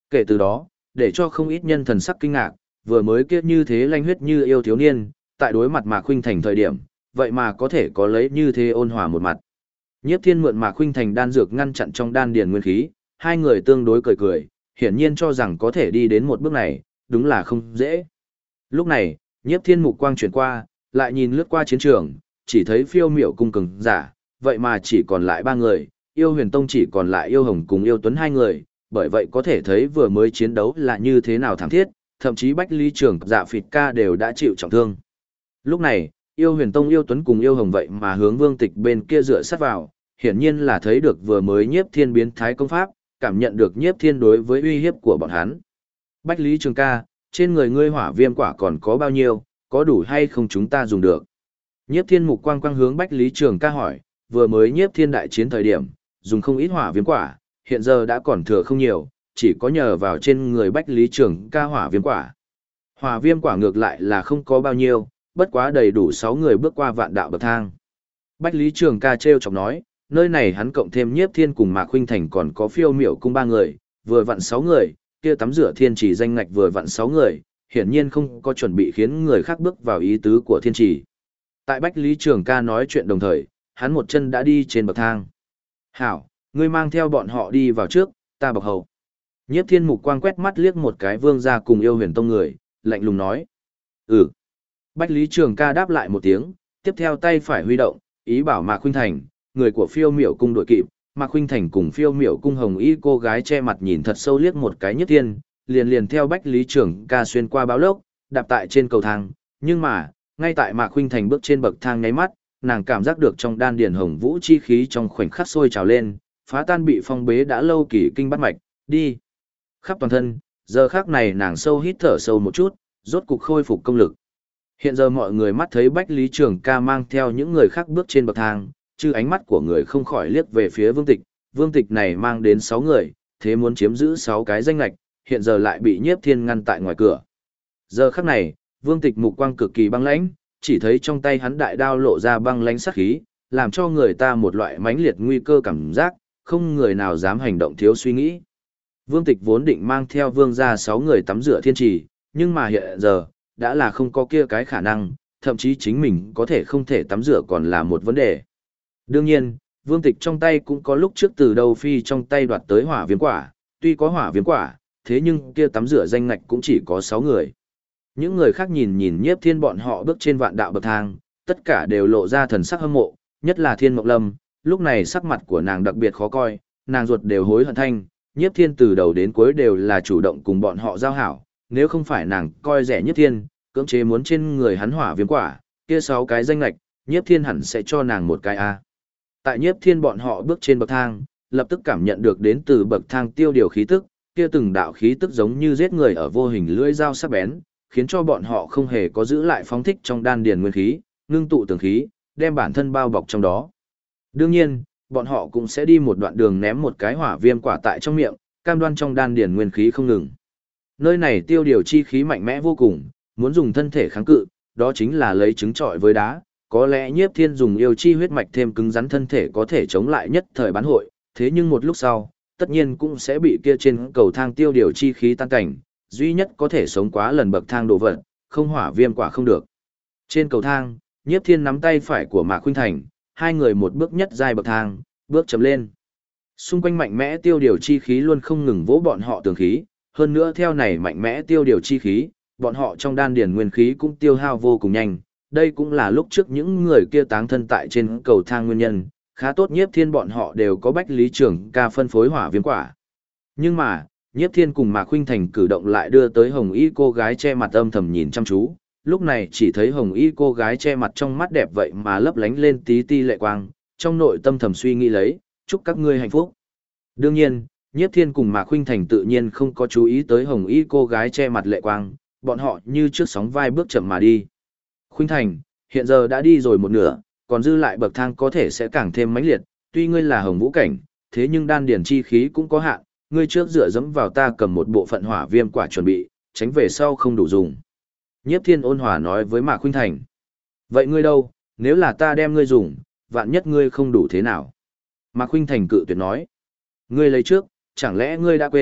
Kể từ đó, để cho không ít nhân thần sắc kinh ngạc, vừa mới kiếp như thế lanh huyết như yêu thiếu niên, tại đối mặt Mạc Khuynh Thành thời điểm, vậy mà có thể có lấy như thế ôn hòa một mặt. Nhiếp Thiên mượn Mạc Khuynh Thành đan dược ngăn chặn trong đan điền nguyên khí, hai người tương đối cười cười, hiển nhiên cho rằng có thể đi đến một bước này, đúng là không dễ. Lúc này, Nhiếp Thiên mục quang chuyển qua, lại nhìn lướt qua chiến trường, chỉ thấy phiêu miểu cung cường giả, vậy mà chỉ còn lại ba người, yêu huyền tông chỉ còn lại yêu hồng cùng yêu tuấn hai người, bởi vậy có thể thấy vừa mới chiến đấu là như thế nào thảm thiết, thậm chí Bách Lý Trường Dạ Phịt Ca đều đã chịu trọng thương. Lúc này, yêu huyền tông yêu tuấn cùng yêu hồng vậy mà hướng Vương Tịch bên kia dựa sát vào, hiển nhiên là thấy được vừa mới Nhiếp Thiên biến thái công pháp, cảm nhận được Nhiếp Thiên đối với uy hiếp của bọn hắn. Bách Lý Trường Ca, trên người ngươi hỏa viêm quả còn có bao nhiêu, có đủ hay không chúng ta dùng được? Nhiếp Thiên mục quang quang hướng Bách Lý Trường Ca hỏi, vừa mới Nhiếp Thiên đại chiến thời điểm, dùng không ít hỏa viêm quả, hiện giờ đã còn thừa không nhiều, chỉ có nhờ vào trên người Bách Lý Trường Ca hỏa viêm quả. Hỏa viêm quả ngược lại là không có bao nhiêu, bất quá đầy đủ 6 người bước qua vạn đạo bậc thang. Bách Lý Trường Ca trêu chọc nói, nơi này hắn cộng thêm Nhiếp Thiên cùng Mạc Khuynh Thành còn có phiêu miểu cung 3 người, vừa vặn 6 người, kia tắm rửa thiên chỉ danh ngạch vừa vặn 6 người, hiển nhiên không có chuẩn bị khiến người khác bước vào ý tứ của thiên chỉ. Tại Bách Lý Trường Ca nói chuyện đồng thời, hắn một chân đã đi trên bậc thang. Hảo, ngươi mang theo bọn họ đi vào trước, ta bọc hậu. Nhiếp Thiên mục quang quét mắt liếc một cái vương gia cùng yêu huyền tông người, lạnh lùng nói. Ừ. Bách Lý Trường Ca đáp lại một tiếng, tiếp theo tay phải huy động, ý bảo Mạc Khuynh Thành, người của phiêu miểu cung đội kịp. Mạc Khuynh Thành cùng phiêu miểu cung hồng y cô gái che mặt nhìn thật sâu liếc một cái Nhiếp Thiên, liền theo Bách Lý Trường Ca xuyên qua báo lốc, đạp tại trên cầu thang, nhưng mà, ngay tại Mạc Khuynh Thành bước trên bậc thang nháy mắt, nàng cảm giác được trong đan điền hồng vũ chi khí trong khoảnh khắc sôi trào lên, phá tan bị phong bế đã lâu kỳ kinh bắt mạch, đi khắp toàn thân, giờ khắc này nàng sâu hít thở sâu một chút, rốt cục khôi phục công lực. Hiện giờ mọi người mắt thấy Bách Lý Trường Ca mang theo những người khác bước trên bậc thang, chứ ánh mắt của người không khỏi liếc về phía Vương Tịch, Vương Tịch này mang đến 6 người, thế muốn chiếm giữ 6 cái danh lạch, hiện giờ lại bị Nhiếp Thiên ngăn tại ngoài cửa. Giờ khắc này, Vương Tịch mục quang cực kỳ băng lãnh, chỉ thấy trong tay hắn đại đao lộ ra băng lãnh sát khí, làm cho người ta một loại mãnh liệt nguy cơ cảm giác, không người nào dám hành động thiếu suy nghĩ. Vương Tịch vốn định mang theo vương gia 6 người tắm rửa thiên trì, nhưng mà hiện giờ, đã là không có kia cái khả năng, thậm chí chính mình có thể không thể tắm rửa còn là một vấn đề. Đương nhiên, Vương Tịch trong tay cũng có lúc trước từ đầu phi trong tay đoạt tới hỏa viêm quả, tuy có hỏa viêm quả, thế nhưng kia tắm rửa danh ngạch cũng chỉ có 6 người. Những người khác nhìn Nhiếp Thiên bọn họ bước trên vạn đạo bậc thang, tất cả đều lộ ra thần sắc hâm mộ, nhất là Thiên Mộng Lâm, lúc này sắc mặt của nàng đặc biệt khó coi, nàng ruột đều hối hận thanh, Nhiếp Thiên từ đầu đến cuối đều là chủ động cùng bọn họ giao hảo, nếu không phải nàng coi rẻ Nhiếp Thiên, cưỡng chế muốn trên người hắn hỏa viêm quả, kia 6 cái danh lạch, Nhiếp Thiên hẳn sẽ cho nàng một cái A. Tại Nhiếp Thiên bọn họ bước trên bậc thang, lập tức cảm nhận được đến từ bậc thang tiêu điều khí tức, kia từng đạo khí tức giống như giết người ở vô hình lưỡi dao sắc bén, khiến cho bọn họ không hề có giữ lại phóng thích trong đan điền nguyên khí, ngưng tụ tường khí, đem bản thân bao bọc trong đó. Đương nhiên, bọn họ cũng sẽ đi một đoạn đường ném một cái hỏa viêm quả tại trong miệng, cam đoan trong đan điền nguyên khí không ngừng. Nơi này tiêu điều chi khí mạnh mẽ vô cùng, muốn dùng thân thể kháng cự, đó chính là lấy trứng trọi với đá. Có lẽ Nhiếp Thiên dùng yêu chi huyết mạch thêm cứng rắn thân thể có thể chống lại nhất thời bán hội, thế nhưng một lúc sau, tất nhiên cũng sẽ bị kia trên cầu thang tiêu điều chi khí tan cảnh, duy nhất có thể sống quá lần bậc thang đồ vật, không hỏa viêm quả không được. Trên cầu thang, Nhiếp Thiên nắm tay phải của Mạc Khuynh Thành, hai người một bước nhất giai bậc thang, bước chậm lên. Xung quanh mạnh mẽ tiêu điều chi khí luôn không ngừng vỗ bọn họ tường khí, hơn nữa theo này mạnh mẽ tiêu điều chi khí, bọn họ trong đan điền nguyên khí cũng tiêu hao vô cùng nhanh. Đây cũng là lúc trước những người kia táng thân tại trên cầu thang nguyên nhân, khá tốt Nhiếp Thiên bọn họ đều có Bách Lý Trường Ca phân phối hỏa viêm quả. Nhưng mà, Nhiếp Thiên cùng Mạc Khuynh Thành cử động lại đưa tới hồng y cô gái che mặt âm thầm nhìn chăm chú, lúc này chỉ thấy hồng y cô gái che mặt trong mắt đẹp vậy mà lấp lánh lên tí ti lệ quang, trong nội tâm thầm suy nghĩ lấy, chúc các ngươi hạnh phúc. Đương nhiên, Nhiếp Thiên cùng Mạc Khuynh Thành tự nhiên không có chú ý tới hồng y cô gái che mặt lệ quang, bọn họ như trước sóng vai bước chậm mà đi. Khuynh Thành, hiện giờ đã đi rồi một nửa, còn dư lại bậc thang có thể sẽ càng thêm mãnh liệt, tuy ngươi là hồng vũ cảnh, thế nhưng đan điển chi khí cũng có hạn, ngươi trước dựa dẫm vào ta cầm một bộ phận hỏa viêm quả chuẩn bị, tránh về sau không đủ dùng. Nhiếp Thiên ôn hòa nói với Mạc Khuynh Thành. Vậy ngươi đâu, nếu là ta đem ngươi dùng, vạn nhất ngươi không đủ thế nào? Mạc Khuynh Thành cự tuyệt nói. Ngươi lấy trước, chẳng lẽ ngươi đã quên,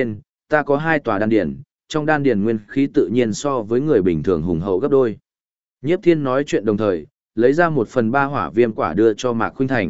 ta có 2 tòa đan điền, trong đan điền nguyên khí tự nhiên so với người bình thường hùng hậu gấp đôi. Nhiếp Thiên nói chuyện đồng thời, lấy ra 1/3 hỏa viêm quả đưa cho Mạc Khuynh Thành.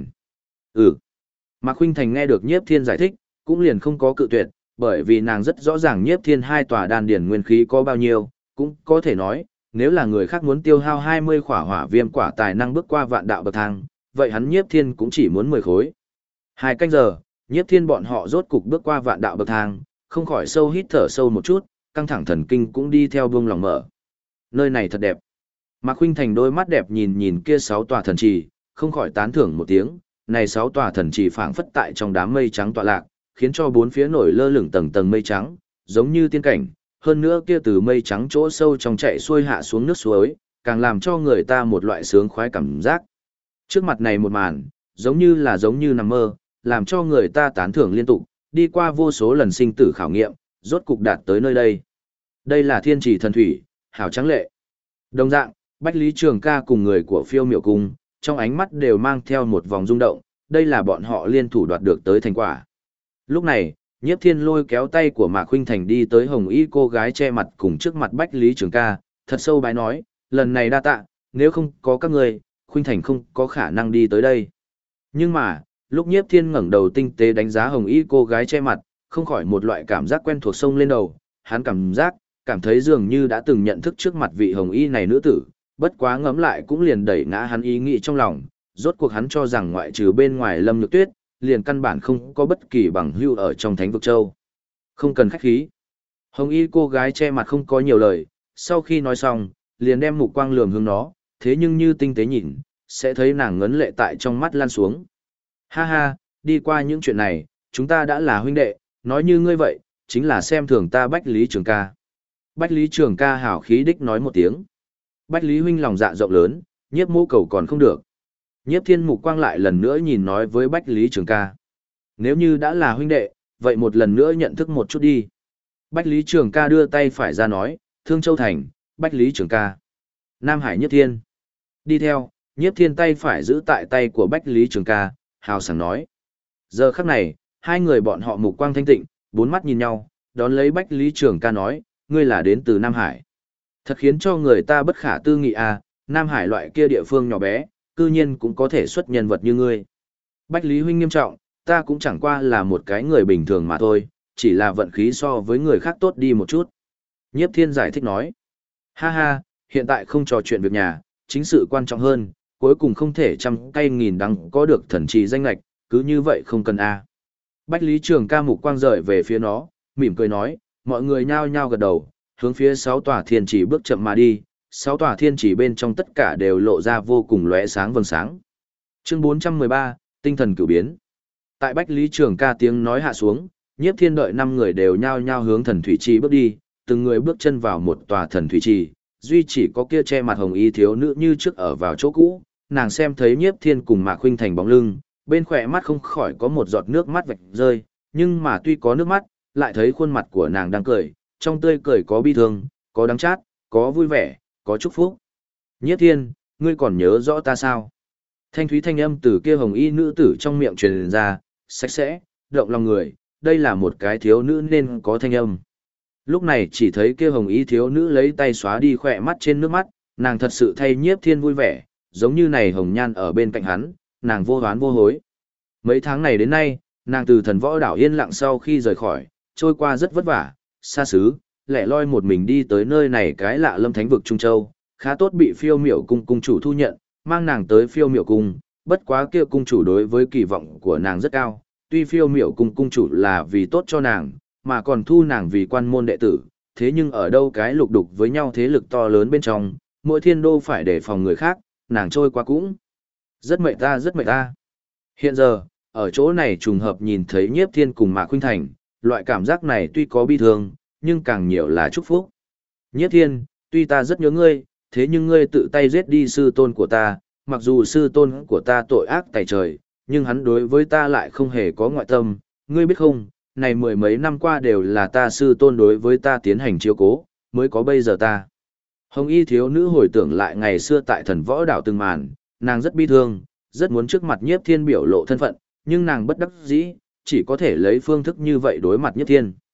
Mạc Khuynh Thành nghe được Nhiếp Thiên giải thích, cũng liền không có cự tuyệt, bởi vì nàng rất rõ ràng Nhiếp Thiên 2 tòa đan điền nguyên khí có bao nhiêu, cũng có thể nói, nếu là người khác muốn tiêu hao 20 khỏa hỏa viêm quả tài năng bước qua vạn đạo bậc thang, vậy hắn Nhiếp Thiên cũng chỉ muốn 10 khối. 2 canh giờ, Nhiếp Thiên bọn họ rốt cục bước qua vạn đạo bậc thang, không khỏi sâu hít thở sâu một chút, căng thẳng thần kinh cũng đi theo buông lòng mở. Nơi này thật đẹp. Mạc Khuynh Thành đôi mắt đẹp nhìn nhìn kia 6 tòa thần trì, không khỏi tán thưởng một tiếng, này 6 tòa thần trì phảng phất tại trong đám mây trắng tọa lạc, khiến cho bốn phía nổi lơ lửng tầng tầng mây trắng, giống như tiên cảnh, hơn nữa kia từ mây trắng chỗ sâu trong chạy xuôi hạ xuống nước suối, càng làm cho người ta một loại sướng khoái cảm giác. Trước mặt này một màn, giống như nằm mơ, làm cho người ta tán thưởng liên tục, đi qua vô số lần sinh tử khảo nghiệm, rốt cục đạt tới nơi đây. Đây là Thiên Trì thần thủy, hảo trắng lệ. Đồng dạng, Bách Lý Trường Ca cùng người của Phiêu Miểu Cung, trong ánh mắt đều mang theo một vòng rung động, đây là bọn họ liên thủ đoạt được tới thành quả. Lúc này, Nhiếp Thiên lôi kéo tay của Mạc Khuynh Thành đi tới hồng y cô gái che mặt cùng trước mặt Bách Lý Trường Ca, thật sâu bái nói, lần này đa tạ, nếu không có các người, Khuynh Thành không có khả năng đi tới đây. Nhưng mà, lúc Nhiếp Thiên ngẩng đầu tinh tế đánh giá hồng y cô gái che mặt, không khỏi một loại cảm giác quen thuộc sông lên đầu, hắn cảm thấy dường như đã từng nhận thức trước mặt vị hồng y này nữ tử, bất quá ngẫm lại cũng liền đẩy ngã hắn ý nghĩ trong lòng, rốt cuộc hắn cho rằng ngoại trừ bên ngoài Lâm Nhược Tuyết, liền căn bản không có bất kỳ bằng hữu ở trong Thánh vực châu. Không cần khách khí. Hồng y cô gái che mặt không có nhiều lời, sau khi nói xong, liền đem mục quang lườm hướng nó, thế nhưng như tinh tế nhìn, sẽ thấy nàng ngấn lệ tại trong mắt lan xuống. Ha ha, đi qua những chuyện này, chúng ta đã là huynh đệ, nói như ngươi vậy, chính là xem thường ta Bách Lý Trường Ca. Bách Lý Trường Ca hảo khí đích nói một tiếng. Bách Lý huynh lòng dạ rộng lớn, Nhiếp mô cầu còn không được. Nhiếp Thiên mục quang lại lần nữa nhìn nói với Bách Lý Trường Ca. Nếu như đã là huynh đệ, vậy một lần nữa nhận thức một chút đi. Bách Lý Trường Ca đưa tay phải ra nói, Thương Châu Thành, Bách Lý Trường Ca. Nam Hải Nhiếp Thiên. Đi theo, Nhiếp Thiên tay phải giữ tại tay của Bách Lý Trường Ca, hào sảng nói. Giờ khắc này, hai người bọn họ mục quang thanh tịnh, bốn mắt nhìn nhau, đón lấy Bách Lý Trường Ca nói, ngươi là đến từ Nam Hải. Thật khiến cho người ta bất khả tư nghị à, Nam Hải loại kia địa phương nhỏ bé, cư nhiên cũng có thể xuất nhân vật như ngươi. Bách Lý huynh nghiêm trọng, ta cũng chẳng qua là một cái người bình thường mà thôi, chỉ là vận khí so với người khác tốt đi một chút. Nhiếp Thiên giải thích nói. Ha ha, hiện tại không trò chuyện việc nhà, chính sự quan trọng hơn, cuối cùng không thể trăm cây nghìn đắng có được thần trì danh lệch, cứ như vậy không cần a. Bách Lý Trường Ca mục quang rời về phía nó, mỉm cười nói, mọi người nhao nhao gật đầu, hướng phía 6 tòa thiên chỉ bước chậm mà đi, 6 tòa thiên chỉ bên trong tất cả đều lộ ra vô cùng lóe sáng vầng sáng. Chương 413, tinh thần cửu biến. Tại Bách Lý Trường Ca tiếng nói hạ xuống, Nhiếp Thiên đợi 5 người đều nhao nhao hướng thần thủy trì bước đi, từng người bước chân vào một tòa thần thủy trì, duy chỉ có kia che mặt hồng y thiếu nữ như trước ở vào chỗ cũ, nàng xem thấy Nhiếp Thiên cùng Mạc Khuynh Thành bóng lưng, bên khỏe mắt không khỏi có một giọt nước mắt vạch rơi, nhưng mà tuy có nước mắt, lại thấy khuôn mặt của nàng đang cười, trong tươi cười có bi thương, có đắng chát, có vui vẻ, có chúc phúc. Nhiếp Thiên, ngươi còn nhớ rõ ta sao? Thanh thúy thanh âm từ kia hồng y nữ tử trong miệng truyền ra, sạch sẽ, động lòng người, đây là một cái thiếu nữ nên có thanh âm. Lúc này chỉ thấy kia hồng y thiếu nữ lấy tay xóa đi khỏe mắt trên nước mắt, nàng thật sự thay Nhiếp Thiên vui vẻ, giống như này hồng nhan ở bên cạnh hắn, nàng vô oán vô hối. Mấy tháng này đến nay, nàng từ thần võ đảo yên lặng sau khi rời khỏi, trôi qua rất vất vả, xa xứ, lẻ loi một mình đi tới nơi này cái lạ lâm thánh vực Trung Châu, khá tốt bị Phiêu Miểu cung cung chủ thu nhận, mang nàng tới Phiêu Miểu cung, bất quá kia cung chủ đối với kỳ vọng của nàng rất cao, tuy Phiêu Miểu cung cung chủ là vì tốt cho nàng, mà còn thu nàng vì quan môn đệ tử, thế nhưng ở đâu cái lục đục với nhau thế lực to lớn bên trong, mỗi thiên đô phải đề phòng người khác, nàng trôi qua cũng rất mệt ta rất mệt ta. Hiện giờ, ở chỗ này trùng hợp nhìn thấy Nhiếp Thiên cùng Mạc Khuynh Thành, loại cảm giác này tuy có bi thương, nhưng càng nhiều là chúc phúc. Nhiếp Thiên, tuy ta rất nhớ ngươi, thế nhưng ngươi tự tay giết đi sư tôn của ta, mặc dù sư tôn của ta tội ác tày trời, nhưng hắn đối với ta lại không hề có ngoại tâm, ngươi biết không, này mười mấy năm qua đều là ta sư tôn đối với ta tiến hành chiếu cố, mới có bây giờ ta. Hồng y thiếu nữ hồi tưởng lại ngày xưa tại thần võ đảo từng màn, nàng rất bi thương, rất muốn trước mặt Nhiếp Thiên biểu lộ thân phận, nhưng nàng bất đắc dĩ, chỉ có thể lấy phương thức như vậy đối mặt Nhiếp Thiên.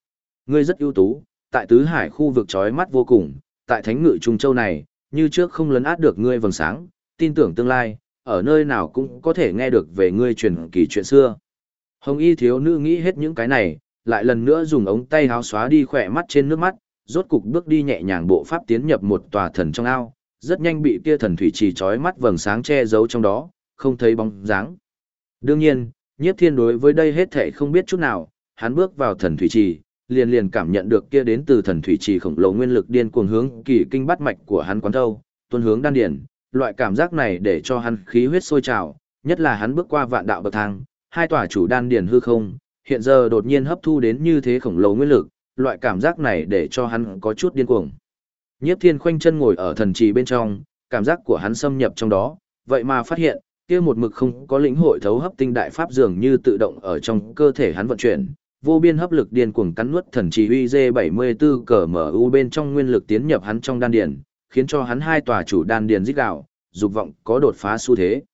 Ngươi rất ưu tú, tại tứ hải khu vực chói mắt vô cùng, tại thánh ngự Trung Châu này, như trước không lấn át được ngươi vầng sáng, tin tưởng tương lai, ở nơi nào cũng có thể nghe được về ngươi truyền kỳ chuyện xưa. Hồng y thiếu nữ nghĩ hết những cái này, lại lần nữa dùng ống tay háo xóa đi khỏe mắt trên nước mắt, rốt cục bước đi nhẹ nhàng bộ pháp tiến nhập một tòa thần trong ao, rất nhanh bị kia thần thủy trì chói mắt vầng sáng che giấu trong đó, không thấy bóng dáng. Đương nhiên, Nhiếp Thiên đối với đây hết thảy không biết chút nào, hắn bước vào thần thủy trì, liền liền cảm nhận được kia đến từ thần thủy trì khổng lồ nguyên lực điên cuồng hướng kỳ kinh bát mạch của hắn quán thâu, tuôn hướng đan điền, loại cảm giác này để cho hắn khí huyết sôi trào, nhất là hắn bước qua vạn đạo bậc thang, hai tòa chủ đan điền hư không, hiện giờ đột nhiên hấp thu đến như thế khổng lồ nguyên lực, loại cảm giác này để cho hắn có chút điên cuồng. Nhiếp Thiên khoanh chân ngồi ở thần trì bên trong, cảm giác của hắn xâm nhập trong đó, vậy mà phát hiện, kia một mực không có lĩnh hội thấu hấp tinh đại pháp dường như tự động ở trong cơ thể hắn vận chuyển, vô biên hấp lực điên cuồng cắn nuốt thần trì uy UZ74 CMU bên trong nguyên lực tiến nhập hắn trong đan điền, khiến cho hắn hai tòa chủ đan điền rít gào, dục vọng có đột phá xu thế.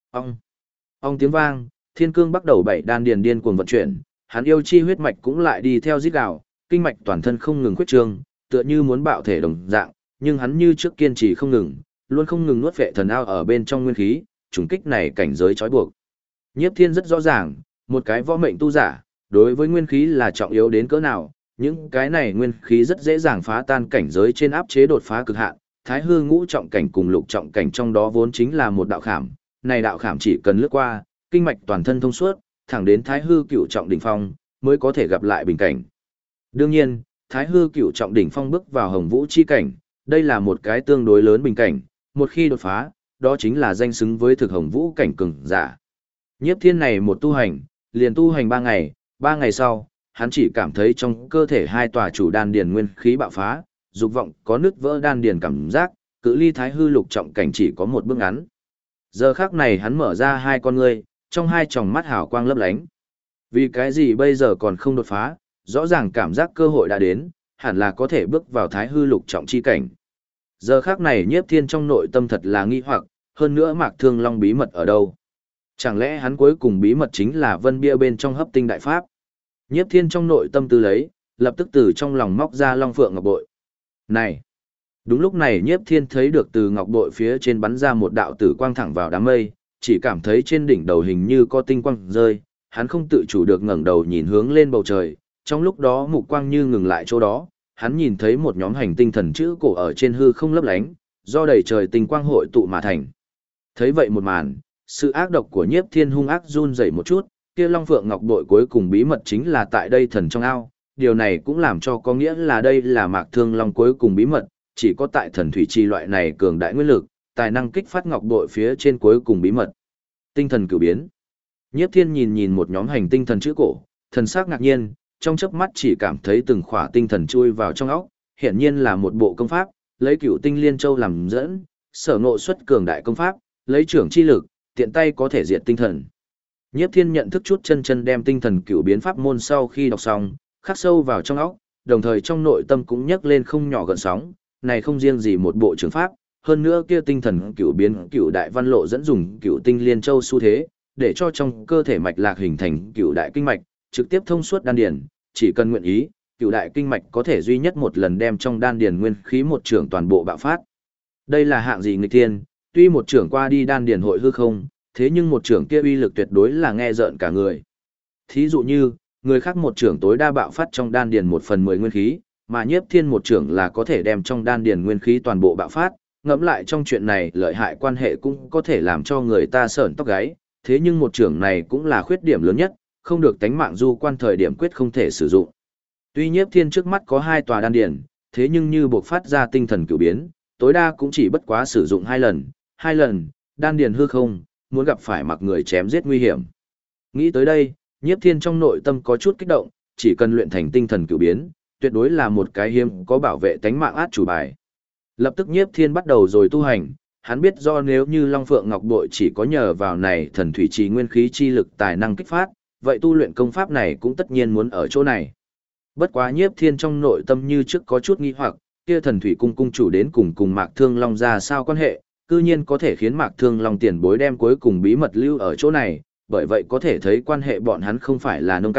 Ong tiếng vang, thiên cương bắt đầu bảy đan điền điên cuồng vận chuyển, hắn yêu chi huyết mạch cũng lại đi theo rít gào, kinh mạch toàn thân không ngừng khuyết trương, tựa như muốn bạo thể đồng dạng, nhưng hắn như trước kiên trì không ngừng, luôn không ngừng nuốt vệ thần ao ở bên trong nguyên khí, trùng kích này cảnh giới trói buộc. Nhiếp Thiên rất rõ ràng, một cái võ mệnh tu giả, đối với nguyên khí là trọng yếu đến cỡ nào, những cái này nguyên khí rất dễ dàng phá tan cảnh giới trên áp chế đột phá cực hạn, Thái hư ngũ trọng cảnh cùng lục trọng cảnh trong đó vốn chính là một đạo khảm, này đạo khảm chỉ cần lướt qua, kinh mạch toàn thân thông suốt, thẳng đến Thái hư cửu trọng đỉnh phong, mới có thể gặp lại bình cảnh. Đương nhiên, Thái hư cửu trọng đỉnh phong bước vào hồng vũ chi cảnh, đây là một cái tương đối lớn bình cảnh, một khi đột phá, đó chính là danh xứng với thực hồng vũ cảnh cường giả. Nhiếp Thiên này một tu hành, liền tu hành 3 ngày sau, hắn chỉ cảm thấy trong cơ thể hai tòa chủ đan điền nguyên khí bạo phá, dục vọng có nứt vỡ đan điền cảm giác, cự ly Thái hư lục trọng cảnh chỉ có một bước ngắn. Giờ khắc này hắn mở ra hai con ngươi, trong hai tròng mắt hào quang lấp lánh. Vì cái gì bây giờ còn không đột phá, rõ ràng cảm giác cơ hội đã đến, hẳn là có thể bước vào Thái hư lục trọng chi cảnh. Giờ khắc này Nhiếp Thiên trong nội tâm thật là nghi hoặc, hơn nữa Mạc Thương Long bí mật ở đâu? Chẳng lẽ hắn cuối cùng bí mật chính là vân bia bên trong hấp tinh đại pháp? Nhiếp Thiên trong nội tâm tư lấy, lập tức từ trong lòng móc ra long phượng ngọc bội. Này! Đúng lúc này Nhiếp Thiên thấy được từ ngọc bội phía trên bắn ra một đạo tử quang thẳng vào đám mây, chỉ cảm thấy trên đỉnh đầu hình như có tinh quang rơi, hắn không tự chủ được ngẩng đầu nhìn hướng lên bầu trời, trong lúc đó mục quang như ngừng lại chỗ đó, hắn nhìn thấy một nhóm hành tinh thần chữ cổ ở trên hư không lấp lánh, do đầy trời tinh quang hội tụ mà thành. Thấy vậy một màn, sự ác độc của Nhiếp Thiên hung ác run rẩy một chút, kia long phượng ngọc bội cuối cùng bí mật chính là tại đây thần trong ao, điều này cũng làm cho có nghĩa là đây là Mạc Thương Long cuối cùng bí mật, chỉ có tại thần thủy trì loại này cường đại nguyên lực, tài năng kích phát ngọc bội phía trên cuối cùng bí mật. Tinh thần cửu biến. Nhiếp Thiên nhìn một nhóm hành tinh thần chữ cổ, thần sắc ngạc nhiên, trong chớp mắt chỉ cảm thấy từng khỏa tinh thần chui vào trong óc, hiển nhiên là một bộ công pháp, lấy Cửu Tinh Liên Châu làm dẫn, sở ngộ xuất cường đại công pháp, lấy trưởng chi lực, tiện tay có thể diệt tinh thần. Nhiếp Thiên nhận thức chút chân đem tinh thần cửu biến pháp môn sau khi đọc xong, khắc sâu vào trong óc, đồng thời trong nội tâm cũng nhấc lên không nhỏ gợn sóng, này không riêng gì một bộ trường pháp, hơn nữa kia tinh thần cửu biến cửu đại văn lộ dẫn dùng Cửu Tinh Liên Châu xu thế, để cho trong cơ thể mạch lạc hình thành cửu đại kinh mạch, trực tiếp thông suốt đan điền, chỉ cần nguyện ý, cửu đại kinh mạch có thể duy nhất một lần đem trong đan điền nguyên khí một trưởng toàn bộ bạo phát. Đây là hạng gì nghịch thiên, tuy một trưởng qua đi đan điền hội hư không, thế nhưng một trưởng kia uy lực tuyệt đối là nghe rợn cả người. Thí dụ như, người khác một trưởng tối đa bạo phát trong đan điền 1/10 nguyên khí, mà Nhiếp Thiên một trưởng là có thể đem trong đan điền nguyên khí toàn bộ bạo phát, ngẫm lại trong chuyện này lợi hại quan hệ cũng có thể làm cho người ta sởn tóc gáy, thế nhưng một trưởng này cũng là khuyết điểm lớn nhất, không được tánh mạng du quan thời điểm quyết không thể sử dụng. Tuy Nhiếp Thiên trước mắt có 2 tòa đan điền, thế nhưng như buộc phát ra tinh thần cửu biến, tối đa cũng chỉ bất quá sử dụng 2 lần, đan điền hư không, muốn gặp phải mặc người chém giết nguy hiểm. Nghĩ tới đây, Nhiếp Thiên trong nội tâm có chút kích động, chỉ cần luyện thành tinh thần cửu biến, tuyệt đối là một cái hiếm có bảo vệ tánh mạng át chủ bài. Lập tức Nhiếp Thiên bắt đầu rồi tu hành, hắn biết do nếu như Long Phượng Ngọc Bội chỉ có nhờ vào này thần thủy trì nguyên khí chi lực tài năng kích phát, vậy tu luyện công pháp này cũng tất nhiên muốn ở chỗ này. Bất quá Nhiếp Thiên trong nội tâm như trước có chút nghi hoặc, kia thần thủy cung cung chủ đến cùng Mạc Thương Long ra sao quan hệ, cư nhiên có thể khiến Mạc Thương Long tiền bối đem cuối cùng bí mật lưu ở chỗ này, bởi vậy có thể thấy quan hệ bọn hắn không phải là nông cạn,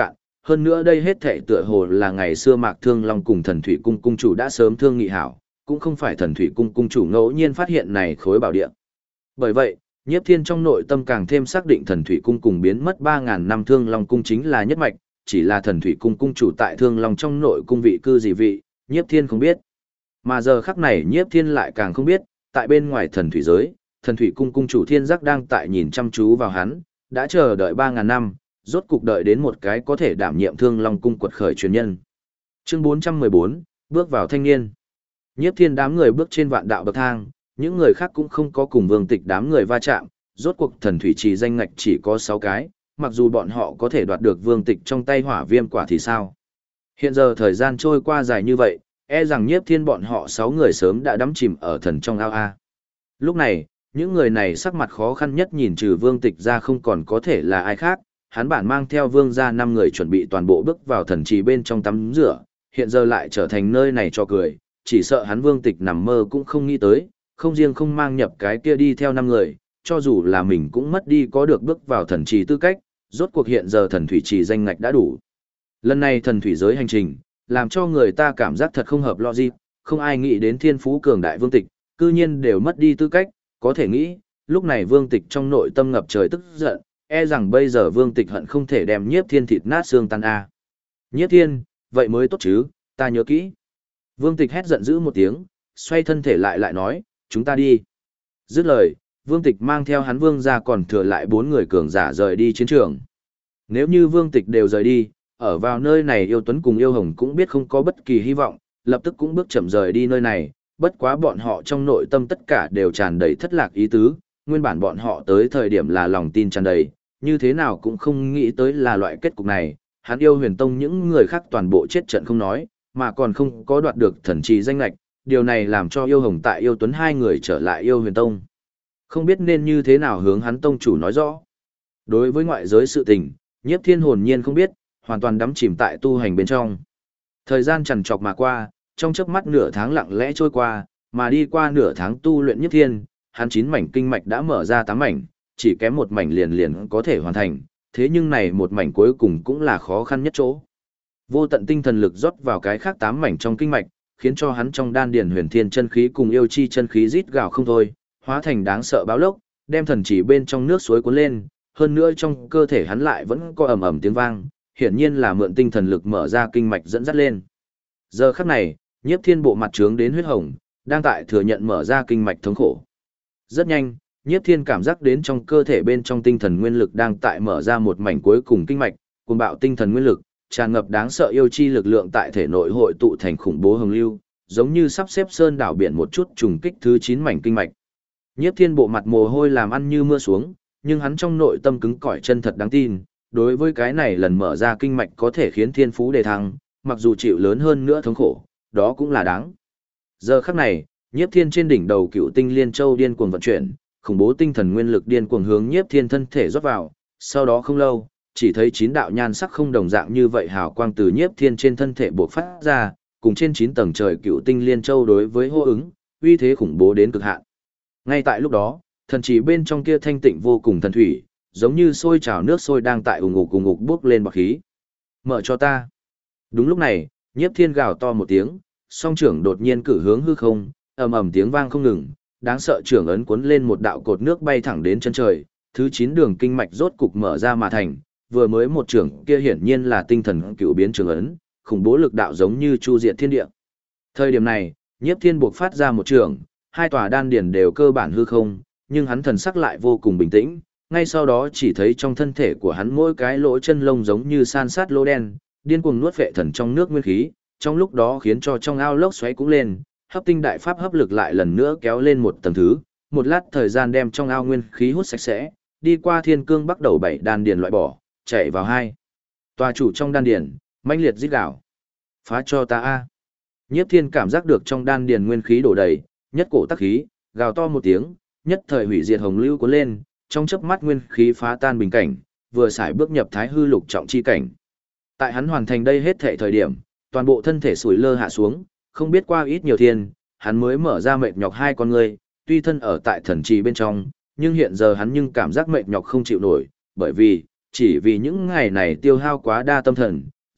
hơn nữa đây hết thảy tựa hồ là ngày xưa Mạc Thương Long cùng Thần Thủy Cung cung chủ đã sớm thương nghị hảo, cũng không phải Thần Thủy Cung cung chủ ngẫu nhiên phát hiện này khối bảo địa. Bởi vậy, Nhiếp Thiên trong nội tâm càng thêm xác định Thần Thủy Cung cùng biến mất 3000 năm Thương Long cung chính là nhất mạch, chỉ là Thần Thủy Cung cung chủ tại Thương Long trong nội cung vị cư gì vị, Nhiếp Thiên không biết. Mà giờ khắc này Nhiếp Thiên lại càng không biết, tại bên ngoài Thần Thủy giới, Thần Thủy Cung cung chủ Thiên Giác đang tại nhìn chăm chú vào hắn, đã chờ đợi 3000 năm, rốt cục đợi đến một cái có thể đảm nhiệm Thương Long cung quật khởi truyền nhân. Chương 414, bước vào thanh niên. Nhiếp Thiên đám người bước trên vạn đạo bậc thang, những người khác cũng không có cùng Vương Tịch đám người va chạm, rốt cuộc Thần Thủy Trì danh ngạch chỉ có 6 cái, mặc dù bọn họ có thể đoạt được Vương Tịch trong tay hỏa viêm quả thì sao? Hiện giờ thời gian trôi qua dài như vậy, e rằng Nhiếp Thiên bọn họ 6 người sớm đã đắm chìm ở thần trong ao a. Lúc này, những người này sắc mặt khó khăn nhất nhìn trừ Vương Tịch ra không còn có thể là ai khác, hắn bản mang theo Vương gia 5 người chuẩn bị toàn bộ bước vào thần trì bên trong tắm rửa, hiện giờ lại trở thành nơi này cho cười, chỉ sợ hắn Vương Tịch nằm mơ cũng không nghĩ tới, không riêng không mang nhập cái kia đi theo 5 người, cho dù là mình cũng mất đi có được bước vào thần trì tư cách, rốt cuộc hiện giờ thần thủy trì danh ngạch đã đủ. Lần này thần thủy giới hành trình, làm cho người ta cảm giác thật không hợp logic, không ai nghĩ đến thiên phú cường đại Vương Tịch, cư nhiên đều mất đi tư cách, có thể nghĩ, lúc này Vương Tịch trong nội tâm ngập trời tức giận, e rằng bây giờ Vương Tịch hận không thể đem Nhiếp Thiên thịt nát xương tan a. Nhiếp Thiên, vậy mới tốt chứ, ta nhớ kỹ. Vương Tịch hét giận dữ một tiếng, xoay thân thể lại nói, chúng ta đi. Dứt lời, Vương Tịch mang theo hắn Vương ra còn thừa lại 4 người cường giả rời đi chiến trường. Nếu như Vương Tịch đều rời đi, ở vào nơi này Yêu Tuấn cùng Yêu Hồng cũng biết không có bất kỳ hy vọng, lập tức cũng bước chậm rời đi nơi này, bất quá bọn họ trong nội tâm tất cả đều tràn đầy thất lạc ý tứ, nguyên bản bọn họ tới thời điểm là lòng tin tràn đầy, như thế nào cũng không nghĩ tới là loại kết cục này, hắn Yêu Huyền Tông những người khác toàn bộ chết trận không nói, mà còn không có đoạt được thần trì danh lệch, điều này làm cho Yêu Hồng tại Yêu Tuấn 2 người trở lại Yêu Huyền Tông. Không biết nên như thế nào hướng hắn tông chủ nói rõ. Đối với ngoại giới sự tình, Nhiếp Thiên hồn nhiên không biết, hoàn toàn đắm chìm tại tu hành bên trong. Thời gian chằn chọc mà qua, trong chớp mắt nửa tháng lặng lẽ trôi qua, mà đi qua nửa tháng tu luyện Nhiếp Thiên, hắn 9 mảnh kinh mạch đã mở ra 8 mảnh, chỉ kém một mảnh liền có thể hoàn thành, thế nhưng này một mảnh cuối cùng cũng là khó khăn nhất chỗ. Vô tận tinh thần lực rót vào cái khác 8 mảnh trong kinh mạch, khiến cho hắn trong đan điền huyền thiên chân khí cùng yêu chi chân khí rít gào không thôi, hóa thành đáng sợ báo lốc, đem thần chỉ bên trong nước suối cuốn lên, hơn nữa trong cơ thể hắn lại vẫn có ầm ầm tiếng vang, hiển nhiên là mượn tinh thần lực mở ra kinh mạch dẫn dắt lên. Giờ khắc này, Nhiếp Thiên bộ mặt trướng đến huyết hồng, đang tại thừa nhận mở ra kinh mạch thống khổ. Rất nhanh, Nhiếp Thiên cảm giác đến trong cơ thể bên trong tinh thần nguyên lực đang tại mở ra một mảnh cuối cùng kinh mạch, cuồng bạo tinh thần nguyên lực, tràn ngập đáng sợ yêu chi lực lượng tại thể nội hội tụ thành khủng bố hồng lưu, giống như sắp xếp sơn đảo biển một chút trùng kích thứ 9 mảnh kinh mạch. Nhiếp Thiên bộ mặt mồ hôi làm ăn như mưa xuống, nhưng hắn trong nội tâm cứng cỏi chân thật đáng tin, đối với cái này lần mở ra kinh mạch có thể khiến thiên phú đề thăng, mặc dù chịu lớn hơn nữa thống khổ, đó cũng là đáng. Giờ khắc này, Nhiếp Thiên trên đỉnh đầu Cựu Tinh Liên Châu điên cuồng vận chuyển, khủng bố tinh thần nguyên lực điên cuồng hướng Nhiếp Thiên thân thể rót vào, sau đó không lâu, chỉ thấy 9 đạo nhan sắc không đồng dạng như vậy hào quang từ Nhiếp Thiên trên thân thể bộc phát ra, cùng trên 9 tầng trời Cựu Tinh Liên Châu đối với hô ứng, uy thế khủng bố đến cực hạn. Ngay tại lúc đó, thần chỉ bên trong kia thanh tịnh vô cùng thần thủy, giống như sôi trào nước sôi đang tại ùng ục bốc lên bọt khí. Mở cho ta. Đúng lúc này, Nhiếp Thiên gào to một tiếng, song trưởng đột nhiên cử hướng hư không, ầm ầm tiếng vang không ngừng, đáng sợ trưởng ấn cuốn lên một đạo cột nước bay thẳng đến chân trời, thứ 9 đường kinh mạch rốt cục mở ra mà thành, vừa mới một trưởng kia hiển nhiên là tinh thần cựu biến trưởng ấn, khủng bố lực đạo giống như chu diệt thiên địa. Thời điểm này, Nhiếp Thiên buộc phát ra một trưởng, hai tòa đan điền đều cơ bản hư không, nhưng hắn thần sắc lại vô cùng bình tĩnh, ngay sau đó chỉ thấy trong thân thể của hắn mỗi cái lỗ chân lông giống như san sát lỗ đen, điên cuồng nuốt vệ thần trong nước nguyên khí, trong lúc đó khiến cho trong ao lốc xoáy cũng lên, hấp tinh đại pháp hấp lực lại lần nữa kéo lên một tầng thứ, một lát thời gian đem trong ao nguyên khí hút sạch sẽ, đi qua thiên cương bắt đầu 7 đan điền loại bỏ, chạy vào 2 tòa chủ trong đan điền, mãnh liệt rít gào. Phá cho ta a! Nhiếp Thiên cảm giác được trong đan điền nguyên khí đổ đầy, nhất cổ tắc khí, gào to một tiếng, nhất thời hủy diệt hồng lưu cuốn lên, trong chớp mắt nguyên khí phá tan bình cảnh, vừa xài bước nhập thái hư lục trọng chi cảnh. Tại hắn hoàn thành đây hết thảy thời điểm, toàn bộ thân thể sủi lơ hạ xuống, không biết qua ít nhiều thiên, hắn mới mở ra mệt nhọc hai con người, tuy thân ở tại thần trì bên trong, nhưng hiện giờ hắn nhưng cảm giác mệt nhọc không chịu nổi, bởi vì, chỉ vì những ngày này tiêu hao quá đa tâm thần,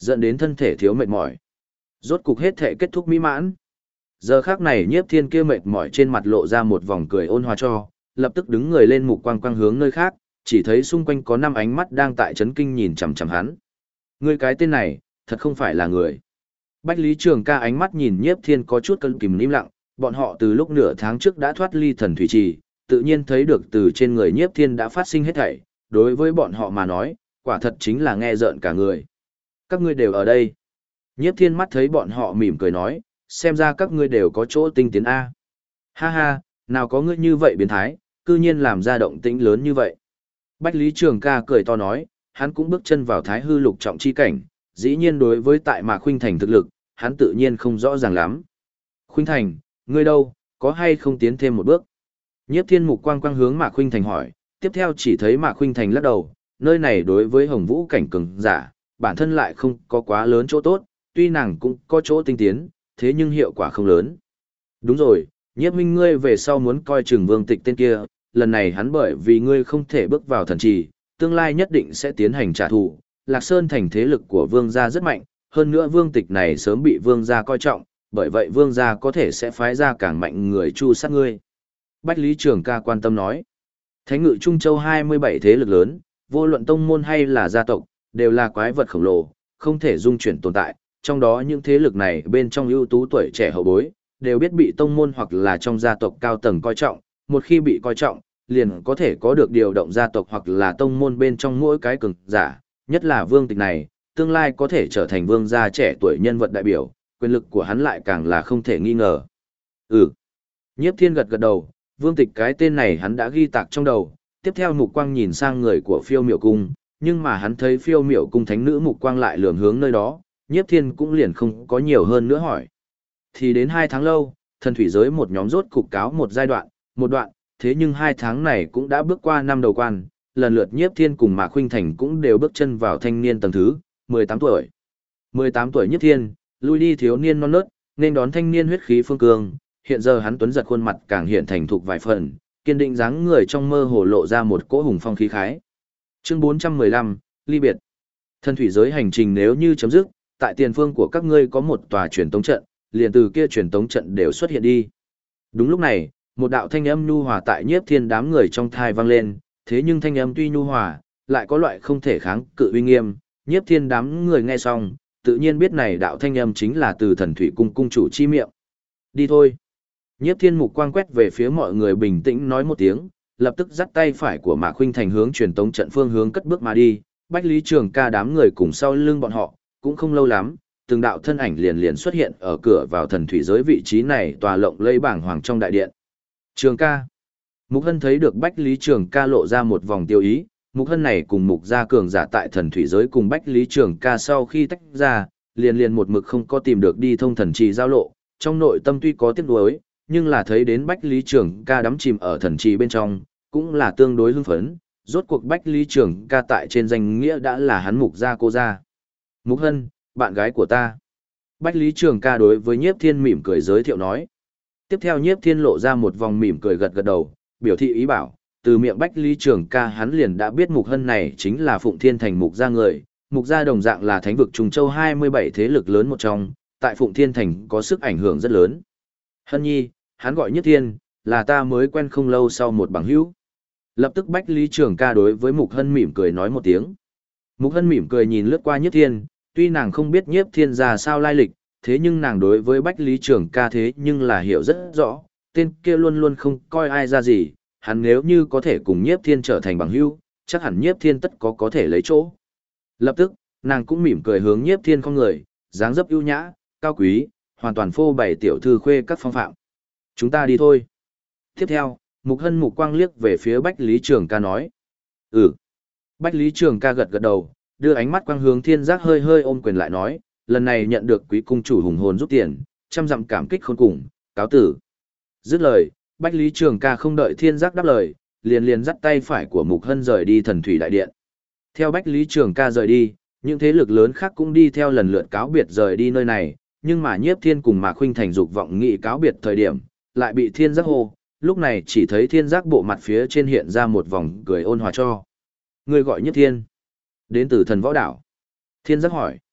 dẫn đến thân thể thiếu mệt mỏi. Rốt cục hết thể kết thúc mỹ mãn. Giờ khắc này Nhiếp Thiên kia mệt mỏi trên mặt lộ ra một vòng cười ôn hòa cho, lập tức đứng người lên mục quang quang hướng nơi khác, chỉ thấy xung quanh có 5 ánh mắt đang tại chấn kinh nhìn chằm chằm hắn. Ngươi cái tên này, thật không phải là người. Bách Lý Trường Ca ánh mắt nhìn Nhiếp Thiên có chút cân kìm im lặng, bọn họ từ lúc nửa tháng trước đã thoát ly thần thủy trì, tự nhiên thấy được từ trên người Nhiếp Thiên đã phát sinh hết thảy, đối với bọn họ mà nói, quả thật chính là nghe rợn cả người. Các ngươi đều ở đây. Nhiếp Thiên mắt thấy bọn họ mỉm cười nói, xem ra các ngươi đều có chỗ tinh tiến A. Ha ha, nào có ngươi như vậy biến thái, cư nhiên làm ra động tĩnh lớn như vậy. Bách Lý Trường Ca cười to nói, hắn cũng bước chân vào thái hư lục trọng chi cảnh, dĩ nhiên đối với tại Mạc Khuynh Thành thực lực, hắn tự nhiên không rõ ràng lắm. Khuynh Thành, ngươi đâu, có hay không tiến thêm một bước? Nhiếp Thiên mục quang quang hướng Mạc Khuynh Thành hỏi, tiếp theo chỉ thấy Mạc Khuynh Thành lắc đầu, nơi này đối với Hồng Vũ cảnh cường giả, bản thân lại không có quá lớn chỗ tốt, tuy nàng cũng có chỗ tinh tiến, thế nhưng hiệu quả không lớn. Đúng rồi, Nhiếp huynh ngươi về sau muốn coi chừng Vương Tịch tên kia, lần này hắn bởi vì ngươi không thể bước vào thần trì, tương lai nhất định sẽ tiến hành trả thù. Lạc Sơn thành thế lực của Vương gia rất mạnh, hơn nữa Vương Tịch này sớm bị Vương gia coi trọng, bởi vậy Vương gia có thể sẽ phái ra càng mạnh người chu sát ngươi. Bách Lý Trường Ca quan tâm nói, Thánh ngự Trung Châu 27 thế lực lớn, vô luận tông môn hay là gia tộc, đều là quái vật khổng lồ, không thể dung chuyển tồn tại, trong đó những thế lực này bên trong ưu tú tuổi trẻ hậu bối, đều biết bị tông môn hoặc là trong gia tộc cao tầng coi trọng, một khi bị coi trọng, liền có thể có được điều động gia tộc hoặc là tông môn bên trong mỗi cái cường giả, nhất là Vương Tịch này, tương lai có thể trở thành vương gia trẻ tuổi nhân vật đại biểu, quyền lực của hắn lại càng là không thể nghi ngờ. Nhiếp Thiên gật gật đầu, Vương Tịch cái tên này hắn đã ghi tạc trong đầu, tiếp theo mục quang nhìn sang người của Phiêu Miểu Cung, nhưng mà hắn thấy Phiêu Miểu Cung thánh nữ mục quang lại lườm hướng nơi đó, Nhiếp Thiên cũng liền không có nhiều hơn nữa hỏi. Thì đến 2 tháng lâu, thần thủy giới một nhóm rốt cục cáo một giai đoạn, một đoạn, thế nhưng 2 tháng này cũng đã bước qua 5 đầu quan, lần lượt Nhiếp Thiên cùng Mạc Khuynh Thành cũng đều bước chân vào thanh niên tầng thứ, 18 tuổi. 18 tuổi Nhiếp Thiên, lui đi thiếu niên non nớt, nên đón thanh niên huyết khí phương cương, hiện giờ hắn tuấn giật khuôn mặt càng hiện thành thục vài phần, kiên định dáng người trong mơ hồ lộ ra một cỗ hùng phong khí khái. Chương 415, ly biệt. Thần thủy giới hành trình nếu như chấm dứt, tại tiền phương của các ngươi có một tòa truyền tống trận, liền từ kia truyền tống trận đều xuất hiện đi. Đúng lúc này, một đạo thanh âm nhu hòa tại Nhiếp Thiên đám người trong thai vang lên, thế nhưng thanh âm tuy nhu hòa, lại có loại không thể kháng cự uy nghiêm, Nhiếp Thiên đám người nghe xong, tự nhiên biết này đạo thanh âm chính là từ Thần Thủy cung cung chủ chi miệng. Đi thôi. Nhiếp Thiên mục quang quét về phía mọi người bình tĩnh nói một tiếng, lập tức dắt tay phải của Mạc Khuynh Thành hướng truyền tống trận phương hướng cất bước mà đi, Bách Lý Trường Ca đám người cùng sau lưng bọn họ, cũng không lâu lắm, từng đạo thân ảnh liền liền xuất hiện ở cửa vào thần thủy giới vị trí này tòa lộng lẫy bảng hoàng trong đại điện. Trường Ca. Mục Hân thấy được Bách Lý Trường Ca lộ ra một vòng tiêu ý, Mục Hân này cùng Mục gia cường giả tại thần thủy giới cùng Bách Lý Trường Ca sau khi tách ra, liền liền một mực không có tìm được đi thông thần trì giao lộ, trong nội tâm tuy có tiếc nuối, nhưng là thấy đến Bách Lý Trường Ca đắm chìm ở thần trì bên trong, cũng là tương đối hưng phấn, rốt cuộc Bách Lý Trường Ca tại trên danh nghĩa đã là hắn Mục gia cô gia. Mục Hân, bạn gái của ta. Bách Lý Trường Ca đối với Nhiếp Thiên mỉm cười giới thiệu nói. Tiếp theo Nhiếp Thiên lộ ra một vòng mỉm cười gật gật đầu, biểu thị ý bảo, từ miệng Bách Lý Trường Ca hắn liền đã biết Mục Hân này chính là Phụng Thiên Thành Mục gia người, Mục gia đồng dạng là thánh vực Trùng Châu 27 thế lực lớn một trong, tại Phụng Thiên Thành có sức ảnh hưởng rất lớn. Hân nhi, hắn gọi Nhiếp Thiên, là ta mới quen không lâu sau một bằng hữu. Lập tức Bách Lý Trường Ca đối với Mục Hân mỉm cười nói một tiếng. Mục Hân mỉm cười nhìn lướt qua Nhiếp Thiên, tuy nàng không biết Nhiếp Thiên ra sao lai lịch, thế nhưng nàng đối với Bách Lý Trường Ca thế nhưng là hiểu rất rõ, tên kia luôn luôn không coi ai ra gì, hắn nếu như có thể cùng Nhiếp Thiên trở thành bằng hữu, chắc hẳn Nhiếp Thiên tất có thể lấy chỗ. Lập tức, nàng cũng mỉm cười hướng Nhiếp Thiên không người, dáng dấp ưu nhã, cao quý, hoàn toàn phô bày tiểu thư khuê các phong phạm. Chúng ta đi thôi. Tiếp theo, Mục Hân mục quang liếc về phía Bách Lý Trường Ca nói. Bách Lý Trường Ca gật gật đầu, đưa ánh mắt quang hướng Thiên Giác hơi hơi ôm quyền lại nói, lần này nhận được quý cung chủ hùng hồn giúp tiền, trăm dặm cảm kích khôn cùng, cáo tử. Dứt lời, Bách Lý Trường Ca không đợi Thiên Giác đáp lời, liền liền dắt tay phải của Mục Hân rời đi thần thủy đại điện. Theo Bách Lý Trường Ca rời đi, những thế lực lớn khác cũng đi theo lần lượt cáo biệt rời đi nơi này, nhưng mà Nhiếp Thiên cùng Mạc Khuynh Thành dục vọng nghị cáo biệt thời điểm, lại bị Thiên Giác hô, lúc này chỉ thấy Thiên Giác bộ mặt phía trên hiện ra một vòng cười ôn hòa cho. Người gọi Nhiếp Thiên. Đến từ thần võ đảo. Thiên Giác hỏi.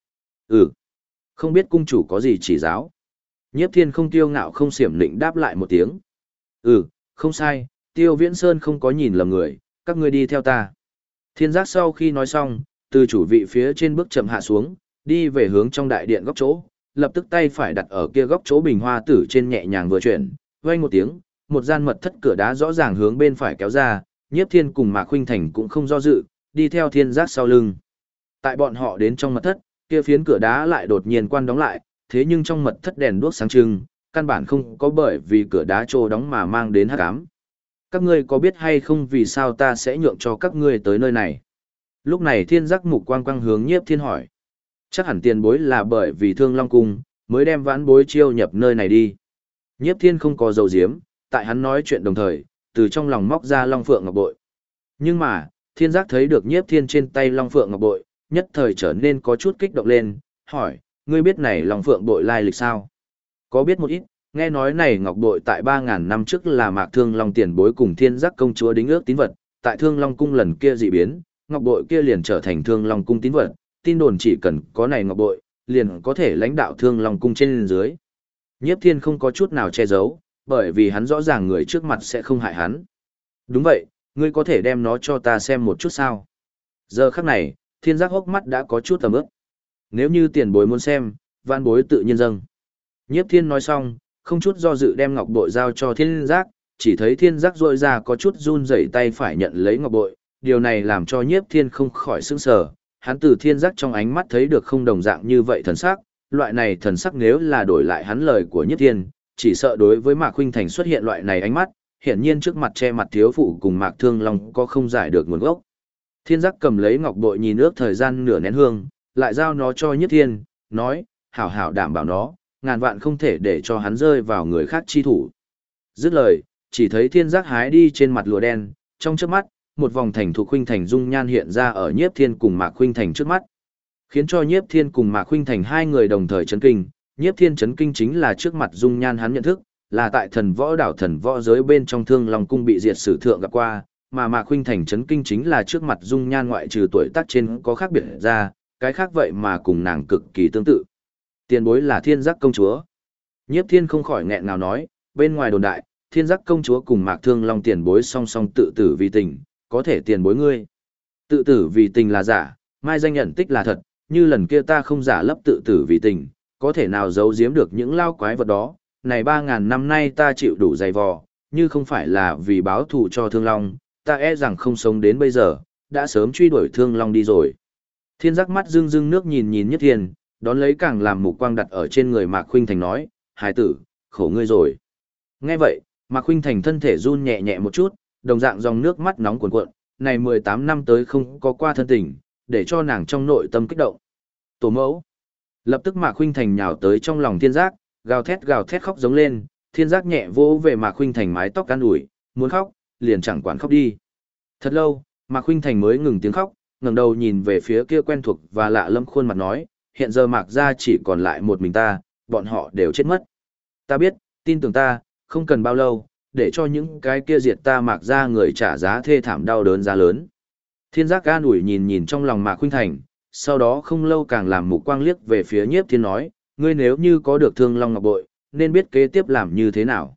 Ừ, không biết cung chủ có gì chỉ giáo. Nhiếp Thiên không tiêu ngạo không xiểm lĩnh đáp lại một tiếng. Ừ, không sai, Tiêu Viễn Sơn không có nhìn lầm người, các ngươi đi theo ta. Thiên giác sau khi nói xong, từ chủ vị phía trên bước chậm hạ xuống, đi về hướng trong đại điện góc chỗ, lập tức tay phải đặt ở kia góc chỗ bình hoa tử trên nhẹ nhàng vừa chuyển, vang một tiếng, một gian mật thất cửa đá rõ ràng hướng bên phải kéo ra, Nhiếp Thiên cùng Mạc Khuynh Thành cũng không do dự, đi theo Thiên giác sau lưng. Tại bọn họ đến trong mật thất, kia phiến cửa đá lại đột nhiên quan đóng lại, thế nhưng trong mật thất đèn đuốc sáng trưng, căn bản không có bởi vì cửa đá trô đóng mà mang đến hắc ám. Các ngươi có biết hay không vì sao ta sẽ nhượng cho các ngươi tới nơi này? Lúc này Thiên giác mục quang quang hướng Nhiếp Thiên hỏi. Chắc hẳn tiền bối là bởi vì Thương Long Cung, mới đem vãn bối chiêu nhập nơi này đi. Nhiếp Thiên không có dầu diếm, tại hắn nói chuyện đồng thời, từ trong lòng móc ra Long Phượng Ngọc Bội. Nhưng mà, Thiên giác thấy được Nhiếp Thiên trên tay Long Phượng Ngọc Bội, nhất thời trở nên có chút kích động lên, hỏi, ngươi biết này Long Phượng Bội lai lịch sao? Có biết một ít, nghe nói này Ngọc Bội tại 3.000 năm trước là Mạc Thương Long tiền bối cùng Thiên giác công chúa đính ước tín vật, tại Thương Long Cung lần kia dị biến, Ngọc Bội kia liền trở thành Thương Long Cung tín vật, tin đồn chỉ cần có này Ngọc Bội, liền có thể lãnh đạo Thương Long Cung trên dưới. Nhiếp Thiên không có chút nào che giấu, bởi vì hắn rõ ràng người trước mặt sẽ không hại hắn. Đúng vậy, ngươi có thể đem nó cho ta xem một chút sao? Giờ khắc này, Thiên giác hốc mắt đã có chút tầm ướp. Nếu như tiền bối muốn xem, van bối tự nhiên dâng. Nhiếp Thiên nói xong, không chút do dự đem ngọc bội giao cho Thiên giác, chỉ thấy Thiên giác rôi ra có chút run rẩy tay phải nhận lấy ngọc bội, điều này làm cho Nhiếp Thiên không khỏi sững sờ. Hắn từ Thiên giác trong ánh mắt thấy được không đồng dạng như vậy thần sắc, loại này thần sắc nếu là đổi lại hắn lời của Nhiếp Thiên, chỉ sợ đối với Mạc Khuynh Thành xuất hiện loại này ánh mắt, hiển nhiên trước mặt che mặt thiếu phụ cùng Mạc Thương Long có không giải được nguồn gốc. Thiên giác cầm lấy ngọc bội nhìn ước thời gian nửa nén hương, lại giao nó cho Nhiếp Thiên, nói, hảo hảo đảm bảo nó, ngàn vạn không thể để cho hắn rơi vào người khác chi thủ. Dứt lời, chỉ thấy Thiên giác hái đi trên mặt lụa đen, trong chớp mắt, một vòng thành thuộc Khuynh Thành dung nhan hiện ra ở Nhiếp Thiên cùng Mạc Khuynh Thành trước mắt, khiến cho Nhiếp Thiên cùng Mạc Khuynh Thành hai người đồng thời chấn kinh. Nhiếp Thiên chấn kinh chính là trước mặt dung nhan hắn nhận thức, là tại thần võ đảo thần võ giới bên trong Thương Long Cung bị diệt sử thượng gặp qua, mà Mạc Khuynh Thành chấn kinh chính là trước mặt dung nhan ngoại trừ tuổi tác trên có khác biệt ra, cái khác vậy mà cùng nàng cực kỳ tương tự. Tiền bối là Thiên giác công chúa. Nhiếp Thiên không khỏi nghẹn ngào nói, bên ngoài đồn đại, Thiên giác công chúa cùng Mạc Thương Long tiền bối song song tự tử vì tình, có thể tiền bối ngươi. Tự tử vì tình là giả, mai danh nhận tích là thật, như lần kia ta không giả lấp tự tử vì tình, có thể nào giấu giếm được những lao quái vật đó, này 3.000 năm nay ta chịu đủ dày vò, như không phải là vì báo thù cho Thương Long, ta e rằng không sống đến bây giờ, đã sớm truy đuổi Thương Long đi rồi. Thiên giác mắt rưng rưng nước nhìn nhìn Nhất Thiên, đón lấy càng làm mục quang đặt ở trên người Mạc Khuynh Thành nói, hài tử, khổ ngươi rồi. Nghe vậy, Mạc Khuynh Thành thân thể run nhẹ nhẹ một chút, đồng dạng dòng nước mắt nóng cuồn cuộn, này 18 năm tới không có qua thân tình, để cho nàng trong nội tâm kích động. Tổ mẫu. Lập tức Mạc Khuynh Thành nhào tới trong lòng Thiên giác, gào thét khóc giống lên, Thiên giác nhẹ vỗ về Mạc Khuynh Thành mái tóc an ủi, muốn khóc, liền chẳng quản khóc đi. Thật lâu, Mạc Khuynh Thành mới ngừng tiếng khóc, ngẩng đầu nhìn về phía kia quen thuộc và lạ lẫm khuôn mặt nói, hiện giờ Mạc gia chỉ còn lại một mình ta, bọn họ đều chết mất. Ta biết, tin tưởng ta, không cần bao lâu, để cho những cái kia diệt ta Mạc gia người trả giá thê thảm đau đớn giá lớn. Thiên giác an ủi nhìn nhìn trong lòng Mạc Khuynh Thành, sau đó không lâu càng làm mục quang liếc về phía Nhiếp Thiên nói, ngươi nếu như có được Thương Long Ngọc Bội, nên biết kế tiếp làm như thế nào.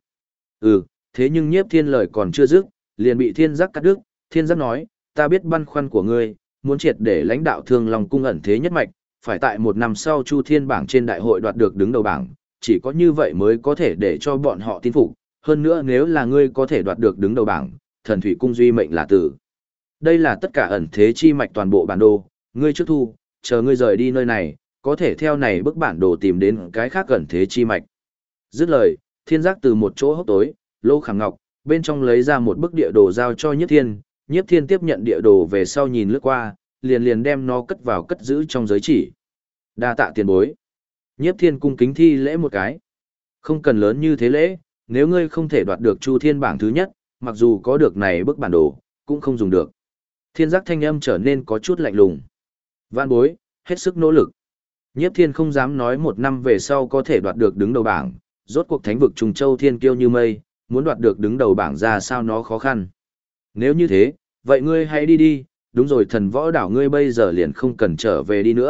Thế nhưng Nhiếp Thiên lời còn chưa dứt, liền bị Thiên giác cắt đứt. Thiên giác nói, ta biết băn khoăn của ngươi, muốn triệt để lãnh đạo Thương Long Cung ẩn thế nhất mạch, phải tại 1 năm sau Chu Thiên bảng trên đại hội đoạt được đứng đầu bảng, chỉ có như vậy mới có thể để cho bọn họ tin phục. Hơn nữa nếu là ngươi có thể đoạt được đứng đầu bảng, Thần Thủy Cung duy mệnh là tử. Đây là tất cả ẩn thế chi mạch toàn bộ bản đồ, ngươi trước thu, chờ ngươi rời đi nơi này, có thể theo này bức bản đồ tìm đến cái khác ẩn thế chi mạch. Dứt lời, Thiên giác từ một chỗ hốc tối, lô khảm ngọc, bên trong lấy ra một bức địa đồ giao cho Nhiếp Thiên. Nhiếp Thiên tiếp nhận địa đồ về sau nhìn lướt qua, liền đem nó cất vào cất giữ trong giới chỉ. Đa tạ tiền bối. Nhiếp Thiên cung kính thi lễ một cái. Không cần lớn như thế lễ, nếu ngươi không thể đoạt được Chu Thiên bảng thứ nhất, mặc dù có được này bức bản đồ, cũng không dùng được. Thiên giác thanh âm trở nên có chút lạnh lùng. Vạn bối, hết sức nỗ lực. Nhiếp Thiên không dám nói 1 năm về sau có thể đoạt được đứng đầu bảng, rốt cuộc thánh vực Trùng Châu thiên kiêu như mây, muốn đoạt được đứng đầu bảng ra sao nó khó khăn. Nếu như thế, vậy ngươi hãy đi đi, đúng rồi thần võ đảo ngươi bây giờ liền không cần trở về đi nữa,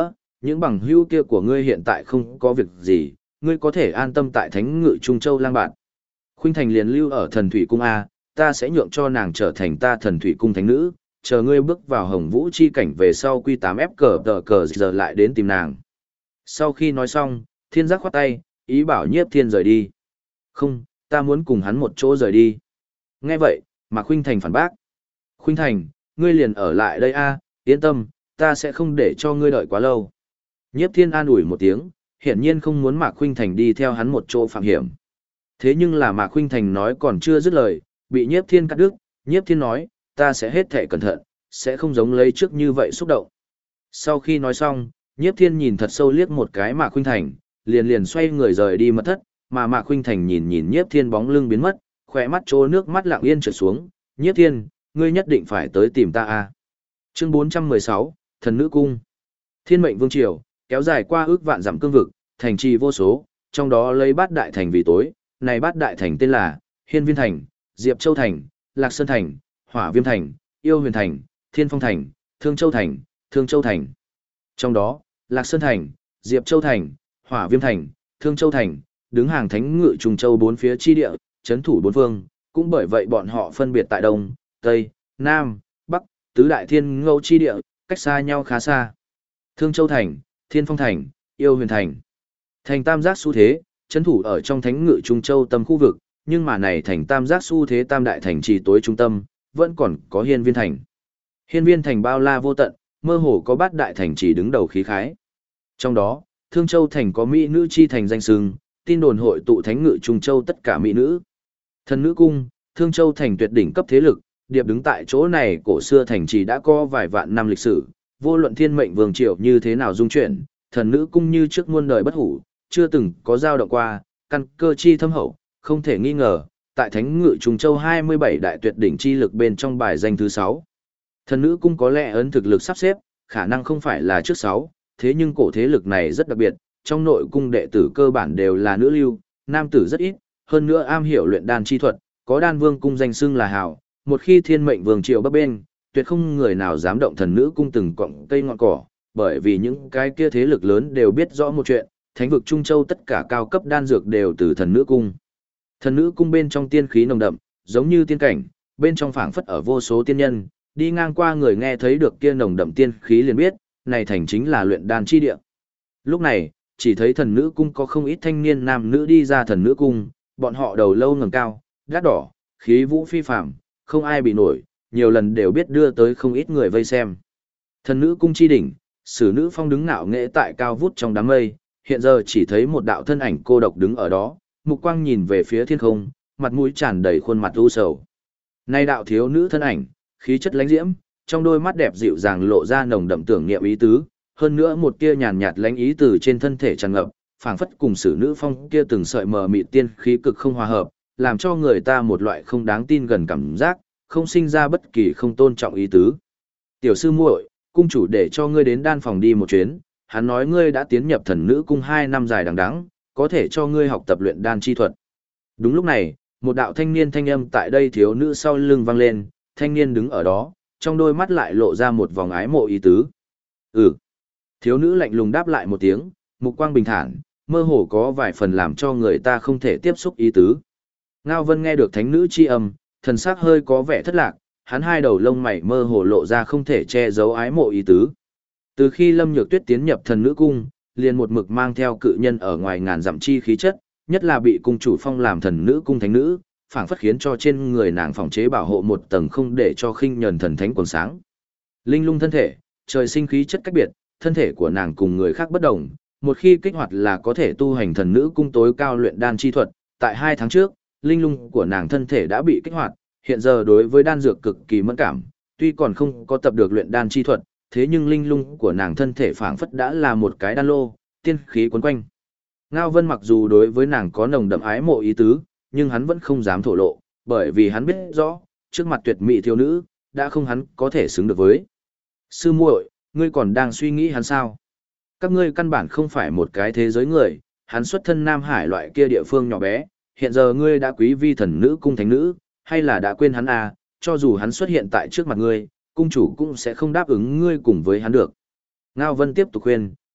những bằng hữu kia của ngươi hiện tại không có việc gì, ngươi có thể an tâm tại Thánh Ngự Trung Châu lang bạn. Khuynh Thành liền lưu ở Thần Thủy Cung A, ta sẽ nhượng cho nàng trở thành ta Thần Thủy Cung thánh nữ, chờ ngươi bước vào Hồng Vũ chi cảnh về sau Q8F cờ giờ lại đến tìm nàng. Sau khi nói xong, Thiên Giác khoát tay, ý bảo Nhiếp Thiên rời đi. Không, ta muốn cùng hắn một chỗ rời đi. Nghe vậy, mà Khuynh Thành phản bác. Khuynh Thành, ngươi liền ở lại đây a, yên tâm, ta sẽ không để cho ngươi đợi quá lâu. Nhiếp Thiên an ủi một tiếng, hiển nhiên không muốn Mạc Khuynh Thành đi theo hắn một chỗ phạm hiểm. Thế nhưng là Mạc Khuynh Thành nói còn chưa dứt lời, bị Nhiếp Thiên cắt đứt, Nhiếp Thiên nói, ta sẽ hết thảy cẩn thận, sẽ không giống lấy trước như vậy xúc động. Sau khi nói xong, Nhiếp Thiên nhìn thật sâu liếc một cái Mạc Khuynh Thành, liền xoay người rời đi mật thất, mà Mạc Khuynh Thành nhìn Nhiếp Thiên bóng lưng biến mất, khỏe mắt trô nước mắt lặng yên trượt xuống, Nhiếp Thiên, ngươi nhất định phải tới tìm ta a. Chương 416, Thần Nữ Cung. Thiên mệnh vương triều, kéo dài qua ước vạn dặm cương vực, thành trì vô số, trong đó lấy bát đại thành vì tối, này bát đại thành tên là Hiên Viên Thành, Diệp Châu Thành, Lạc Sơn Thành, Hỏa Viêm Thành, Yêu Huyền Thành, Thiên Phong Thành, Thương Châu Thành, Thương Châu Thành. Trong đó, Lạc Sơn Thành, Diệp Châu Thành, Hỏa Viêm Thành, Thương Châu Thành, đứng hàng Thánh Ngự Trung Châu bốn phía chi địa, chấn thủ bốn phương, cũng bởi vậy bọn họ phân biệt tại Đông, Tây, Nam, Bắc, tứ đại thiên ngẫu chi địa, cách xa nhau khá xa. Thương Châu Thành, Thiên Phong Thành, Yêu Huyền Thành. Thành tam giác xu thế, chấn thủ ở trong Thánh Ngự Trung Châu tâm khu vực, nhưng mà này thành tam giác xu thế tam đại thành trì tối trung tâm, vẫn còn có Hiên Viên Thành. Hiên Viên Thành bao la vô tận, mơ hồ có bát đại thành trì đứng đầu khí khái. Trong đó, Thương Châu Thành có mỹ nữ chi thành danh xưng, tin đồn hội tụ Thánh Ngự Trung Châu tất cả mỹ nữ. Thần Nữ Cung, Thương Châu Thành tuyệt đỉnh cấp thế lực, điệp đứng tại chỗ này cổ xưa thành trì đã có vài vạn năm lịch sử, vô luận thiên mệnh vương triều như thế nào dung chuyển, Thần Nữ Cung như trước muôn đời bất hủ, chưa từng có dao động qua, căn cơ chi thâm hậu, không thể nghi ngờ, tại Thánh Ngự Trung Châu 27 đại tuyệt đỉnh chi lực bên trong bài danh thứ 6. Thần Nữ Cung có lẽ ấn thực lực sắp xếp, khả năng không phải là trước 6, thế nhưng cổ thế lực này rất đặc biệt, trong nội cung đệ tử cơ bản đều là nữ lưu, nam tử rất ít, hơn nữa am hiểu luyện đan chi thuật, có đan vương cung danh xưng là hảo, một khi thiên mệnh vương triều bấp bên, tuyệt không người nào dám động Thần Nữ Cung từng cọng cây ngọn cỏ, bởi vì những cái kia thế lực lớn đều biết rõ một chuyện, thánh vực Trung Châu tất cả cao cấp đan dược đều từ Thần Nữ Cung. Thần Nữ Cung bên trong tiên khí nồng đậm, giống như tiên cảnh, bên trong phảng phất ở vô số tiên nhân, đi ngang qua người nghe thấy được kia nồng đậm tiên khí liền biết, này thành chính là luyện đan chi địa. Lúc này, chỉ thấy Thần Nữ Cung có không ít thanh niên nam nữ đi ra Thần Nữ Cung, bọn họ đầu lâu ngẩng cao, gác đỏ, khí vũ phi phàm, không ai bị nổi, nhiều lần đều biết đưa tới không ít người vây xem. Thần Nữ Cung chi đỉnh, Sử Nữ Phong đứng ngạo nghễ tại cao vút trong đám mây, hiện giờ chỉ thấy một đạo thân ảnh cô độc đứng ở đó, mục quang nhìn về phía thiên không, mặt mũi tràn đầy khuôn mặt u sầu. Nay đạo thiếu nữ thân ảnh, khí chất lãnh diễm, trong đôi mắt đẹp dịu dàng lộ ra nồng đậm tưởng niệm ý tứ, hơn nữa một tia nhàn nhạt lãnh ý từ trên thân thể tràn ngập, phảng phất cùng Sử Nữ Phong kia từng sợi mờ mịt tiên khí cực không hòa hợp, làm cho người ta một loại không đáng tin gần cảm giác, không sinh ra bất kỳ không tôn trọng ý tứ. Tiểu sư muội, cung chủ để cho ngươi đến đan phòng đi một chuyến, hắn nói ngươi đã tiến nhập Thần Nữ Cung 2 năm dài đằng đẵng, có thể cho ngươi học tập luyện đan chi thuật. Đúng lúc này, một đạo thanh niên thanh âm tại đây thiếu nữ sau lưng vang lên, thanh niên đứng ở đó, trong đôi mắt lại lộ ra một vòng ái mộ ý tứ. Ừ. Thiếu nữ lạnh lùng đáp lại một tiếng, mục quang bình thản, mơ hồ có vài phần làm cho người ta không thể tiếp xúc ý tứ. Ngao Vân nghe được thánh nữ chi âm, thần sắc hơi có vẻ thất lạc, hắn hai đầu lông mày mơ hồ lộ ra không thể che giấu ái mộ ý tứ. Từ khi Lâm Nhược Tuyết tiến nhập Thần Nữ Cung, liền một mực mang theo cự nhân ở ngoài ngàn dặm chi khí chất, nhất là bị cung chủ phong làm Thần Nữ Cung thánh nữ, phảng phất khiến cho trên người nàng phòng chế bảo hộ một tầng không để cho khinh nhẫn thần thánh quần sáng. Linh lung thân thể, trời sinh khí chất cách biệt, thân thể của nàng cùng người khác bất đồng, một khi kích hoạt là có thể tu hành Thần Nữ Cung tối cao luyện đan chi thuật, tại 2 tháng trước, linh lung của nàng thân thể đã bị kích hoạt, hiện giờ đối với đan dược cực kỳ mẫn cảm, tuy còn không có tập được luyện đan chi thuật, thế nhưng linh lung của nàng thân thể phảng phất đã là một cái đan lô, tiên khí quấn quanh. Ngao Vân mặc dù đối với nàng có nồng đậm ái mộ ý tứ, nhưng hắn vẫn không dám thổ lộ, bởi vì hắn biết rõ, trước mặt tuyệt mỹ thiếu nữ, đã không hắn có thể xứng được với. Sư muội, ngươi còn đang suy nghĩ hắn sao? Các ngươi căn bản không phải một cái thế giới người, hắn xuất thân Nam Hải loại kia địa phương nhỏ bé, hiện giờ ngươi đã quý vi Thần Nữ Cung thánh nữ, hay là đã quên hắn à, cho dù hắn xuất hiện tại trước mặt ngươi, cung chủ cũng sẽ không đáp ứng ngươi cùng với hắn được. Ngao Vân tiếp tục khuyên,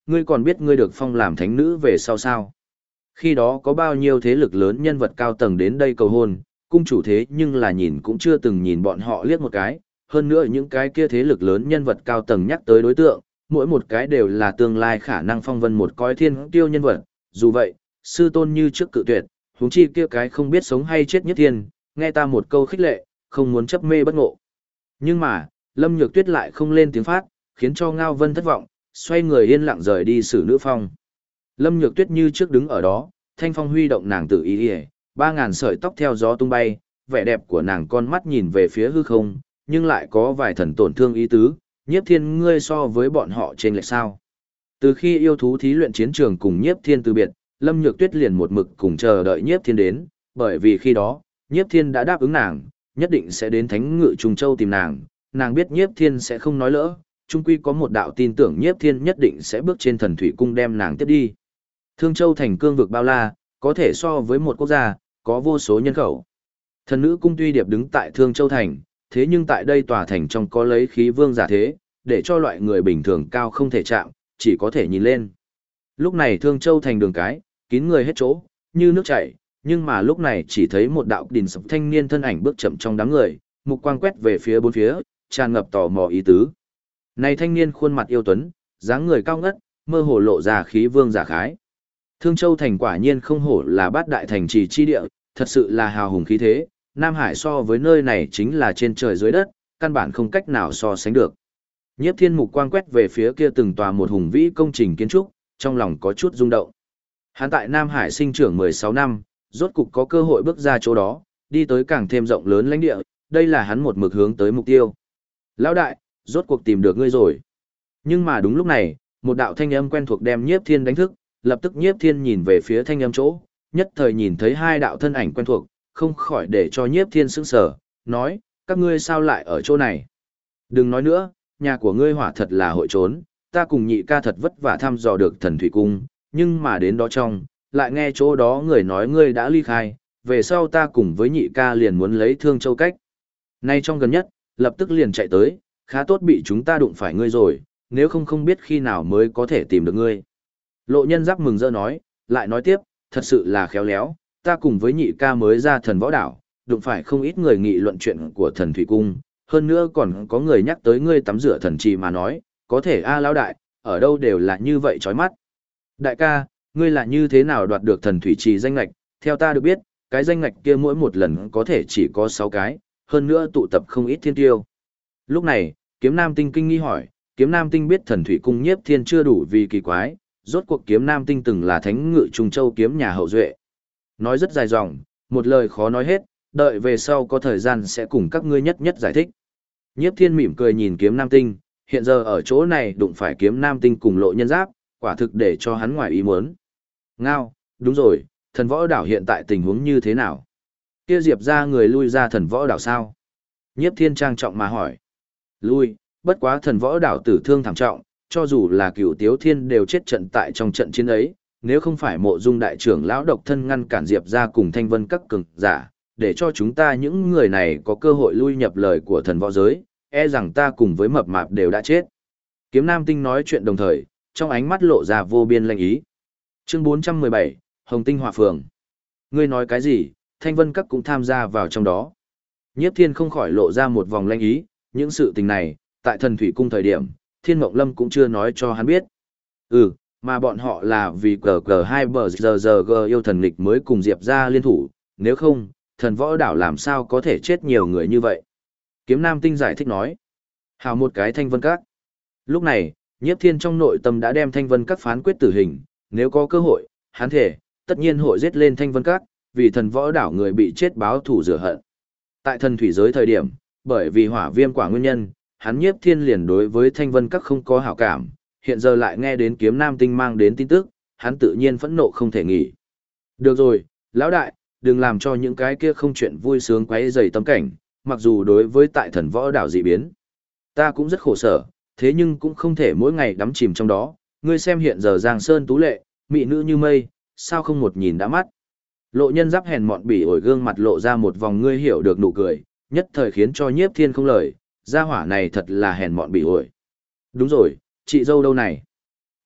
ngươi còn biết ngươi được phong làm thánh nữ về sau sao? Khi đó có bao nhiêu thế lực lớn nhân vật cao tầng đến đây cầu hôn, cung chủ thế nhưng là nhìn cũng chưa từng nhìn bọn họ liếc một cái, hơn nữa những cái kia thế lực lớn nhân vật cao tầng nhắc tới đối tượng, mỗi một cái đều là tương lai khả năng phong vân một cõi thiên tiêu nhân vật, dù vậy, sư tôn như trước cự tuyệt, huống chi kia cái không biết sống hay chết nhất thiên, nghe ta một câu khích lệ, không muốn chấp mê bất ngộ. Nhưng mà, Lâm Nhược Tuyết lại không lên tiếng phát, khiến cho Ngao Vân thất vọng, xoay người yên lặng rời đi xử nữ phong. Lâm Nhược Tuyết như trước đứng ở đó, thanh phong huy động nàng tự ý, 3.000 sợi tóc theo gió tung bay, vẻ đẹp của nàng con mắt nhìn về phía hư không, nhưng lại có vài thần tổn thương ý tứ, Nhiếp Thiên ngươi so với bọn họ trên lệch sao. Từ khi yêu thú thí luyện chiến trường cùng Nhiếp Thiên từ biệt, Lâm Nhược Tuyết liền một mực cùng chờ đợi Nhiếp Thiên đến, bởi vì khi đó, Nhiếp Thiên đã đáp ứng nàng, nhất định sẽ đến Thánh Ngự Trùng Châu tìm nàng biết Nhiếp Thiên sẽ không nói lỡ, chung quy có một đạo tin tưởng Nhiếp Thiên nhất định sẽ bước trên thần thủy cung đem nàng tiếp đi. Thương Châu thành cương vực bao la, có thể so với một quốc gia, có vô số nhân khẩu. Thần nữ cung tuy điệp đứng tại Thương Châu thành, thế nhưng tại đây tòa thành trong có lấy khí vương giả thế, để cho loại người bình thường cao không thể chạm, chỉ có thể nhìn lên. Lúc này Thương Châu thành đường cái, kín người hết chỗ, như nước chảy, nhưng mà lúc này chỉ thấy một đạo đỉnh sập thanh niên thân ảnh bước chậm trong đám người, mục quang quét về phía bốn phía, tràn ngập tò mò ý tứ. Này thanh niên khuôn mặt yêu tuấn, dáng người cao ngất, mơ hồ lộ ra khí vương giả khái. Thương Châu thành quả nhiên không hổ là bát đại thành trì chi địa, thật sự là hào hùng khí thế, Nam Hải so với nơi này chính là trên trời dưới đất, căn bản không cách nào so sánh được. Nhiếp Thiên mục quang quét về phía kia từng tòa một hùng vĩ công trình kiến trúc, trong lòng có chút rung động. Hắn tại Nam Hải sinh trưởng 16 năm, rốt cục có cơ hội bước ra chỗ đó, đi tới càng thêm rộng lớn lãnh địa, đây là hắn một mực hướng tới mục tiêu. Lão đại, rốt cuộc tìm được ngươi rồi. Nhưng mà đúng lúc này, một đạo thanh âm quen thuộc đem Nhiếp Thiên đánh thức, lập tức Nhiếp Thiên nhìn về phía thanh âm chỗ, nhất thời nhìn thấy hai đạo thân ảnh quen thuộc, không khỏi để cho Nhiếp Thiên sững sờ, nói, các ngươi sao lại ở chỗ này? Đừng nói nữa, nhà của ngươi hỏa thật là hội trốn, ta cùng nhị ca thật vất vả thăm dò được thần thủy cung, nhưng mà đến đó trong, lại nghe chỗ đó người nói ngươi đã ly khai, về sau ta cùng với nhị ca liền muốn lấy Thương Châu cách. Nay trong gần nhất, lập tức liền chạy tới, khá tốt bị chúng ta đụng phải ngươi rồi, nếu không không biết khi nào mới có thể tìm được ngươi. Lộ Nhân Giáp mừng rỡ nói, lại nói tiếp, thật sự là khéo léo, ta cùng với nhị ca mới ra thần võ đảo, đụng phải không ít người nghị luận chuyện của thần thủy cung, hơn nữa còn có người nhắc tới ngươi tắm rửa thần trì mà nói, có thể a lão đại, ở đâu đều là như vậy chói mắt. Đại ca, ngươi là như thế nào đoạt được thần thủy trì danh ngạch, theo ta được biết, cái danh ngạch kia mỗi một lần có thể chỉ có 6 cái, hơn nữa tụ tập không ít thiên tiêu. Lúc này, Kiếm Nam Tinh kinh nghi hỏi, Kiếm Nam Tinh biết thần thủy cung Nhiếp Thiên chưa đủ vì kỳ quái, rốt cuộc Kiếm Nam Tinh từng là Thánh Ngự Trùng Châu kiếm nhà hậu duệ. Nói rất dài dòng, một lời khó nói hết, đợi về sau có thời gian sẽ cùng các ngươi nhất nhất giải thích. Nhiếp Thiên mỉm cười nhìn Kiếm Nam Tinh, hiện giờ ở chỗ này đụng phải Kiếm Nam Tinh cùng Lộ Nhân Giáp, quả thực để cho hắn ngoài ý muốn. Ngao, đúng rồi, thần võ đảo hiện tại tình huống như thế nào? Kia Diệp ra người lui ra thần võ đảo sao? Nhiếp Thiên trang trọng mà hỏi. Lui, bất quá thần võ đảo tử thương thảm trọng, cho dù là Cửu Tiếu Thiên đều chết trận tại trong trận chiến ấy, nếu không phải Mộ Dung đại trưởng lão độc thân ngăn cản Diệp ra cùng Thanh Vân các cường giả, để cho chúng ta những người này có cơ hội lui nhập lời của thần võ giới, e rằng ta cùng với mập mạp đều đã chết. Kiếm Nam Tinh nói chuyện đồng thời, trong ánh mắt lộ ra vô biên lanh ý. Chương 417, Hồng Tinh Hỏa Phường. Ngươi nói cái gì, Thanh Vân các cũng tham gia vào trong đó. Nhiếp Thiên không khỏi lộ ra một vòng lanh ý, những sự tình này, tại thần thủy cung thời điểm, Thiên Mộng Lâm cũng chưa nói cho hắn biết. Mà bọn họ là vì GG2BGG yêu thần nghịch mới cùng Diệp ra liên thủ, nếu không, thần võ đảo làm sao có thể chết nhiều người như vậy. Kiếm Nam Tinh giải thích nói. Hào một cái Thanh Vân các. Lúc này, Nhiếp Thiên trong nội tâm đã đem Thanh Vân các phán quyết tử hình, nếu có cơ hội, hắn thể, tất nhiên hội giết lên Thanh Vân các, vì thần võ đảo người bị chết báo thù rửa hận. Tại thần thủy giới thời điểm, bởi vì hỏa viêm quả nguyên nhân, hắn Nhiếp Thiên liền đối với Thanh Vân các không có hảo cảm, hiện giờ lại nghe đến Kiếm Nam Tinh mang đến tin tức, hắn tự nhiên phẫn nộ không thể nghỉ. Được rồi, lão đại, đừng làm cho những cái kia không chuyện vui sướng quấy rầy tâm cảnh, mặc dù đối với tại thần võ đảo dị biến, ta cũng rất khổ sở, thế nhưng cũng không thể mỗi ngày đắm chìm trong đó, ngươi xem hiện giờ Giang Sơn tú lệ, mỹ nữ như mây, sao không một nhìn đã mắt. Lộ Nhân Giáp hèn mọn bỉ ổi gương mặt lộ ra một vòng ngươi hiểu được nụ cười, nhất thời khiến cho Nhiếp Thiên không lời, gia hỏa này thật là hèn mọn bỉ ổi. Đúng rồi, chị dâu đâu này?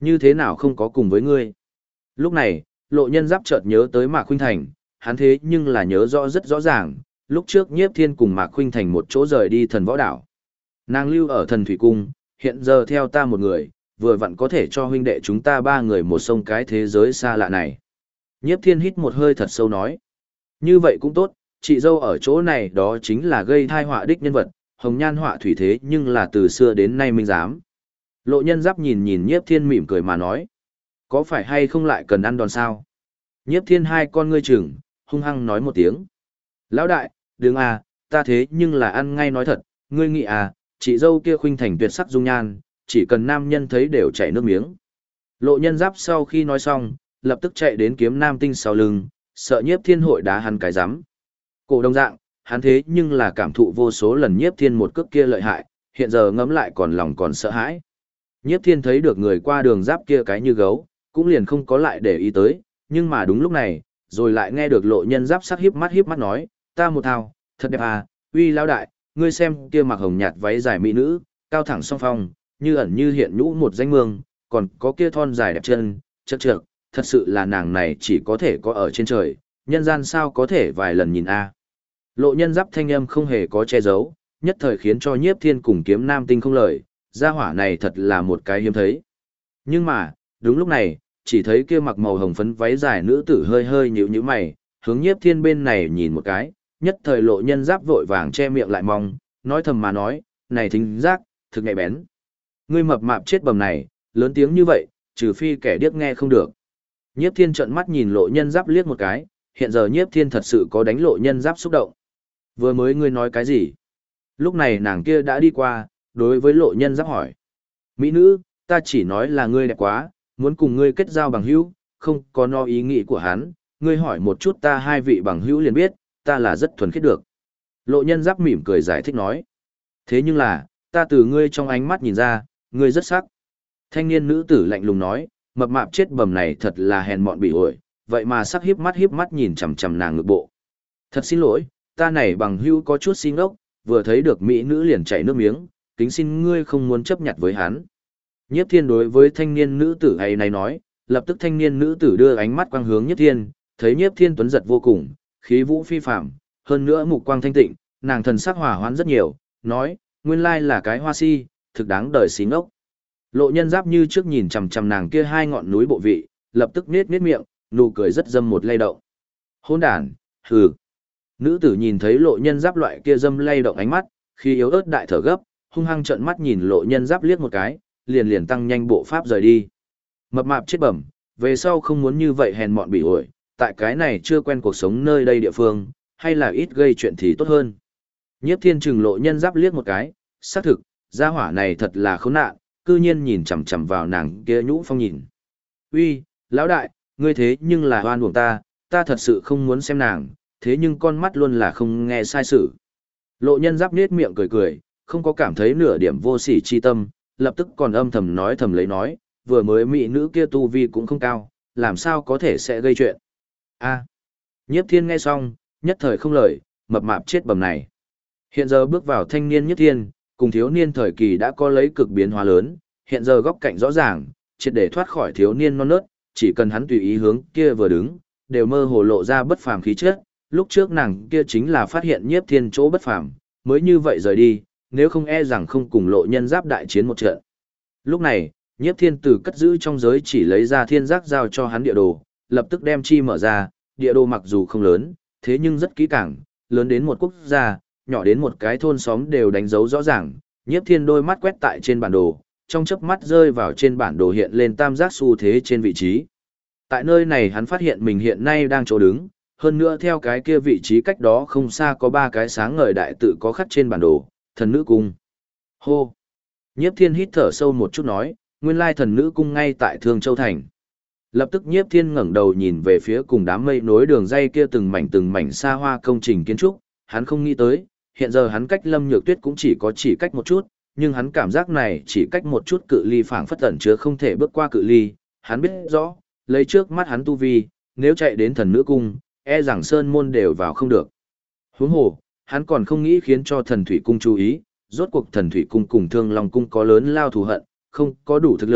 Như thế nào không có cùng với ngươi? Lúc này, Lộ Nhân Giáp chợt nhớ tới Mạc Khuynh Thành, hắn thế nhưng là nhớ rõ rất rõ ràng, lúc trước Nhiếp Thiên cùng Mạc Khuynh Thành một chỗ rời đi Thần Võ Đảo. Nàng lưu ở Thần Thủy Cung, hiện giờ theo ta một người, vừa vặn có thể cho huynh đệ chúng ta ba người một sông cái thế giới xa lạ này. Nhiếp Thiên hít một hơi thật sâu nói. Như vậy cũng tốt, chị dâu ở chỗ này đó chính là gây thai họa đích nhân vật, hồng nhan họa thủy thế nhưng là từ xưa đến nay minh giám. Lộ Nhân Giáp nhìn nhìn Nhiếp Thiên mỉm cười mà nói. Có phải hay không lại cần ăn đòn sao? Nhiếp Thiên hai con ngươi chừng, hung hăng nói một tiếng. Lão đại, đừng à, ta thế nhưng là ăn ngay nói thật, ngươi nghĩ à, chị dâu kia Khuynh Thành tuyệt sắc dung nhan, chỉ cần nam nhân thấy đều chảy nước miếng. Lộ Nhân Giáp sau khi nói xong, lập tức chạy đến kiếm nam tinh sau lưng, sợ Nhiếp Thiên hội đá hắn cái rắm. Cổ đồng dạng, hắn thế nhưng là cảm thụ vô số lần Nhiếp Thiên một cước kia lợi hại, hiện giờ ngẫm lại còn lòng còn sợ hãi. Nhiếp Thiên thấy được người qua đường giáp kia cái như gấu, cũng liền không có lại để ý tới, nhưng mà đúng lúc này, rồi lại nghe được Lộ Nhân Giáp sắc hiếp mắt nói, ta một thao, thật đẹp à, uy lão đại, ngươi xem kia mặc hồng nhạt váy dài mỹ nữ, cao thẳng song phong, như ẩn như hiện nhũ một danh mương, còn có kia thon dài đẹp chân, chật chật, thật sự là nàng này chỉ có thể có ở trên trời, nhân gian sao có thể vài lần nhìn a. Lộ Nhân Giáp thanh âm không hề có che giấu, nhất thời khiến cho Nhiếp Thiên cùng kiếm nam tinh không lời, gia hỏa này thật là một cái hiếm thấy. Nhưng mà, đúng lúc này, chỉ thấy kia mặc màu hồng phấn váy dài nữ tử hơi hơi nhíu mày, hướng Nhiếp Thiên bên này nhìn một cái, nhất thời Lộ Nhân Giáp vội vàng che miệng lại mong, nói thầm mà nói, này thính giác, thực nhạy bén. Ngươi mập mạp chết bầm này, lớn tiếng như vậy, trừ phi kẻ điếc nghe không được. Nhiếp Thiên trợn mắt nhìn Lộ Nhân Giáp liếc một cái, hiện giờ Nhiếp Thiên thật sự có đánh Lộ Nhân Giáp xúc động. Vừa mới ngươi nói cái gì? Lúc này nàng kia đã đi qua, đối với Lộ Nhân Giáp hỏi. Mỹ nữ, ta chỉ nói là ngươi đẹp quá, muốn cùng ngươi kết giao bằng hữu, không có no ý nghĩ của hắn, ngươi hỏi một chút ta hai vị bằng hữu liền biết, ta là rất thuần khiết được. Lộ Nhân Giáp mỉm cười giải thích nói. Thế nhưng là, ta từ ngươi trong ánh mắt nhìn ra, ngươi rất sắc. Thanh niên nữ tử lạnh lùng nói, mập mạp chết bầm này thật là hèn mọn bị ổi, vậy mà sắc hiếp mắt nhìn chằm chằm nàng ngực bộ. Thật xin lỗi, ta này bằng hữu có chút xin ốc, vừa thấy được mỹ nữ liền chảy nước miếng, kính xin ngươi không muốn chấp nhặt với hắn. Nhiếp Thiên đối với thanh niên nữ tử ấy này nói, lập tức thanh niên nữ tử đưa ánh mắt quang hướng Nhiếp Thiên, thấy Nhiếp Thiên tuấn giật vô cùng, khí vũ phi phàm, hơn nữa mục quang thanh tịnh, nàng thần sắc hòa hoãn rất nhiều, nói, nguyên lai là cái hoa si, thực đáng đời xí ngốc. Lộ Nhân Giáp như trước nhìn chằm chằm nàng kia hai ngọn núi bộ vị, lập tức nết miệng, nụ cười rất dâm một lay động. Hỗn đản, hừ. Nữ tử nhìn thấy Lộ Nhân Giáp loại kia dâm lay động ánh mắt, khi yếu ớt đại thở gấp, hung hăng trợn mắt nhìn Lộ Nhân Giáp liếc một cái, liền tăng nhanh bộ pháp rời đi. Mập mạp chết bẩm, về sau không muốn như vậy hèn mọn bị ổi, tại cái này chưa quen cuộc sống nơi đây địa phương, hay là ít gây chuyện thì tốt hơn. Nhiếp Thiên trừng Lộ Nhân Giáp liếc một cái, xác thực, gia hỏa này thật là khốn nạn, cư nhiên nhìn chằm chằm vào nàng kia nhũ phong nhìn. Uy, lão đại, ngươi thế nhưng là oan uổng ta, ta thật sự không muốn xem nàng, thế nhưng con mắt luôn là không nghe sai sự. Lộ Nhân Giáp nết miệng cười, không có cảm thấy nửa điểm vô sỉ chi tâm, lập tức còn âm thầm nói thầm lấy nói, vừa mới mỹ nữ kia tu vi cũng không cao, làm sao có thể sẽ gây chuyện. A. Nhiếp Thiên nghe xong, nhất thời không lời, mập mạp chết bầm này. Hiện giờ bước vào thanh niên Nhiếp Thiên, cùng thiếu niên thời kỳ đã có lấy cực biến hóa lớn, hiện giờ góc cạnh rõ ràng, triệt để thoát khỏi thiếu niên non nớt, chỉ cần hắn tùy ý hướng kia vừa đứng, đều mơ hồ lộ ra bất phàm khí chất. Lúc trước nàng kia chính là phát hiện Nhiếp Thiên chỗ bất phàm, mới như vậy rời đi, nếu không e rằng không cùng Lộ Nhân Giáp đại chiến một trận. Lúc này, Nhiếp Thiên từ cất giữ trong giới chỉ lấy ra thiên giác giao cho hắn địa đồ, lập tức đem chi mở ra, địa đồ mặc dù không lớn, thế nhưng rất kỹ càng, lớn đến một quốc gia, nhỏ đến một cái thôn xóm đều đánh dấu rõ ràng. Nhiếp Thiên đôi mắt quét tại trên bản đồ, trong chớp mắt rơi vào trên bản đồ hiện lên tam giác xu thế trên vị trí. Tại nơi này hắn phát hiện mình hiện nay đang chỗ đứng, hơn nữa theo cái kia vị trí cách đó không xa có ba cái sáng ngời đại tự có khắc trên bản đồ, thần nữ cung. Hô! Nhiếp Thiên hít thở sâu một chút nói, nguyên lai thần nữ cung ngay tại Thương Châu Thành. Lập tức Nhiếp Thiên ngẩng đầu nhìn về phía cùng đám mây nối đường dây kia từng mảnh xa hoa công trình kiến trúc, hắn không nghĩ tới, hiện giờ hắn cách Lâm Nhược Tuyết cũng chỉ cách một chút, nhưng hắn cảm giác này chỉ cách một chút cự ly phảng phất ẩn chứa không thể bước qua cự ly, hắn biết rõ, lấy trước mắt hắn tu vi, nếu chạy đến thần nữ cung, e rằng sơn môn đều vào không được. Huống hồ, hắn còn không nghĩ khiến cho thần thủy cung chú ý, rốt cuộc thần thủy cung cùng Thương Long cung có lớn lao thù hận, không có đủ thực lực,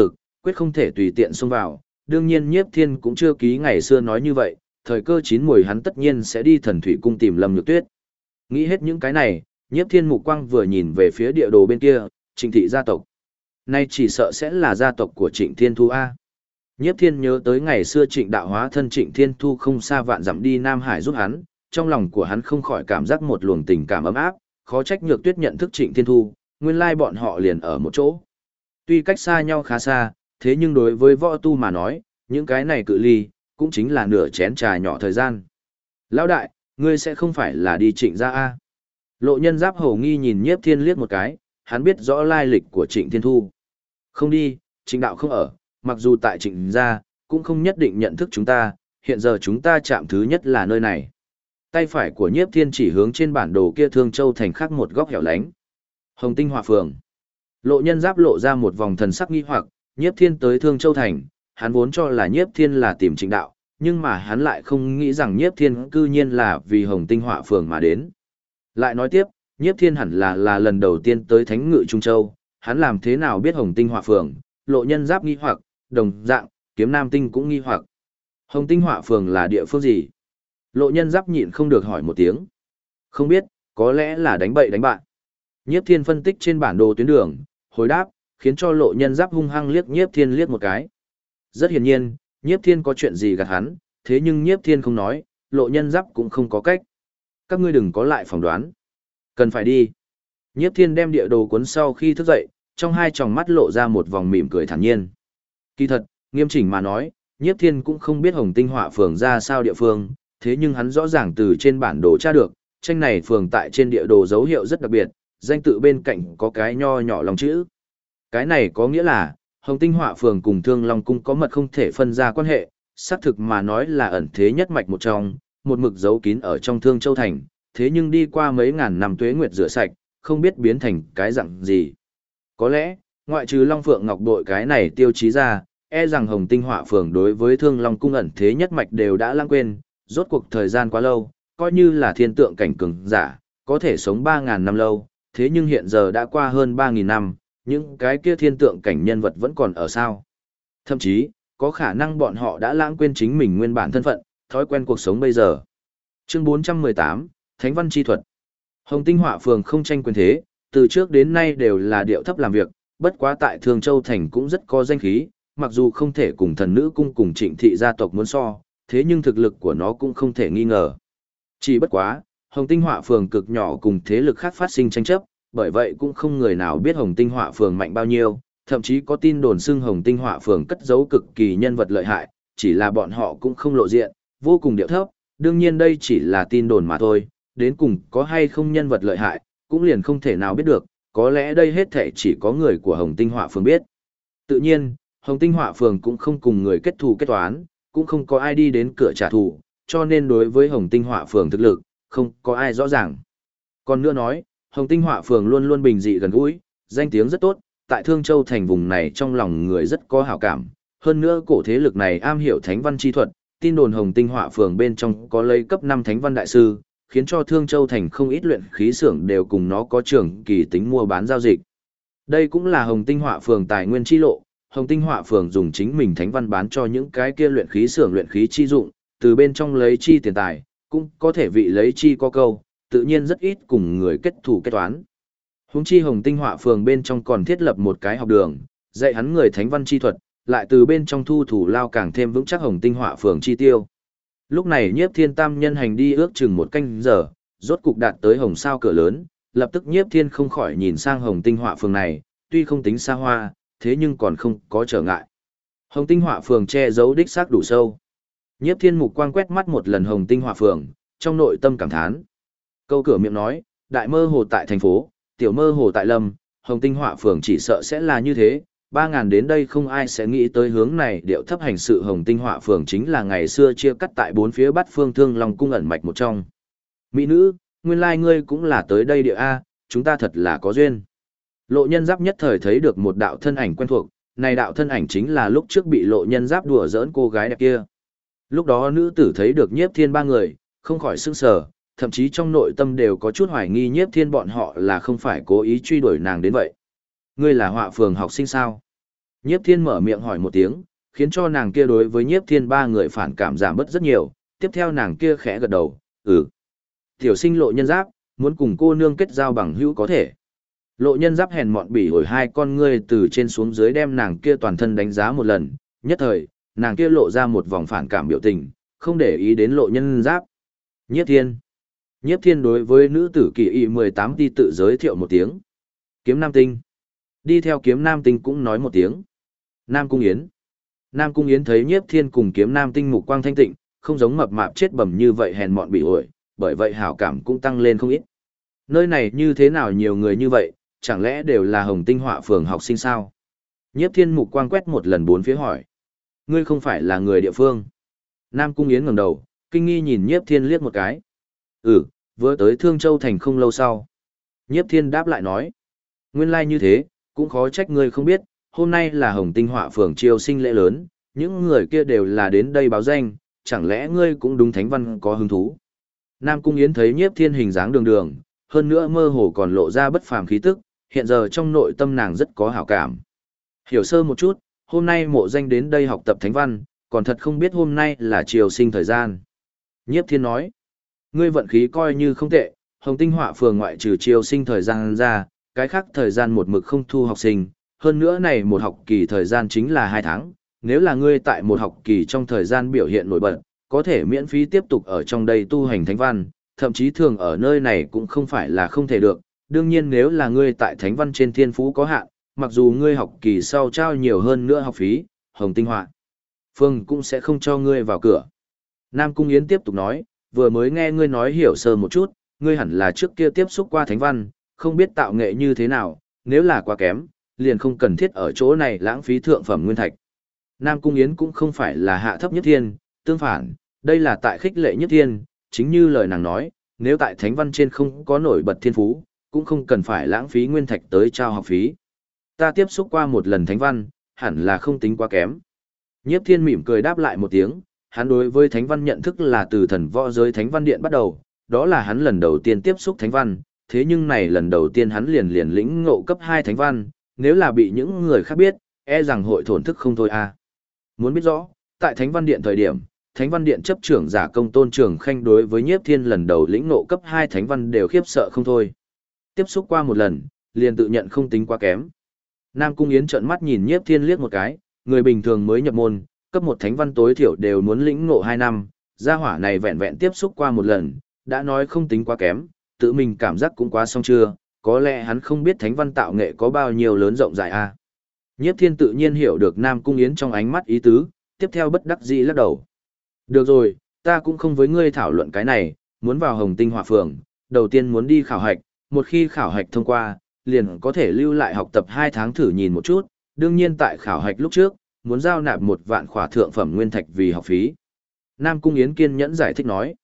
quyết không thể tùy tiện xông vào, đương nhiên Nhiếp Thiên cũng chưa ký ngày xưa nói như vậy, thời cơ chín muồi hắn tất nhiên sẽ đi Thần Thủy cung tìm Lâm Nhược Tuyết. Nghĩ hết những cái này, Nhiếp Thiên mục quang vừa nhìn về phía địa đồ bên kia, Trịnh thị gia tộc. Nay chỉ sợ sẽ là gia tộc của Trịnh Thiên Thu A. Nhiếp Thiên nhớ tới ngày xưa Trịnh đạo hóa thân Trịnh Thiên Thu không xa vạn dặm đi Nam Hải giúp hắn, trong lòng của hắn không khỏi cảm giác một luồng tình cảm ấm áp, khó trách Nhược Tuyết nhận thức Trịnh Thiên Thu, nguyên lai bọn họ liền ở một chỗ. Tuy cách xa nhau khá xa, thế nhưng đối với võ tu mà nói, những cái này cự ly, cũng chính là nửa chén trà nhỏ thời gian. Lão đại, ngươi sẽ không phải là đi Trịnh gia A. Lộ Nhân Giáp hổ nghi nhìn Nhiếp Thiên liếc một cái, hắn biết rõ lai lịch của Trịnh Thiên Thu. Không đi, Trịnh đạo không ở, mặc dù tại Trịnh gia, cũng không nhất định nhận thức chúng ta, hiện giờ chúng ta chạm thứ nhất là nơi này. Tay phải của Nhiếp Thiên chỉ hướng trên bản đồ kia Thương Châu thành khác một góc hẻo lánh. Hồng Tinh Hỏa Phường. Lộ Nhân Giáp lộ ra một vòng thần sắc nghi hoặc, Nhiếp Thiên tới Thương Châu thành, hắn vốn cho là Nhiếp Thiên là tìm Trịnh đạo, nhưng mà hắn lại không nghĩ rằng Nhiếp Thiên cư nhiên là vì Hồng Tinh Hỏa Phường mà đến. Lại nói tiếp, Nhiếp Thiên hẳn là lần đầu tiên tới Thánh Ngự Trung Châu, hắn làm thế nào biết Hồng Tinh Hỏa Phường? Lộ Nhân Giáp nghi hoặc, đồng dạng, Kiếm Nam Tinh cũng nghi hoặc. Hồng Tinh Hỏa Phường là địa phương gì? Lộ Nhân Giáp nhịn không được hỏi một tiếng. Không biết, có lẽ là đánh bậy đánh bạn. Nhiếp Thiên phân tích trên bản đồ tuyến đường, hồi đáp, khiến cho Lộ Nhân Giáp hung hăng liếc Nhiếp Thiên liếc một cái. Rất hiển nhiên, Nhiếp Thiên có chuyện gì gạt hắn, thế nhưng Nhiếp Thiên không nói, Lộ Nhân Giáp cũng không có cách. Các ngươi đừng có lại phỏng đoán. Cần phải đi. Nhiếp Thiên đem địa đồ cuốn sau khi thức dậy, trong hai tròng mắt lộ ra một vòng mỉm cười thản nhiên. Kỳ thật, nghiêm chỉnh mà nói, Nhiếp Thiên cũng không biết Hồng Tinh Hỏa Phường ra sao địa phương, thế nhưng hắn rõ ràng từ trên bản đồ tra được, tranh này phường tại trên địa đồ dấu hiệu rất đặc biệt, danh tự bên cạnh có cái nho nhỏ lòng chữ. Cái này có nghĩa là, Hồng Tinh Hỏa Phường cùng Thương Long Cung có mật không thể phân ra quan hệ, xác thực mà nói là ẩn thế nhất mạch một trong, một mực giấu kín ở trong Thương Châu Thành, thế nhưng đi qua mấy ngàn năm tuế nguyệt rửa sạch, không biết biến thành cái dạng gì. Có lẽ, ngoại trừ Long Phượng Ngọc Bội cái này tiêu chí ra, e rằng Hồng Tinh Hỏa Phường đối với Thương Long Cung ẩn thế nhất mạch đều đã lãng quên, rốt cuộc thời gian quá lâu, coi như là thiên tượng cảnh cường giả, có thể sống 3.000 năm lâu, thế nhưng hiện giờ đã qua hơn 3.000 năm, những cái kia thiên tượng cảnh nhân vật vẫn còn ở sao. Thậm chí, có khả năng bọn họ đã lãng quên chính mình nguyên bản thân phận, thói quen cuộc sống bây giờ. Chương 418, Thánh văn chi thuật. Hồng Tinh Hỏa Phường không tranh quyền thế, từ trước đến nay đều là điệu thấp làm việc, bất quá tại Thương Châu Thành cũng rất có danh khí, mặc dù không thể cùng Thần Nữ Cung cùng Trịnh thị gia tộc muốn so, thế nhưng thực lực của nó cũng không thể nghi ngờ. Chỉ bất quá, Hồng Tinh Hỏa Phường cực nhỏ cùng thế lực khác phát sinh tranh chấp, bởi vậy cũng không người nào biết Hồng Tinh Hỏa Phường mạnh bao nhiêu, thậm chí có tin đồn xưng Hồng Tinh Hỏa Phường cất giấu cực kỳ nhân vật lợi hại, chỉ là bọn họ cũng không lộ diện, vô cùng điệu thấp, đương nhiên đây chỉ là tin đồn mà thôi, đến cùng có hay không nhân vật lợi hại, cũng liền không thể nào biết được, có lẽ đây hết thảy chỉ có người của Hồng Tinh Hỏa Phường biết. Tự nhiên, Hồng Tinh Hỏa Phường cũng không cùng người kết thù kết toán, cũng không có ai đi đến cửa trả thù, cho nên đối với Hồng Tinh Hỏa Phường thực lực, không có ai rõ ràng. Còn nữa nói, Hồng Tinh Hỏa Phường luôn luôn bình dị gần gũi, danh tiếng rất tốt, tại Thương Châu thành vùng này trong lòng người rất có hảo cảm. Hơn nữa cổ thế lực này am hiểu thánh văn chi thuật, tin đồn Hồng Tinh Hỏa Phường bên trong có lấy cấp 5 thánh văn đại sư, khiến cho Thương Châu thành không ít luyện khí xưởng đều cùng nó có trưởng kỳ tính mua bán giao dịch. Đây cũng là Hồng Tinh Hỏa Phường tài nguyên chi lộ, Hồng Tinh Hỏa Phường dùng chính mình thánh văn bán cho những cái kia luyện khí xưởng luyện khí chi dụng, từ bên trong lấy chi tiền tài, cũng có thể vị lấy chi có câu, tự nhiên rất ít cùng người kết thù kết toán. Huống chi Hồng Tinh Hỏa Phường bên trong còn thiết lập một cái học đường, dạy hắn người thánh văn chi thuật, lại từ bên trong thu thủ lao càng thêm vững chắc Hồng Tinh Hỏa Phường chi tiêu. Lúc này Nhiếp Thiên Tam nhân hành đi ước chừng một canh giờ, rốt cục đạt tới Hồng Sao cửa lớn, lập tức Nhiếp Thiên không khỏi nhìn sang Hồng Tinh Hỏa Phường này, tuy không tính xa hoa, thế nhưng còn không có trở ngại. Hồng Tinh Hỏa Phường che giấu đích xác đủ sâu. Nhiếp Thiên mục quang quét mắt một lần Hồng Tinh Hỏa Phường, trong nội tâm cảm thán. Câu cửa miệng nói, đại mơ hồ tại thành phố, tiểu mơ hồ tại lâm, Hồng Tinh Hỏa Phường chỉ sợ sẽ là như thế, 3.000 đến đây không ai sẽ nghĩ tới hướng này, điệu thấp hành sự Hồng Tinh Hỏa Phường chính là ngày xưa chia cắt tại bốn phía bát phương Thương Long cung ẩn mạch một trong. Mỹ nữ, nguyên lai ngươi cũng là tới đây địa A, chúng ta thật là có duyên. Lộ Nhân Giáp nhất thời thấy được một đạo thân ảnh quen thuộc, này đạo thân ảnh chính là lúc trước bị Lộ Nhân Giáp đùa giỡn cô gái đẹp kia. Lúc đó nữ tử thấy được Nhiếp Thiên ba người, không khỏi sững sờ, thậm chí trong nội tâm đều có chút hoài nghi Nhiếp Thiên bọn họ là không phải cố ý truy đuổi nàng đến vậy. Ngươi là Họa Phường học sinh sao? Nhiếp Thiên mở miệng hỏi một tiếng, khiến cho nàng kia đối với Nhiếp Thiên ba người phản cảm giảm bớt rất nhiều, tiếp theo nàng kia khẽ gật đầu, Tiểu sinh Lộ Nhân Giáp, muốn cùng cô nương kết giao bằng hữu có thể. Lộ Nhân Giáp hèn mọn bỉ ổi hai con ngươi từ trên xuống dưới đem nàng kia toàn thân đánh giá một lần, nhất thời, nàng kia lộ ra một vòng phản cảm biểu tình, không để ý đến Lộ Nhân Giáp. Nhiếp Thiên. Nhiếp Thiên đối với nữ tử kỳ y 18 ti tự giới thiệu một tiếng. Kiếm Nam Tinh. Đi theo Kiếm Nam Tinh cũng nói một tiếng. Nam Cung Yến. Nam Cung Yến thấy Nhiếp Thiên cùng Kiếm Nam Tinh mục quang thanh tịnh, không giống mập mạp chết bầm như vậy hèn mọn bị ổi, bởi vậy hảo cảm cũng tăng lên không ít. Nơi này như thế nào nhiều người như vậy, chẳng lẽ đều là Hồng Tinh Họa phường học sinh sao? Nhiếp Thiên mục quang quét một lần bốn phía hỏi. Ngươi không phải là người địa phương. Nam Cung Yến ngẩng đầu, kinh nghi nhìn Nhiếp Thiên liếc một cái. Vừa tới Thương Châu Thành không lâu sau. Nhiếp Thiên đáp lại nói. Nguyên lai như thế, cũng khó trách ngươi không biết, hôm nay là Hồng Tinh Họa phường chiêu sinh lễ lớn, những người kia đều là đến đây báo danh, chẳng lẽ ngươi cũng đúng thánh văn có hứng thú. Nam Cung Yến thấy Nhiếp Thiên hình dáng đường đường, hơn nữa mơ hồ còn lộ ra bất phàm khí tức, hiện giờ trong nội tâm nàng rất có hảo cảm. Hiểu sơ một chút, hôm nay mộ danh đến đây học tập thánh văn, còn thật không biết hôm nay là chiều sinh thời gian. Nhiếp Thiên nói, ngươi vận khí coi như không tệ, Hồng Tinh Họa phường ngoại trừ chiều sinh thời gian ra, cái khác thời gian một mực không thu học sinh, hơn nữa này một học kỳ thời gian chính là 2 tháng, nếu là ngươi tại một học kỳ trong thời gian biểu hiện nổi bật, có thể miễn phí tiếp tục ở trong đây tu hành thánh văn, thậm chí thường ở nơi này cũng không phải là không thể được. Đương nhiên nếu là ngươi tại thánh văn trên thiên phú có hạn, mặc dù ngươi học kỳ sau trao nhiều hơn nữa học phí, Hồng Tinh Họa phường cũng sẽ không cho ngươi vào cửa. Nam Cung Yến tiếp tục nói, vừa mới nghe ngươi nói hiểu sơ một chút, ngươi hẳn là trước kia tiếp xúc qua thánh văn, không biết tạo nghệ như thế nào, nếu là quá kém, liền không cần thiết ở chỗ này lãng phí thượng phẩm nguyên thạch. Nam Cung Yến cũng không phải là hạ thấp Nhất Thiên, tương phản, đây là tại khích lệ Nhất Thiên, chính như lời nàng nói, nếu tại thánh văn trên không có nổi bật thiên phú, cũng không cần phải lãng phí nguyên thạch tới trao học phí. Ta tiếp xúc qua một lần thánh văn, hẳn là không tính quá kém. Nhiếp Thiên mỉm cười đáp lại một tiếng, hắn đối với thánh văn nhận thức là từ thần võ giới thánh văn điện bắt đầu, đó là hắn lần đầu tiên tiếp xúc thánh văn, thế nhưng này lần đầu tiên hắn liền lĩnh ngộ cấp 2 thánh văn, nếu là bị những người khác biết, e rằng hội thổn thức không thôi à. Muốn biết rõ, tại thánh văn điện thời điểm, thánh văn điện chấp trưởng giả công tôn trường khanh đối với Nhiếp Thiên lần đầu lĩnh ngộ cấp 2 thánh văn đều khiếp sợ không thôi. Tiếp xúc qua một lần, liền tự nhận không tính quá kém. Nam Cung Yến trợn mắt nhìn Nhiếp Thiên liếc một cái, người bình thường mới nhập môn, cấp 1 thánh văn tối thiểu đều muốn lĩnh ngộ 2 năm, gia hỏa này vẹn vẹn tiếp xúc qua một lần, đã nói không tính quá kém, tự mình cảm giác cũng quá xong chưa, có lẽ hắn không biết thánh văn tạo nghệ có bao nhiêu lớn rộng rãi à. Nhiếp Thiên tự nhiên hiểu được Nam Cung Yến trong ánh mắt ý tứ, tiếp theo bất đắc dĩ lắc đầu. Được rồi, ta cũng không với ngươi thảo luận cái này, muốn vào Hồng Tinh Họa phường, đầu tiên muốn đi khảo hạch, một khi khảo hạch thông qua, liền có thể lưu lại học tập 2 tháng thử nhìn một chút, đương nhiên tại khảo hạch lúc trước, muốn giao nạp 1 vạn khỏa thượng phẩm nguyên thạch vì học phí. Nam Cung Yến kiên nhẫn giải thích nói.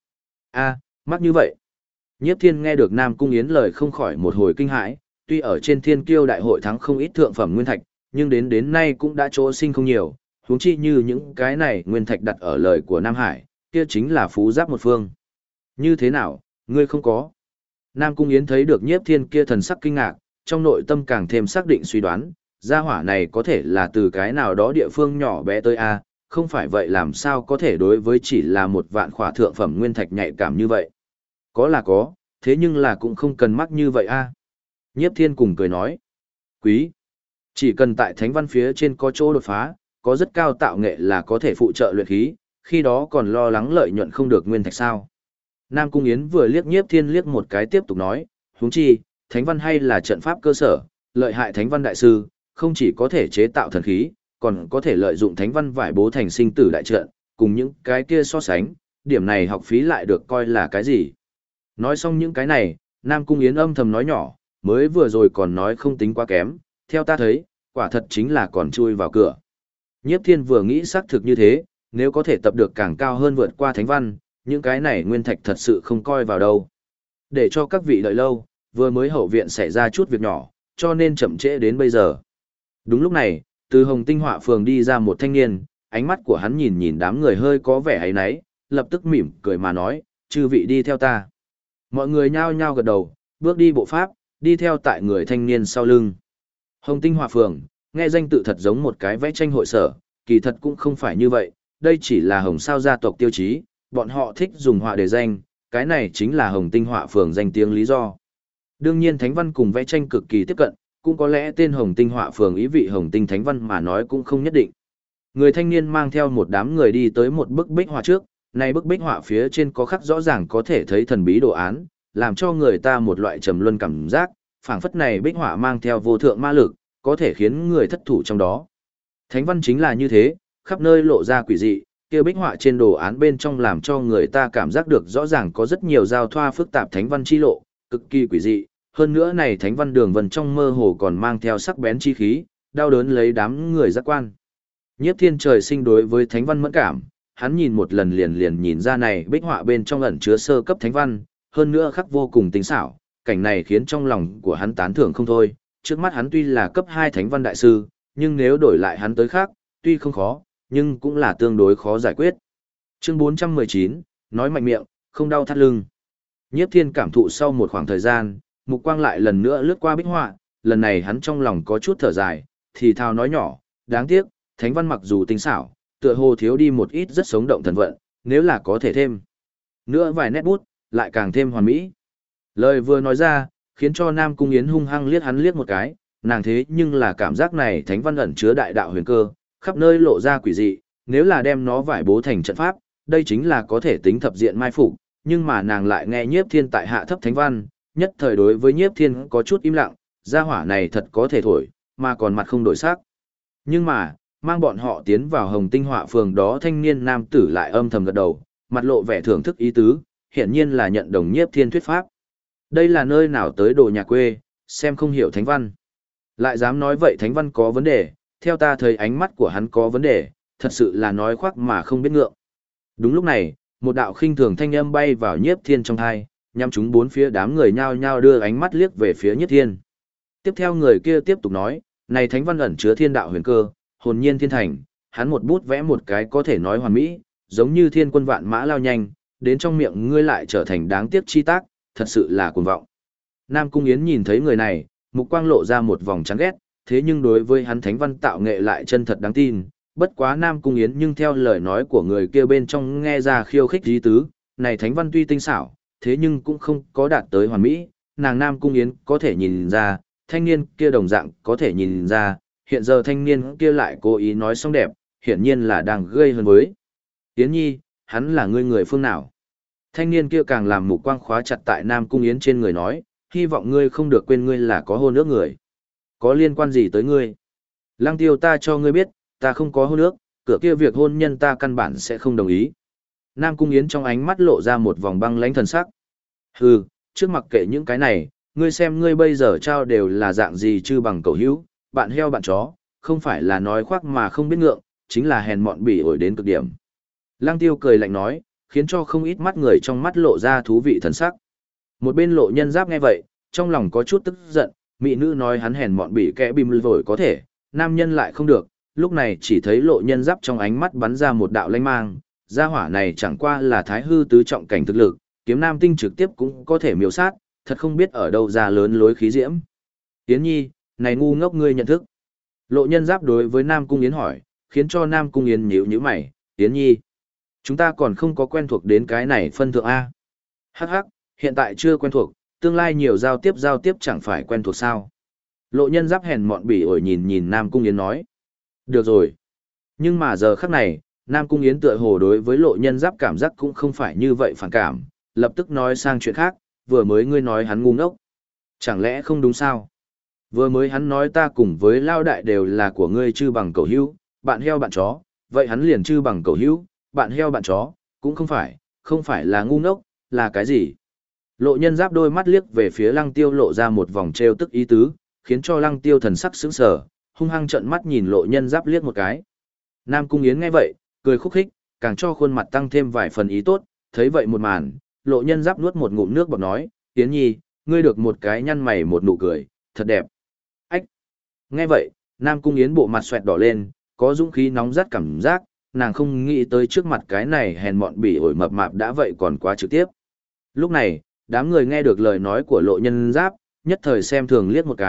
Mắc như vậy. Nhiếp Thiên nghe được Nam Cung Yến lời không khỏi một hồi kinh hãi, tuy ở trên Thiên Kiêu đại hội thắng không ít thượng phẩm nguyên thạch, nhưng đến nay cũng đã chỗ sinh không nhiều, huống chi như những cái này nguyên thạch đặt ở lời của Nam Hải, kia chính là phú giáp một phương. Như thế nào, ngươi không có? Nam Cung Yến thấy được Nhiếp Thiên kia thần sắc kinh ngạc, trong nội tâm càng thêm xác định suy đoán, gia hỏa này có thể là từ cái nào đó địa phương nhỏ bé tới a, không phải vậy làm sao có thể đối với chỉ là 1 vạn khỏa thượng phẩm nguyên thạch nhạy cảm như vậy. Có là có, thế nhưng là cũng không cần mắc như vậy a. Nhiếp Thiên cùng cười nói, quý, chỉ cần tại thánh văn phía trên có chỗ đột phá, có rất cao tạo nghệ là có thể phụ trợ luyện khí, khi đó còn lo lắng lợi nhuận không được nguyên thạch sao. Nam Cung Yến vừa liếc Nhiếp Thiên liếc một cái tiếp tục nói, huống chi, thánh văn hay là trận pháp cơ sở, lợi hại thánh văn đại sư, không chỉ có thể chế tạo thần khí, còn có thể lợi dụng thánh văn vải bố thành sinh tử đại trận, cùng những cái kia so sánh, điểm này học phí lại được coi là cái gì. Nói xong những cái này, Nam Cung Yến âm thầm nói nhỏ, mới vừa rồi còn nói không tính quá kém, theo ta thấy, quả thật chính là còn chui vào cửa. Nhiếp Thiên vừa nghĩ xác thực như thế, nếu có thể tập được càng cao hơn vượt qua thánh văn, những cái này nguyên thạch thật sự không coi vào đâu. Để cho các vị đợi lâu, vừa mới hậu viện xảy ra chút việc nhỏ, cho nên chậm trễ đến bây giờ. Đúng lúc này, từ Hồng Tinh Họa phường đi ra một thanh niên, ánh mắt của hắn nhìn nhìn đám người hơi có vẻ áy náy, lập tức mỉm cười mà nói, chư vị đi theo ta. Mọi người nhao nhao gật đầu, bước đi bộ pháp, đi theo tại người thanh niên sau lưng. Hồng Tinh Họa phường, Nghe danh tự thật giống một cái vẽ tranh hội sở, kỳ thật cũng không phải như vậy, đây chỉ là Hồng Sao gia tộc tiêu chí, bọn họ thích dùng họa để danh, cái này chính là Hồng Tinh họa phường danh tiếng lý do. Đương nhiên thánh văn cùng vẽ tranh cực kỳ tiếp cận, cũng có lẽ tên Hồng Tinh họa phường ý vị Hồng Tinh thánh văn mà nói cũng không nhất định. Người thanh niên mang theo một đám người đi tới một bức bích họa trước, này bức bích họa phía trên có khắc rõ ràng có thể thấy thần bí đồ án, làm cho người ta một loại trầm luân cảm giác, phảng phất này bích họa mang theo vô thượng ma lực, có thể khiến người thất thủ trong đó. Thánh văn chính là như thế, khắp nơi lộ ra quỷ dị, kia bích họa trên đồ án bên trong làm cho người ta cảm giác được rõ ràng có rất nhiều giao thoa phức tạp thánh văn chi lộ, cực kỳ quỷ dị, hơn nữa này thánh văn đường vân trong mơ hồ còn mang theo sắc bén chi khí, đau đớn lấy đám người giác quan. Nhiếp Thiên trời sinh đối với thánh văn mẫn cảm, hắn nhìn một lần liền nhìn ra này bích họa bên trong ẩn chứa sơ cấp thánh văn, hơn nữa khắc vô cùng tinh xảo, cảnh này khiến trong lòng của hắn tán thưởng không thôi. Trước mắt hắn tuy là cấp 2 thánh văn đại sư, nhưng nếu đổi lại hắn tới khác, tuy không khó, nhưng cũng là tương đối khó giải quyết. Chương 419, nói mạnh miệng, không đau thắt lưng. Nhiếp Thiên cảm thụ sau một khoảng thời gian, mục quang lại lần nữa lướt qua bích họa, lần này hắn trong lòng có chút thở dài, thì thào nói nhỏ, đáng tiếc, thánh văn mặc dù tinh xảo, tựa hồ thiếu đi một ít rất sống động thần vận, nếu là có thể thêm nữa vài nét bút, lại càng thêm hoàn mỹ. Lời vừa nói ra, khiến cho Nam Cung Yến hung hăng liếc hắn liếc một cái, nàng thế nhưng là cảm giác này thánh văn ẩn chứa đại đạo huyền cơ, khắp nơi lộ ra quỷ dị, nếu là đem nó vải bố thành trận pháp, đây chính là có thể tính thập diện mai phục, nhưng mà nàng lại nghe Nhiếp Thiên tại hạ thấp thánh văn, nhất thời đối với Nhiếp Thiên có chút im lặng, gia hỏa này thật có thể thổi, mà còn mặt không đổi sắc. Nhưng mà, mang bọn họ tiến vào Hồng Tinh họa phường đó thanh niên nam tử lại âm thầm gật đầu, mặt lộ vẻ thưởng thức ý tứ, hiển nhiên là nhận đồng Nhiếp Thiên thuyết pháp. Đây là nơi nào tới đồ nhà quê, xem không hiểu thánh văn. Lại dám nói vậy thánh văn có vấn đề, theo ta thấy ánh mắt của hắn có vấn đề, thật sự là nói khoác mà không biết ngượng. Đúng lúc này, một đạo khinh thường thanh âm bay vào Nhiếp Thiên trong tai, nhằm chúng bốn phía đám người nhao nhao đưa ánh mắt liếc về phía Nhiếp Thiên. Tiếp theo người kia tiếp tục nói, này thánh văn ẩn chứa thiên đạo huyền cơ, hồn nhiên thiên thành, hắn một bút vẽ một cái có thể nói hoàn mỹ, giống như thiên quân vạn mã lao nhanh, đến trong miệng ngươi lại trở thành đáng tiếc chi tác, thật sự là cuồng vọng. Nam Cung Yến nhìn thấy người này, mục quang lộ ra một vòng chán ghét, thế nhưng đối với hắn thánh văn tạo nghệ lại chân thật đáng tin, bất quá Nam Cung Yến nhưng theo lời nói của người kia bên trong nghe ra khiêu khích ý tứ, này thánh văn tuy tinh xảo, thế nhưng cũng không có đạt tới hoàn mỹ, nàng Nam Cung Yến có thể nhìn ra, thanh niên kia đồng dạng có thể nhìn ra, hiện giờ thanh niên kia lại cố ý nói xong đẹp, hiển nhiên là đang gây hấn với. Yến Nhi, hắn là người phương nào? Thanh niên kia càng làm mục quang khóa chặt tại Nam Cung Yến trên người nói, hy vọng ngươi không được quên ngươi là có hôn ước người. Có liên quan gì tới ngươi? Lăng Tiêu ta cho ngươi biết, ta không có hôn ước, cửa kia việc hôn nhân ta căn bản sẽ không đồng ý. Nam Cung Yến trong ánh mắt lộ ra một vòng băng lãnh thần sắc. Hừ, trước mặc kệ những cái này, ngươi xem ngươi bây giờ trao đều là dạng gì chứ bằng cầu hữu, bạn heo bạn chó, không phải là nói khoác mà không biết ngượng, chính là hèn mọn bỉ ổi đến cực điểm. Lăng Tiêu cười lạnh nói, khiến cho không ít mắt người trong mắt lộ ra thú vị thần sắc. Một bên Lộ Nhân Giáp nghe vậy, trong lòng có chút tức giận, mỹ nữ nói hắn hèn mọn bỉ kẽ bìm vội có thể, nam nhân lại không được, lúc này chỉ thấy Lộ Nhân Giáp trong ánh mắt bắn ra một đạo lanh mang, gia hỏa này chẳng qua là thái hư tứ trọng cảnh thực lực, kiếm nam tinh trực tiếp cũng có thể miểu sát, thật không biết ở đâu ra lớn lối khí diễm. Yến Nhi, này ngu ngốc ngươi nhận thức. Lộ Nhân Giáp đối với Nam Cung Yến hỏi, khiến cho Nam Cung Yến nhíu mày, Yến Nhi, chúng ta còn không có quen thuộc đến cái này phân thượng A. Hắc hắc, hiện tại chưa quen thuộc, tương lai nhiều giao tiếp chẳng phải quen thuộc sao. Lộ Nhân Giáp hèn mọn bỉ ổi nhìn Nam Cung Yến nói. Được rồi. Nhưng mà giờ khắc này, Nam Cung Yến tựa hồ đối với Lộ Nhân Giáp cảm giác cũng không phải như vậy phản cảm, lập tức nói sang chuyện khác, vừa mới ngươi nói hắn ngu ngốc. Chẳng lẽ không đúng sao? Vừa mới hắn nói ta cùng với Lao Đại đều là của ngươi chư bằng cầu hữu, bạn heo bạn chó, vậy hắn liền chư bằng cầu hữu, bạn heo bạn chó, cũng không phải là ngu ngốc, là cái gì? Lộ Nhân Giáp đôi mắt liếc về phía Lăng Tiêu lộ ra một vòng trêu tức ý tứ, khiến cho Lăng Tiêu thần sắc sững sờ, hung hăng trợn mắt nhìn Lộ Nhân Giáp liếc một cái. Nam Cung Yến nghe vậy, cười khúc khích, càng cho khuôn mặt tăng thêm vài phần ý tốt, thấy vậy một màn, Lộ Nhân Giáp nuốt một ngụm nước bọt nói, Yến Nhi, ngươi được một cái nhăn mày một nụ cười, thật đẹp. Ách! Nghe vậy, Nam Cung Yến bộ mặt xoẹt đỏ lên, có dũng khí nóng rát cảm giác, nàng không nghĩ tới trước mặt cái này hèn mọn bỉ ổi mập mạp đã vậy còn quá trực tiếp. Lúc này, đám người nghe được lời nói của Lộ Nhân Giáp, nhất thời xem thường liếc một cái,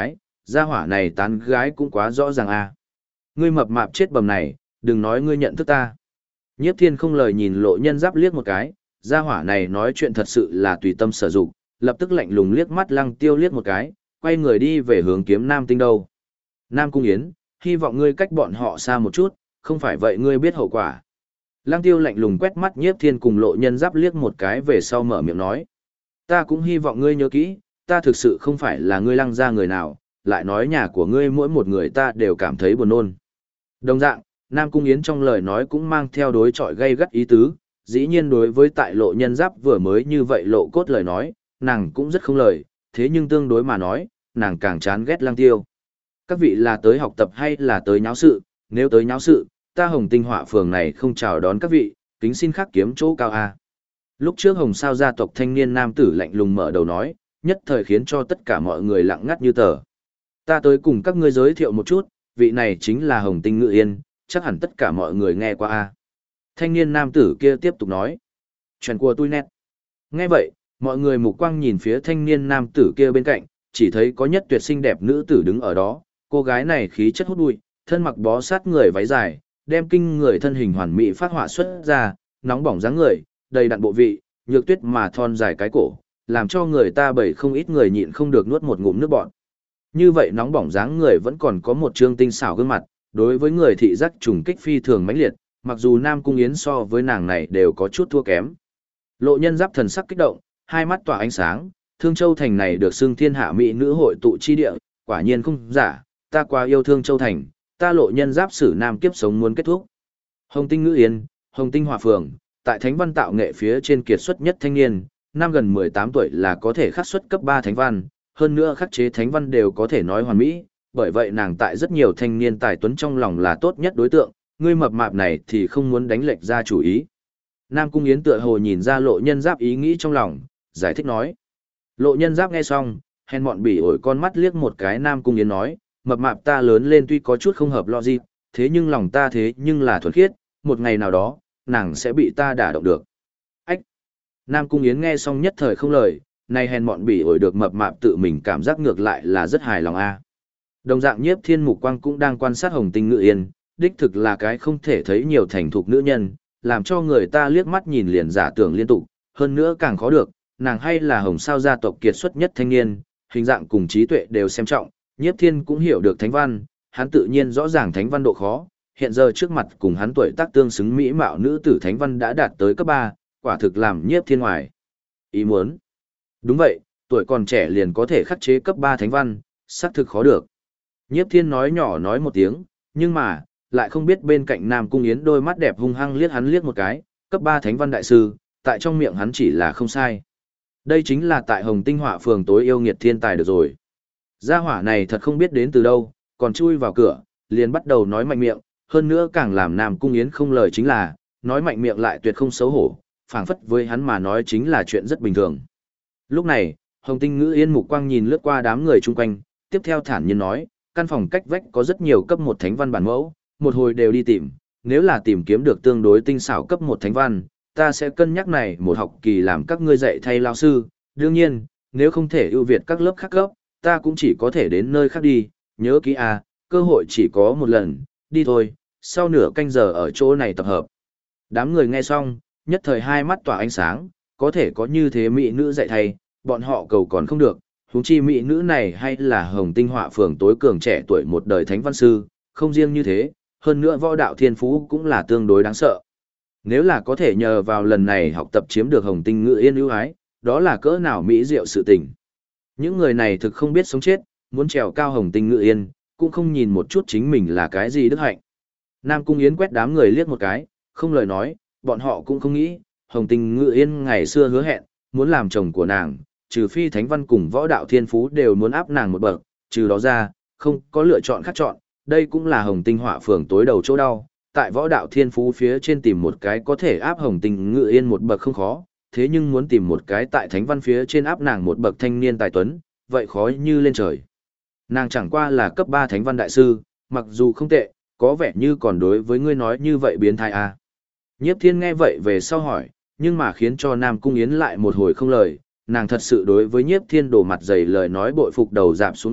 gia hỏa này tán gái cũng quá rõ ràng à. Ngươi mập mạp chết bầm này, đừng nói ngươi nhận thức ta. Nhiếp Thiên không lời nhìn Lộ Nhân Giáp liếc một cái, gia hỏa này nói chuyện thật sự là tùy tâm sở dụng, lập tức lạnh lùng liếc mắt Lăng Tiêu liếc một cái, quay người đi về hướng Kiếm Nam Tinh đâu. Nam Cung Yến, hy vọng ngươi cách bọn họ xa một chút, không phải vậy ngươi biết hậu quả. Lăng Tiêu lạnh lùng quét mắt Nhiếp Thiên cùng Lộ Nhân Giáp liếc một cái về sau mở miệng nói. Ta cũng hy vọng ngươi nhớ kỹ, ta thực sự không phải là ngươi Lăng gia người nào, lại nói nhà của ngươi mỗi một người ta đều cảm thấy buồn nôn. Đồng dạng, Nam Cung Yến trong lời nói cũng mang theo đối chọi gây gắt ý tứ, dĩ nhiên đối với tại Lộ Nhân Giáp vừa mới như vậy lộ cốt lời nói, nàng cũng rất không lời, thế nhưng tương đối mà nói, nàng càng chán ghét Lăng Tiêu. Các vị là tới học tập hay là tới nháo sự, nếu tới nháo sự, ta Hồng Tinh Họa Phường này không chào đón các vị, kính xin khắc kiếm chỗ cao a. Lúc trước Hồng Sao gia tộc thanh niên nam tử lạnh lùng mở đầu nói, nhất thời khiến cho tất cả mọi người lặng ngắt như tờ. Ta tới cùng các ngươi giới thiệu một chút, vị này chính là Hồng Tinh Ngự Yên, chắc hẳn tất cả mọi người nghe qua a. Thanh niên nam tử kia tiếp tục nói. Chuyện của tôi nét. Nghe vậy, mọi người mục quang nhìn phía thanh niên nam tử kia bên cạnh, chỉ thấy có nhất tuyệt xinh đẹp nữ tử đứng ở đó, cô gái này khí chất hút bụi, thân mặc bó sát người váy dài, đem kinh người thân hình hoàn mỹ phát họa xuất ra, nóng bỏng dáng người, đầy đặn bộ vị, nhược tuyết mà thon dài cái cổ, làm cho người ta bởi không ít người nhịn không được nuốt một ngụm nước bọt. Như vậy nóng bỏng dáng người vẫn còn có một trương tinh xảo gương mặt, đối với người thị giác trùng kích phi thường mãnh liệt, mặc dù Nam Cung Yến so với nàng này đều có chút thua kém. Lộ Nhân Giáp thần sắc kích động, hai mắt tỏa ánh sáng, Thương Châu Thành này được xưng thiên hạ mỹ nữ hội tụ chi địa, quả nhiên không giả, ta quá yêu Thương Châu Thành, ta Lộ Nhân Giáp sử nam kiếp sống muốn kết thúc. Hồng Tinh Ngữ Yên, Hồng Tinh Họa Phường, tại thánh văn tạo nghệ phía trên kiệt xuất nhất thanh niên, năm gần 18 tuổi là có thể khắc xuất cấp 3 thánh văn, hơn nữa khắc chế thánh văn đều có thể nói hoàn mỹ, bởi vậy nàng tại rất nhiều thanh niên tài tuấn trong lòng là tốt nhất đối tượng, ngươi mập mạp này thì không muốn đánh lệch ra chủ ý. Nam Cung Yến tựa hồ nhìn ra Lộ Nhân Giáp ý nghĩ trong lòng, giải thích nói. Lộ Nhân Giáp nghe xong, hèn mọn bỉ ổi con mắt liếc một cái Nam Cung Yến nói, mập mạp ta lớn lên tuy có chút không hợp logic, thế nhưng lòng ta thế nhưng là thuần khiết, một ngày nào đó, nàng sẽ bị ta đả động được. Ách! Nam Cung Yến nghe xong nhất thời không lời, này hèn mọn bỉ ổi được mập mạp tự mình cảm giác ngược lại là rất hài lòng a. Đồng dạng Nhiếp Thiên Mục Quang cũng đang quan sát Hồng Tinh Ngự Yên, đích thực là cái không thể thấy nhiều thành thục nữ nhân, làm cho người ta liếc mắt nhìn liền giả tưởng liên tục, hơn nữa càng khó được, nàng hay là Hồng Sao gia tộc kiệt xuất nhất thanh niên, hình dạng cùng trí tuệ đều xem trọng, Nhiếp Thiên cũng hiểu được thánh văn, hắn tự nhiên rõ ràng thánh văn độ khó, hiện giờ trước mặt cùng hắn tuổi tác tương xứng mỹ mạo nữ tử thánh văn đã đạt tới cấp 3, quả thực làm Nhiếp Thiên ngoài ý muốn. Đúng vậy, tuổi còn trẻ liền có thể khắc chế cấp 3 thánh văn, xác thực khó được. Nhiếp Thiên nói nhỏ nói một tiếng, nhưng mà, lại không biết bên cạnh Nam Cung Yến đôi mắt đẹp hung hăng liếc hắn liếc một cái, cấp 3 thánh văn đại sư, tại trong miệng hắn chỉ là không sai. Đây chính là tại Hồng Tinh Họa Phường tối yêu nghiệt thiên tài được rồi. Gia hỏa này thật không biết đến từ đâu, còn chui vào cửa, liền bắt đầu nói mạnh miệng, hơn nữa càng làm Nam Cung Yến không lời chính là, nói mạnh miệng lại tuyệt không xấu hổ, phảng phất với hắn mà nói chính là chuyện rất bình thường. Lúc này, Hồng Tinh Ngữ Yên mục quang nhìn lướt qua đám người chung quanh, tiếp theo thản nhiên nói, căn phòng cách vách có rất nhiều cấp 1 thánh văn bản mẫu, một hồi đều đi tìm, nếu là tìm kiếm được tương đối tinh xảo cấp 1 thánh văn, ta sẽ cân nhắc này một học kỳ làm các ngươi dạy thay lao sư, đương nhiên, nếu không thể ưu việt các lớp khác cấp, ta cũng chỉ có thể đến nơi khác đi, nhớ kỹ à, cơ hội chỉ có một lần, đi thôi, sau nửa canh giờ ở chỗ này tập hợp. Đám người nghe xong, nhất thời hai mắt tỏa ánh sáng, có thể có như thế mỹ nữ dạy thay, bọn họ cầu còn không được, huống chi mỹ nữ này hay là Hồng Tinh Họa Phường tối cường trẻ tuổi một đời thánh văn sư, không riêng như thế, hơn nữa võ đạo thiên phú cũng là tương đối đáng sợ. Nếu là có thể nhờ vào lần này học tập chiếm được Hồng Tinh Ngự Yên ưu ái, đó là cỡ nào mỹ diệu sự tình. Những người này thực không biết sống chết, muốn trèo cao Hồng Tinh Ngự Yên, cũng không nhìn một chút chính mình là cái gì đức hạnh. Nam Cung Yến quét đám người liếc một cái, không lời nói, bọn họ cũng không nghĩ, Hồng Tinh Ngự Yên ngày xưa hứa hẹn, muốn làm chồng của nàng, trừ phi thánh văn cùng võ đạo thiên phú đều muốn áp nàng một bậc, trừ đó ra, không có lựa chọn khác chọn, đây cũng là Hồng Tinh Họa Phường tối đầu chỗ đau, tại võ đạo thiên phú phía trên tìm một cái có thể áp Hồng Tinh Ngự Yên một bậc không khó, thế nhưng muốn tìm một cái tại thánh văn phía trên áp nàng một bậc thanh niên tài tuấn, vậy khó như lên trời. Nàng chẳng qua là cấp 3 thánh văn đại sư, mặc dù không tệ, có vẻ như còn đối với ngươi nói như vậy biến thái à. Nhiếp Thiên nghe vậy về sau hỏi, nhưng mà khiến cho Nam Cung Yến lại một hồi không lời, nàng thật sự đối với Nhiếp Thiên đổ mặt dày lời nói bội phục đầu dạp xuống đất,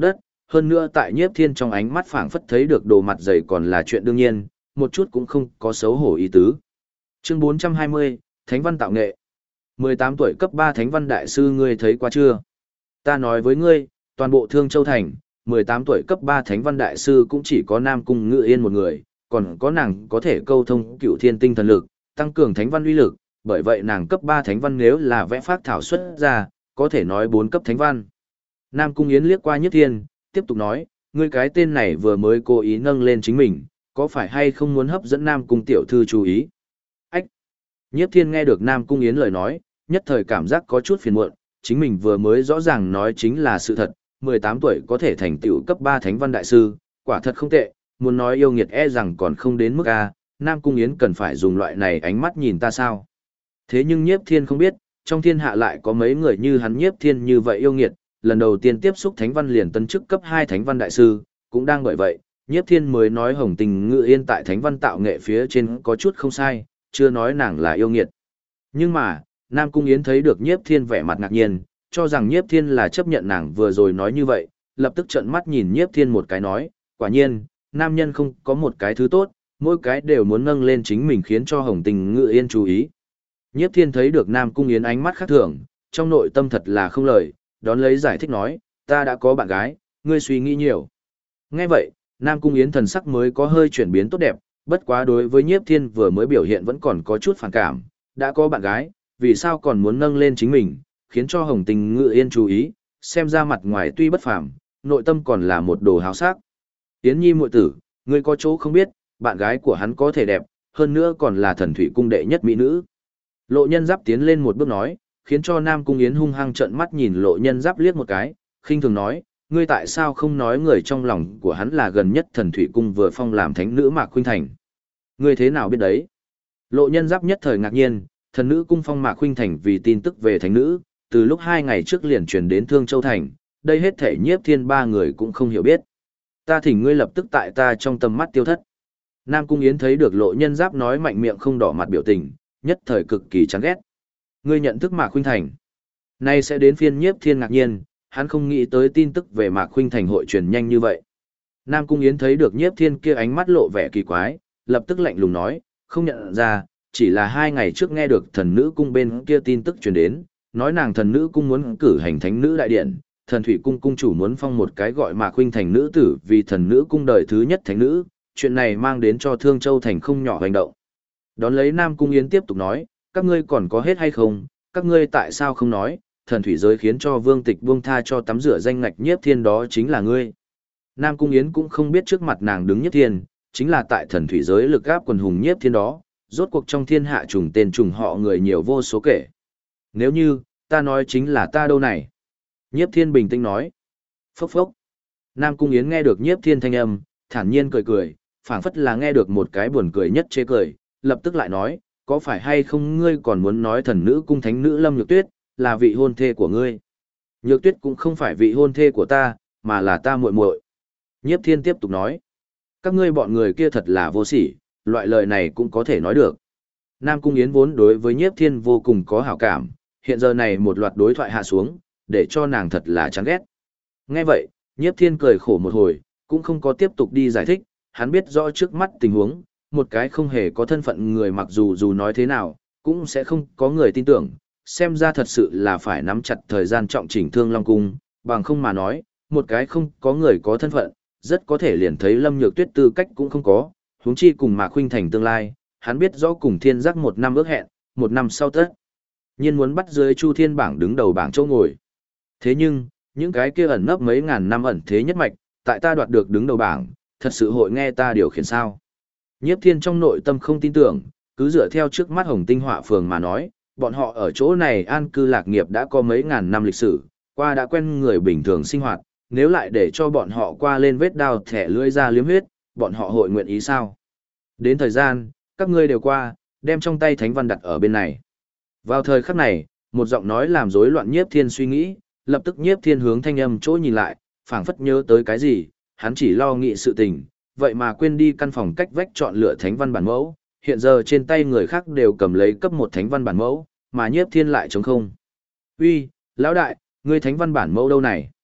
Hơn nữa tại Nhiếp Thiên trong ánh mắt phảng phất thấy được đồ mặt dày còn là chuyện đương nhiên, một chút cũng không có xấu hổ ý tứ. Chương 420, Thánh văn tạo nghệ. 18 tuổi cấp 3 Thánh văn đại sư ngươi thấy qua chưa? Ta nói với ngươi, toàn bộ Thương Châu Thành, 18 tuổi cấp 3 Thánh văn đại sư cũng chỉ có Nam Cung Ngự Yên một người, còn có nàng có thể câu thông cựu thiên tinh thần lực, tăng cường Thánh văn uy lực, bởi vậy nàng cấp 3 Thánh văn nếu là vẽ phát thảo xuất ra, có thể nói 4 cấp Thánh văn. Nam Cung Yến liếc qua Nhiếp Thiên, tiếp tục nói, ngươi cái tên này vừa mới cố ý nâng lên chính mình, có phải hay không muốn hấp dẫn Nam Cung tiểu thư chú ý? Ách! Nhiếp Thiên nghe được Nam Cung Yến lời nói, nhất thời cảm giác có chút phiền muộn, chính mình vừa mới rõ ràng nói chính là sự thật, 18 tuổi có thể thành tựu cấp 3 Thánh văn đại sư, quả thật không tệ, muốn nói yêu nghiệt e rằng còn không đến mức A, Nam Cung Yến cần phải dùng loại này ánh mắt nhìn ta sao? Thế nhưng Nhiếp Thiên không biết, trong thiên hạ lại có mấy người như hắn Nhiếp Thiên như vậy yêu nghiệt, lần đầu tiên tiếp xúc Thánh văn liền tân chức cấp 2 Thánh văn đại sư, cũng đang bởi vậy, Nhiếp Thiên mới nói Hồng Tình Ngự Yên tại Thánh văn tạo nghệ phía trên có chút không sai, chưa nói nàng là yêu nghiệt. Nhưng mà, Nam Cung Yến thấy được Nhiếp Thiên vẻ mặt ngạc nhiên, cho rằng Nhiếp Thiên là chấp nhận nàng vừa rồi nói như vậy, lập tức trợn mắt nhìn Nhiếp Thiên một cái nói, quả nhiên, nam nhân không có một cái thứ tốt, mỗi cái đều muốn nâng lên chính mình khiến cho Hồng Tình Ngự Yên chú ý. Nhiếp Thiên thấy được Nam Cung Yến ánh mắt khác thường, trong nội tâm thật là không lời, đón lấy giải thích nói, ta đã có bạn gái, ngươi suy nghĩ nhiều. Nghe vậy, Nam Cung Yến thần sắc mới có hơi chuyển biến tốt đẹp, bất quá đối với Nhiếp Thiên vừa mới biểu hiện vẫn còn có chút phản cảm, đã có bạn gái, vì sao còn muốn nâng lên chính mình, khiến cho Hồng Tình Ngự Yên chú ý, xem ra mặt ngoài tuy bất phàm, nội tâm còn là một đồ háo sắc. Yến Nhi muội tử, ngươi có chỗ không biết, bạn gái của hắn có thể đẹp, hơn nữa còn là thần thủy cung đệ nhất mỹ nữ. Lộ Nhân Giáp tiến lên một bước nói, khiến cho Nam Cung Yến hung hăng trợn mắt nhìn Lộ Nhân Giáp liếc một cái, khinh thường nói, ngươi tại sao không nói người trong lòng của hắn là gần nhất thần thủy cung vừa phong làm thánh nữ Mạc Khuynh Thành. Ngươi thế nào biết đấy? Lộ Nhân Giáp nhất thời ngạc nhiên, thần nữ cung phong Mạc Khuynh Thành vì tin tức về thánh nữ, từ lúc 2 ngày trước liền truyền đến Thương Châu Thành, đây hết thể Nhiếp Thiên 3 người cũng không hiểu biết. Ta thỉnh ngươi lập tức tại ta trong tầm mắt tiêu thất. Nam Cung Yến thấy được Lộ Nhân Giáp nói mạnh miệng không đỏ mặt biểu tình, nhất thời cực kỳ chán ghét. Ngươi nhận thức Mạc Khuynh Thành. Nay sẽ đến phiên Nhiếp Thiên ngạc nhiên, hắn không nghĩ tới tin tức về Mạc Khuynh Thành hội truyền nhanh như vậy. Nam Cung Yến thấy được Nhiếp Thiên kia ánh mắt lộ vẻ kỳ quái, lập tức lạnh lùng nói, không nhận ra, chỉ là 2 ngày trước nghe được thần nữ cung bên kia tin tức truyền đến, nói nàng thần nữ cung muốn cử hành thánh nữ đại điện, thần thủy cung cung chủ muốn phong một cái gọi Mạc Khuynh Thành nữ tử vì thần nữ cung đời thứ nhất thánh nữ, chuyện này mang đến cho Thương Châu Thành không nhỏ hành động. Đón lấy Nam Cung Yến tiếp tục nói, các ngươi còn có hết hay không, các ngươi tại sao không nói, thần thủy giới khiến cho Vương Tịch buông tha cho tắm rửa danh ngạch Nhiếp Thiên đó chính là ngươi. Nam Cung Yến cũng không biết trước mặt nàng đứng Nhiếp Thiên, chính là tại thần thủy giới lực áp quần hùng Nhiếp Thiên đó, rốt cuộc trong thiên hạ trùng tên trùng họ người nhiều vô số kể. Nếu như, ta nói chính là ta đâu này. Nhiếp Thiên bình tĩnh nói. Phốc phốc. Nam Cung Yến nghe được Nhiếp Thiên thanh âm, thản nhiên cười cười, phảng phất là nghe được một cái buồn cười nhất chê cười, lập tức lại nói, có phải hay không ngươi còn muốn nói thần nữ cung thánh nữ Lâm Nhược Tuyết, là vị hôn thê của ngươi. Nhược Tuyết cũng không phải vị hôn thê của ta, mà là ta muội muội. Nhiếp Thiên tiếp tục nói, các ngươi bọn người kia thật là vô sỉ, loại lời này cũng có thể nói được. Nam Cung Yến vốn đối với Nhiếp Thiên vô cùng có hảo cảm, hiện giờ này một loạt đối thoại hạ xuống, để cho nàng thật là chán ghét. Nghe vậy, Nhiếp Thiên cười khổ một hồi, cũng không có tiếp tục đi giải thích, hắn biết rõ trước mắt tình huống, một cái không hề có thân phận người mặc dù nói thế nào, cũng sẽ không có người tin tưởng, xem ra thật sự là phải nắm chặt thời gian trọng chỉnh Thương Long Cung, bằng không mà nói, một cái không có người có thân phận, rất có thể liền thấy Lâm Nhược Tuyết tư cách cũng không có, huống chi cùng Mạc Khuynh Thành tương lai, hắn biết rõ cùng Thiên Giác 1 năm ước hẹn, 1 năm sau tất nhiên muốn bắt dưới Chu Thiên bảng đứng đầu bảng chỗ ngồi. Thế nhưng, những cái kia ẩn nấp mấy ngàn năm ẩn thế nhất mạch, tại ta đoạt được đứng đầu bảng, thật sự hội nghe ta điều khiển sao? Nhiếp Thiên trong nội tâm không tin tưởng, cứ dựa theo trước mắt Hồng Tinh Họa Phường mà nói, bọn họ ở chỗ này an cư lạc nghiệp đã có mấy ngàn năm lịch sử, qua đã quen người bình thường sinh hoạt, nếu lại để cho bọn họ qua lên vết đao thẻ lưỡi ra liếm huyết, bọn họ hội nguyện ý sao? Đến thời gian, các ngươi đều qua, đem trong tay thánh văn đặt ở bên này. Vào thời khắc này, một giọng nói làm rối loạn Nhiếp Thiên suy nghĩ, lập tức Nhiếp Thiên hướng thanh âm chỗ nhìn lại, phảng phất nhớ tới cái gì, hắn chỉ lo nghĩ sự tình, vậy mà quên đi căn phòng cách vách chọn lựa thánh văn bản mẫu, hiện giờ trên tay người khác đều cầm lấy cấp 1 thánh văn bản mẫu, mà Nhiếp Thiên lại trống không. Uy, lão đại, ngươi thánh văn bản mẫu đâu này?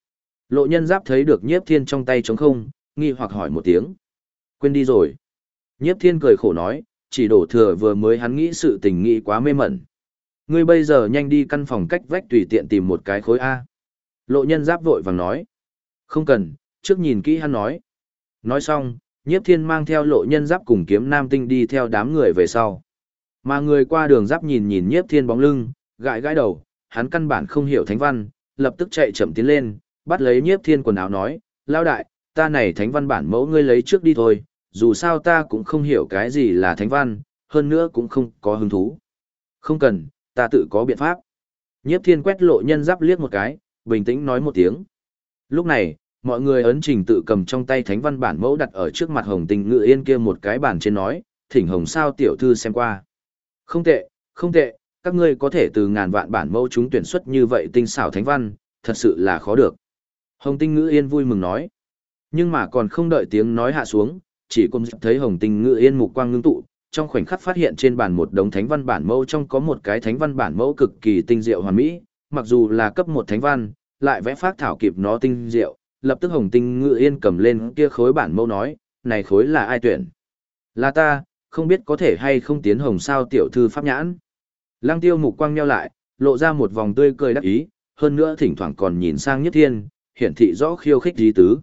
Lộ Nhân Giáp thấy được Nhiếp Thiên trong tay trống không, nghi hoặc hỏi một tiếng. Quên đi rồi. Nhiếp Thiên cười khổ nói, chỉ đổ thừa vừa mới hắn nghĩ sự tình nghĩ quá mê mẩn. Ngươi bây giờ nhanh đi căn phòng cách vách tùy tiện tìm một cái khối A. Lộ Nhân Giáp vội vàng nói. Không cần, trước nhìn kỹ hắn nói. Nói xong, Nhiếp Thiên mang theo Lộ Nhân Giáp cùng Kiếm Nam Tinh đi theo đám người về sau. Mà người qua đường Giáp nhìn nhìn Nhiếp Thiên bóng lưng, gãi gãi đầu, hắn căn bản không hiểu thánh văn, lập tức chạy chậm tiến lên, bắt lấy Nhiếp Thiên quần áo nói, lao đại, ta này thánh văn bản mẫu ngươi lấy trước đi thôi, dù sao ta cũng không hiểu cái gì là thánh văn, hơn nữa cũng không có hứng thú. Không cần, ta tự có biện pháp. Nhiếp Thiên quét Lộ Nhân Giáp liếc một cái, bình tĩnh nói một tiếng. Lúc này, mọi người ấn trình tự cầm trong tay thánh văn bản mẫu đặt ở trước mặt Hồng Tình Ngự Yên kia một cái bản trên nói, thỉnh Hồng Sao tiểu thư xem qua. Không tệ, không tệ, các ngươi có thể từ ngàn vạn bản mẫu chúng tuyển xuất như vậy tinh xảo thánh văn, thật sự là khó được. Hồng Tinh Ngự Yên vui mừng nói. Nhưng mà còn không đợi tiếng nói hạ xuống, chỉ cùng thấy Hồng Tinh Ngự Yên mục quang ngưng tụ, trong khoảnh khắc phát hiện trên bàn một đống thánh văn bản mẫu trong có một cái thánh văn bản mẫu cực kỳ tinh diệu hoàn mỹ, mặc dù là cấp một thánh văn, lại vẽ phác thảo kịp nó tinh diệu, lập tức Hồng Tinh Ngự Yên cầm lên kia khối bản mẫu nói, này khối là ai tuyển? Là ta, không biết có thể hay không tiến Hồng Sao tiểu thư pháp nhãn. Lăng Tiêu mục quang nheo lại, lộ ra một vòng tươi cười đắc ý, hơn nữa thỉnh thoảng còn nhìn sang Nhất Thiên, hiển thị rõ khiêu khích dí tứ.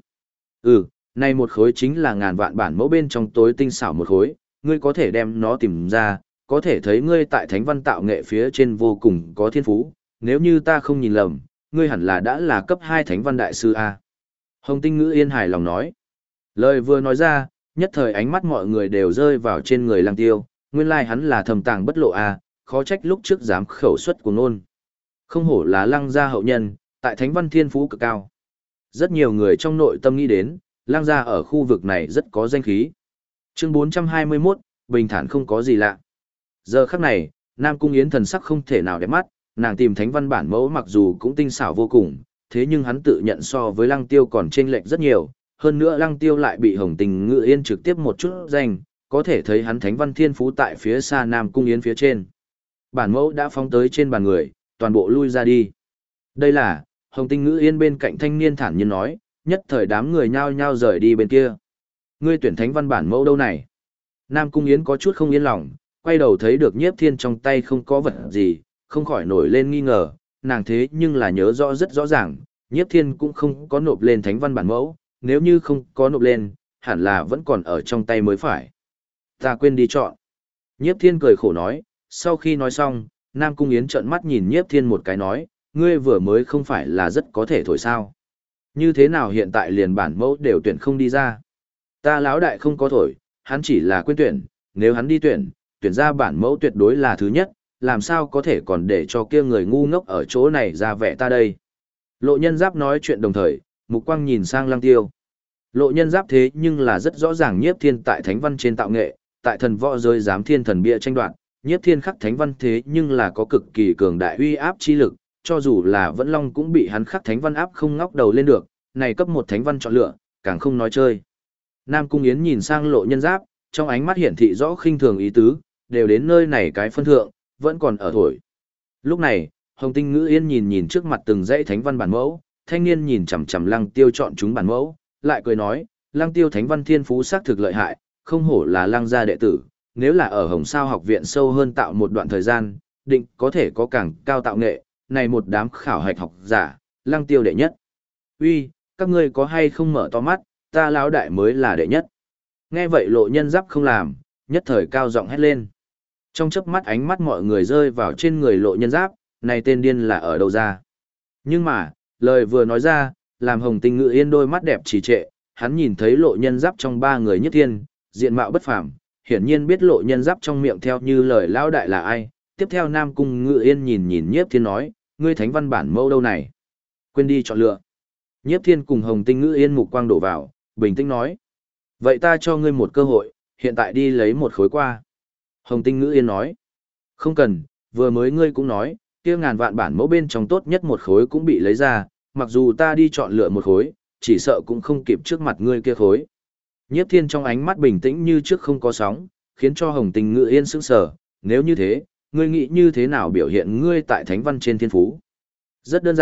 Này một khối chính là ngàn vạn bản mẫu bên trong tối tinh xảo một khối, ngươi có thể đem nó tìm ra, có thể thấy ngươi tại thánh văn tạo nghệ phía trên vô cùng có thiên phú, nếu như ta không nhìn lầm, ngươi hẳn là đã là cấp 2 thánh văn đại sư A. Hồng Tinh Ngữ Yên hài lòng nói. Lời vừa nói ra, nhất thời ánh mắt mọi người đều rơi vào trên người Lăng Tiêu, nguyên lai hắn là thầm tàng bất lộ A, khó trách lúc trước dám khẩu xuất của ngôn. Không hổ là Lăng gia hậu nhân, tại thánh văn thiên phú cực cao. Rất nhiều người trong nội tâm nghĩ đến, Lăng gia ở khu vực này rất có danh khí. Chương 421, bình thản không có gì lạ. Giờ khắc này, Nam Cung Yến thần sắc không thể nào đẹp mắt, nàng tìm thánh văn bản mẫu mặc dù cũng tinh xảo vô cùng, thế nhưng hắn tự nhận so với Lăng Tiêu còn chênh lệch rất nhiều, hơn nữa Lăng Tiêu lại bị Hồng Tình Ngự Yên trực tiếp một chút danh, có thể thấy hắn thánh văn thiên phú tại phía xa Nam Cung Yến phía trên. Bản mẫu đã phóng tới trên bàn người, toàn bộ lui ra đi. Đây là, Hồng Tinh Ngự Yên bên cạnh thanh niên thản nhiên nói, nhất thời đám người nhao nhao rời đi bên kia. Ngươi tuyển thánh văn bản mẫu đâu này? Nam Cung Yến có chút không yên lòng, quay đầu thấy được Nhiếp Thiên trong tay không có vật gì, không khỏi nổi lên nghi ngờ, nàng thế nhưng là nhớ rõ rất rõ ràng, Nhiếp Thiên cũng không có nộp lên thánh văn bản mẫu, nếu như không có nộp lên, hẳn là vẫn còn ở trong tay mới phải. Ta quên đi chọn. Nhiếp Thiên cười khổ nói, sau khi nói xong, Nam Cung Yến trợn mắt nhìn Nhiếp Thiên một cái nói, ngươi vừa mới không phải là rất có thể thổi sao. Như thế nào hiện tại liền bản mẫu đều tuyển không đi ra. Ta lão đại không có thổi, hắn chỉ là quên tuyển, nếu hắn đi tuyển, tuyển ra bản mẫu tuyệt đối là thứ nhất, làm sao có thể còn để cho kia người ngu ngốc ở chỗ này ra vẻ ta đây. Lộ Nhân Giáp nói chuyện đồng thời, mục quang nhìn sang Lăng Tiêu. Lộ Nhân Giáp thế nhưng là rất rõ ràng Nhiếp Thiên tại thánh văn trên tạo nghệ, tại thần võ giới giám thiên thần bia tranh đoạt, Nhiếp Thiên khắc thánh văn thế nhưng là có cực kỳ cường đại uy áp chi lực, cho dù là Vẫn Long cũng bị hắn khắc thánh văn áp không ngóc đầu lên được, này cấp một thánh văn chọn lựa, càng không nói chơi. Nam Cung Yến nhìn sang Lộ Nhân Giáp, trong ánh mắt hiển thị rõ khinh thường ý tứ, đều đến nơi này cái phân thượng, vẫn còn ở thổi. Lúc này, Hồng Tinh Ngữ Yên nhìn nhìn trước mặt từng dãy thánh văn bản mẫu, thanh niên nhìn chằm chằm Lăng Tiêu chọn chúng bản mẫu, lại cười nói, Lăng Tiêu thánh văn thiên phú xác thực lợi hại, không hổ là Lăng gia đệ tử, nếu là ở Hồng Sao học viện sâu hơn tạo một đoạn thời gian, định có thể có càng cao tạo nghệ, này một đám khảo hạch học giả, Lăng Tiêu đệ nhất. Uy, các ngươi có hay không mở to mắt, ta lão đại mới là đệ nhất. Nghe vậy Lộ Nhân Giáp không làm, nhất thời cao giọng hét lên. Trong chớp mắt ánh mắt mọi người rơi vào trên người Lộ Nhân Giáp, này tên điên là ở đâu ra. Nhưng mà, lời vừa nói ra, làm Hồng Tinh Ngự Yên đôi mắt đẹp trì trệ, hắn nhìn thấy Lộ Nhân Giáp trong ba người Nhất Thiên, diện mạo bất phàm, hiển nhiên biết Lộ Nhân Giáp trong miệng theo như lời lão đại là ai. Tiếp theo Nam Cung Ngự Yên nhìn nhìn Nhiếp Thiên nói, ngươi thánh văn bản mẫu đâu này? Quên đi chọn lựa. Nhiếp Thiên cùng Hồng Tinh Ngự Yên mục quang đổ vào, bình tĩnh nói. Vậy ta cho ngươi một cơ hội, hiện tại đi lấy một khối qua. Hồng Tinh Ngữ Yên nói. Không cần, vừa mới ngươi cũng nói, kia ngàn vạn bản mẫu bên trong tốt nhất một khối cũng bị lấy ra, mặc dù ta đi chọn lựa một khối, chỉ sợ cũng không kịp trước mặt ngươi kia khối. Nhiếp Thiên trong ánh mắt bình tĩnh như trước không có sóng, khiến cho Hồng Tinh Ngữ Yên sững sờ, nếu như thế, ngươi nghĩ như thế nào biểu hiện ngươi tại thánh văn trên thiên phú? Rất đơn giản,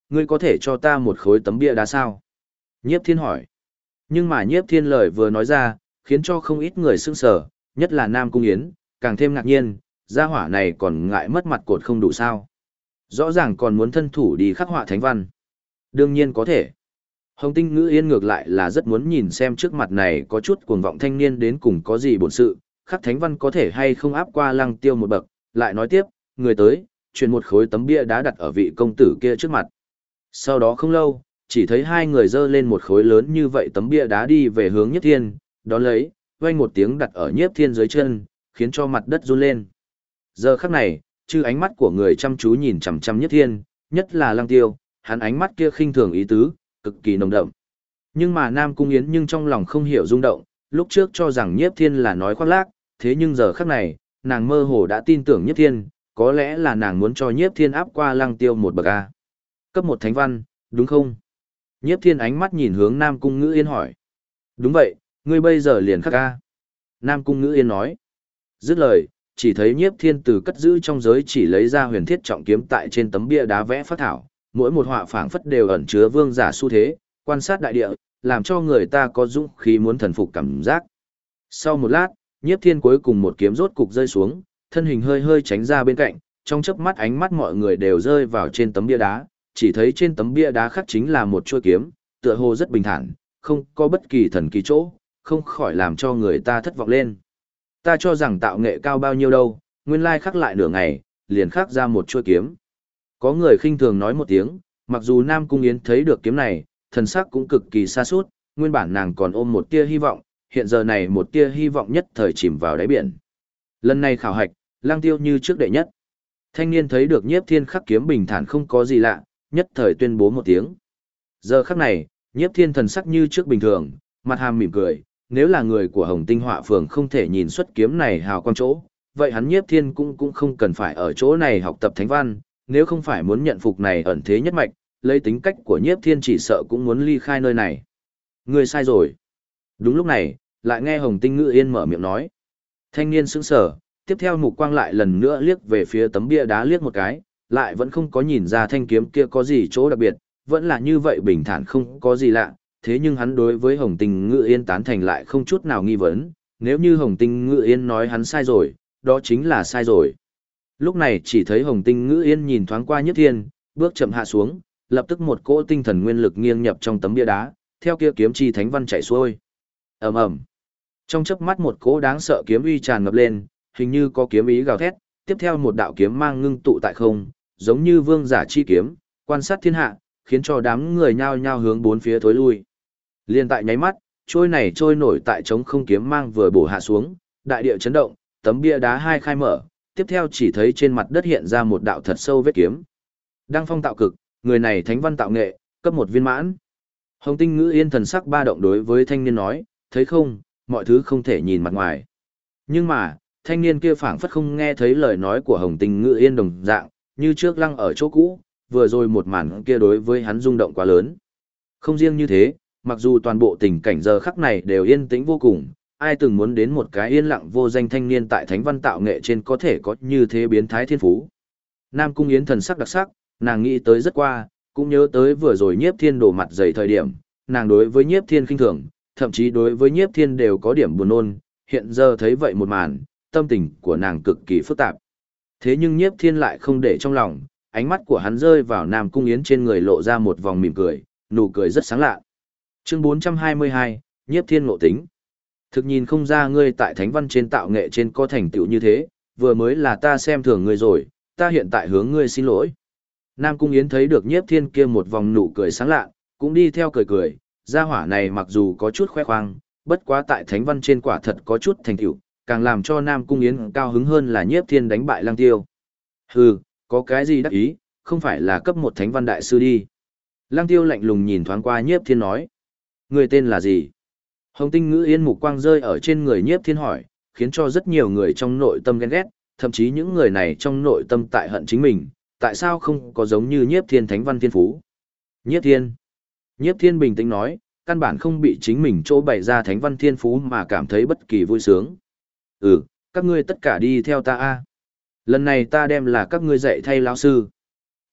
ngươi có thể cho ta một khối tấm bia đá sao? Nhiếp Thiên hỏi. Nhưng mà Nhiếp Thiên lời vừa nói ra, khiến cho không ít người sững sờ, nhất là Nam Cung Yến, càng thêm ngạc nhiên, gia hỏa này còn ngại mất mặt cột không đủ sao. Rõ ràng còn muốn thân thủ đi khắc họa thánh văn. Đương nhiên có thể. Hồng Tinh Ngữ Yên ngược lại là rất muốn nhìn xem trước mặt này có chút cuồng vọng thanh niên đến cùng có gì bổn sự, khắc thánh văn có thể hay không áp qua Lăng Tiêu một bậc, lại nói tiếp, người tới, chuyển một khối tấm bia đá đặt ở vị công tử kia trước mặt. Sau đó không lâu, chỉ thấy hai người dơ lên một khối lớn như vậy tấm bia đá đi về hướng Nhiếp Thiên, đón lấy, vang một tiếng đặt ở Nhiếp Thiên dưới chân, khiến cho mặt đất run lên. Giờ khắc này, chư ánh mắt của người chăm chú nhìn chằm chằm Nhiếp Thiên, nhất là Lăng Tiêu, hắn ánh mắt kia khinh thường ý tứ, cực kỳ nồng đậm. Nhưng mà Nam Cung Yến nhưng trong lòng không hiểu rung động, lúc trước cho rằng Nhiếp Thiên là nói khoác lác, thế nhưng giờ khắc này, nàng mơ hồ đã tin tưởng Nhiếp Thiên, có lẽ là nàng muốn cho Nhiếp Thiên áp qua Lăng Tiêu một bậc A. Cấp một thánh văn, đúng không? Nhiếp Thiên ánh mắt nhìn hướng Nam Cung Ngữ Yên hỏi. Đúng vậy, ngươi bây giờ liền khắc A. Nam Cung Ngữ Yên nói. Dứt lời, chỉ thấy Nhiếp Thiên từ cất giữ trong giới chỉ lấy ra huyền thiết trọng kiếm tại trên tấm bia đá vẽ phác thảo, mỗi một họa phảng phất đều ẩn chứa vương giả xu thế, quan sát đại địa, làm cho người ta có dũng khí muốn thần phục cảm giác. Sau một lát, Nhiếp Thiên cuối cùng một kiếm rốt cục rơi xuống, thân hình hơi hơi tránh ra bên cạnh, trong chớp mắt ánh mắt mọi người đều rơi vào trên tấm bia đá, chỉ thấy trên tấm bia đá khắc chính là một chuôi kiếm, tựa hồ rất bình thản, không có bất kỳ thần kỳ chỗ, không khỏi làm cho người ta thất vọng lên. Ta cho rằng tạo nghệ cao bao nhiêu đâu, nguyên lai khắc lại nửa ngày, liền khắc ra một chuôi kiếm. Có người khinh thường nói một tiếng, mặc dù Nam Cung Yến thấy được kiếm này, thần sắc cũng cực kỳ xa sút, nguyên bản nàng còn ôm một tia hy vọng, hiện giờ này một tia hy vọng nhất thời chìm vào đáy biển. Lần này khảo hạch, Lăng Tiêu như trước đệ nhất. Thanh niên thấy được Nhiếp Thiên khắc kiếm bình thản không có gì lạ, nhất thời tuyên bố một tiếng. Giờ khắc này, Nhiếp Thiên thần sắc như trước bình thường, mặt hàm mỉm cười, nếu là người của Hồng Tinh Họa Phường không thể nhìn xuất kiếm này hào quang chỗ, vậy hắn Nhiếp Thiên cũng không cần phải ở chỗ này học tập thánh văn, nếu không phải muốn nhận phục này ẩn thế nhất mạch, lấy tính cách của Nhiếp Thiên chỉ sợ cũng muốn ly khai nơi này. Ngươi sai rồi. Đúng lúc này, lại nghe Hồng Tinh Ngữ Yên mở miệng nói. Thanh niên sững sờ, tiếp theo mục quang lại lần nữa liếc về phía tấm bia đá liếc một cái, lại vẫn không có nhìn ra thanh kiếm kia có gì chỗ đặc biệt, vẫn là như vậy bình thản không có gì lạ, thế nhưng hắn đối với Hồng Tinh Ngữ Yên tán thành lại không chút nào nghi vấn, nếu như Hồng Tinh Ngữ Yên nói hắn sai rồi, đó chính là sai rồi. Lúc này chỉ thấy Hồng Tinh Ngữ Yên nhìn thoáng qua Nhiếp Thiên, bước chậm hạ xuống, lập tức một cỗ tinh thần nguyên lực nghiêng nhập trong tấm bia đá, theo kia kiếm chi thánh văn chạy xuôi. Ầm ầm. Trong chớp mắt một cỗ đáng sợ kiếm uy tràn ngập lên, hình như có kiếm ý gào thét, tiếp theo một đạo kiếm mang ngưng tụ tại không, giống như vương giả chi kiếm, quan sát thiên hạ, khiến cho đám người nhao nhao hướng bốn phía thối lui. Liên tại nháy mắt, trôi này trôi nổi tại trống không kiếm mang vừa bổ hạ xuống, đại địa chấn động, tấm bia đá hai khai mở, tiếp theo chỉ thấy trên mặt đất hiện ra một đạo thật sâu vết kiếm. Đăng phong tạo cực, người này thánh văn tạo nghệ, cấp một viên mãn. Hồng Tinh Ngữ Yên thần sắc ba động đối với thanh niên nói, thấy không, mọi thứ không thể nhìn mặt ngoài. Nhưng mà, thanh niên kia phảng phất không nghe thấy lời nói của Hồng Tinh Ngữ Yên đồng dạng, như trước lăng ở chỗ cũ, vừa rồi một màn kia đối với hắn rung động quá lớn. Không riêng như thế, mặc dù toàn bộ tình cảnh giờ khắc này đều yên tĩnh vô cùng, ai từng muốn đến một cái yên lặng vô danh thanh niên tại thánh văn tạo nghệ trên có thể có như thế biến thái thiên phú. Nam Cung Yến thần sắc đặc sắc, nàng nghĩ tới rất qua, cũng nhớ tới vừa rồi Nhiếp Thiên đổ mặt dày thời điểm, nàng đối với Nhiếp Thiên khinh thường, thậm chí đối với Nhiếp Thiên đều có điểm buồn nôn, hiện giờ thấy vậy một màn, tâm tình của nàng cực kỳ phức tạp. Thế nhưng Nhiếp Thiên lại không để trong lòng, ánh mắt của hắn rơi vào Nam Cung Yến trên người lộ ra một vòng mỉm cười, nụ cười rất sáng lạ. Chương 422, Nhiếp Thiên ngộ tính. Thực nhìn không ra ngươi tại thánh văn trên tạo nghệ trên có thành tựu như thế, vừa mới là ta xem thường ngươi rồi, ta hiện tại hướng ngươi xin lỗi. Nam Cung Yến thấy được Nhiếp Thiên kia một vòng nụ cười sáng lạ, cũng đi theo cười cười, gia hỏa này mặc dù có chút khoe khoang, bất quá tại thánh văn trên quả thật có chút thành tựu, càng làm cho Nam Cung Yến cao hứng hơn là Nhiếp Thiên đánh bại Lăng Tiêu. Hừ, có cái gì đắc ý, không phải là cấp một thánh văn đại sư đi. Lăng Tiêu lạnh lùng nhìn thoáng qua Nhiếp Thiên nói. Người tên là gì? Hồng Tinh Ngữ Yên mục quang rơi ở trên người Nhiếp Thiên hỏi, khiến cho rất nhiều người trong nội tâm ghen ghét, thậm chí những người này trong nội tâm tại hận chính mình, tại sao không có giống như Nhiếp Thiên thánh văn thiên phú. Nhiếp Thiên. Nhiếp Thiên bình tĩnh nói, căn bản không bị chính mình chỗ bày ra thánh văn thiên phú mà cảm thấy bất kỳ vui sướng. Các ngươi tất cả đi theo ta a. Lần này ta đem là các ngươi dạy thay lão sư.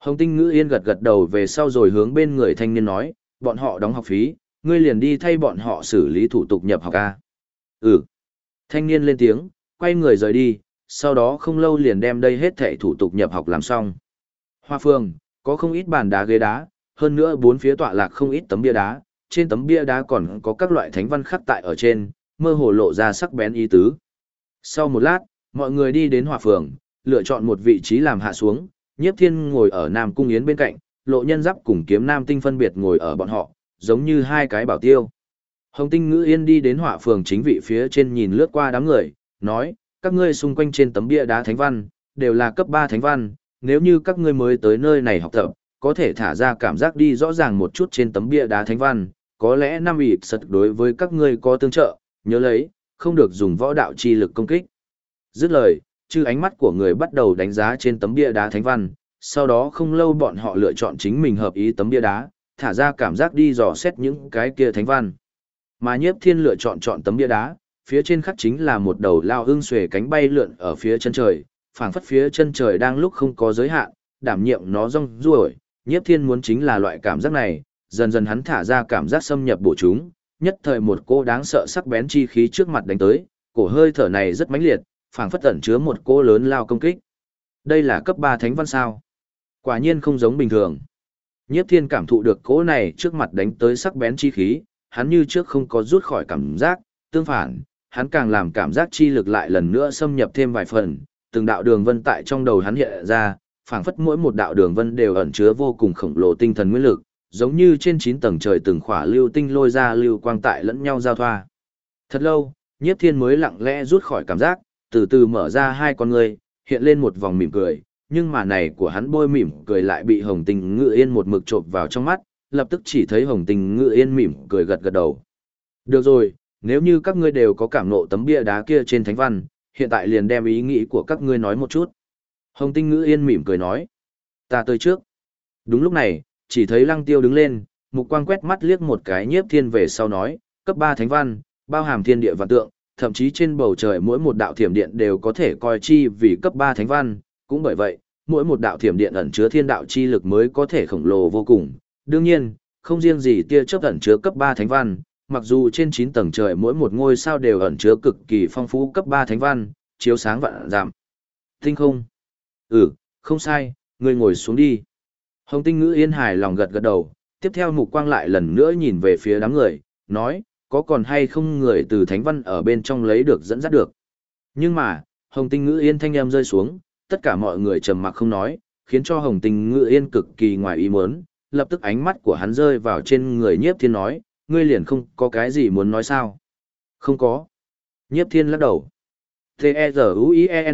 Hồng Tinh Ngữ Yên gật gật đầu về sau rồi hướng bên người thanh niên nói, bọn họ đóng học phí, ngươi liền đi thay bọn họ xử lý thủ tục nhập học a. Ừ. Thanh niên lên tiếng, quay người rời đi, sau đó không lâu liền đem đây hết thảy thủ tục nhập học làm xong. Hoa Phương, có không ít bàn đá ghế đá, hơn nữa bốn phía tọa lạc không ít tấm bia đá, trên tấm bia đá còn có các loại thánh văn khắc tại ở trên, mơ hồ lộ ra sắc bén ý tứ. Sau một lát, mọi người đi đến Hoa Phường, lựa chọn một vị trí làm hạ xuống, Nhiếp Thiên ngồi ở Nam Cung Yến bên cạnh, Lộ Nhân Giáp cùng Kiếm Nam Tinh phân biệt ngồi ở bọn họ, giống như hai cái bảo tiêu. Hồng Tinh Ngữ Yên đi đến Hỏa Phường chính vị phía trên nhìn lướt qua đám người, nói, các ngươi xung quanh trên tấm bia đá thánh văn, đều là cấp 3 thánh văn, nếu như các ngươi mới tới nơi này học tập, có thể thả ra cảm giác đi rõ ràng một chút trên tấm bia đá thánh văn, có lẽ năm ịp sật đối với các ngươi có tương trợ, nhớ lấy, không được dùng võ đạo chi lực công kích. Dứt lời, chư ánh mắt của người bắt đầu đánh giá trên tấm bia đá thánh văn, sau đó không lâu bọn họ lựa chọn chính mình hợp ý tấm bia đá, thả ra cảm giác đi dò xét những cái kia thánh văn. Mà Nhiếp Thiên lựa chọn tấm bia đá, phía trên khắc chính là một đầu lao ưng xuề cánh bay lượn ở phía chân trời, phảng phất phía chân trời đang lúc không có giới hạn, đảm nhiệm nó rong ruổi. Nhiếp Thiên muốn chính là loại cảm giác này, dần dần hắn thả ra cảm giác xâm nhập bổ chúng, nhất thời một cô đáng sợ sắc bén chi khí trước mặt đánh tới, cổ hơi thở này rất mãnh liệt, phảng phất ẩn chứa một cô lớn lao công kích. Đây là cấp 3 thánh văn sao? Quả nhiên không giống bình thường. Nhiếp Thiên cảm thụ được cỗ này trước mặt đánh tới sắc bén chi khí, hắn như trước không có rút khỏi cảm giác, tương phản, hắn càng làm cảm giác chi lực lại lần nữa xâm nhập thêm vài phần, từng đạo đường vân tại trong đầu hắn hiện ra, phảng phất mỗi một đạo đường vân đều ẩn chứa vô cùng khổng lồ tinh thần nguyên lực, giống như trên 9 tầng trời từng khỏa lưu tinh lôi ra lưu quang tại lẫn nhau giao thoa. Thật lâu, Nhiếp Thiên mới lặng lẽ rút khỏi cảm giác, từ từ mở ra hai con ngươi, hiện lên một vòng mỉm cười, nhưng mà này của hắn bôi mỉm cười lại bị Hồng Tinh Ngự Yên một mực chộp vào trong mắt, lập tức chỉ thấy Hồng Tinh Ngự Yên mỉm cười gật gật đầu. Được rồi, nếu như các ngươi đều có cảm ngộ tấm bia đá kia trên thánh văn, hiện tại liền đem ý nghĩ của các ngươi nói một chút. Hồng Tinh Ngự Yên mỉm cười nói, ta tới trước. Đúng lúc này, chỉ thấy Lăng Tiêu đứng lên, mục quang quét mắt liếc một cái Nhiếp Thiên về sau nói, cấp 3 thánh văn, bao hàm thiên địa vạn tượng, thậm chí trên bầu trời mỗi một đạo thiểm điện đều có thể coi chi vì cấp 3 thánh văn, cũng bởi vậy, mỗi một đạo thiểm điện ẩn chứa thiên đạo chi lực mới có thể khổng lồ vô cùng. Đương nhiên, không riêng gì tia chớp ẩn chứa cấp 3 thánh văn, mặc dù trên 9 tầng trời mỗi một ngôi sao đều ẩn chứa cực kỳ phong phú cấp 3 thánh văn, chiếu sáng vạn dặm. Tinh không? Ừ, không sai, ngươi ngồi xuống đi. Hồng Tinh Ngữ Yên hài lòng gật gật đầu, tiếp theo mục quang lại lần nữa nhìn về phía đám người, nói, có còn hay không người từ thánh văn ở bên trong lấy được dẫn dắt được. Nhưng mà, Hồng Tinh Ngữ Yên thanh âm rơi xuống, tất cả mọi người trầm mặc không nói, khiến cho Hồng Tinh Ngữ Yên cực kỳ ngoài ý muốn, lập tức ánh mắt của hắn rơi vào trên người Nhiếp Thiên nói, ngươi liền không có cái gì muốn nói sao? Không có. Nhiếp Thiên lắc đầu. T-E-Z-U-I-E-N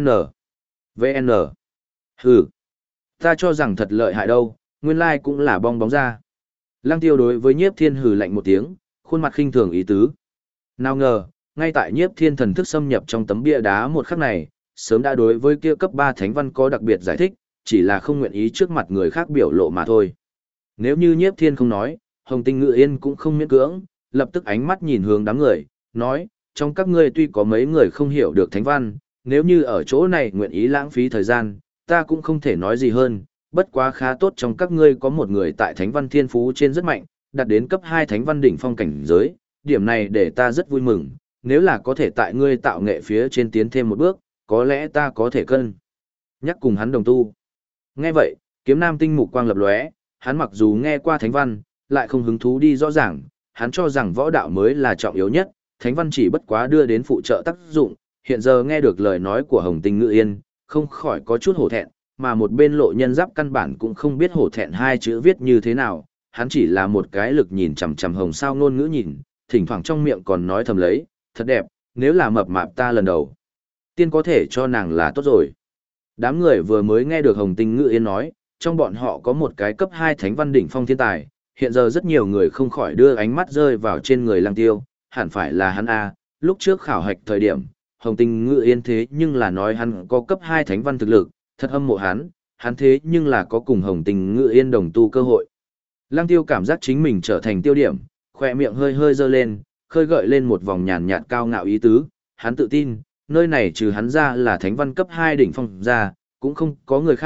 V-N Hừ. Ta cho rằng thật lợi hại đâu, nguyên lai cũng là bong bóng ra. Lăng Tiêu đối với Nhiếp Thiên hừ lạnh một tiếng, khuôn mặt khinh thường ý tứ. Nào ngờ, ngay tại Nhiếp Thiên thần thức xâm nhập trong tấm bia đá một khắc này, sớm đã đối với kia cấp 3 thánh văn có đặc biệt giải thích, chỉ là không nguyện ý trước mặt người khác biểu lộ mà thôi. Nếu như Nhiếp Thiên không nói, Hồng Tinh Ngự Yên cũng không miễn cưỡng, lập tức ánh mắt nhìn hướng đám người, nói, trong các ngươi tuy có mấy người không hiểu được thánh văn, nếu như ở chỗ này nguyện ý lãng phí thời gian, ta cũng không thể nói gì hơn, bất quá khá tốt trong các ngươi có một người tại thánh văn thiên phú trên rất mạnh, đạt đến cấp 2 thánh văn đỉnh phong cảnh giới, điểm này để ta rất vui mừng, nếu là có thể tại ngươi tạo nghệ phía trên tiến thêm một bước, có lẽ ta có thể cân nhắc cùng hắn đồng tu. Nghe vậy, Kiếm Nam Tinh mục quang lập lóe, hắn mặc dù nghe qua thánh văn, lại không hứng thú đi rõ ràng, hắn cho rằng võ đạo mới là trọng yếu nhất, thánh văn chỉ bất quá đưa đến phụ trợ tác dụng, hiện giờ nghe được lời nói của Hồng Tinh Ngự Yên, không khỏi có chút hổ thẹn, mà một bên Lộ Nhân Giáp căn bản cũng không biết hổ thẹn hai chữ viết như thế nào, hắn chỉ là một cái lực nhìn chằm chằm hồng sao ngôn ngữ nhìn, thỉnh thoảng trong miệng còn nói thầm lấy, thật đẹp, nếu là mập mạp ta lần đầu tiên có thể cho nàng là tốt rồi. Đám người vừa mới nghe được Hồng Tinh Ngự Yên nói, trong bọn họ có một cái cấp 2 thánh văn đỉnh phong thiên tài, hiện giờ rất nhiều người không khỏi đưa ánh mắt rơi vào trên người Lăng Tiêu, hẳn phải là hắn a, lúc trước khảo hạch thời điểm, Hồng Tinh Ngự Yên thế nhưng là nói hắn có cấp 2 thánh văn thực lực, thật hâm mộ hắn thế nhưng là có cùng Hồng Tinh Ngự Yên đồng tu cơ hội. Lăng Tiêu cảm giác chính mình trở thành tiêu điểm, khỏe miệng hơi hơi dơ lên, khơi gợi lên một vòng nhàn nhạt cao ngạo ý tứ, hắn tự tin, nơi này trừ hắn ra là thánh văn cấp 2 đỉnh phong ra, cũng không có người khác,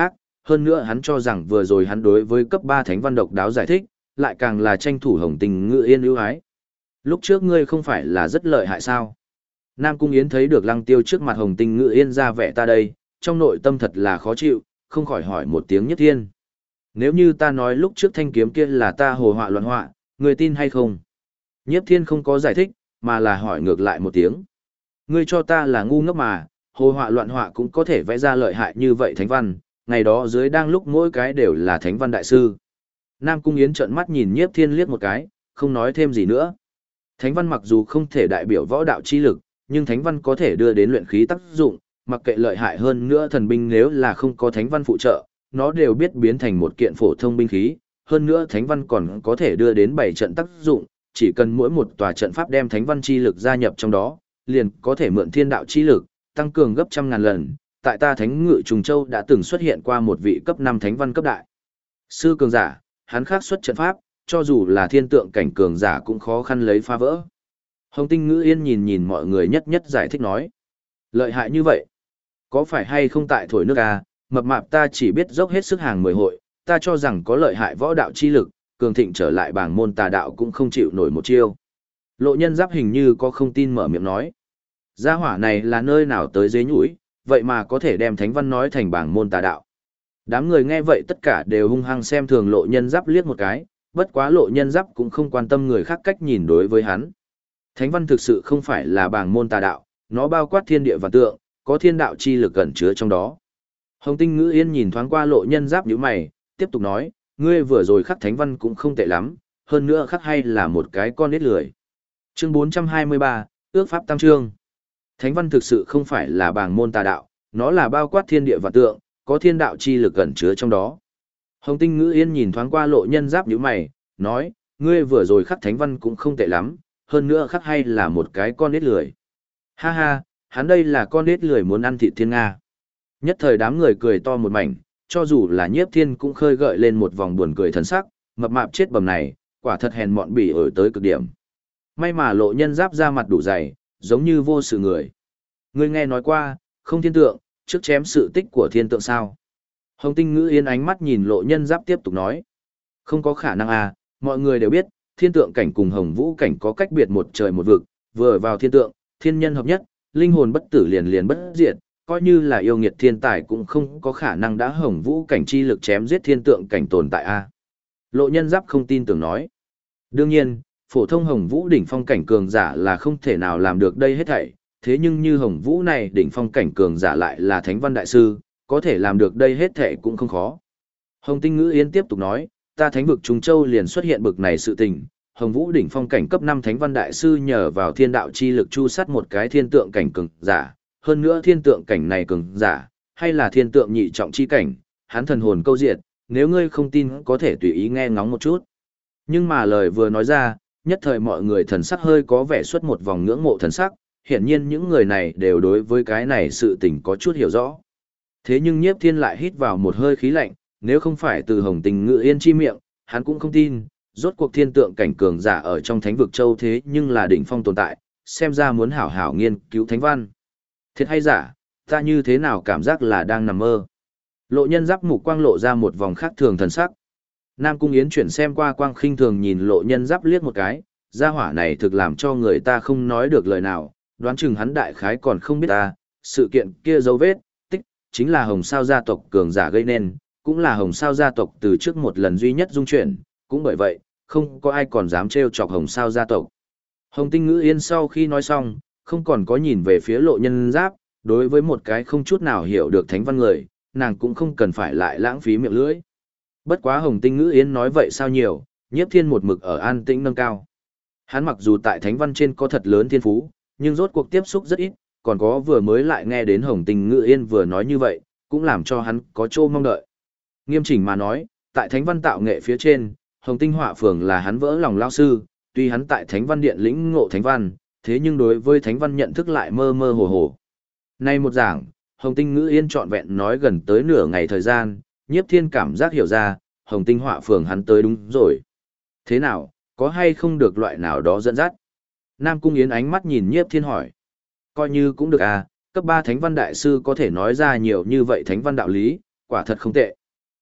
hơn nữa hắn cho rằng vừa rồi hắn đối với cấp 3 thánh văn độc đáo giải thích, lại càng là tranh thủ Hồng Tinh Ngự Yên ưu ái. Lúc trước ngươi không phải là rất lợi hại sao? Nam Cung Yến thấy được Lăng Tiêu trước mặt Hồng Tinh Ngự Yên ra vẻ ta đây, trong nội tâm thật là khó chịu, không khỏi hỏi một tiếng Nhiếp Thiên. Nếu như ta nói lúc trước thanh kiếm kia là ta hồ họa loạn họa, ngươi tin hay không? Nhiếp Thiên không có giải thích, mà là hỏi ngược lại một tiếng. Ngươi cho ta là ngu ngốc mà, hồ họa loạn họa cũng có thể vẽ ra lợi hại như vậy thánh văn, ngày đó dưới đang lúc mỗi cái đều là thánh văn đại sư. Nam Cung Yến trợn mắt nhìn Nhiếp Thiên liếc một cái, không nói thêm gì nữa. Thánh văn mặc dù không thể đại biểu võ đạo chi lực, nhưng thánh văn có thể đưa đến luyện khí tác dụng, mặc kệ lợi hại hơn nữa thần binh nếu là không có thánh văn phụ trợ, nó đều biết biến thành một kiện phổ thông binh khí, hơn nữa thánh văn còn có thể đưa đến 7 trận tác dụng, chỉ cần mỗi một tòa trận pháp đem thánh văn chi lực gia nhập trong đó, liền có thể mượn thiên đạo chi lực, tăng cường gấp trăm ngàn lần. Tại ta Thánh Ngự Trùng Châu đã từng xuất hiện qua một vị cấp 5 thánh văn cấp đại sư cường giả, hắn khắc xuất trận pháp, cho dù là thiên tượng cảnh cường giả cũng khó khăn lấy phá vỡ. Hồng Tinh Ngữ Yên nhìn nhìn mọi người nhất nhất giải thích nói. Lợi hại như vậy, có phải hay không tại thổi nước à, mập mạp ta chỉ biết dốc hết sức hàng 10 hội, ta cho rằng có lợi hại võ đạo chi lực, cường thịnh trở lại bảng môn tà đạo cũng không chịu nổi một chiêu. Lộ Nhân Giáp hình như có không tin mở miệng nói. Gia hỏa này là nơi nào tới dế nhũi, vậy mà có thể đem thánh văn nói thành bảng môn tà đạo. Đám người nghe vậy tất cả đều hung hăng xem thường Lộ Nhân Giáp liếc một cái, bất quá Lộ Nhân Giáp cũng không quan tâm người khác cách nhìn đối với hắn. Thánh văn thực sự không phải là bảng môn tà đạo, nó bao quát thiên địa và tượng, có thiên đạo chi lực ẩn chứa trong đó. Hồng Tinh Ngữ Yên nhìn thoáng qua Lộ Nhân Giáp nhíu mày, tiếp tục nói, ngươi vừa rồi khắc thánh văn cũng không tệ lắm, hơn nữa khắc hay là một cái con nít lười. Chương 423, ước pháp tam chương. Thánh văn thực sự không phải là bảng môn tà đạo, nó là bao quát thiên địa và tượng, có thiên đạo chi lực ẩn chứa trong đó. Hồng Tinh Ngữ Yên nhìn thoáng qua Lộ Nhân Giáp nhíu mày, nói, ngươi vừa rồi khắc thánh văn cũng không tệ lắm, hơn nữa khắc hay là một cái con nít lười. Ha ha, hắn đây là con nít lười muốn ăn thịt thiên Nga. Nhất thời đám người cười to một mảnh, cho dù là Nhiếp Thiên cũng khơi gợi lên một vòng buồn cười thần sắc, mập mạp chết bầm này, quả thật hèn mọn bỉ ổi tới cực điểm. May mà Lộ Nhân Giáp ra mặt đủ dày, giống như vô sự người. Ngươi nghe nói qua, không thiên tượng, trước chém sự tích của thiên tượng sao? Hồng Tinh Ngữ Yên ánh mắt nhìn Lộ Nhân Giáp tiếp tục nói. Không có khả năng à, mọi người đều biết, thiên tượng cảnh cùng hồng vũ cảnh có cách biệt một trời một vực, vừa vào thiên tượng, thiên nhân hợp nhất, linh hồn bất tử liền liền bất diệt, coi như là yêu nghiệt thiên tài cũng không có khả năng đã hồng vũ cảnh chi lực chém giết thiên tượng cảnh tồn tại a. Lộ Nhân Giáp không tin tưởng nói. Đương nhiên, phổ thông hồng vũ đỉnh phong cảnh cường giả là không thể nào làm được đây hết thảy, thế nhưng như hồng vũ này đỉnh phong cảnh cường giả lại là thánh văn đại sư, có thể làm được đây hết thảy cũng không khó. Hồng Tinh Ngữ Yên tiếp tục nói, ta thánh vực Trung Châu liền xuất hiện bực này sự tình, hồng vũ đỉnh phong cảnh cấp 5 thánh văn đại sư nhờ vào thiên đạo chi lực chu sát một cái thiên tượng cảnh cường giả, hơn nữa thiên tượng cảnh này cường giả, hay là thiên tượng nhị trọng chi cảnh, hắn thần hồn câu diệt, nếu ngươi không tin có thể tùy ý nghe ngóng một chút. Nhưng mà lời vừa nói ra, nhất thời mọi người thần sắc hơi có vẻ xuất một vòng ngưỡng mộ thần sắc, hiển nhiên những người này đều đối với cái này sự tình có chút hiểu rõ. Thế nhưng Nhiếp Thiên lại hít vào một hơi khí lạnh, nếu không phải từ Hồng Tình Ngữ Yên chi miệng, hắn cũng không tin, rốt cuộc thiên tượng cảnh cường giả ở trong thánh vực châu thế nhưng là đỉnh phong tồn tại, xem ra muốn hảo hảo nghiên cứu thánh văn. Thiệt hay giả, ta như thế nào cảm giác là đang nằm mơ. Lộ Nhân Giáp mục quang lộ ra một vòng khác thường thần sắc. Nam Cung Yến chuyển xem qua quang khinh thường nhìn Lộ Nhân Giáp liếc một cái, gia hỏa này thực làm cho người ta không nói được lời nào, đoán chừng hắn đại khái còn không biết ta, sự kiện kia dấu vết, tích, chính là Hồng Sao gia tộc cường giả gây nên, cũng là Hồng Sao gia tộc từ trước một lần duy nhất dung chuyển, cũng bởi vậy, không có ai còn dám trêu chọc Hồng Sao gia tộc. Hồng Tinh Ngữ Yên sau khi nói xong, không còn có nhìn về phía Lộ Nhân Giáp, đối với một cái không chút nào hiểu được thánh văn người, nàng cũng không cần phải lại lãng phí miệng lưỡi. Bất quá Hồng Tinh Ngữ Yên nói vậy sao nhiều, Nhiếp Thiên một mực ở an tĩnh nâng cao. Hắn mặc dù tại thánh văn trên có thật lớn thiên phú, nhưng rốt cuộc tiếp xúc rất ít, còn có vừa mới lại nghe đến Hồng Tinh Ngữ Yên vừa nói như vậy, cũng làm cho hắn có chỗ mong đợi. Nghiêm chỉnh mà nói, tại thánh văn tạo nghệ phía trên, Hồng Tinh Họa Phường là hắn vỡ lòng lao sư, tuy hắn tại thánh văn điện lĩnh ngộ thánh văn, thế nhưng đối với thánh văn nhận thức lại mơ mơ hồ hồ. Nay một giảng, Hồng Tinh Ngữ Yên trọn vẹn nói gần tới nửa ngày thời gian, Nhiếp Thiên cảm giác hiểu ra, Hồng Tinh Họa Phường hắn tới đúng rồi. Thế nào, có hay không được loại nào đó dẫn dắt? Nam Cung Yến ánh mắt nhìn Nhiếp Thiên hỏi. Coi như cũng được à, cấp 3 thánh văn đại sư có thể nói ra nhiều như vậy thánh văn đạo lý, quả thật không tệ.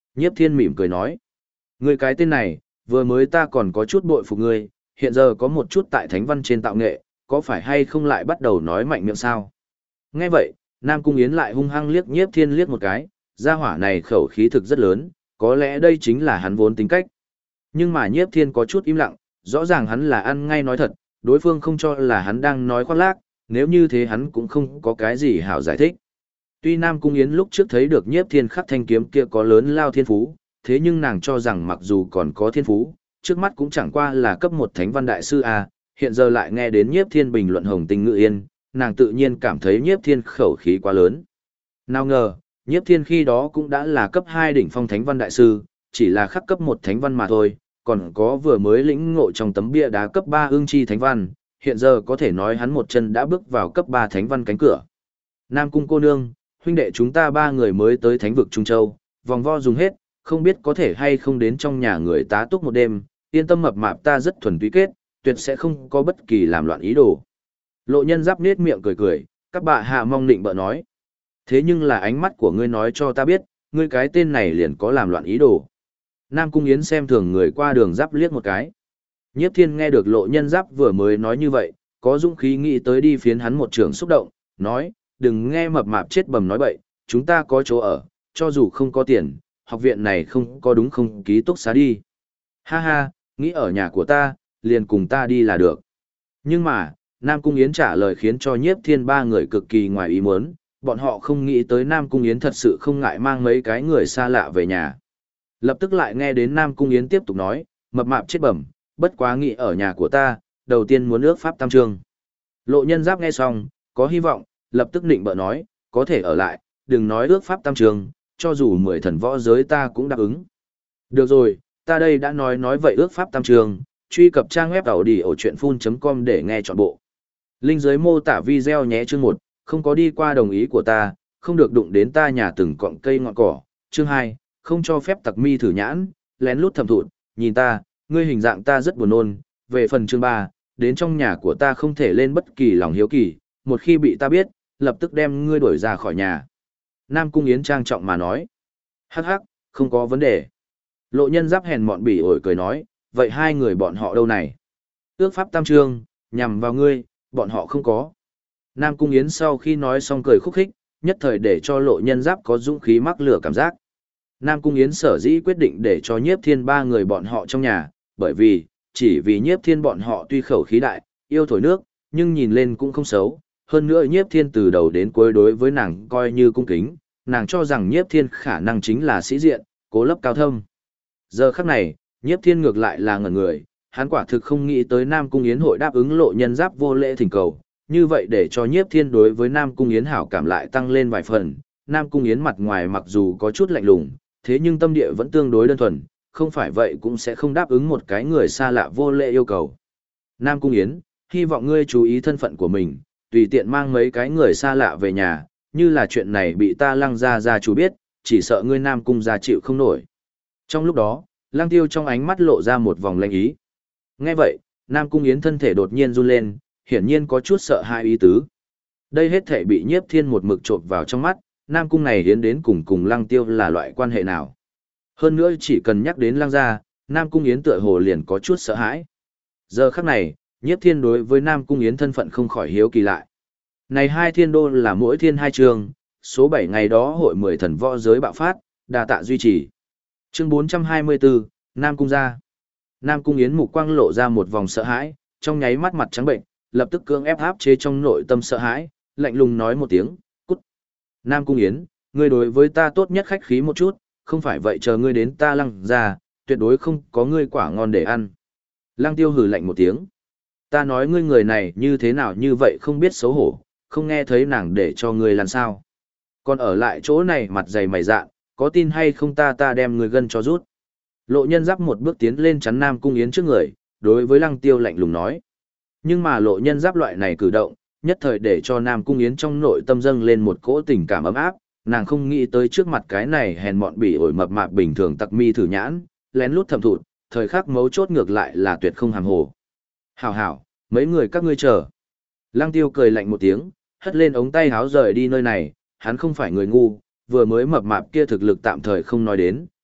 Nhiếp Thiên mỉm cười nói. Ngươi cái tên này, vừa mới ta còn có chút bội phục ngươi, hiện giờ có một chút tại thánh văn trên tạo nghệ, có phải hay không lại bắt đầu nói mạnh miệng sao? Nghe vậy, Nam Cung Yến lại hung hăng liếc Nhiếp Thiên liếc một cái, gia hỏa này khẩu khí thực rất lớn, có lẽ đây chính là hắn vốn tính cách. Nhưng mà Nhiếp Thiên có chút im lặng, rõ ràng hắn là ăn ngay nói thật, đối phương không cho là hắn đang nói khoác lác, nếu như thế hắn cũng không có cái gì hảo giải thích. Tuy Nam Cung Yến lúc trước thấy được Nhiếp Thiên khắc thanh kiếm kia có lớn lao thiên phú, thế nhưng nàng cho rằng mặc dù còn có thiên phú, trước mắt cũng chẳng qua là cấp một thánh văn đại sư A, hiện giờ lại nghe đến Nhiếp Thiên bình luận hồng tinh ngự yên, nàng tự nhiên cảm thấy Nhiếp Thiên khẩu khí quá lớn. Nào ngờ, Nhiếp Thiên khi đó cũng đã là cấp 2 đỉnh phong thánh văn đại sư, chỉ là khắc cấp 1 thánh văn mà thôi, còn có vừa mới lĩnh ngộ trong tấm bia đá cấp 3 ương chi thánh văn, hiện giờ có thể nói hắn một chân đã bước vào cấp 3 thánh văn cánh cửa. Nam Cung cô nương, huynh đệ chúng ta 3 người mới tới thánh vực Trung Châu, vòng vo dùng hết, không biết có thể hay không đến trong nhà người tá túc một đêm, yên tâm mập mạp ta rất thuần túy kết, tuyệt sẽ không có bất kỳ làm loạn ý đồ. Lộ Nhân Giáp nết miệng cười cười, các bà hạ mong định bợ nói. Thế nhưng là ánh mắt của ngươi nói cho ta biết, ngươi cái tên này liền có làm loạn ý đồ. Nam Cung Yến xem thường người qua đường Giáp liếc một cái. Nhiếp Thiên nghe được Lộ Nhân Giáp vừa mới nói như vậy, có dũng khí nghĩ tới đi phiến hắn một trường xúc động, nói, đừng nghe mập mạp chết bầm nói bậy, chúng ta có chỗ ở, cho dù không có tiền, học viện này không có đúng không ký túc xá đi. Ha ha, nghĩ ở nhà của ta, liền cùng ta đi là được. Nhưng mà, Nam Cung Yến trả lời khiến cho Nhiếp Thiên 3 người cực kỳ ngoài ý muốn, bọn họ không nghĩ tới Nam Cung Yến thật sự không ngại mang mấy cái người xa lạ về nhà. Lập tức lại nghe đến Nam Cung Yến tiếp tục nói, mập mạp chết bẩm, bất quá nghĩ ở nhà của ta, đầu tiên muốn ước pháp tam trương. Lộ Nhân Giáp nghe xong, có hy vọng, lập tức định bợ nói, có thể ở lại, đừng nói ước pháp tam trương, cho dù 10 thần võ giới ta cũng đáp ứng. Được rồi, ta đây đã nói vậy ước pháp tam trương, truy cập trang web tàu đi ở chuyện.com để nghe trọn bộ. Link dưới mô tả video nhé. Chương 1, không có đi qua đồng ý của ta, không được đụng đến ta nhà từng cọng cây ngọn cỏ. Chương 2, không cho phép tặc mi thử nhãn, lén lút thẩm thụt, nhìn ta, ngươi hình dạng ta rất buồn nôn. Về phần chương 3, đến trong nhà của ta không thể lên bất kỳ lòng hiếu kỳ, một khi bị ta biết, lập tức đem ngươi đuổi ra khỏi nhà. Nam Cung Yến trang trọng mà nói. Hắc hắc, không có vấn đề. Lộ Nhân Giáp hèn mọn bỉ ổi cười nói, vậy hai người bọn họ đâu này? Ước pháp tam trương, nhằm vào ngươi, bọn họ không có. Nam Cung Yến sau khi nói xong cười khúc khích, nhất thời để cho Lộ Nhân Giáp có dũng khí mắc lửa cảm giác. Nam Cung Yến sở dĩ quyết định để cho Nhiếp Thiên 3 người bọn họ trong nhà, bởi vì, chỉ vì Nhiếp Thiên bọn họ tuy khẩu khí đại, yêu thổi nước, nhưng nhìn lên cũng không xấu. Hơn nữa Nhiếp Thiên từ đầu đến cuối đối với nàng coi như cung kính, nàng cho rằng Nhiếp Thiên khả năng chính là sĩ diện, cố lấp cao thâm. Giờ khắc này, Nhiếp Thiên ngược lại là ngẩn người, hắn quả thực không nghĩ tới Nam Cung Yến hội đáp ứng Lộ Nhân Giáp vô lễ thỉnh cầu, như vậy để cho Nhiếp Thiên đối với Nam Cung Yến hảo cảm lại tăng lên vài phần. Nam Cung Yến mặt ngoài mặc dù có chút lạnh lùng, thế nhưng tâm địa vẫn tương đối đơn thuần, không phải vậy cũng sẽ không đáp ứng một cái người xa lạ vô lễ yêu cầu. Nam Cung Yến, hy vọng ngươi chú ý thân phận của mình, tùy tiện mang mấy cái người xa lạ về nhà, như là chuyện này bị ta Lăng gia chủ biết, chỉ sợ ngươi Nam Cung gia chịu không nổi. Trong lúc đó, Lăng Tiêu trong ánh mắt lộ ra một vòng lanh ý. Nghe vậy, Nam Cung Yến thân thể đột nhiên run lên, hiển nhiên có chút sợ hãi ý tứ. Đây hết thể bị Nhiếp Thiên một mực chộp vào trong mắt, Nam Cung này Yến đến cùng Lăng Tiêu là loại quan hệ nào. Hơn nữa chỉ cần nhắc đến Lăng gia, Nam Cung Yến tựa hồ liền có chút sợ hãi. Giờ khắc này, Nhiếp Thiên đối với Nam Cung Yến thân phận không khỏi hiếu kỳ lại. Này hai thiên đô là mỗi thiên hai trường, số 7 ngày đó hội 10 thần võ giới bạo phát, đà tạ duy trì. Chương 424, Nam Cung gia. Nam Cung Yến mục quang lộ ra một vòng sợ hãi, trong nháy mắt mặt trắng bệnh, lập tức cưỡng ép áp chế trong nội tâm sợ hãi, lạnh lùng nói một tiếng, cút. Nam Cung Yến, ngươi đối với ta tốt nhất khách khí một chút, không phải vậy chờ ngươi đến ta Lăng gia, tuyệt đối không có ngươi quả ngon để ăn. Lăng Tiêu hừ lạnh một tiếng. Ta nói ngươi người này như thế nào như vậy không biết xấu hổ, không nghe thấy nàng để cho ngươi làm sao. Còn ở lại chỗ này mặt dày mày dạn, có tin hay không ta đem ngươi gân cho rút. Lộ Nhân Giáp một bước tiến lên chắn Nam Cung Yến trước người, đối với Lăng Tiêu lạnh lùng nói. Nhưng mà Lộ Nhân Giáp loại này cử động, nhất thời để cho Nam Cung Yến trong nội tâm dâng lên một cỗ tình cảm ấm áp, nàng không nghĩ tới trước mặt cái này hèn mọn bỉ ổi mập mạp bình thường tặc mi thử nhãn, lén lút thầm thụt, thời khắc mấu chốt ngược lại là tuyệt không hàm hồ. Hảo hảo, mấy người các ngươi chờ. Lăng Tiêu cười lạnh một tiếng, hất lên ống tay háo rời đi nơi này, hắn không phải người ngu, vừa mới mập mạp kia thực lực tạm thời không nói đến,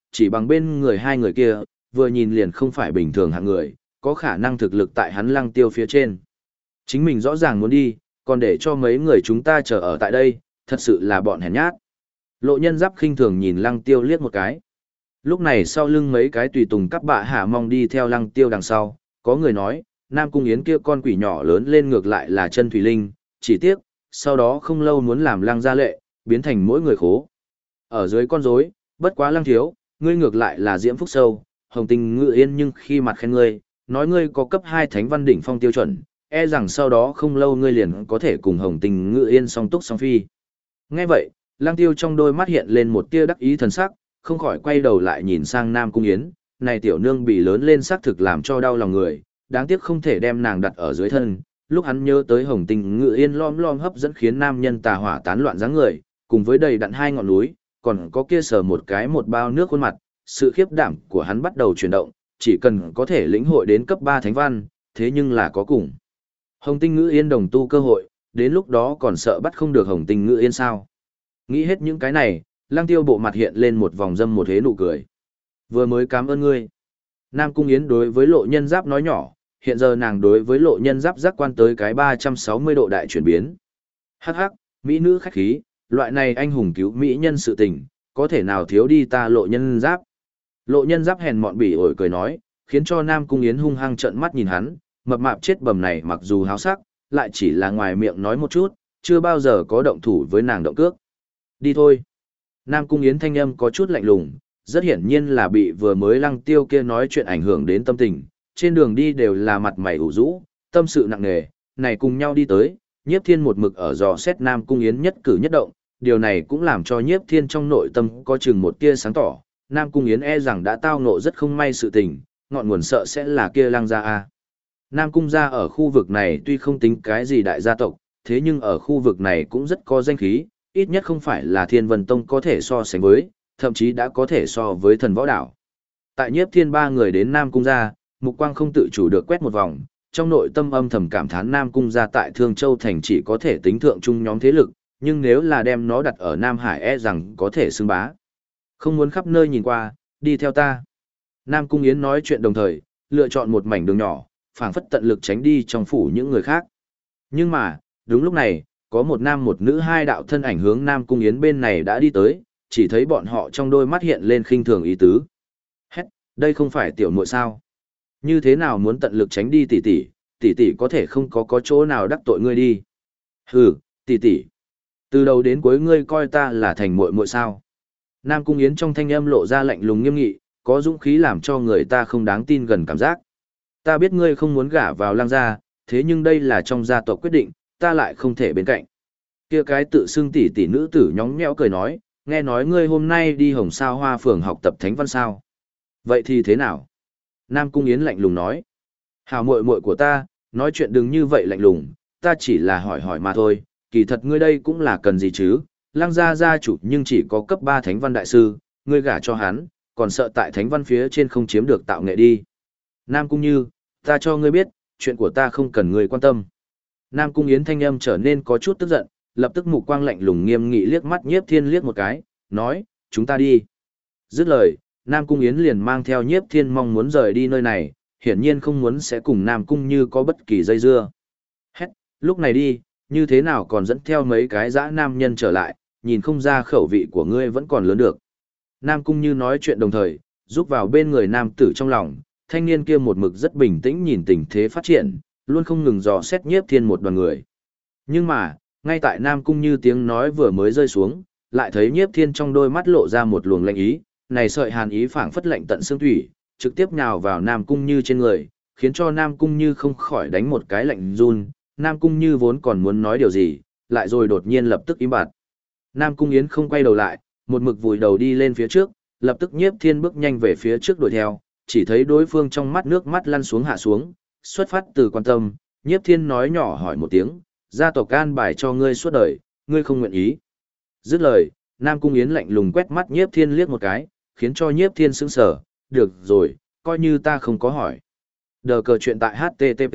chỉ bằng bên người hai người kia, vừa nhìn liền không phải bình thường hạng người, có khả năng thực lực tại hắn Lăng Tiêu phía trên. Chính mình rõ ràng muốn đi, còn để cho mấy người chúng ta chờ ở tại đây, thật sự là bọn hèn nhát. Lộ Nhân Giáp khinh thường nhìn Lăng Tiêu liếc một cái. Lúc này sau lưng mấy cái tùy tùng các bạ hạ mong đi theo Lăng Tiêu đằng sau, có người nói, Nam Cung Yến kia con quỷ nhỏ lớn lên ngược lại là chân thủy linh, chỉ tiếc, sau đó không lâu muốn làm Lăng gia lệ, biến thành mỗi người khố. Ở dưới con rối, bất quá Lăng thiếu, ngươi ngược lại là diễm phúc sâu, hồng tình ngự yên nhưng khi mặt khen ngươi, nói ngươi có cấp 2 thánh văn đỉnh phong tiêu chuẩn, e rằng sau đó không lâu ngươi liền có thể cùng hồng tình ngự yên song túc song phi. Nghe vậy, Lăng Tiêu trong đôi mắt hiện lên một tia đắc ý thần sắc, không khỏi quay đầu lại nhìn sang Nam Cung Yến, này tiểu nương bị lớn lên xác thực làm cho đau lòng người, đáng tiếc không thể đem nàng đặt ở dưới thân. Lúc hắn nhớ tới hồng tình ngự yên lom lom hấp dẫn khiến nam nhân tà hỏa tán loạn dáng người, cùng với đầy đặn hai ngọn núi, còn có kia sờ một bao nước khuôn mặt, sự khiếp đảm của hắn bắt đầu chuyển động, chỉ cần có thể lĩnh hội đến cấp 3 thánh văn, thế nhưng là có cùng hồng tinh ngự yên đồng tu cơ hội, đến lúc đó còn sợ bắt không được hồng tinh ngự yên sao. Nghĩ hết những cái này, Lăng Tiêu bộ mặt hiện lên một vòng dâm một hế nụ cười. Vừa mới cảm ơn ngươi. Nam Cung Yến đối với Lộ Nhân Giáp nói nhỏ, hiện giờ nàng đối với Lộ Nhân Giáp giác quan tới cái 360 độ đại chuyển biến. Hắc hắc, mỹ nữ khách khí, loại này anh hùng cứu mỹ nhân sự tình, có thể nào thiếu đi ta Lộ Nhân Giáp. Lộ Nhân Giáp hèn mọn bỉ ổi cười nói, khiến cho Nam Cung Yến hung hăng trợn mắt nhìn hắn, mập mạp chết bầm này mặc dù háo sắc, lại chỉ là ngoài miệng nói một chút, chưa bao giờ có động thủ với nàng động cước. Đi thôi. Nam Cung Yến thanh âm có chút lạnh lùng, rất hiển nhiên là bị vừa mới Lăng Tiêu kia nói chuyện ảnh hưởng đến tâm tình, trên đường đi đều là mặt mày ủ rũ, tâm sự nặng nề, này cùng nhau đi tới, Nhiếp Thiên một mực ở dò xét Nam Cung Yến nhất cử nhất động, điều này cũng làm cho Nhiếp Thiên trong nội tâm có chừng một tia sáng tỏ, Nam Cung Yến e rằng đã tao ngộ rất không may sự tình, ngọn nguồn sợ sẽ là kia Lăng gia a. Nam Cung gia ở khu vực này tuy không tính cái gì đại gia tộc, thế nhưng ở khu vực này cũng rất có danh khí, ít nhất không phải là Thiên Vân Tông có thể so sánh với, thậm chí đã có thể so với Thần Võ Đảo. Tại Nhiếp Thiên ba người đến Nam Cung gia, mục quang không tự chủ được quét một vòng, trong nội tâm âm thầm cảm thán Nam Cung gia tại Thương Châu thành chỉ có thể tính thượng trung nhóm thế lực, nhưng nếu là đem nó đặt ở Nam Hải e rằng có thể xưng bá. Không muốn khắp nơi nhìn qua, đi theo ta. Nam Cung Yến nói chuyện đồng thời, lựa chọn một mảnh đường nhỏ, phảng phất tận lực tránh đi trong phủ những người khác. Nhưng mà, đúng lúc này, có một nam một nữ hai đạo thân ảnh hướng Nam Cung Yến bên này đã đi tới, chỉ thấy bọn họ trong đôi mắt hiện lên khinh thường ý tứ. Hét, đây không phải tiểu muội sao? Như thế nào muốn tận lực tránh đi tỷ tỷ, tỷ tỷ có thể không có chỗ nào đắc tội ngươi đi. Hừ, tỷ tỷ. Từ đầu đến cuối ngươi coi ta là thành muội muội sao? Nam Cung Yến trong thanh âm lộ ra lạnh lùng nghiêm nghị, có dũng khí làm cho người ta không đáng tin gần cảm giác. Ta biết ngươi không muốn gả vào Lăng gia, thế nhưng đây là trong gia tộc quyết định, ta lại không thể bên cạnh. Kia cái tự xưng tỷ tỷ nữ tử nhõng nhẽo cười nói, nghe nói ngươi hôm nay đi Hồng Sao Hoa phường học tập thánh văn sao? Vậy thì thế nào? Nam Cung Yến lạnh lùng nói. Hảo muội muội của ta, nói chuyện đừng như vậy lạnh lùng, ta chỉ là hỏi hỏi mà thôi, kỳ thật ngươi đây cũng là cần gì chứ? Lăng gia gia chủ nhưng chỉ có cấp 3 thánh văn đại sư, ngươi gả cho hắn, còn sợ tại thánh văn phía trên không chiếm được tạo nghệ đi. Nam Cung Như, ta cho ngươi biết, chuyện của ta không cần ngươi quan tâm. Nam Cung Yến thanh âm trở nên có chút tức giận, lập tức mục quang lạnh lùng nghiêm nghị liếc mắt Nhiếp Thiên liếc một cái, nói, chúng ta đi. Dứt lời, Nam Cung Yến liền mang theo Nhiếp Thiên mong muốn rời đi nơi này, hiển nhiên không muốn sẽ cùng Nam Cung Như có bất kỳ dây dưa. Hét, lúc này đi, như thế nào còn dẫn theo mấy cái dã nam nhân trở lại, nhìn không ra khẩu vị của ngươi vẫn còn lớn được. Nam Cung Như nói chuyện đồng thời, giúp vào bên người nam tử trong lòng, thanh niên kia một mực rất bình tĩnh nhìn tình thế phát triển, luôn không ngừng dò xét Nhiếp Thiên một đoàn người. Nhưng mà, ngay tại Nam Cung Như tiếng nói vừa mới rơi xuống, lại thấy Nhiếp Thiên trong đôi mắt lộ ra một luồng lạnh ý, này sợi hàn ý phảng phất lạnh tận xương thủy, trực tiếp nhào vào Nam Cung Như trên người, khiến cho Nam Cung Như không khỏi đánh một cái lạnh run. Nam Cung Như vốn còn muốn nói điều gì, lại rồi đột nhiên lập tức im bặt. Nam Cung Yến không quay đầu lại, một mực vùi đầu đi lên phía trước, lập tức Nhiếp Thiên bước nhanh về phía trước đuổi theo, chỉ thấy đối phương trong mắt nước mắt lăn xuống hạ xuống, xuất phát từ quan tâm, Nhiếp Thiên nói nhỏ hỏi một tiếng, gia tộc an bài cho ngươi suốt đời, ngươi không nguyện ý. Dứt lời, Nam Cung Yến lạnh lùng quét mắt Nhiếp Thiên liếc một cái, khiến cho Nhiếp Thiên sững sờ, được rồi, coi như ta không có hỏi. Đờ cờ chuyện tại HTTP.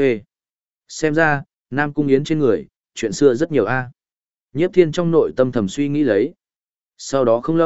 Xem ra, Nam Cung Yến trên người, chuyện xưa rất nhiều a. Nhiếp Thiên trong nội tâm thầm suy nghĩ lấy. Sau đó không lâu,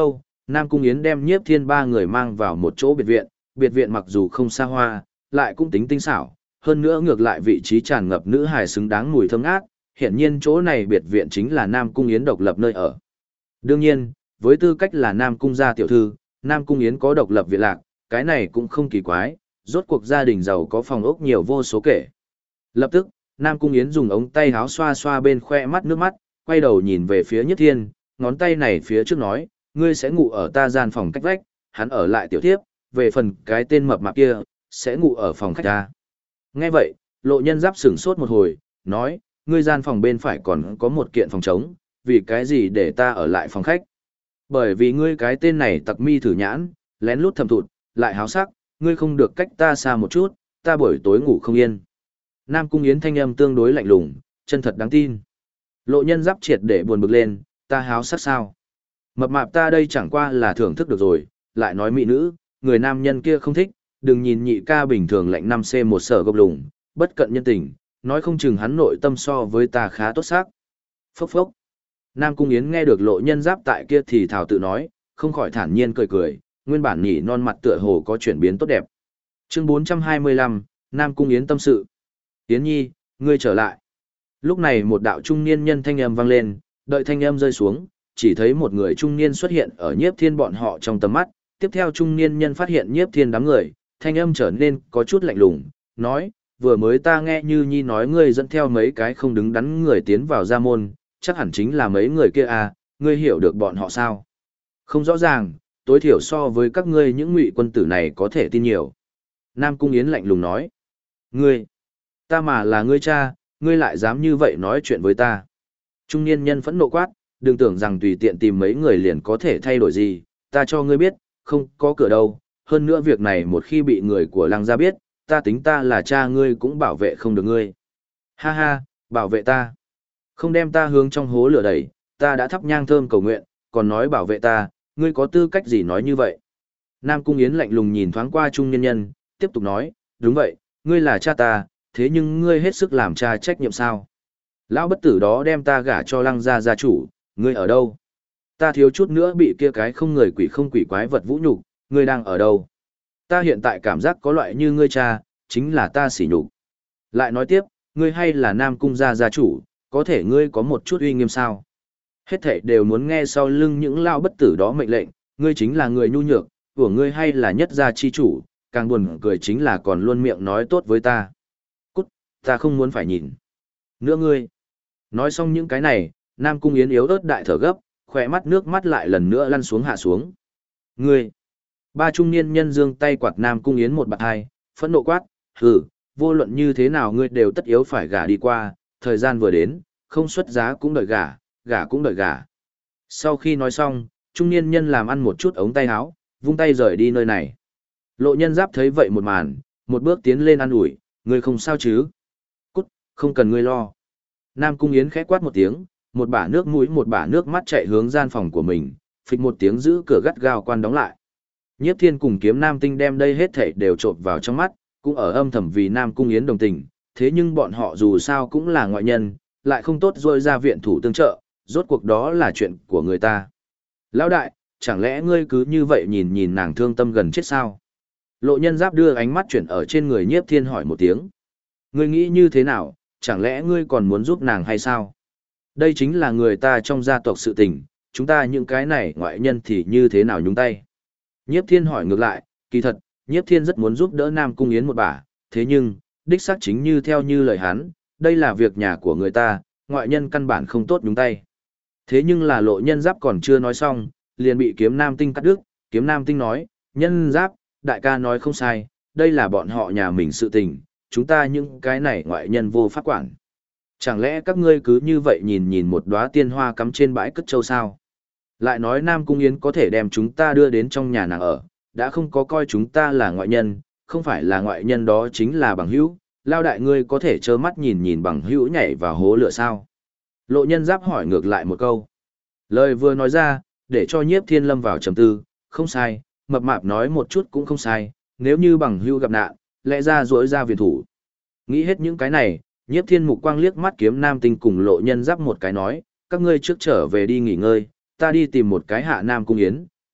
Nam Cung Yến đem Nhiếp Thiên ba người mang vào một chỗ biệt viện mặc dù không xa hoa, lại cũng tính tinh xảo, hơn nữa ngược lại vị trí tràn ngập nữ hài xứng đáng mùi thơm ngát, hiển nhiên chỗ này biệt viện chính là Nam Cung Yến độc lập nơi ở. Đương nhiên, với tư cách là Nam Cung gia tiểu thư, Nam Cung Yến có độc lập viện lạc, cái này cũng không kỳ quái, rốt cuộc gia đình giàu có phòng ốc nhiều vô số kể. Lập tức, Nam Cung Yến dùng ống tay áo xoa xoa bên khoe mắt nước mắt, quay đầu nhìn về phía Nhất Thiên, ngón tay này phía trước nói, ngươi sẽ ngủ ở ta gian phòng cách vách, hắn ở lại tiểu thiếp, về phần cái tên mập mạp kia, sẽ ngủ ở phòng khách ta. Nghe vậy, Lộ Nhân Giáp sửng sốt một hồi, nói, ngươi gian phòng bên phải còn có một kiện phòng trống, vì cái gì để ta ở lại phòng khách? Bởi vì ngươi cái tên này tặc mi thử nhãn, lén lút thầm thụt, lại háo sắc, ngươi không được cách ta xa một chút, ta buổi tối ngủ không yên. Nam Cung Yến thanh âm tương đối lạnh lùng, chân thật đáng tin. Lộ Nhân Giáp triệt để buồn bực lên, ta háo sắc sao? Mập mạp ta đây chẳng qua là thưởng thức được rồi, lại nói mỹ nữ, người nam nhân kia không thích, đừng nhìn nhị ca bình thường lạnh 5C một sở gộc lùng, bất cận nhân tình, nói không chừng hắn nội tâm so với ta khá tốt sắc. Phốc phốc. Nam Cung Yến nghe được Lộ Nhân Giáp tại kia thì thảo tự nói, không khỏi thản nhiên cười cười, nguyên bản nhỉ non mặt tựa hồ có chuyển biến tốt đẹp. Chương 425, Nam Cung Yến tâm sự. Yến Nhi, ngươi trở lại. Lúc này một đạo trung niên nhân thanh âm vang lên, đợi thanh âm rơi xuống, chỉ thấy một người trung niên xuất hiện ở Nhiếp Thiên bọn họ trong tầm mắt, tiếp theo trung niên nhân phát hiện Nhiếp Thiên đám người, thanh âm trở nên có chút lạnh lùng, nói, vừa mới ta nghe Như Nhi nói ngươi dẫn theo mấy cái không đứng đắn người tiến vào gia môn, chắc hẳn chính là mấy người kia à, ngươi hiểu được bọn họ sao? Không rõ ràng, tối thiểu so với các ngươi những ngụy quân tử này có thể tin nhiều. Nam Cung Yến lạnh lùng nói, ngươi, ta mà là ngươi cha, ngươi lại dám như vậy nói chuyện với ta. Trung niên nhân phẫn nộ quát, đừng tưởng rằng tùy tiện tìm mấy người liền có thể thay đổi gì, ta cho ngươi biết, không có cửa đâu, hơn nữa việc này một khi bị người của Lăng gia biết, ta tính ta là cha ngươi cũng bảo vệ không được ngươi. Ha ha, bảo vệ ta. Không đem ta hướng trong hố lửa đẩy, ta đã thắp nhang thơm cầu nguyện, còn nói bảo vệ ta, ngươi có tư cách gì nói như vậy? Nam Cung Yến lạnh lùng nhìn thoáng qua trung nhân nhân, tiếp tục nói, đúng vậy, ngươi là cha ta, thế nhưng ngươi hết sức làm cha trách nhiệm sao? Lão bất tử đó đem ta gả cho Lăng gia gia chủ, ngươi ở đâu? Ta thiếu chút nữa bị kia cái không người quỷ không quỷ quái vật vũ nhục, ngươi đang ở đâu? Ta hiện tại cảm giác có loại như ngươi cha, chính là ta sỉ nhục. Lại nói tiếp, ngươi hay là Nam Cung gia gia chủ, có thể ngươi có một chút uy nghiêm sao? Hết thảy đều muốn nghe sau lưng những lão bất tử đó mệnh lệnh, ngươi chính là người nhu nhược, của ngươi hay là nhất gia chi chủ, càng buồn cười chính là còn luôn miệng nói tốt với ta. Cút, ta không muốn phải nhìn. Nữa ngươi. Nói xong những cái này, Nam Cung Yến yếu ớt đại thở gấp, khỏe mắt nước mắt lại lần nữa lăn xuống hạ xuống. Ngươi. Ba trung niên nhân giương tay quạt Nam Cung Yến một bạt hai, phẫn nộ quát, hừ, vô luận như thế nào ngươi đều tất yếu phải gả đi qua, thời gian vừa đến, không xuất giá cũng đợi gả, gả cũng đợi gả. Sau khi nói xong, trung niên nhân làm ăn một chút ống tay áo, vung tay rời đi nơi này. Lộ Nhân Giáp thấy vậy một màn, một bước tiến lên ăn ủi, ngươi không sao chứ? Cút, không cần ngươi lo. Nam Cung Yến khẽ quát một tiếng, một bả nước mũi một bả nước mắt chạy hướng gian phòng của mình, phịch một tiếng giữ cửa gắt gao quan đóng lại. Nhiếp Thiên cùng Kiếm Nam Tinh đem đây hết thảy đều trộn vào trong mắt, cũng ở âm thầm vì Nam Cung Yến đồng tình, thế nhưng bọn họ dù sao cũng là ngoại nhân, lại không tốt rôi ra viện thủ tương trợ, rốt cuộc đó là chuyện của người ta. Lão đại, chẳng lẽ ngươi cứ như vậy nhìn nhìn nàng thương tâm gần chết sao? Lộ Nhân Giáp đưa ánh mắt chuyển ở trên người Nhiếp Thiên hỏi một tiếng. Ngươi nghĩ như thế nào, chẳng lẽ ngươi còn muốn giúp nàng hay sao? Đây chính là người ta trong gia tộc sự tình, chúng ta những cái này ngoại nhân thì như thế nào nhúng tay? Nhiếp Thiên hỏi ngược lại, kỳ thật, Nhiếp Thiên rất muốn giúp đỡ Nam Cung Yến một bả, thế nhưng, đích xác chính như theo như lời hắn, đây là việc nhà của người ta, ngoại nhân căn bản không tốt nhúng tay. Thế nhưng là Lộ Nhân Giáp còn chưa nói xong, liền bị Kiếm Nam Tinh cắt đứt, Kiếm Nam Tinh nói, Nhân Giáp, đại ca nói không sai, đây là bọn họ nhà mình sự tình, chúng ta những cái này ngoại nhân vô pháp quản. Chẳng lẽ các ngươi cứ như vậy nhìn nhìn một đóa tiên hoa cắm trên bãi cất châu sao? Lại nói Nam Cung Yến có thể đem chúng ta đưa đến trong nhà nàng ở, đã không có coi chúng ta là ngoại nhân, không phải là ngoại nhân đó chính là bằng hữu, lao đại ngươi có thể trơ mắt nhìn nhìn bằng hữu nhảy vào hố lửa sao? Lộ Nhân Giáp hỏi ngược lại một câu. Lời vừa nói ra, để cho Nhiếp Thiên lâm vào trầm tư, không sai, mập mạp nói một chút cũng không sai, nếu như bằng hữu gặp nạn, lẽ ra rỗi ra viện thủ. Nghĩ hết những cái này, Nhiếp Thiên mục quang liếc mắt Kiếm Nam Tinh cùng Lộ Nhân Giáp một cái nói, các ngươi trước trở về đi nghỉ ngơi, ta đi tìm một cái hạ Nam Cung Yến,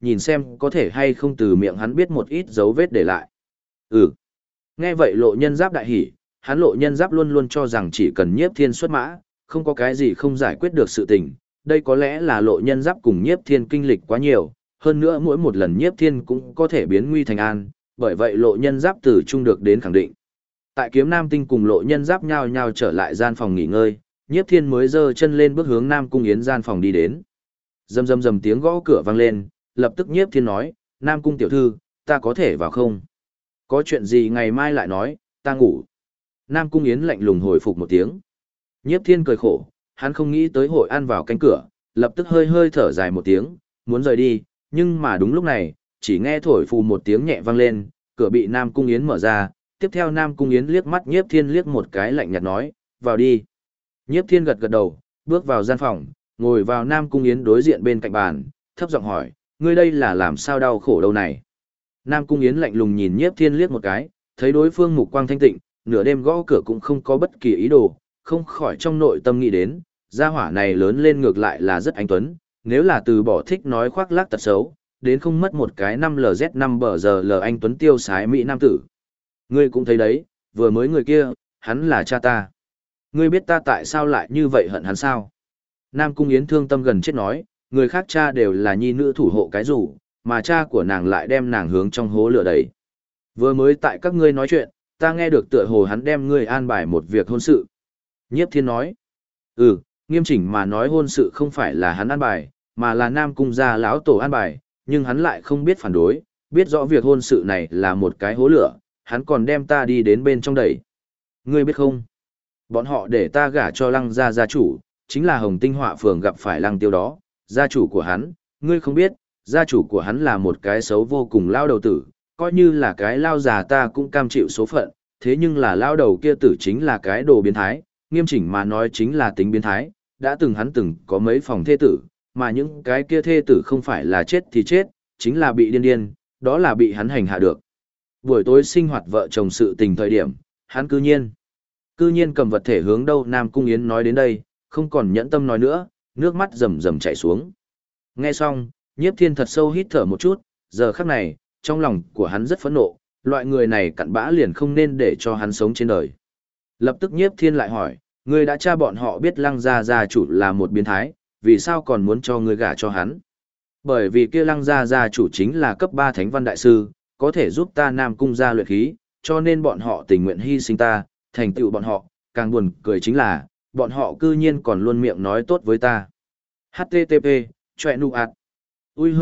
nhìn xem có thể hay không từ miệng hắn biết một ít dấu vết để lại. Ừ. Nghe vậy Lộ Nhân Giáp đại hỉ, hắn Lộ Nhân Giáp luôn luôn cho rằng chỉ cần Nhiếp Thiên xuất mã, không có cái gì không giải quyết được sự tình. Đây có lẽ là Lộ Nhân Giáp cùng Nhiếp Thiên kinh lịch quá nhiều, hơn nữa mỗi một lần Nhiếp Thiên cũng có thể biến nguy thành an, bởi vậy Lộ Nhân Giáp từ trung được đến khẳng định. Tại Kiếm Nam Tinh cùng Lộ Nhân Giáp nhao nhao trở lại gian phòng nghỉ ngơi, Nhiếp Thiên mới giơ chân lên bước hướng Nam Cung Yến gian phòng đi đến. Rầm rầm rầm tiếng gõ cửa vang lên, lập tức Nhiếp Thiên nói, Nam Cung tiểu thư, ta có thể vào không? Có chuyện gì ngày mai lại nói, ta ngủ. Nam Cung Yến lạnh lùng hồi phục một tiếng. Nhiếp Thiên cười khổ, hắn không nghĩ tới hội ăn vào canh cửa, lập tức hơi hơi thở dài một tiếng, muốn rời đi, nhưng mà đúng lúc này, chỉ nghe thổi phù một tiếng nhẹ vang lên, cửa bị Nam Cung Yến mở ra, tiếp theo Nam Cung Yến liếc mắt Nhiếp Thiên liếc một cái lạnh nhạt nói, vào đi. Nhiếp Thiên gật gật đầu, bước vào gian phòng, ngồi vào Nam Cung Yến đối diện bên cạnh bàn, thấp giọng hỏi, ngươi đây là làm sao đau khổ đâu này? Nam Cung Yến lạnh lùng nhìn Nhiếp Thiên liếc một cái, thấy đối phương mục quang thanh tịnh, nửa đêm gõ cửa cũng không có bất kỳ ý đồ, không khỏi trong nội tâm nghĩ đến, gia hỏa này lớn lên ngược lại là rất anh tuấn, nếu là từ bỏ thích nói khoác lác tật xấu, đến không mất một cái 5LZ5 bờ giờ L anh tuấn tiêu sái mỹ nam tử. Ngươi cũng thấy đấy, vừa mới người kia, hắn là cha ta. Ngươi biết ta tại sao lại như vậy hận hắn sao? Nam Cung Yến thương tâm gần chết nói, người khác cha đều là nhi nữ thủ hộ cái rủ, mà cha của nàng lại đem nàng hướng trong hố lửa đẩy. Vừa mới tại các ngươi nói chuyện, ta nghe được tựa hồ hắn đem ngươi an bài một việc hôn sự. Nhiếp Thiên nói, nghiêm chỉnh mà nói hôn sự không phải là hắn an bài, mà là Nam Cung gia lão tổ an bài, nhưng hắn lại không biết phản đối, biết rõ việc hôn sự này là một cái hố lửa, hắn còn đem ta đi đến bên trong đẩy. Ngươi biết không? Bọn họ để ta gả cho Lăng gia gia chủ, chính là Hồng Tinh Họa Phường gặp phải Lăng Tiêu đó, gia chủ của hắn, ngươi không biết, gia chủ của hắn là một cái xấu vô cùng lao đầu tử, coi như là cái lao già ta cũng cam chịu số phận, thế nhưng là lao đầu kia tử chính là cái đồ biến thái, nghiêm chỉnh mà nói chính là tính biến thái, hắn từng có mấy phòng thê tử, mà những cái kia thê tử không phải là chết thì chết, chính là bị điên điên, đó là bị hắn hành hạ được. Buổi tối sinh hoạt vợ chồng sự tình thời điểm, hắn cư nhiên cầm vật thể hướng đâu. Nam Cung Yến nói đến đây, không còn nhẫn tâm nói nữa, nước mắt rầm rầm chảy xuống. Nghe xong, Nhiếp Thiên thật sâu hít thở một chút, giờ khắc này, trong lòng của hắn rất phẫn nộ, loại người này cặn bã liền không nên để cho hắn sống trên đời. Lập tức Nhiếp Thiên lại hỏi, ngươi đã tra bọn họ biết Lăng gia gia chủ là một biến thái, vì sao còn muốn cho ngươi gả cho hắn? Bởi vì kia Lăng gia gia chủ chính là cấp 3 Thánh Văn Đại Sư, có thể giúp ta Nam Cung gia luyện khí, cho nên bọn họ tình nguyện hy sinh ta, thành tựu bọn họ, càng buồn cười chính là, bọn họ cư nhiên còn luôn miệng nói tốt với ta. HTTP, chọe nụ ạt. Ui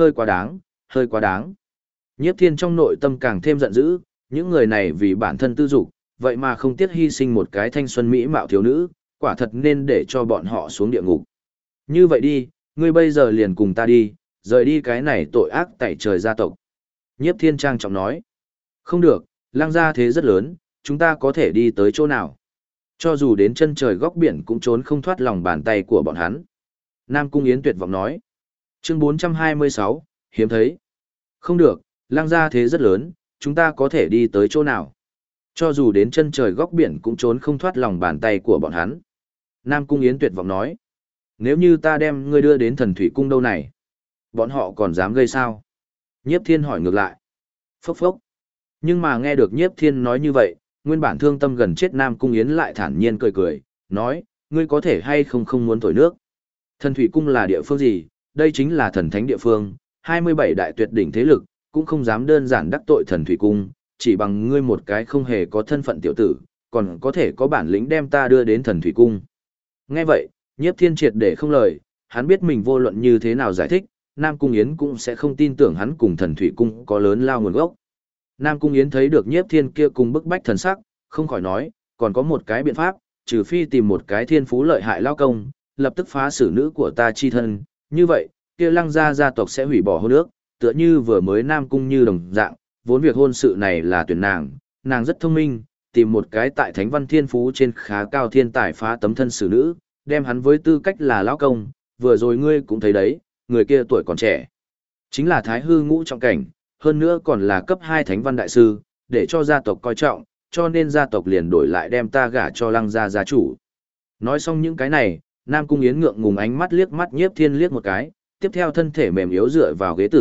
hơi quá đáng. Nhiếp Thiên trong nội tâm càng thêm giận dữ, những người này vì bản thân tư dục, vậy mà không tiếc hy sinh một cái thanh xuân mỹ mạo thiếu nữ, quả thật nên để cho bọn họ xuống địa ngục. Như vậy đi, ngươi bây giờ liền cùng ta đi, rời đi cái này tội ác tẩy trời gia tộc. Nhiếp Thiên trang trọng nói. Không được, Lăng gia thế rất lớn, chúng ta có thể đi tới chỗ nào. Cho dù đến chân trời góc biển cũng trốn không thoát lòng bàn tay của bọn hắn. Nam Cung Yến tuyệt vọng nói. Chương 426, hiếm thấy. Không được, Lăng gia thế rất lớn, chúng ta có thể đi tới chỗ nào. Cho dù đến chân trời góc biển cũng trốn không thoát lòng bàn tay của bọn hắn. Nam Cung Yến tuyệt vọng nói. Nếu như ta đem ngươi đưa đến Thần Thủy Cung đâu này, bọn họ còn dám gây sao? Nhiếp Thiên hỏi ngược lại. Phốc phốc. Nhưng mà nghe được Nhiếp Thiên nói như vậy, nguyên bản thương tâm gần chết Nam Cung Yến lại thản nhiên cười cười, nói, ngươi có thể hay không muốn thổi nước. Thần Thủy Cung là địa phương gì? Đây chính là thần thánh địa phương, 27 đại tuyệt đỉnh thế lực, cũng không dám đơn giản đắc tội Thần Thủy Cung, chỉ bằng ngươi một cái không hề có thân phận tiểu tử, còn có thể có bản lĩnh đem ta đưa đến Thần Thủy Cung. Nghe vậy, Nhiếp Thiên triệt để không lời, hắn biết mình vô luận như thế nào giải thích, Nam Cung Yến cũng sẽ không tin tưởng hắn cùng Thần Thủy Cung có lớn lao nguồn gốc. Nam Cung Yến thấy được Nhiếp Thiên kia cùng bức bách thần sắc, không khỏi nói, còn có một cái biện pháp, trừ phi tìm một cái thiên phú lợi hại lao công, lập tức phá xử nữ của ta chi thân, như vậy, kia Lăng gia gia tộc sẽ hủy bỏ hôn ước, tựa như vừa mới Nam Cung Như đồng dạng, vốn việc hôn sự này là tuyển nàng rất thông minh, tìm một cái tại Thánh Văn thiên phú trên khá cao thiên tài phá tấm thân xử nữ, đem hắn với tư cách là lão công, vừa rồi ngươi cũng thấy đấy, người kia tuổi còn trẻ, chính là Thái Hư ngũ trọng cảnh, hơn nữa còn là cấp 2 Thánh Văn Đại Sư, để cho gia tộc coi trọng, cho nên gia tộc liền đổi lại đem ta gả cho Lăng gia gia chủ. Nói xong những cái này, Nam Cung Yến ngượng ngùng ánh mắt liếc mắt Nhiếp Thiên liếc một cái, tiếp theo thân thể mềm yếu dựa vào ghế tử,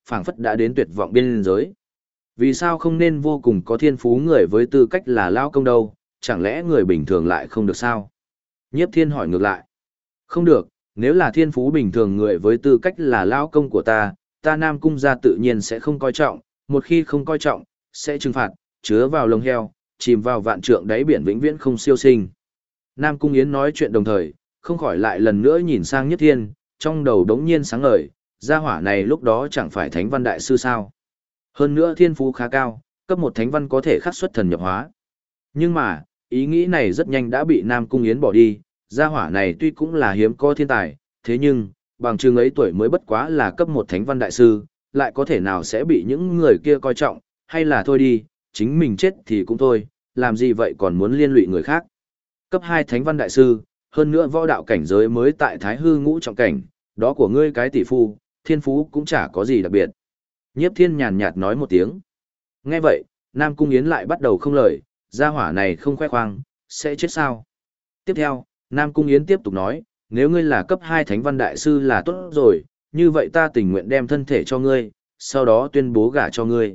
phảng phất đã đến tuyệt vọng biên giới. Vì sao không nên vô cùng có thiên phú người với tư cách là lao công đâu, chẳng lẽ người bình thường lại không được sao? Nhiếp Thiên hỏi ngược lại. Không được, nếu là thiên phú bình thường người với tư cách là lao công của ta Nam Cung gia tự nhiên sẽ không coi trọng, một khi không coi trọng, sẽ trừng phạt, chứa vào lồng heo, chìm vào vạn trượng đáy biển vĩnh viễn không siêu sinh. Nam Cung Yến nói chuyện đồng thời, không khỏi lại lần nữa nhìn sang Nhiếp Thiên, trong đầu đống nhiên sáng ngời, gia hỏa này lúc đó chẳng phải thánh văn đại sư sao. Hơn nữa thiên phú khá cao, cấp một thánh văn có thể khắc xuất thần nhập hóa. Nhưng mà, ý nghĩ này rất nhanh đã bị Nam Cung Yến bỏ đi, gia hỏa này tuy cũng là hiếm có thiên tài, thế nhưng, bằng chừng ấy tuổi mới bất quá là cấp một thánh văn đại sư, lại có thể nào sẽ bị những người kia coi trọng, hay là thôi đi, chính mình chết thì cũng thôi, làm gì vậy còn muốn liên lụy người khác. Cấp 2 thánh văn đại sư, hơn nữa võ đạo cảnh giới mới tại Thái Hư ngũ trọng cảnh, đó của ngươi cái tỷ phu, thiên phú cũng chả có gì đặc biệt. Nhiếp Thiên nhàn nhạt nói một tiếng. Nghe vậy, Nam Cung Yến lại bắt đầu không lời, gia hỏa này không khoe khoang, sẽ chết sao? Tiếp theo, Nam Cung Yến tiếp tục nói, nếu ngươi là cấp 2 thánh văn đại sư là tốt rồi, như vậy ta tình nguyện đem thân thể cho ngươi, sau đó tuyên bố gả cho ngươi.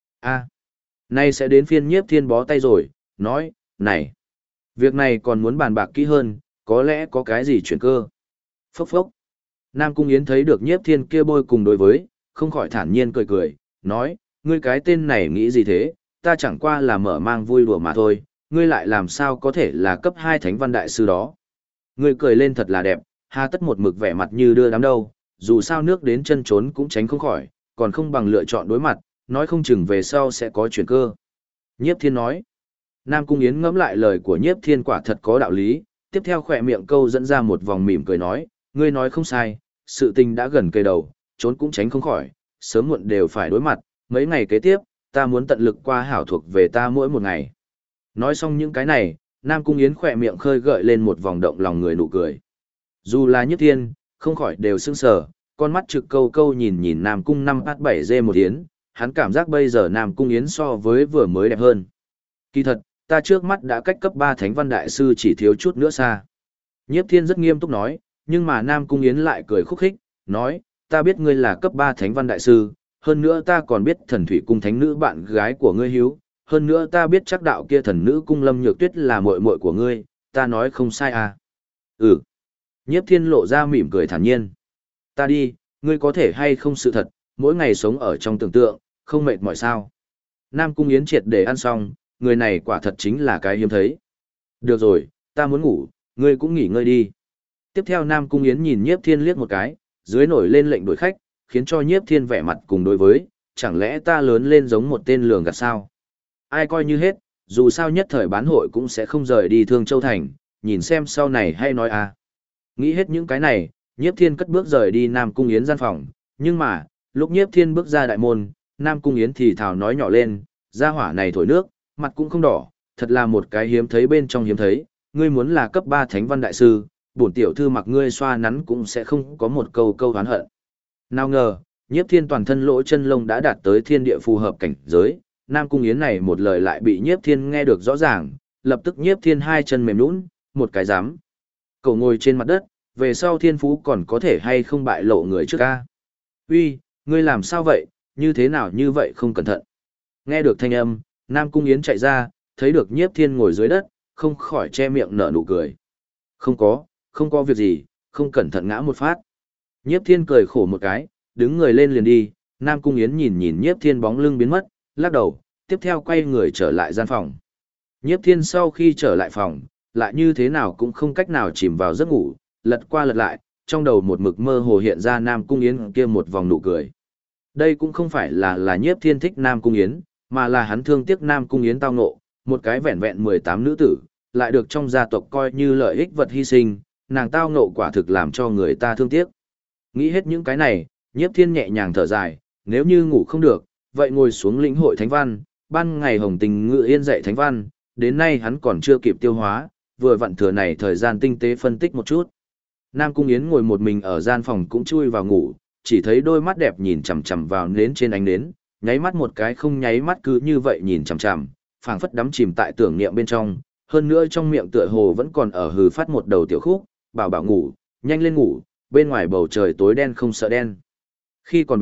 Nay sẽ đến phiên Nhiếp Thiên bó tay rồi, nói, này, việc này còn muốn bàn bạc kỹ hơn, có lẽ có cái gì chuyển cơ. Phốc phốc. Nam Cung Yến thấy được Nhiếp Thiên kia bôi cùng đối với, không khỏi thản nhiên cười cười, nói, ngươi cái tên này nghĩ gì thế, ta chẳng qua là mở mang vui đùa mà thôi, ngươi lại làm sao có thể là cấp 2 thánh văn đại sư đó. Ngươi cười lên thật là đẹp, hà tất một mực vẻ mặt như đưa đám đâu, dù sao nước đến chân trốn cũng tránh không khỏi, còn không bằng lựa chọn đối mặt, nói không chừng về sau sẽ có chuyển cơ. Nhiếp Thiên nói. Nam Cung Yến ngẫm lại lời của Nhiếp Thiên quả thật có đạo lý, tiếp theo khỏe miệng câu dẫn ra một vòng mỉm cười nói, ngươi nói không sai, sự tình đã gần cây đầu, trốn cũng tránh không khỏi, sớm muộn đều phải đối mặt, mấy ngày kế tiếp, ta muốn tận lực qua hảo thuộc về ta mỗi một ngày. Nói xong những cái này, Nam Cung Yến khỏe miệng khơi gợi lên một vòng động lòng người nụ cười. Dù là Nhiếp Thiên, không khỏi đều sững sờ, con mắt trực câu câu nhìn nhìn Nam Cung 5H7G một Yến, hắn cảm giác bây giờ Nam Cung Yến so với vừa mới đẹp hơn. Kỳ thật, ta trước mắt đã cách cấp 3 Thánh Văn Đại Sư chỉ thiếu chút nữa xa. Nhiếp Thiên rất nghiêm túc nói, nhưng mà Nam Cung Yến lại cười khúc khích, nói, ta biết ngươi là cấp 3 Thánh Văn Đại Sư, hơn nữa ta còn biết thần thủy cung thánh nữ bạn gái của ngươi hiếu, hơn nữa ta biết chắc đạo kia thần nữ cung Lâm Nhược Tuyết là muội muội của ngươi, ta nói không sai à. Ừ. Nhiếp Thiên lộ ra mỉm cười thản nhiên. Ta đi, ngươi có thể hay không sự thật, mỗi ngày sống ở trong tưởng tượng, không mệt mỏi sao. Nam Cung Yến triệt để ăn xong, người này quả thật chính là cái hiếm thấy. Được rồi, ta muốn ngủ, ngươi cũng nghỉ ngơi đi. Tiếp theo Nam Cung Yến nhìn Nhiếp Thiên liếc một cái, dưới nổi lên lệnh đuổi khách, khiến cho Nhiếp Thiên vẻ mặt cùng đối với, chẳng lẽ ta lớn lên giống một tên lường gạt sao? Ai coi như hết, dù sao nhất thời bán hội cũng sẽ không rời đi Thương Châu Thành, nhìn xem sau này hay nói à. Nghĩ hết những cái này, Nhiếp Thiên cất bước rời đi Nam Cung Yến gian phòng, nhưng mà, lúc Nhiếp Thiên bước ra đại môn, Nam Cung Yến thì thào nói nhỏ lên, gia hỏa này thổi nước, mặt cũng không đỏ, thật là một cái hiếm thấy bên trong hiếm thấy, ngươi muốn là cấp 3 Thánh Văn Đại Sư, bổn tiểu thư mặc ngươi xoa nắn cũng sẽ không có một câu oán hận. Nào ngờ, Nhiếp Thiên toàn thân lỗ chân lông đã đạt tới thiên địa phù hợp cảnh giới, Nam Cung Yến này một lời lại bị Nhiếp Thiên nghe được rõ ràng, lập tức Nhiếp Thiên hai chân mềm nhũn, một cái dám. Cậu ngồi trên mặt đất, về sau thiên phú còn có thể hay không bại lộ người trước ca. Uy, ngươi làm sao vậy, như thế nào như vậy không cẩn thận. Nghe được thanh âm, Nam Cung Yến chạy ra, thấy được Nhiếp Thiên ngồi dưới đất, không khỏi che miệng nở nụ cười. Không có việc gì, không cẩn thận ngã một phát. Nhiếp Thiên cười khổ một cái, đứng người lên liền đi, Nam Cung Yến nhìn nhìn Nhiếp Thiên bóng lưng biến mất, lắc đầu, tiếp theo quay người trở lại gian phòng. Nhiếp Thiên sau khi trở lại phòng, lại như thế nào cũng không cách nào chìm vào giấc ngủ, lật qua lật lại, trong đầu một mực mơ hồ hiện ra Nam Cung Yến kia một vòng nụ cười. Đây cũng không phải là Nhiếp Thiên thích Nam Cung Yến, mà là hắn thương tiếc Nam Cung Yến tao ngộ, một cái vẹn vẹn 18 nữ tử, lại được trong gia tộc coi như lợi ích vật hy sinh, nàng tao ngộ quả thực làm cho người ta thương tiếc. Nghĩ hết những cái này, Nhiếp Thiên nhẹ nhàng thở dài, nếu như ngủ không được, vậy ngồi xuống lĩnh hội thánh văn, ban ngày Hồng Tình Ngự Yên dạy thánh văn, đến nay hắn còn chưa kịp tiêu hóa, vừa vặn thừa này thời gian tinh tế phân tích một chút. Nam Cung Yến ngồi một mình ở gian phòng cũng chui vào ngủ, chỉ thấy đôi mắt đẹp nhìn chằm chằm vào nến trên ánh nến, nháy mắt một cái không nháy mắt cứ như vậy nhìn chằm chằm, phảng phất đắm chìm tại tưởng niệm bên trong, hơn nữa trong miệng tựa hồ vẫn còn ở hừ phát một đầu tiểu khúc, bảo ngủ, nhanh lên ngủ, bên ngoài bầu trời tối đen không sợ đen. Khi còn bé,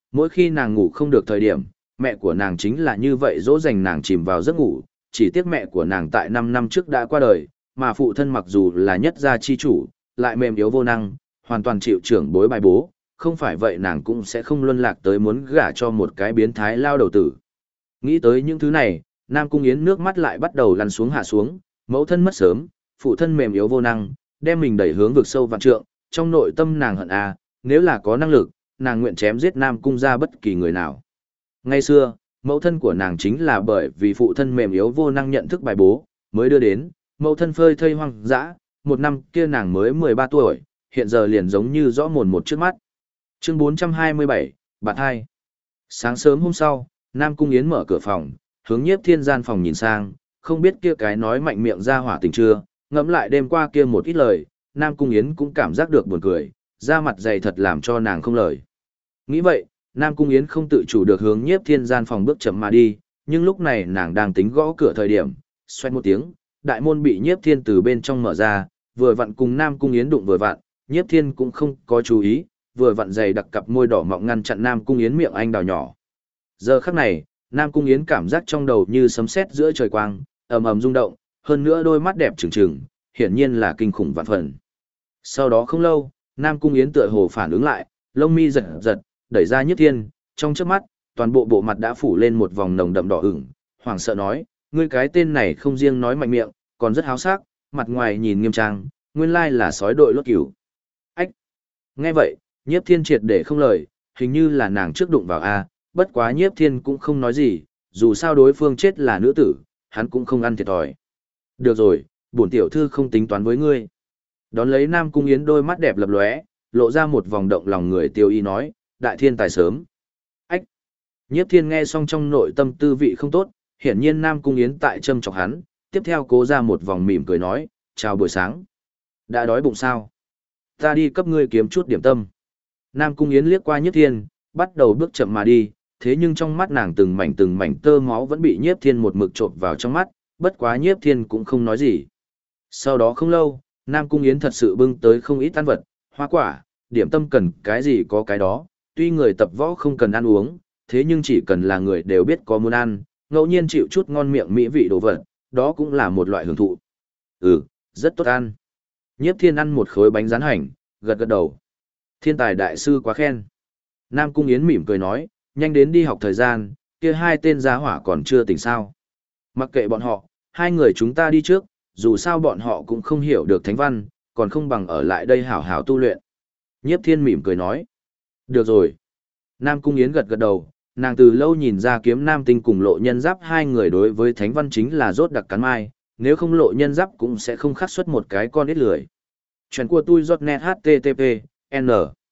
Mỗi khi nàng ngủ không được thời điểm, mẹ của nàng chính là như vậy dỗ dành nàng chìm vào giấc ngủ, chỉ tiếc mẹ của nàng tại 5 năm trước đã qua đời, mà phụ thân mặc dù là nhất gia chi chủ, lại mềm yếu vô năng, hoàn toàn chịu trưởng bối bài bố, không phải vậy nàng cũng sẽ không luân lạc tới muốn gả cho một cái biến thái lao đầu tử. Nghĩ tới những thứ này, Nam Cung Yến nước mắt lại bắt đầu lăn xuống hạ xuống, mẫu thân mất sớm, phụ thân mềm yếu vô năng, đem mình đẩy hướng vực sâu vạn trượng, trong nội tâm nàng hận nếu là có năng lực, nàng nguyện chém giết Nam Cung ra bất kỳ người nào. Ngày xưa, mẫu thân của nàng chính là bởi vì phụ thân mềm yếu vô năng nhận thức bài bố, mới đưa đến, mẫu thân phơi thây hoang dã, một năm kia nàng mới 13 tuổi, hiện giờ liền giống như rõ mồn một trước mắt. Chương 427, Bạn hai. Sáng sớm hôm sau, Nam Cung Yến mở cửa phòng, hướng Nhiếp Thiên gian phòng nhìn sang, không biết kia cái nói mạnh miệng ra hỏa tình chưa, ngẫm lại đêm qua kia một ít lời, Nam Cung Yến cũng cảm giác được buồn cười, da mặt dày thật làm cho nàng không lời. Nghĩ vậy, Nam Cung Yến không tự chủ được hướng Nhiếp Thiên gian phòng bước chậm mà đi, nhưng lúc này nàng đang tính gõ cửa thời điểm, xoay một tiếng, đại môn bị Nhiếp Thiên từ bên trong mở ra, vừa vặn cùng Nam Cung Yến đụng vừa vặn, Nhiếp Thiên cũng không có chú ý, vừa vặn dày đặc cặp môi đỏ mọng ngăn chặn Nam Cung Yến miệng anh đào nhỏ. Giờ khắc này, Nam Cung Yến cảm giác trong đầu như sấm sét giữa trời quang, ầm ầm rung động, hơn nữa đôi mắt đẹp trừng trừng, hiển nhiên là kinh khủng vạn phần. Sau đó không lâu, Nam Cung Yến tựa hồ phản ứng lại, lông mi giật giật, đẩy ra Nhiếp Thiên, trong chớp mắt, toàn bộ bộ mặt đã phủ lên một vòng nồng đậm đỏ ửng, hoảng sợ nói, ngươi cái tên này không riêng nói mạnh miệng, còn rất háo sắc, mặt ngoài nhìn nghiêm trang, nguyên lai là sói đội lốt cửu. Ách! Nghe vậy, Nhiếp Thiên triệt để không lời, hình như là nàng trước đụng vào bất quá Nhiếp Thiên cũng không nói gì, dù sao đối phương chết là nữ tử, hắn cũng không ăn thiệt thòi. Được rồi, bổn tiểu thư không tính toán với ngươi. Đón lấy Nam Cung Yến đôi mắt đẹp lập lóe, lộ ra một vòng động lòng người tiêu y nói, đại thiên tài sớm. Ách! Nhiếp Thiên nghe xong trong nội tâm tư vị không tốt, hiển nhiên Nam Cung Yến tại châm chọc hắn, tiếp theo cố ra một vòng mỉm cười nói, chào buổi sáng. Đã đói bụng sao? Ta đi cấp ngươi kiếm chút điểm tâm. Nam Cung Yến liếc qua Nhiếp Thiên, bắt đầu bước chậm mà đi, thế nhưng trong mắt nàng từng mảnh tơ máu vẫn bị Nhiếp Thiên một mực trộn vào trong mắt, bất quá Nhiếp Thiên cũng không nói gì. Sau đó không lâu, Nam Cung Yến thật sự bưng tới không ít ăn vật, hoa quả, điểm tâm cần cái gì có cái đó, tuy người tập võ không cần ăn uống, thế nhưng chỉ cần là người đều biết có muốn ăn, ngẫu nhiên chịu chút ngon miệng mỹ vị đồ vật, đó cũng là một loại hưởng thụ. Rất tốt ăn. Nhiếp Thiên ăn một khối bánh rán hành, gật gật đầu. Thiên tài đại sư quá khen. Nam Cung Yến mỉm cười nói, nhanh đến đi học thời gian, kia hai tên giá hỏa còn chưa tỉnh sao. Mặc kệ bọn họ, hai người chúng ta đi trước, dù sao bọn họ cũng không hiểu được thánh văn, còn không bằng ở lại đây hảo hảo tu luyện. Nhiếp Thiên mỉm cười nói. Được rồi. Nam Cung Yến gật gật đầu, nàng từ lâu nhìn ra Kiếm Nam Tinh cùng Lộ Nhân Giáp hai người đối với thánh văn chính là rốt đặc cắn mai, nếu không Lộ Nhân Giáp cũng sẽ không khắc xuất một cái con ít lười. Chuyện của tôi giọt net http, n.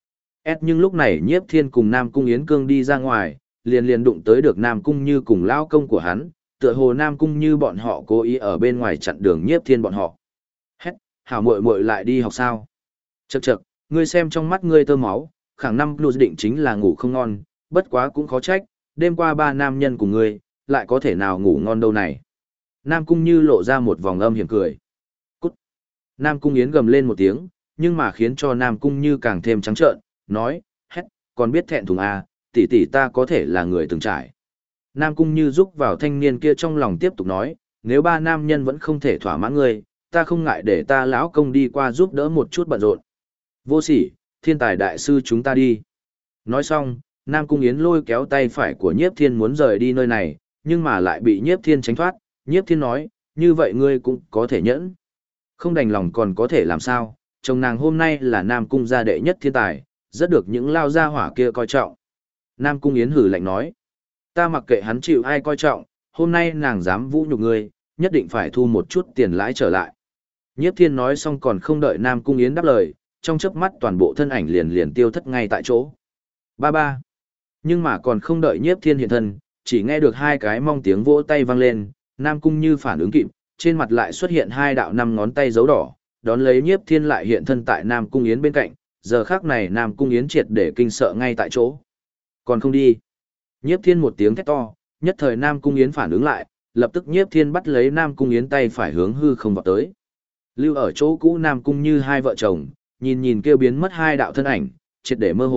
S nhưng lúc này Nhiếp Thiên cùng Nam Cung Yến Cương đi ra ngoài, liền đụng tới được Nam Cung Như cùng lao công của hắn, tựa hồ Nam Cung Như bọn họ cố ý ở bên ngoài chặn đường Nhiếp Thiên bọn họ. Hét, hảo muội muội lại đi học sao? Chậc chậc, ngươi xem trong mắt ngươi tơ máu, khẳng năm Blues định chính là ngủ không ngon, bất quá cũng khó trách, đêm qua ba nam nhân của ngươi, lại có thể nào ngủ ngon đâu này. Nam Cung Như lộ ra một vòng âm hiểm cười. Cút. Nam Cung Yến gầm lên một tiếng, nhưng mà khiến cho Nam Cung Như càng thêm trắng trợn, nói, hét, còn biết thẹn thùng tỷ tỷ ta có thể là người từng trải. Nam Cung Như rúc vào thanh niên kia trong lòng tiếp tục nói, nếu ba nam nhân vẫn không thể thỏa mãn ngươi, ta không ngại để ta lão công đi qua giúp đỡ một chút bận rộn. Vô sỉ, thiên tài đại sư chúng ta đi. Nói xong, Nam Cung Yến lôi kéo tay phải của Nhiếp Thiên muốn rời đi nơi này, nhưng mà lại bị Nhiếp Thiên tránh thoát. Nhiếp Thiên nói, như vậy ngươi cũng có thể nhẫn. Không đành lòng còn có thể làm sao, chồng nàng hôm nay là Nam Cung gia đệ nhất thiên tài, rất được những lao gia hỏa kia coi trọng. Nam Cung Yến hử lạnh nói, ta mặc kệ hắn chịu ai coi trọng, hôm nay nàng dám vũ nhục ngươi, nhất định phải thu một chút tiền lãi trở lại. Nhiếp Thiên nói xong còn không đợi Nam Cung Yến đáp lời, trong chớp mắt toàn bộ thân ảnh liền tiêu thất ngay tại chỗ. Ba ba. Nhưng mà còn không đợi Nhiếp Thiên hiện thân, chỉ nghe được hai cái mong tiếng vỗ tay vang lên, Nam Cung Như phản ứng kịp, trên mặt lại xuất hiện hai đạo năm ngón tay dấu đỏ, đón lấy Nhiếp Thiên lại hiện thân tại Nam Cung Yến bên cạnh, giờ khắc này Nam Cung Yến triệt để kinh sợ ngay tại chỗ. Còn không đi. Nhiếp Thiên một tiếng thét to, nhất thời Nam Cung Yến phản ứng lại, lập tức Nhiếp Thiên bắt lấy Nam Cung Yến tay phải hướng hư không vọt tới. Lưu ở chỗ cũ Nam Cung Như hai vợ chồng, nhìn kêu biến mất hai đạo thân ảnh, triệt để mơ hồ,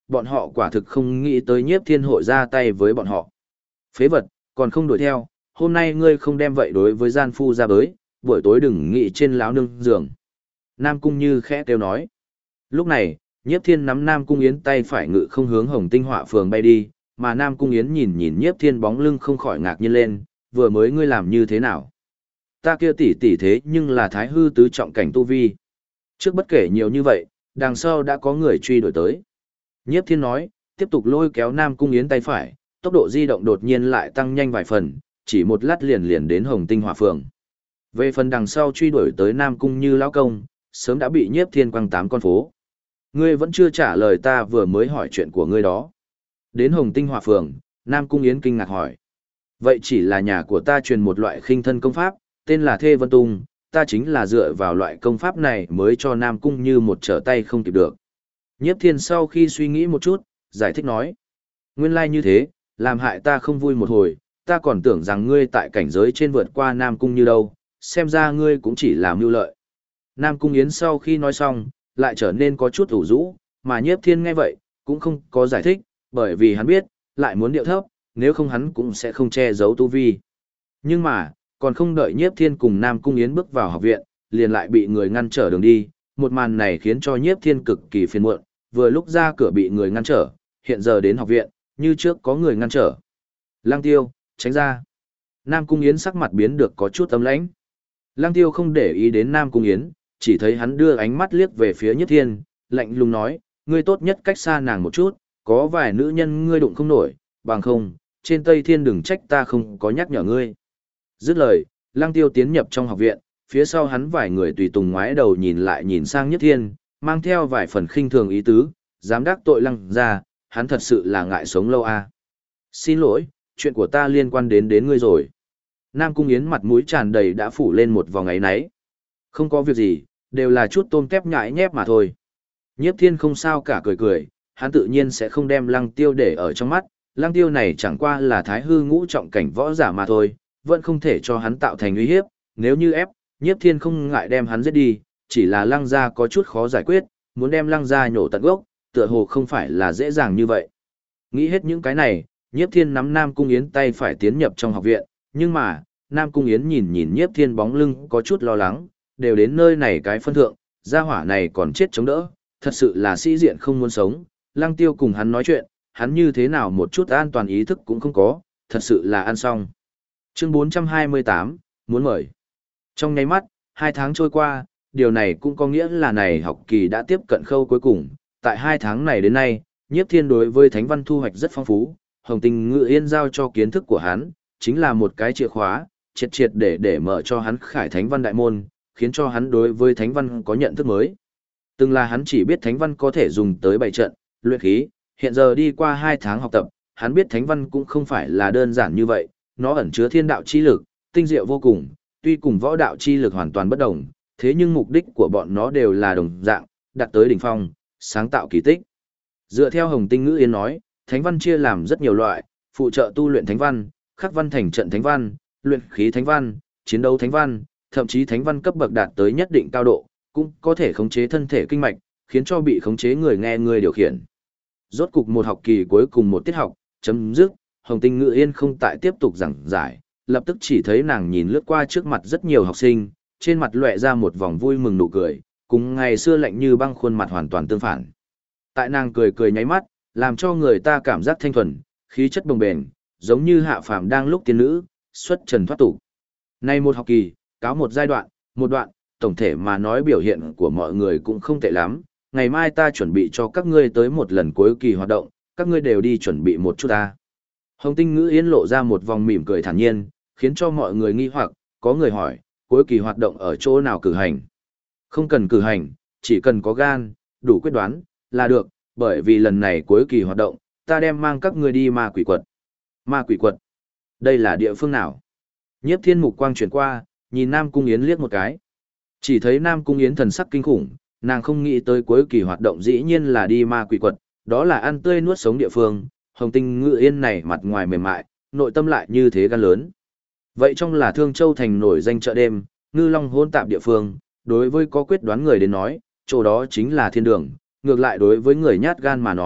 bọn họ quả thực không nghĩ tới Nhiếp Thiên hội ra tay với bọn họ. Phế vật, còn không đuổi theo, hôm nay ngươi không đem vậy đối với gian phu ra bới, buổi tối đừng nghĩ trên láo nương giường. Nam Cung Như khẽ kêu nói. Lúc này, Nhiếp Thiên nắm Nam Cung Yến tay phải ngự không hướng Hồng Tinh Họa Phường bay đi, mà Nam Cung Yến nhìn Nhiếp Thiên bóng lưng không khỏi ngạc nhiên lên, vừa mới ngươi làm như thế nào? Ta kia tỷ thế nhưng là thái hư tứ trọng cảnh tu vi. Trước bất kể nhiều như vậy, đằng sau đã có người truy đuổi tới. Nhiếp Thiên nói, tiếp tục lôi kéo Nam Cung Yến tay phải, tốc độ di động đột nhiên lại tăng nhanh vài phần, chỉ một lát liền đến Hồng Tinh Hỏa Phường. Về phần đằng sau truy đuổi tới Nam Cung Như lão công, sớm đã bị Nhiếp Thiên quăng 8 con phố. Ngươi vẫn chưa trả lời ta vừa mới hỏi chuyện của ngươi đó. Đến Hồng Tinh Hỏa Phường, Nam Cung Yến kinh ngạc hỏi. Vậy chỉ là nhà của ta truyền một loại khinh thân công pháp, tên là Thê Vân Tung, ta chính là dựa vào loại công pháp này mới cho Nam Cung Như một trở tay không kịp được. Nhiếp Thiên sau khi suy nghĩ một chút, giải thích nói. Nguyên lai như thế, làm hại ta không vui một hồi, ta còn tưởng rằng ngươi tại cảnh giới trên vượt qua Nam Cung Như đâu, xem ra ngươi cũng chỉ làm mưu lợi. Nam Cung Yến sau khi nói xong, lại trở nên có chút ủ rũ, mà Nhiếp Thiên nghe vậy, cũng không có giải thích, bởi vì hắn biết, lại muốn điệu thấp, nếu không hắn cũng sẽ không che giấu tu vi. Nhưng mà, còn không đợi Nhiếp Thiên cùng Nam Cung Yến bước vào học viện, liền lại bị người ngăn trở đường đi, một màn này khiến cho Nhiếp Thiên cực kỳ phiền muộn, vừa lúc ra cửa bị người ngăn trở, hiện giờ đến học viện, như trước có người ngăn trở. Lăng Tiêu, tránh ra. Nam Cung Yến sắc mặt biến được có chút ấm lãnh. Lăng Tiêu không để ý đến Nam Cung Yến, chỉ thấy hắn đưa ánh mắt liếc về phía Nhiếp Thiên, lạnh lùng nói, ngươi tốt nhất cách xa nàng một chút, có vài nữ nhân ngươi đụng không nổi, bằng không, trên Tây Thiên đừng trách ta không có nhắc nhở ngươi. Dứt lời, Lăng Tiêu tiến nhập trong học viện, phía sau hắn vài người tùy tùng ngoái đầu nhìn lại nhìn sang Nhiếp Thiên, mang theo vài phần khinh thường ý tứ, dám đắc tội Lăng ra, hắn thật sự là ngại sống lâu à. Xin lỗi, chuyện của ta liên quan đến ngươi rồi. Nam Cung Yến mặt mũi tràn đầy đã phủ lên một vòng ấy náy. Không có việc gì, đều là chút tôm tép nhãi nhép mà thôi. Nhiếp Thiên không sao cả cười cười, hắn tự nhiên sẽ không đem Lăng Tiêu để ở trong mắt, Lăng Tiêu này chẳng qua là thái hư ngũ trọng cảnh võ giả mà thôi, vẫn không thể cho hắn tạo thành uy hiếp, nếu như ép, Nhiếp Thiên không ngại đem hắn giết đi, chỉ là Lăng gia có chút khó giải quyết, muốn đem Lăng gia nhổ tận gốc, tựa hồ không phải là dễ dàng như vậy. Nghĩ hết những cái này, Nhiếp Thiên nắm Nam Cung Yến tay phải tiến nhập trong học viện, nhưng mà, Nam Cung Yến nhìn Nhiếp Thiên bóng lưng có chút lo lắng, đều đến nơi này cái phân thượng, gia hỏa này còn chết chống đỡ, thật sự là sĩ diện không muốn sống, Lăng Tiêu cùng hắn nói chuyện, hắn như thế nào một chút an toàn ý thức cũng không có, thật sự là ăn xong. Chương 428, muốn mời. Trong nháy mắt, 2 tháng trôi qua, điều này cũng có nghĩa là này học kỳ đã tiếp cận khâu cuối cùng, tại 2 tháng này đến nay, Nhiếp Thiên đối với Thánh Văn thu hoạch rất phong phú, Hồng Tinh Ngự Yên giao cho kiến thức của hắn, chính là một cái chìa khóa, triệt để mở cho hắn khải Thánh Văn đại môn, khiến cho hắn đối với Thánh Văn có nhận thức mới. Từng là hắn chỉ biết Thánh Văn có thể dùng tới bày trận, luyện khí, hiện giờ đi qua 2 tháng học tập, hắn biết Thánh Văn cũng không phải là đơn giản như vậy, nó ẩn chứa thiên đạo chi lực, tinh diệu vô cùng, tuy cùng võ đạo chi lực hoàn toàn bất đồng, thế nhưng mục đích của bọn nó đều là đồng dạng, đạt tới đỉnh phong, sáng tạo kỳ tích. Dựa theo Hồng Tinh Ngữ Yên nói, Thánh Văn chia làm rất nhiều loại, phụ trợ tu luyện Thánh Văn, khắc văn thành trận Thánh Văn, luyện khí Thánh Văn, chiến đấu Thánh Văn, thậm chí Thánh Văn cấp bậc đạt tới nhất định cao độ, cũng có thể khống chế thân thể kinh mạch, khiến cho bị khống chế người nghe người điều khiển. Rốt cục một học kỳ cuối cùng một tiết học, chấm dứt, Hồng Tinh Ngữ Yên không tại tiếp tục giảng giải, lập tức chỉ thấy nàng nhìn lướt qua trước mặt rất nhiều học sinh, trên mặt lóe ra một vòng vui mừng nụ cười, cùng ngày xưa lạnh như băng khuôn mặt hoàn toàn tương phản. Tại nàng cười nháy mắt, làm cho người ta cảm giác thanh thuần, khí chất bồng bềnh, giống như hạ phàm đang lúc tiên nữ, xuất trần thoát tục. Nay một học kỳ, cáo một giai đoạn, một đoạn, tổng thể mà nói biểu hiện của mọi người cũng không tệ lắm, ngày mai ta chuẩn bị cho các ngươi tới một lần cuối kỳ hoạt động, các ngươi đều đi chuẩn bị một chút ta. Hồng Tinh Ngữ Yên lộ ra một vòng mỉm cười thản nhiên, khiến cho mọi người nghi hoặc, có người hỏi, cuối kỳ hoạt động ở chỗ nào cử hành? Không cần cử hành, chỉ cần có gan, đủ quyết đoán, là được, bởi vì lần này cuối kỳ hoạt động, ta đem mang các ngươi đi ma quỷ quật. Ma quỷ quật? Đây là địa phương nào? Nhiếp Thiên mục quang chuyển qua, nhìn Nam Cung Yến liếc một cái. Chỉ thấy Nam Cung Yến thần sắc kinh khủng, nàng không nghĩ tới cuối kỳ hoạt động dĩ nhiên là đi ma quỷ quật, đó là ăn tươi nuốt sống địa phương, Hồng Tinh Ngự Yên này mặt ngoài mềm mại, nội tâm lại như thế gan lớn. Vậy trong là Thương Châu thành nổi danh chợ đêm, ngư long hôn tạp địa phương, đối với có quyết đoán người đến nói, chỗ đó chính là thiên đường, ngược lại đối với người nhát gan mà nói,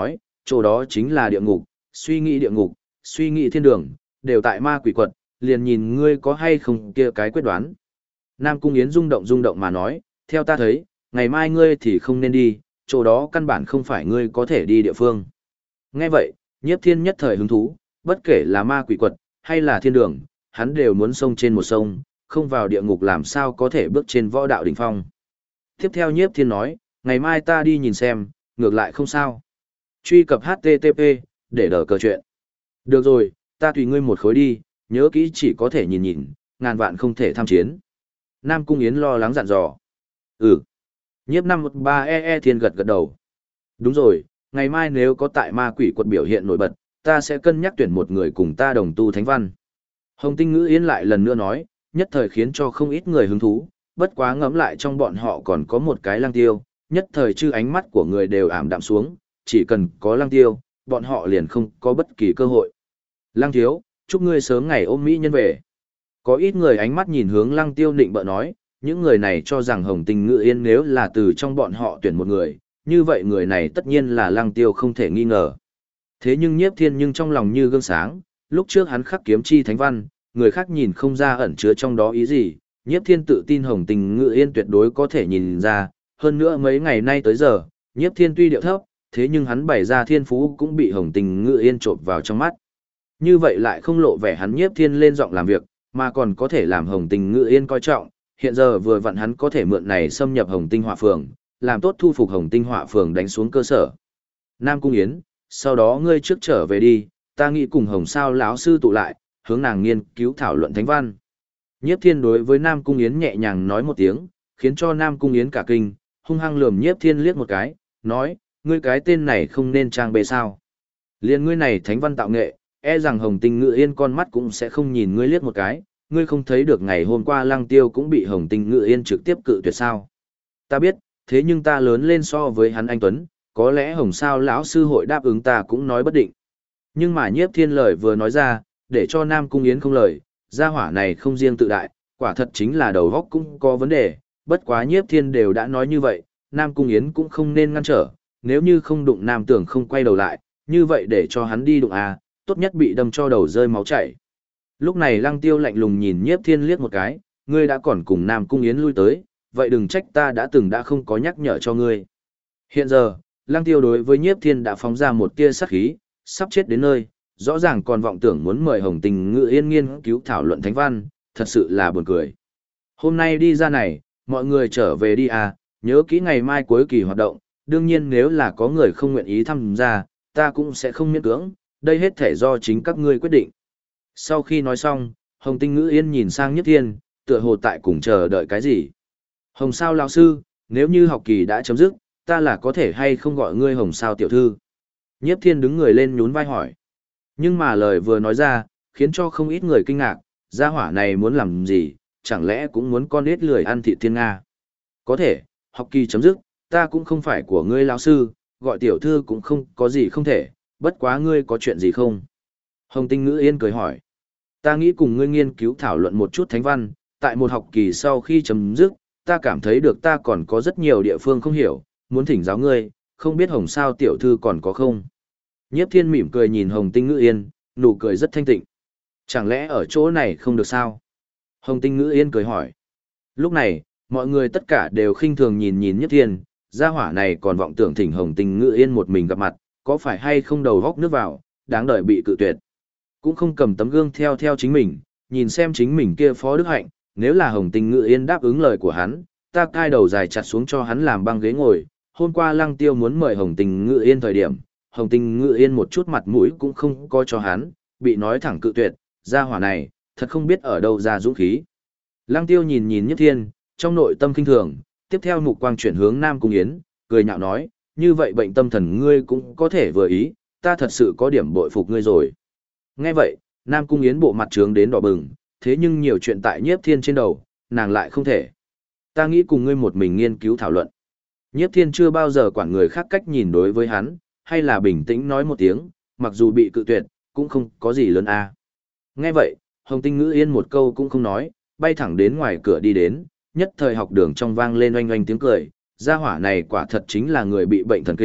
chỗ đó chính là địa ngục, suy nghĩ địa ngục, suy nghĩ thiên đường, đều tại ma quỷ quật, liền nhìn ngươi có hay không kia cái quyết đoán. Nam Cung Yến rung động mà nói, theo ta thấy, ngày mai ngươi thì không nên đi, chỗ đó căn bản không phải ngươi có thể đi địa phương. Nghe vậy, Nhiếp Thiên nhất thời hứng thú, bất kể là ma quỷ quật, hay là thiên đường, hắn đều muốn xông trên một sông, không vào địa ngục làm sao có thể bước trên võ đạo đỉnh phong. Tiếp theo Nhiếp Thiên nói, ngày mai ta đi nhìn xem, ngược lại không sao. Truy cập HTTP, để đỡ cờ chuyện. Được rồi, ta tùy ngươi một khối đi, nhớ kỹ chỉ có thể nhìn nhìn, ngàn vạn không thể tham chiến. Nam Cung Yến lo lắng dặn dò. Ừ. Nhiếp 513 Thiên gật đầu. Đúng rồi, ngày mai nếu có tại ma quỷ quật biểu hiện nổi bật, ta sẽ cân nhắc tuyển một người cùng ta đồng tu thánh văn. Hồng Tinh Ngữ Yến lại lần nữa nói, nhất thời khiến cho không ít người hứng thú, bất quá ngẫm lại trong bọn họ còn có một cái Lăng Tiêu, nhất thời chư ánh mắt của người đều ảm đạm xuống, chỉ cần có Lăng Tiêu, bọn họ liền không có bất kỳ cơ hội. Lăng thiếu, chúc ngươi sớm ngày ôm mỹ nhân về. Có ít người ánh mắt nhìn hướng Lăng Tiêu nịnh bợ nói, những người này cho rằng Hồng Tinh Ngữ Yên nếu là từ trong bọn họ tuyển một người, như vậy người này tất nhiên là Lăng Tiêu không thể nghi ngờ. Thế nhưng Nhiếp Thiên nhưng trong lòng như gương sáng, lúc trước hắn khắc kiếm chi thánh văn, người khác nhìn không ra ẩn chứa trong đó ý gì, Nhiếp Thiên tự tin Hồng Tinh Ngữ Yên tuyệt đối có thể nhìn ra, hơn nữa mấy ngày nay tới giờ, Nhiếp Thiên tuy điệu thấp, thế nhưng hắn bày ra thiên phú cũng bị Hồng Tinh Ngữ Yên trộn vào trong mắt. Như vậy lại không lộ vẻ hắn Nhiếp Thiên lên giọng làm việc, mà còn có thể làm Hồng Tinh Ngữ Yên coi trọng, hiện giờ vừa vặn hắn có thể mượn này xâm nhập Hồng Tinh Hỏa Phường, làm tốt thu phục Hồng Tinh Hỏa Phường đánh xuống cơ sở. Nam Cung Yến, sau đó ngươi trước trở về đi, ta nghĩ cùng Hồng Sao lão sư tụ lại, hướng nàng nghiên cứu thảo luận thánh văn. Nhiếp Thiên đối với Nam Cung Yến nhẹ nhàng nói một tiếng, khiến cho Nam Cung Yến cả kinh, hung hăng lườm Nhiếp Thiên liếc một cái, nói, ngươi cái tên này không nên trang bề sao. Liên ngươi này thánh văn tạo nghệ, e rằng Hồng Tinh Ngữ Yên con mắt cũng sẽ không nhìn ngươi liếc một cái, ngươi không thấy được ngày hôm qua Lăng Tiêu cũng bị Hồng Tinh Ngữ Yên trực tiếp cự tuyệt sao. Ta biết, thế nhưng ta lớn lên so với hắn anh Tuấn, có lẽ Hồng Sao lão sư hội đáp ứng ta cũng nói bất định. Nhưng mà Nhiếp Thiên lời vừa nói ra, để cho Nam Cung Yến không lời, gia hỏa này không riêng tự đại, quả thật chính là đầu óc cũng có vấn đề, bất quá Nhiếp Thiên đều đã nói như vậy, Nam Cung Yến cũng không nên ngăn trở, nếu như không đụng Nam Tưởng không quay đầu lại, như vậy để cho hắn đi đụng tốt nhất bị đâm cho đầu rơi máu chảy. Lúc này Lăng Tiêu lạnh lùng nhìn Nhiếp Thiên liếc một cái, ngươi đã còn cùng Nam Cung Yến lui tới, vậy đừng trách ta đã không có nhắc nhở cho ngươi. Hiện giờ, Lăng Tiêu đối với Nhiếp Thiên đã phóng ra một tia sát khí, sắp chết đến nơi, rõ ràng còn vọng tưởng muốn mời Hồng Tinh Ngữ Yên nghiên cứu thảo luận thánh văn, thật sự là buồn cười. Hôm nay đi ra này, mọi người trở về đi nhớ kỹ ngày mai cuối kỳ hoạt động, đương nhiên nếu là có người không nguyện ý tham gia, ta cũng sẽ không miễn cưỡng, đây hết thể do chính các ngươi quyết định. Sau khi nói xong, Hồng Tinh Ngữ Yên nhìn sang Nhiếp Thiên, tựa hồ tại cùng chờ đợi cái gì. Hồng Sao lão sư, nếu như học kỳ đã chấm dứt, ta là có thể hay không gọi ngươi Hồng Sao tiểu thư? Nhiếp Thiên đứng người lên nhún vai hỏi. Nhưng mà lời vừa nói ra, khiến cho không ít người kinh ngạc, gia hỏa này muốn làm gì, chẳng lẽ cũng muốn con nết lười ăn thịt thiên Nga. Có thể, học kỳ chấm dứt, ta cũng không phải của ngươi lão sư, gọi tiểu thư cũng không có gì không thể, bất quá ngươi có chuyện gì không? Hồng Tinh Ngữ Yên cười hỏi. Ta nghĩ cùng ngươi nghiên cứu thảo luận một chút thánh văn, tại một học kỳ sau khi chấm dứt, ta cảm thấy được ta còn có rất nhiều địa phương không hiểu, muốn thỉnh giáo ngươi, không biết Hồng Sao tiểu thư còn có không? Nhiếp Thiên mỉm cười nhìn Hồng Tinh Ngữ Yên, nụ cười rất thanh tịnh. Chẳng lẽ ở chỗ này không được sao? Hồng Tinh Ngữ Yên cười hỏi. Lúc này, mọi người tất cả đều khinh thường nhìn Nhiếp Thiên, gia hỏa này còn vọng tưởng thỉnh Hồng Tinh Ngữ Yên một mình gặp mặt, có phải hay không đầu góc nước vào, đáng đợi bị cự tuyệt. Cũng không cầm tấm gương theo chính mình, nhìn xem chính mình kia phó đức hạnh, nếu là Hồng Tinh Ngữ Yên đáp ứng lời của hắn, ta cai đầu dài chặt xuống cho hắn làm băng ghế ngồi. Hôm qua Lăng Tiêu muốn mời Hồng Tinh Ngữ Yên thời điểm, Hồng Tinh Ngữ Yên một chút mặt mũi cũng không có cho hắn, bị nói thẳng cự tuyệt, gia hỏa này, thật không biết ở đâu ra dũng khí. Lăng Tiêu nhìn Nhiếp Thiên, trong nội tâm kinh thường, tiếp theo mục quang chuyển hướng Nam Cung Yến, cười nhạo nói, như vậy bệnh tâm thần ngươi cũng có thể vừa ý, ta thật sự có điểm bội phục ngươi rồi. Nghe vậy, Nam Cung Yến bộ mặt trướng đến đỏ bừng, thế nhưng nhiều chuyện tại Nhiếp Thiên trên đầu, nàng lại không thể. Ta nghĩ cùng ngươi một mình nghiên cứu thảo luận. Nhiếp Thiên chưa bao giờ quản người khác cách nhìn đối với hắn, hay là bình tĩnh nói một tiếng, mặc dù bị cự tuyệt, cũng không có gì lớn Nghe vậy, Hồng Tinh Ngữ Yên một câu cũng không nói, bay thẳng đến ngoài cửa đi đến, nhất thời học đường trong vang lên oanh oanh tiếng cười, gia hỏa này quả thật chính là người bị bệnh thần kinh,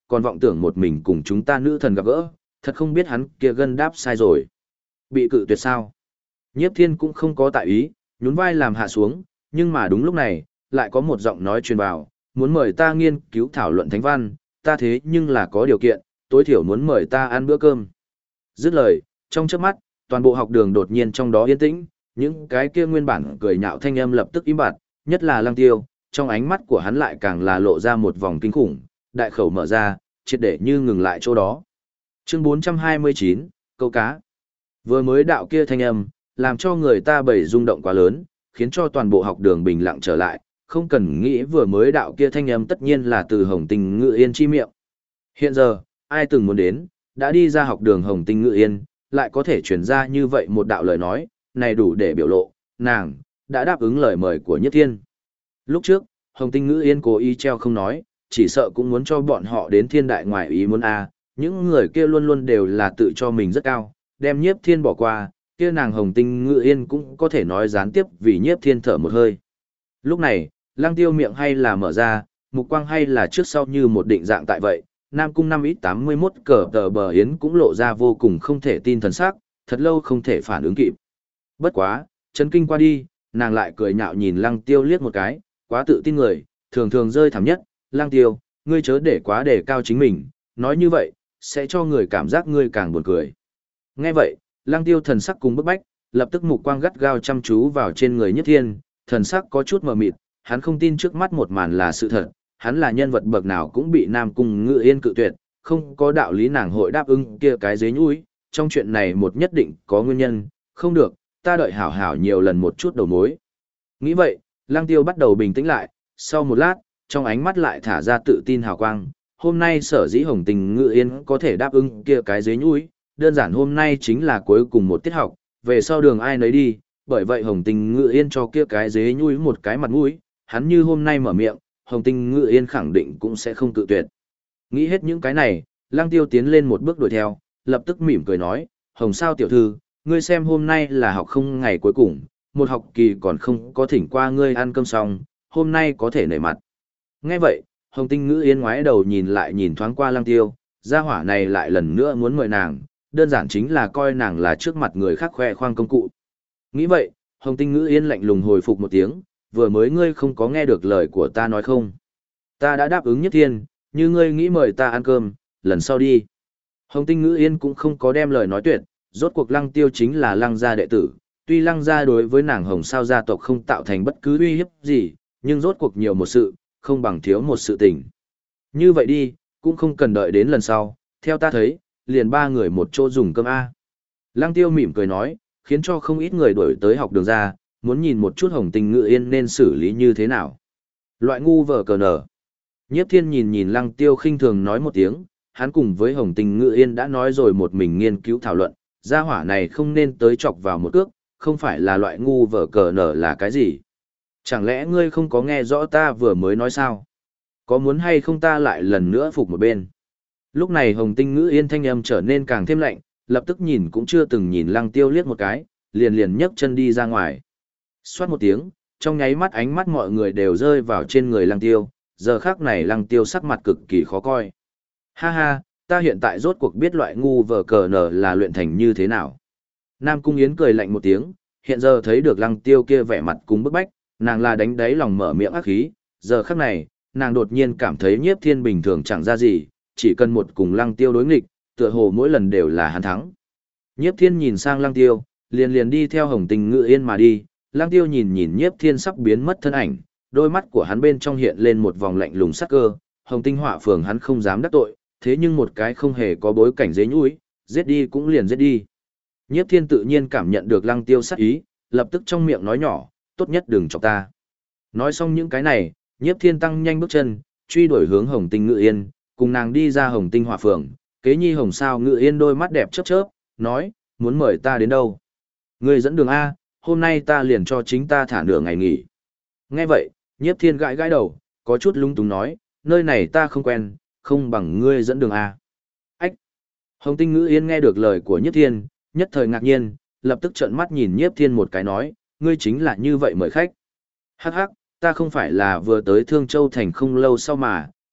còn vọng tưởng một mình cùng chúng ta nữ thần gặp gỡ, thật không biết hắn kia gân đáp sai rồi. Bị cự tuyệt sao? Nhiếp Thiên cũng không có tại ý, nhún vai làm hạ xuống, nhưng mà đúng lúc này, lại có một giọng nói truyền vào, muốn mời ta nghiên cứu thảo luận thánh văn, ta thế nhưng là có điều kiện, tối thiểu muốn mời ta ăn bữa cơm. Dứt lời, trong chớp mắt, toàn bộ học đường đột nhiên trong đó yên tĩnh, những cái kia nguyên bản cười nhạo thanh âm lập tức im bặt, nhất là Lăng Tiêu, trong ánh mắt của hắn lại càng là lộ ra một vòng kinh khủng, đại khẩu mở ra, triệt để như ngừng lại chỗ đó. Chương 429, câu cá. Vừa mới đạo kia thanh âm, làm cho người ta bầy rung động quá lớn, khiến cho toàn bộ học đường bình lặng trở lại, không cần nghĩ vừa mới đạo kia thanh âm tất nhiên là từ Hồng Tinh Ngự Yên chi miệng. Hiện giờ, ai từng muốn đến, đã đi ra học đường Hồng Tinh Ngự Yên, lại có thể truyền ra như vậy một đạo lời nói, này đủ để biểu lộ, nàng, đã đáp ứng lời mời của Nhất Thiên. Lúc trước, Hồng Tinh Ngự Yên cố ý treo không nói, chỉ sợ cũng muốn cho bọn họ đến thiên đại ngoài ý muốn những người kia luôn luôn đều là tự cho mình rất cao, đem Nhiếp Thiên bỏ qua, kia nàng Hồng Tinh Ngự Yên cũng có thể nói gián tiếp vì Nhiếp Thiên thở một hơi. Lúc này, Lăng Tiêu miệng hay là mở ra, mục quang hay là trước sau như một định dạng tại vậy, Nam Cung 5x81 cờ tờ bờ yến cũng lộ ra vô cùng không thể tin thần sắc, thật lâu không thể phản ứng kịp. Bất quá, chấn kinh qua đi, nàng lại cười nhạo nhìn Lăng Tiêu liếc một cái, quá tự tin người, thường thường rơi thảm nhất, Lăng Tiêu, ngươi chớ để quá đề cao chính mình, nói như vậy, sẽ cho người cảm giác ngươi càng buồn cười. Nghe vậy, Lăng Tiêu thần sắc cùng bức bách, lập tức mục quang gắt gao chăm chú vào trên người Nhất Thiên, thần sắc có chút mờ mịt, hắn không tin trước mắt một màn là sự thật, hắn là nhân vật bậc nào cũng bị Nam Cung Ngự Yên cự tuyệt, không có đạo lý nàng hội đáp ứng kia cái dế nhũi, trong chuyện này một nhất định có nguyên nhân, không được, ta đợi hảo hảo nhiều lần một chút đầu mối. Nghĩ vậy, Lăng Tiêu bắt đầu bình tĩnh lại, sau một lát, trong ánh mắt lại thả ra tự tin hào quang, hôm nay sở dĩ Hồng Tình Ngự Yên có thể đáp ứng kia cái dế nhũi, đơn giản hôm nay chính là cuối cùng một tiết học, về sau đường ai nấy đi, bởi vậy Hồng Tình Ngự Yên cho kia cái dế nhũi một cái mặt mũi, hắn như hôm nay mở miệng, Hồng Tinh Ngự Yên khẳng định cũng sẽ không cự tuyệt. Nghĩ hết những cái này, Lăng Tiêu tiến lên một bước đuổi theo, lập tức mỉm cười nói, Hồng sao tiểu thư, ngươi xem hôm nay là học không ngày cuối cùng, một học kỳ còn không có thỉnh qua ngươi ăn cơm xong, hôm nay có thể nể mặt. Nghe vậy, Hồng Tinh Ngự Yên ngoái đầu nhìn lại nhìn thoáng qua Lăng Tiêu, gia hỏa này lại lần nữa muốn mời nàng, đơn giản chính là coi nàng là trước mặt người khác khoe khoang công cụ. Nghĩ vậy, Hồng Tinh Ngự Yên lạnh lùng hồi phục một tiếng, vừa mới ngươi không có nghe được lời của ta nói không? Ta đã đáp ứng Nhất Thiên, như ngươi nghĩ mời ta ăn cơm, lần sau đi. Hồng Tinh Ngự Yên cũng không có đem lời nói tuyệt, rốt cuộc Lăng Tiêu chính là Lăng gia đệ tử, tuy Lăng gia đối với nàng Hồng sao gia tộc không tạo thành bất cứ uy hiếp gì, nhưng rốt cuộc nhiều một sự, không bằng thiếu một sự tình. Như vậy đi, cũng không cần đợi đến lần sau, theo ta thấy, liền ba người một chỗ dùng cơm A. Lăng Tiêu mỉm cười nói, khiến cho không ít người đuổi tới học đường ra, muốn nhìn một chút Hồng Tinh Ngự Yên nên xử lý như thế nào. Loại ngu vờ cờ nở. Nhiếp Thiên nhìn nhìn Lăng Tiêu khinh thường nói một tiếng, hắn cùng với Hồng Tinh Ngự Yên đã nói rồi một mình nghiên cứu thảo luận, gia hỏa này không nên tới chọc vào một cước, không phải là loại ngu vờ cờ nở là cái gì. Chẳng lẽ ngươi không có nghe rõ ta vừa mới nói sao? Có muốn hay không ta lại lần nữa phục một bên? Lúc này Hồng Tinh Ngự Yên thanh âm trở nên càng thêm lạnh, lập tức nhìn cũng chưa từng nhìn Lăng Tiêu liếc một cái, liền liền nhấc chân đi ra ngoài. Xoát một tiếng, trong nháy mắt ánh mắt mọi người đều rơi vào trên người Lăng Tiêu, giờ khắc này Lăng Tiêu sắc mặt cực kỳ khó coi. Ha ha, ta hiện tại rốt cuộc biết loại ngu vờ cờ nở là luyện thành như thế nào. Nam Cung Yến cười lạnh một tiếng, hiện giờ thấy được Lăng Tiêu kia vẻ mặt cùng bức bách, nàng là đánh đáy lòng mở miệng ác khí, giờ khắc này, nàng đột nhiên cảm thấy Nhiếp Thiên bình thường chẳng ra gì, chỉ cần một cùng Lăng Tiêu đối nghịch, tựa hồ mỗi lần đều là hắn thắng. Nhiếp Thiên nhìn sang Lăng Tiêu, liền liền đi theo Hồng Tinh Ngự Yên mà đi. Lăng Tiêu nhìn nhìn Nhiếp Thiên sắp biến mất thân ảnh, đôi mắt của hắn bên trong hiện lên một vòng lạnh lùng sắc cơ, Hồng Tinh Họa Phường hắn không dám đắc tội, thế nhưng một cái không hề có bối cảnh dế nhũi, giết đi cũng liền giết đi. Nhiếp Thiên tự nhiên cảm nhận được Lăng Tiêu sát ý, lập tức trong miệng nói nhỏ, tốt nhất đừng chọc ta. Nói xong những cái này, Nhiếp Thiên tăng nhanh bước chân, truy đuổi hướng Hồng Tinh Ngự Yên, cùng nàng đi ra Hồng Tinh Họa Phường, kế nhi Hồng sao Ngự Yên đôi mắt đẹp chớp chớp, nói, muốn mời ta đến đâu? Ngươi dẫn đường A, hôm nay ta liền cho chính ta thả nửa ngày nghỉ. Nghe vậy, Nhiếp Thiên gãi gãi đầu, có chút lung túng nói, nơi này ta không quen, không bằng ngươi dẫn đường A. Ách! Hồng Tinh Ngự Yên nghe được lời của Nhiếp Thiên, nhất thời ngạc nhiên, lập tức trợn mắt nhìn Nhiếp Thiên một cái nói, ngươi chính là như vậy mời khách. Hắc hắc, ta không phải là vừa tới Thương Châu Thành không lâu sau mà,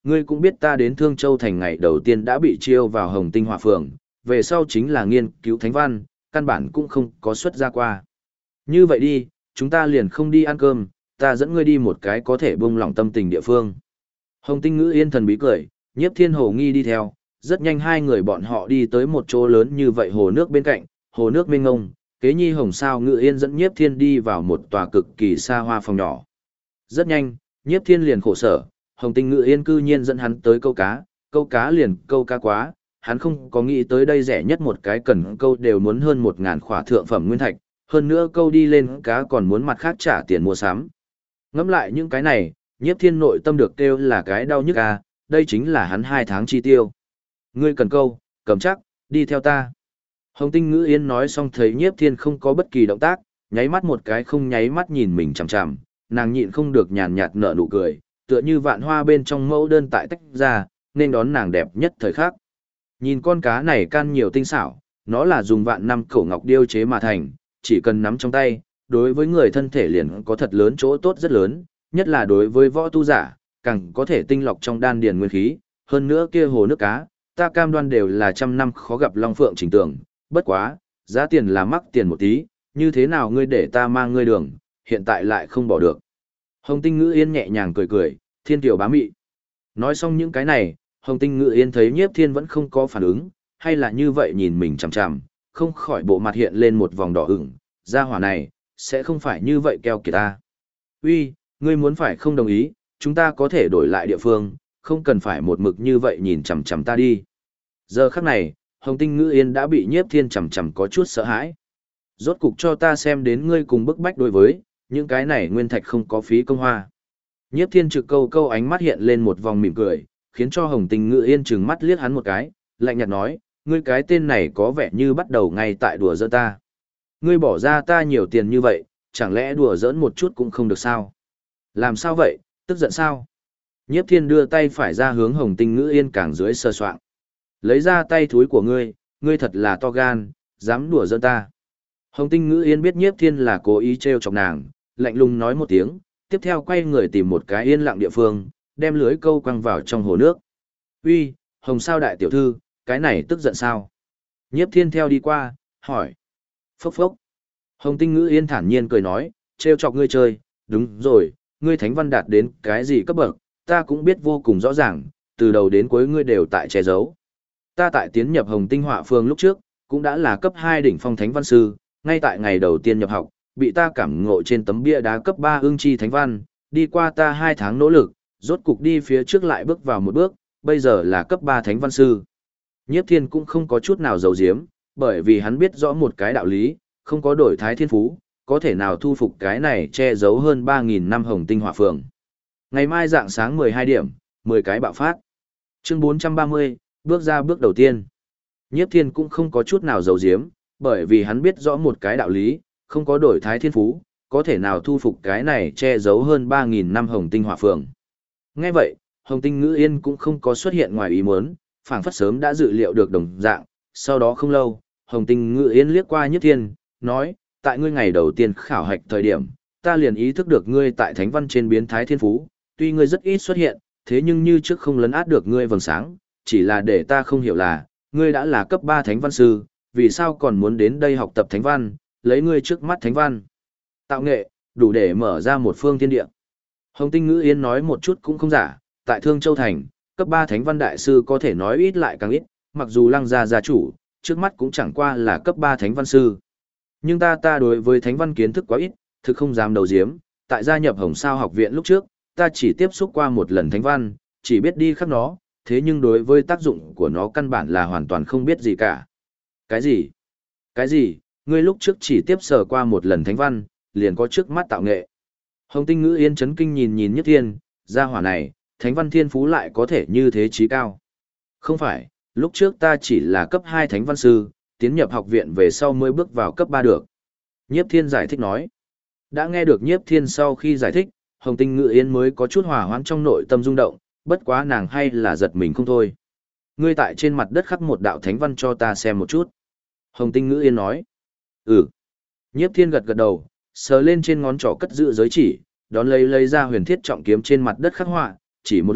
ngươi cũng biết ta đến Thương Châu thành ngày đầu tiên đã bị chiêu vào Hồng Tinh Hỏa Phường, về sau chính là nghiên cứu thánh văn, căn bản cũng không có xuất ra qua. Như vậy đi, chúng ta liền không đi ăn cơm, ta dẫn ngươi đi một cái có thể buông lỏng tâm tình địa phương. Hồng Tinh Ngữ Yên thần bí cười, Nhiếp Thiên Hồ nghi đi theo, rất nhanh hai người bọn họ đi tới một chỗ lớn như vậy hồ nước bên cạnh, hồ nước mênh mông, Kế Nhi Hồng Sao Ngữ Yên dẫn Nhiếp Thiên đi vào một tòa cực kỳ xa hoa phòng nhỏ. Rất nhanh, Nhiếp Thiên liền khổ sở, Hồng Tinh Ngữ Yên cư nhiên dẫn hắn tới câu cá liền câu cá quá, hắn không có nghĩ tới đây rẻ nhất một cái cần câu đều muốn hơn 1.000 khỏa thượng phẩm nguyên thạch, hơn nữa câu đi lên cá còn muốn mặt khác trả tiền mua sắm. Ngẫm lại những cái này, Nhiếp Thiên nội tâm được kêu là cái đau nhức à, đây chính là hắn 2 tháng chi tiêu. Ngươi cần câu, cầm chắc, đi theo ta. Hồng Tinh Ngữ Yên nói xong thấy Nhiếp Thiên không có bất kỳ động tác, nháy mắt một cái không nháy mắt nhìn mình chằm chằm, nàng nhịn không được nhàn nhạt nở nụ cười, tựa như vạn hoa bên trong mẫu đơn tại tách ra, nên đón nàng đẹp nhất thời khắc. Nhìn con cá này can nhiều tinh xảo, nó là dùng vạn năm cổ ngọc điêu chế mà thành, chỉ cần nắm trong tay, đối với người thân thể liền có thật lớn chỗ tốt rất lớn, nhất là đối với võ tu giả, càng có thể tinh lọc trong đan điền nguyên khí, hơn nữa kia hồ nước cá, ta cam đoan đều là trăm năm khó gặp long phượng trình tường, bất quá, giá tiền là mắc tiền một tí, như thế nào ngươi để ta mang ngươi đường, hiện tại lại không bỏ được. Hồng Tinh Ngữ Yên nhẹ nhàng cười cười, thiên tiểu bá mị. Nói xong những cái này, Hồng Tinh Ngữ Yên thấy Nhiếp Thiên vẫn không có phản ứng, hay là như vậy nhìn mình chằm chằm, không khỏi bộ mặt hiện lên một vòng đỏ ửng, gia hỏa này, sẽ không phải như vậy keo kiệt ta. Uy, ngươi muốn phải không đồng ý, chúng ta có thể đổi lại địa phương, không cần phải một mực như vậy nhìn chằm chằm ta đi. Giờ khắc này, Hồng Tinh Ngữ Yên đã bị Nhiếp Thiên chằm chằm có chút sợ hãi. Rốt cục cho ta xem đến ngươi cùng bức bách đối với, những cái này nguyên thạch không có phí công hoa. Nhiếp Thiên trực câu ánh mắt hiện lên một vòng mỉm cười, khiến cho Hồng Tinh Ngữ Yên trừng mắt liếc hắn một cái, lạnh nhạt nói, ngươi cái tên này có vẻ như bắt đầu ngay tại đùa giỡn ta. Ngươi bỏ ra ta nhiều tiền như vậy, chẳng lẽ đùa giỡn một chút cũng không được sao? Làm sao vậy, tức giận sao? Nhiếp Thiên đưa tay phải ra hướng Hồng Tinh Ngữ Yên càng dưới sờ soạng. Lấy ra tay thúi của ngươi thật là to gan, dám đùa giỡn ta. Hồng Tinh Ngữ Yên biết Nhiếp Thiên là cố ý trêu chọc nàng, lạnh lùng nói một tiếng, tiếp theo quay người tìm một cái yên lặng địa phương, đem lưới câu quăng vào trong hồ nước. Uy, Hồng Sao đại tiểu thư, cái này tức giận sao? Nhiếp Thiên theo đi qua, hỏi. Phốc phốc. Hồng Tinh Ngữ Yên thản nhiên cười nói, trêu chọc ngươi chơi, đúng rồi, ngươi thánh văn đạt đến cái gì cấp bậc, ta cũng biết vô cùng rõ ràng, từ đầu đến cuối ngươi đều tại che giấu. Ta tại tiến nhập Hồng Tinh Họa Phường lúc trước, cũng đã là cấp 2 đỉnh phong thánh văn sư, ngay tại ngày đầu tiên nhập học, bị ta cảm ngộ trên tấm bia đá cấp 3 ưng chi thánh văn, đi qua ta 2 tháng nỗ lực, rốt cục đi phía trước lại bước vào một bước, bây giờ là cấp 3 thánh văn sư. Nhiếp Thiên cũng không có chút nào giấu giếm, bởi vì hắn biết rõ một cái đạo lý, không có đổi thái thiên phú, có thể nào thu phục cái này che giấu hơn 3.000 năm Hồng Tinh Hỏa Phường. Ngày mai dạng sáng 12 điểm, 10 cái bạo phát. Chương 430, bước ra bước đầu tiên. Nhiếp Thiên cũng không có chút nào giấu giếm, bởi vì hắn biết rõ một cái đạo lý, không có đổi thái thiên phú, có thể nào thu phục cái này che giấu hơn 3.000 năm Hồng Tinh Hỏa Phường. Nghe vậy, Hồng Tinh Ngữ Yên cũng không có xuất hiện ngoài ý muốn, phảng phất sớm đã dự liệu được đồng dạng. Sau đó không lâu, Hồng Tinh Ngữ Yên liếc qua Nhiếp Thiên, nói, tại ngươi ngày đầu tiên khảo hạch thời điểm, ta liền ý thức được ngươi tại thánh văn trên biến thái thiên phú, tuy ngươi rất ít xuất hiện, thế nhưng như trước không lấn át được ngươi vầng sáng, chỉ là để ta không hiểu là, ngươi đã là cấp 3 thánh văn sư, vì sao còn muốn đến đây học tập thánh văn, lấy ngươi trước mắt thánh văn. Tạo nghệ, đủ để mở ra một phương thiên địa. Hồng Tinh Ngữ Yên nói một chút cũng không giả, tại Thương Châu Thành, cấp 3 thánh văn đại sư có thể nói ít lại càng ít, mặc dù Lăng gia gia chủ, trước mắt cũng chẳng qua là cấp 3 thánh văn sư. Nhưng ta đối với thánh văn kiến thức quá ít, thực không dám đầu diếm, tại gia nhập Hồng Sao học viện lúc trước, ta chỉ tiếp xúc qua một lần thánh văn, chỉ biết đi khắc nó, thế nhưng đối với tác dụng của nó căn bản là hoàn toàn không biết gì cả. Cái gì? Cái gì? Ngươi lúc trước chỉ tiếp sờ qua một lần thánh văn, liền có trước mắt tạo nghệ. Hồng Tinh Ngữ Yên chấn kinh nhìn Nhiếp Thiên, gia hỏa này, thánh văn thiên phú lại có thể như thế trí cao. Không phải, lúc trước ta chỉ là cấp 2 thánh văn sư, tiến nhập học viện về sau mới bước vào cấp 3 được. Nhiếp Thiên giải thích nói. Đã nghe được Nhiếp Thiên sau khi giải thích, Hồng Tinh Ngữ Yên mới có chút hòa hoãn trong nội tâm rung động, bất quá nàng hay là giật mình không thôi. Ngươi tại trên mặt đất khắc một đạo thánh văn cho ta xem một chút. Hồng Tinh Ngữ Yên nói. Ừ. Nhiếp Thiên gật gật đầu, sờ lên trên ngón trỏ cất giữ giới chỉ, đón lấy ra huyền thiết trọng kiếm trên mặt đất khắc họa, chỉ một lát,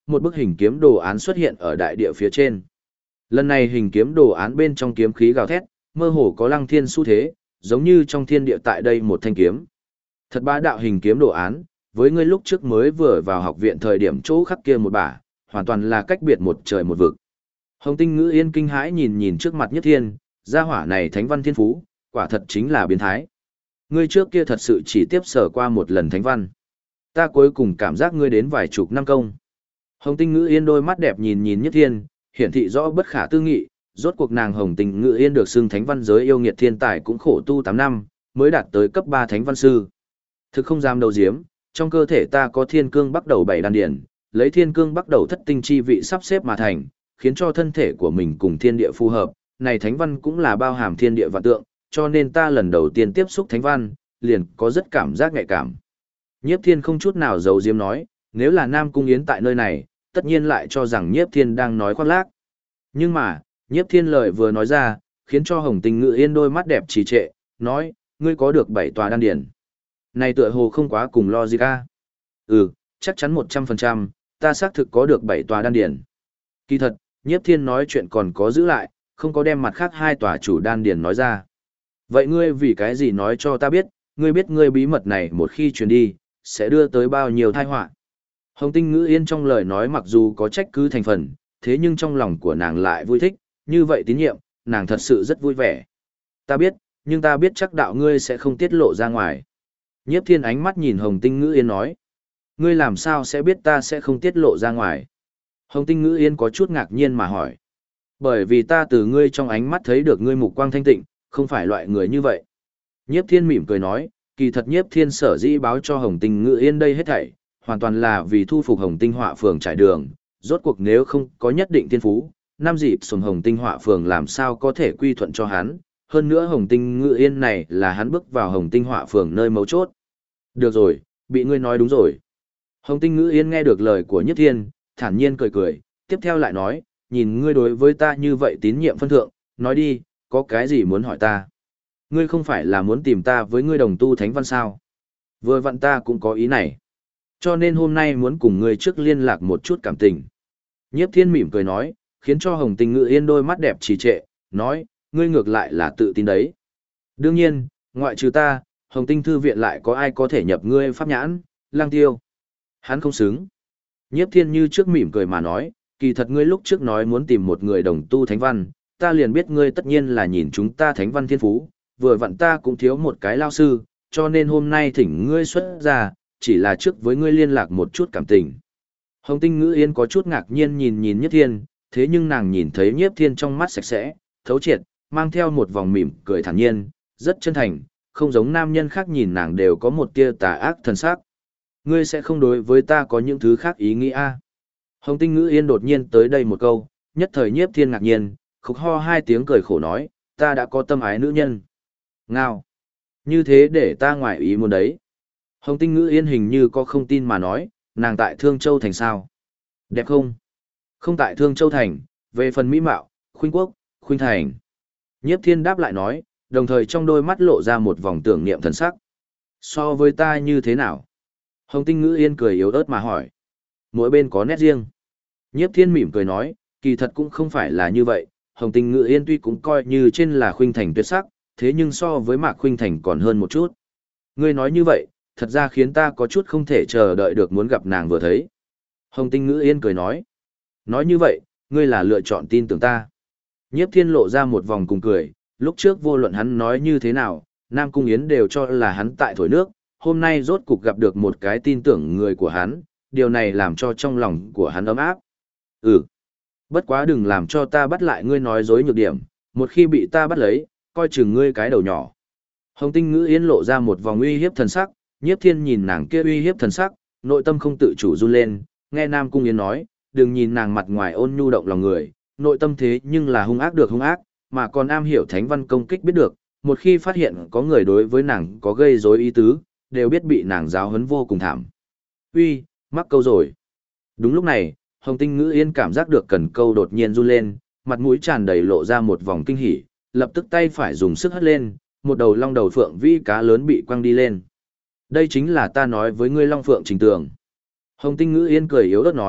một bức hình kiếm đồ án xuất hiện ở đại địa phía trên. Lần này hình kiếm đồ án bên trong kiếm khí gào thét, mơ hồ có lăng thiên xu thế, giống như trong thiên địa tại đây một thanh kiếm. Thật bá đạo hình kiếm đồ án, với ngươi lúc trước mới vừa vào học viện thời điểm chỗ khắc kia một bả, hoàn toàn là cách biệt một trời một vực. Hồng Tinh Ngữ Yên kinh hãi nhìn nhìn trước mặt Nhất Thiên, gia hỏa này thánh văn thiên phú, quả thật chính là biến thái. Ngươi trước kia thật sự chỉ tiếp sở qua một lần thánh văn. Ta cuối cùng cảm giác ngươi đến vài chục năm công. Hồng Tinh Ngữ Yên đôi mắt đẹp nhìn nhìn Nhất Thiên, hiển thị rõ bất khả tư nghị, rốt cuộc nàng Hồng Tinh Ngữ Yên được xưng thánh văn giới yêu nghiệt thiên tài cũng khổ tu 8 năm, mới đạt tới cấp 3 thánh văn sư. Thực không dám đầu diếm, trong cơ thể ta có thiên cương bắt đầu 7 đan điển, lấy thiên cương bắt đầu thất tinh chi vị sắp xếp mà thành, khiến cho thân thể của mình cùng thiên địa phù hợp, này thánh văn cũng là bao hàm thiên địa vạn tượng, cho nên ta lần đầu tiên tiếp xúc thánh văn, liền có rất cảm giác nhạy cảm. Nhiếp Thiên không chút nào giấu diếm nói, nếu là Nam Cung Yến tại nơi này, tất nhiên lại cho rằng Nhiếp Thiên đang nói khoác lác. Nhưng mà, Nhiếp Thiên lời vừa nói ra, khiến cho Hồng Tinh Ngữ Yên đôi mắt đẹp trì trệ, nói, ngươi có được 7 tòa đan điển. Này tựa hồ không quá cùng logic a. Chắc chắn 100%, ta xác thực có được 7 tòa đan điển. Kỳ thật, Nhiếp Thiên nói chuyện còn có giữ lại, không có đem mặt khác 2 tòa chủ đan điển nói ra. Vậy ngươi vì cái gì nói cho ta biết, ngươi biết ngươi bí mật này một khi truyền đi, sẽ đưa tới bao nhiêu tai họa. Hồng Tinh Ngữ Yên trong lời nói mặc dù có trách cứ thành phần, thế nhưng trong lòng của nàng lại vui thích, như vậy tín nhiệm, nàng thật sự rất vui vẻ. Ta biết, nhưng ta biết chắc đạo ngươi sẽ không tiết lộ ra ngoài. Nhiếp Thiên ánh mắt nhìn Hồng Tinh Ngữ Yên nói. Ngươi làm sao sẽ biết ta sẽ không tiết lộ ra ngoài? Hồng Tinh Ngữ Yên có chút ngạc nhiên mà hỏi. Bởi vì ta từ ngươi trong ánh mắt thấy được ngươi mục quang thanh tịnh, không phải loại người như vậy. Nhiếp Thiên mỉm cười nói, kỳ thật Nhiếp Thiên sở dĩ báo cho Hồng Tinh Ngữ Yên đây hết thảy, hoàn toàn là vì thu phục Hồng Tinh Họa Phường trải đường, rốt cuộc nếu không có nhất định thiên phú, năm dịp sùng Hồng Tinh Họa Phường làm sao có thể quy thuận cho hắn, hơn nữa Hồng Tinh Ngữ Yên này là hắn bước vào Hồng Tinh Họa Phường nơi mấu chốt. Được rồi, bị ngươi nói đúng rồi. Hồng Tinh Ngữ Yên nghe được lời của Nhiếp Thiên, thản nhiên cười cười, tiếp theo lại nói, nhìn ngươi đối với ta như vậy tín nhiệm phân thượng, nói đi, có cái gì muốn hỏi ta? Ngươi không phải là muốn tìm ta với ngươi đồng tu thánh văn sao? Vừa vặn ta cũng có ý này. Cho nên hôm nay muốn cùng ngươi trước liên lạc một chút cảm tình. Nhiếp Thiên mỉm cười nói, khiến cho Hồng Tinh Ngữ Yên đôi mắt đẹp trì trệ, nói, ngươi ngược lại là tự tin đấy. Đương nhiên, ngoại trừ ta, Hồng Tinh Thư viện lại có ai có thể nhập ngươi pháp nhãn, Lang Tiêu. Hắn không xứng. Nhiếp Thiên như trước mỉm cười mà nói, kỳ thật ngươi lúc trước nói muốn tìm một người đồng tu thánh văn, ta liền biết ngươi tất nhiên là nhìn chúng ta thánh văn thiên phú, vừa vặn ta cũng thiếu một cái lao sư, cho nên hôm nay thỉnh ngươi xuất ra, chỉ là trước với ngươi liên lạc một chút cảm tình. Hồng Tinh Ngữ Yên có chút ngạc nhiên nhìn nhìn Nhiếp Thiên, thế nhưng nàng nhìn thấy Nhiếp Thiên trong mắt sạch sẽ, thấu triệt, mang theo một vòng mỉm cười thản nhiên, rất chân thành, không giống nam nhân khác nhìn nàng đều có một tia tà ác thần sắc. Ngươi sẽ không đối với ta có những thứ khác ý nghĩ a? Hồng Tinh Ngữ Yên đột nhiên tới đây một câu, nhất thời Nhiếp Thiên ngạc nhiên, khục ho 2 tiếng cười khổ nói, ta đã có tâm ái nữ nhân. Ngao. Như thế để ta ngoại ý muốn đấy. Hồng Tinh Ngữ Yên hình như có không tin mà nói, nàng tại Thương Châu Thành sao? Đẹp không? Không tại Thương Châu Thành, về phần mỹ mạo, khuynh quốc, khuynh thành. Nhiếp Thiên đáp lại nói, đồng thời trong đôi mắt lộ ra một vòng tưởng niệm thần sắc. So với ta như thế nào? Hồng Tinh Ngữ Yên cười yếu ớt mà hỏi. Mỗi bên có nét riêng. Nhiếp Thiên mỉm cười nói, kỳ thật cũng không phải là như vậy. Hồng Tinh Ngữ Yên tuy cũng coi như trên là khuynh thành tuyệt sắc, thế nhưng so với Mạc Khuynh Thành còn hơn một chút. Ngươi nói như vậy, thật ra khiến ta có chút không thể chờ đợi được muốn gặp nàng vừa thấy. Hồng Tinh Ngữ Yên cười nói. Nói như vậy, ngươi là lựa chọn tin tưởng ta. Nhiếp Thiên lộ ra một vòng cùng cười, lúc trước vô luận hắn nói như thế nào, Nam Cung Yến đều cho là hắn tại thổi nước, hôm nay rốt cục gặp được một cái tin tưởng người của hắn, điều này làm cho trong lòng của hắn ấm áp. Bất quá đừng làm cho ta bắt lại ngươi nói dối nhược điểm, một khi bị ta bắt lấy, coi chừng ngươi cái đầu nhỏ. Hồng Tinh Ngữ Yên lộ ra một vòng uy hiếp thần sắc, Nhiếp Thiên nhìn nàng kia uy hiếp thần sắc, nội tâm không tự chủ run lên, nghe Nam Cung Yến nói, đừng nhìn nàng mặt ngoài ôn nhu động lòng người, nội tâm thế nhưng là hung ác được hung ác, mà còn am hiểu thánh văn công kích biết được, một khi phát hiện có người đối với nàng có gây rối ý tứ, đều biết bị nàng giáo huấn vô cùng thảm. Uy, mắc câu rồi. Đúng lúc này, Hồng Tinh Ngữ Yên cảm giác được cần câu đột nhiên run lên, mặt mũi tràn đầy lộ ra một vòng kinh hỉ, lập tức tay phải dùng sức hất lên, một đầu long đầu phượng vĩ cá lớn bị quăng đi lên. Đây chính là ta nói với ngươi long phượng trình tường. Hồng Tinh Ngữ Yên cười yếu ớt nói,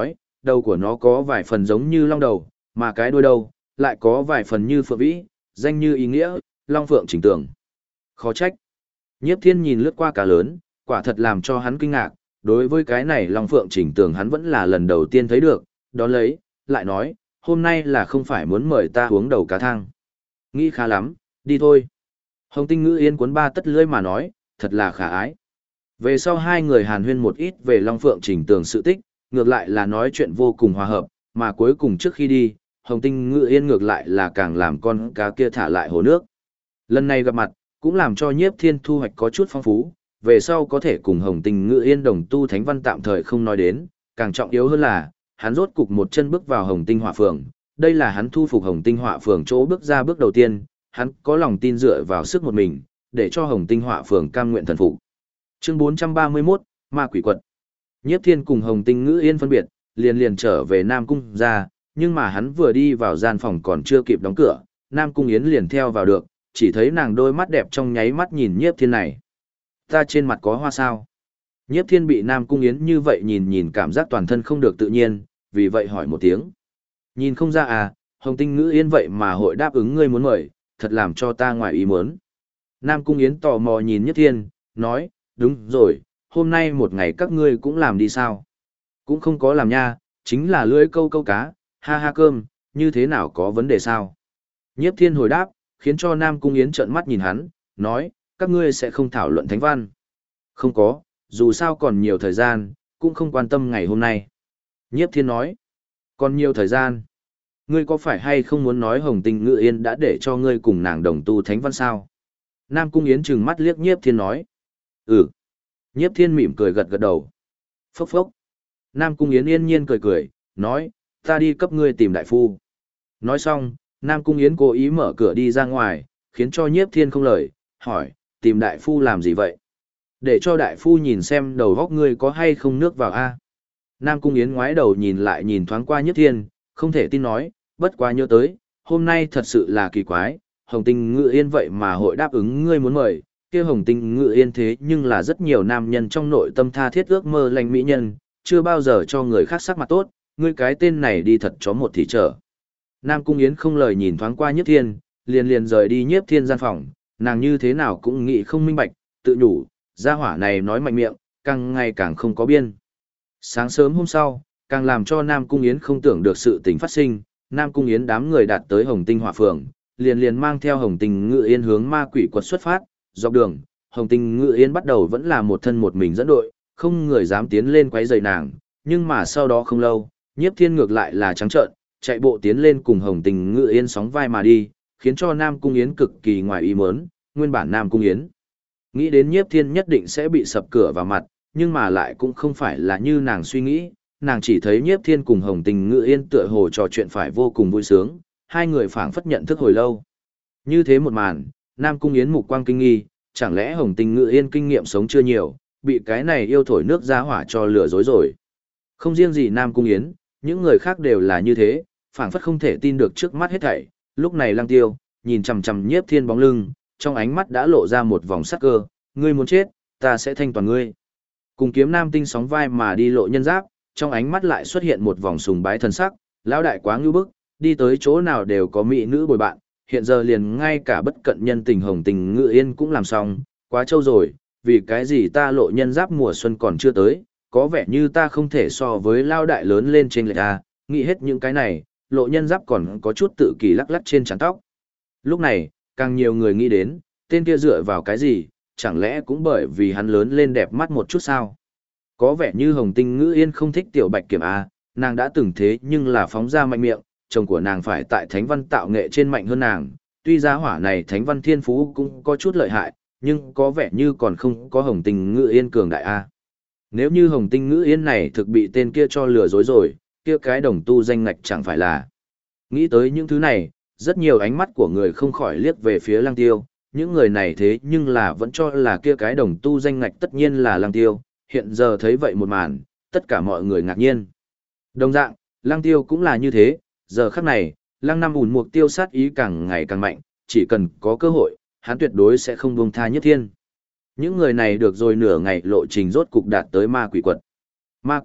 đầu của nó có vài phần giống như long đầu, mà cái đuôi đầu lại có vài phần như phượng vĩ, danh như ý nghĩa, long phượng chỉnh tường. Khó trách. Nhiếp Thiên nhìn lướt qua cá lớn, quả thật làm cho hắn kinh ngạc, đối với cái này long phượng chỉnh tường hắn vẫn là lần đầu tiên thấy được, đó lấy, lại nói, hôm nay là không phải muốn mời ta uống đầu cá thang. Nghĩ khá lắm, đi thôi. Hồng Tinh Ngữ Yên cuốn ba tất lưỡi mà nói, thật là khả ái. Về sau hai người hàn huyên một ít về long phượng chỉnh tường sự tích, ngược lại là nói chuyện vô cùng hòa hợp, mà cuối cùng trước khi đi, Hồng Tinh Ngữ Yên ngược lại là càng làm con cá kia thả lại hồ nước. Lần này gặp mặt, cũng làm cho Nhiếp Thiên thu hoạch có chút phong phú, về sau có thể cùng Hồng Tinh Ngữ Yên đồng tu thánh văn tạm thời không nói đến, càng trọng yếu hơn là, hắn rốt cục một chân bước vào Hồng Tinh Hỏa Phường, đây là hắn thu phục Hồng Tinh Hỏa Phường chỗ bước ra bước đầu tiên, hắn có lòng tin dựa vào sức một mình, để cho Hồng Tinh Hỏa Phường cam nguyện thần phục. Chương 431, Ma Quỷ Quật. Nhiếp Thiên cùng Hồng Tinh Ngữ Yên phân biệt, liền trở về Nam Cung ra, nhưng mà hắn vừa đi vào gian phòng còn chưa kịp đóng cửa, Nam Cung Yến liền theo vào được, chỉ thấy nàng đôi mắt đẹp trong nháy mắt nhìn Nhiếp Thiên này. Ta trên mặt có hoa sao? Nhiếp Thiên bị Nam Cung Yến như vậy nhìn cảm giác toàn thân không được tự nhiên, vì vậy hỏi một tiếng. Nhìn không ra à, Hồng Tinh Ngữ Yên vậy mà hội đáp ứng ngươi muốn mời, thật làm cho ta ngoài ý muốn. Nam Cung Yến tò mò nhìn Nhiếp Thiên, nói, đúng rồi, hôm nay một ngày các ngươi cũng làm đi sao? Cũng không có làm nha, chính là lưới câu cá, ha ha cơm, như thế nào có vấn đề sao? Nhiếp Thiên hồi đáp, khiến cho Nam Cung Yến trợn mắt nhìn hắn, nói, các ngươi sẽ không thảo luận thánh văn. Không có, dù sao còn nhiều thời gian, cũng không quan tâm ngày hôm nay. Nhiếp Thiên nói, còn nhiều thời gian. Ngươi có phải hay không muốn nói Hồng Tinh Ngữ Yên đã để cho ngươi cùng nàng đồng tu thánh văn sao? Nam Cung Yến trừng mắt liếc Nhiếp Thiên nói. Ừ. Nhiếp Thiên mỉm cười gật gật đầu. Phốc phốc. Nam Cung Yến yên nhiên cười, nói, ta đi cấp ngươi tìm đại phu. Nói xong, Nam Cung Yến cố ý mở cửa đi ra ngoài, khiến cho Nhiếp Thiên không lời, hỏi, tìm đại phu làm gì vậy? Để cho đại phu nhìn xem đầu góc ngươi có hay không nước vào a. Nam Cung Yến ngoái đầu nhìn lại nhìn thoáng qua Nhiếp Thiên, không thể tin nói, bất quá nhớ tới, hôm nay thật sự là kỳ quái, Hồng Tinh Ngữ Yên vậy mà hội đáp ứng ngươi muốn mời, kia Hồng Tinh Ngữ Yên thế nhưng là rất nhiều nam nhân trong nội tâm tha thiết ước mơ lành mỹ nhân, chưa bao giờ cho người khác sắc mặt tốt, ngươi cái tên này đi thật chó một thì trở. Nam Cung Yến không lời nhìn thoáng qua Nhiếp Thiên, liền rời đi Nhiếp Thiên gian phòng, nàng như thế nào cũng nghĩ không minh bạch, tự nhủ, gia hỏa này nói mạnh miệng, càng ngày càng không có biên. Sáng sớm hôm sau, càng làm cho Nam Cung Yến không tưởng được sự tình phát sinh, Nam Cung Yến đám người đạt tới Hồng Tinh Hỏa Phường, liền mang theo Hồng Tinh Ngữ Yên hướng Ma Quỷ Quật xuất phát, dọc đường, Hồng Tinh Ngữ Yên bắt đầu vẫn là một thân một mình dẫn đội, không người dám tiến lên quấy rầy nàng, nhưng mà sau đó không lâu, Nhiếp Thiên ngược lại là trắng trợn, chạy bộ tiến lên cùng Hồng Tinh Ngữ Yên sóng vai mà đi, khiến cho Nam Cung Yến cực kỳ ngoài ý muốn, nguyên bản Nam Cung Yến nghĩ đến Nhiếp Thiên nhất định sẽ bị sập cửa vào mặt, nhưng mà lại cũng không phải là như nàng suy nghĩ, nàng chỉ thấy Nhiếp Thiên cùng Hồng Tinh Ngữ Yên tựa hồ trò chuyện phải vô cùng vui sướng, hai người phảng phất nhận thức hồi lâu. Như thế một màn, Nam Cung Yến mục quang kinh nghi, chẳng lẽ Hồng Tinh Ngữ Yên kinh nghiệm sống chưa nhiều, bị cái này yêu thổi nước ra hỏa cho lừa dối rồi. Không riêng gì Nam Cung Yến, những người khác đều là như thế, phảng phất không thể tin được trước mắt hết thảy. Lúc này Lăng Tiêu, nhìn chằm chằm Nhiếp Thiên bóng lưng, trong ánh mắt đã lộ ra một vòng sắc cơ, ngươi muốn chết, ta sẽ thanh toàn ngươi. Cùng Kiếm Nam Tinh sóng vai mà đi Lộ Nhân Giáp, trong ánh mắt lại xuất hiện một vòng sùng bái thần sắc, lão đại quá ngưu bức, đi tới chỗ nào đều có mỹ nữ bồi bạn, hiện giờ liền ngay cả bất cận nhân tình Hồng Tinh Ngữ Yên cũng làm xong, quá trâu rồi, vì cái gì ta Lộ Nhân Giáp mùa xuân còn chưa tới, có vẻ như ta không thể so với lao đại lớn lên trên lệch a. Nghĩ hết những cái này, Lộ Nhân Giáp còn có chút tự kỳ lắc lắc trên trán tóc. Lúc này, càng nhiều người nghĩ đến, tên kia dựa vào cái gì, chẳng lẽ cũng bởi vì hắn lớn lên đẹp mắt một chút sao? Có vẻ như Hồng Tinh Ngữ Yên không thích Tiểu Bạch Kiểm a, nàng đã từng thế nhưng là phóng ra mạnh miệng, chồng của nàng phải tại thánh văn tạo nghệ trên mạnh hơn nàng, tuy ra hỏa này thánh văn thiên phú cũng có chút lợi hại, nhưng có vẻ như còn không có Hồng Tinh Ngữ Yên cường đại a. Nếu như Hồng Tinh Ngữ Yên này thực bị tên kia cho lừa dối rồi, kia cái đồng tu danh ngạch chẳng phải là. Nghĩ tới những thứ này, rất nhiều ánh mắt của người không khỏi liếc về phía Lăng Tiêu, những người này thế nhưng là vẫn cho là kia cái đồng tu danh ngạch tất nhiên là Lăng Tiêu, hiện giờ thấy vậy một màn, tất cả mọi người ngạc nhiên. Đồng dạng, Lăng Tiêu cũng là như thế, giờ khắc này, Lăng Năm ủn mục tiêu sát ý càng ngày càng mạnh, chỉ cần có cơ hội, hắn tuyệt đối sẽ không buông tha Nhất Thiên. Những người này được rồi nửa ngày lộ trình rốt cục đạt tới Ma Quỷ Quật. Ma Quỷ Quật,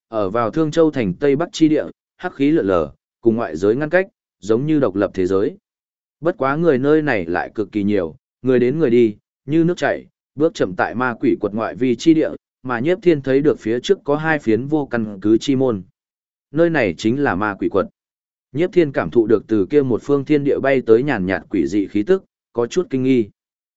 ở vào Thương Châu thành Tây Bắc chi địa, hắc khí lượn lờ, cùng ngoại giới ngăn cách, giống như độc lập thế giới. Bất quá người nơi này lại cực kỳ nhiều, người đến người đi, như nước chảy, bước chậm tại ma quỷ quật ngoại vi chi địa, mà Nhiếp Thiên thấy được phía trước có hai phiến vô căn cứ chi môn. Nơi này chính là ma quỷ quật. Nhiếp Thiên cảm thụ được từ kia một phương thiên địa bay tới nhàn nhạt quỷ dị khí tức, có chút kinh nghi.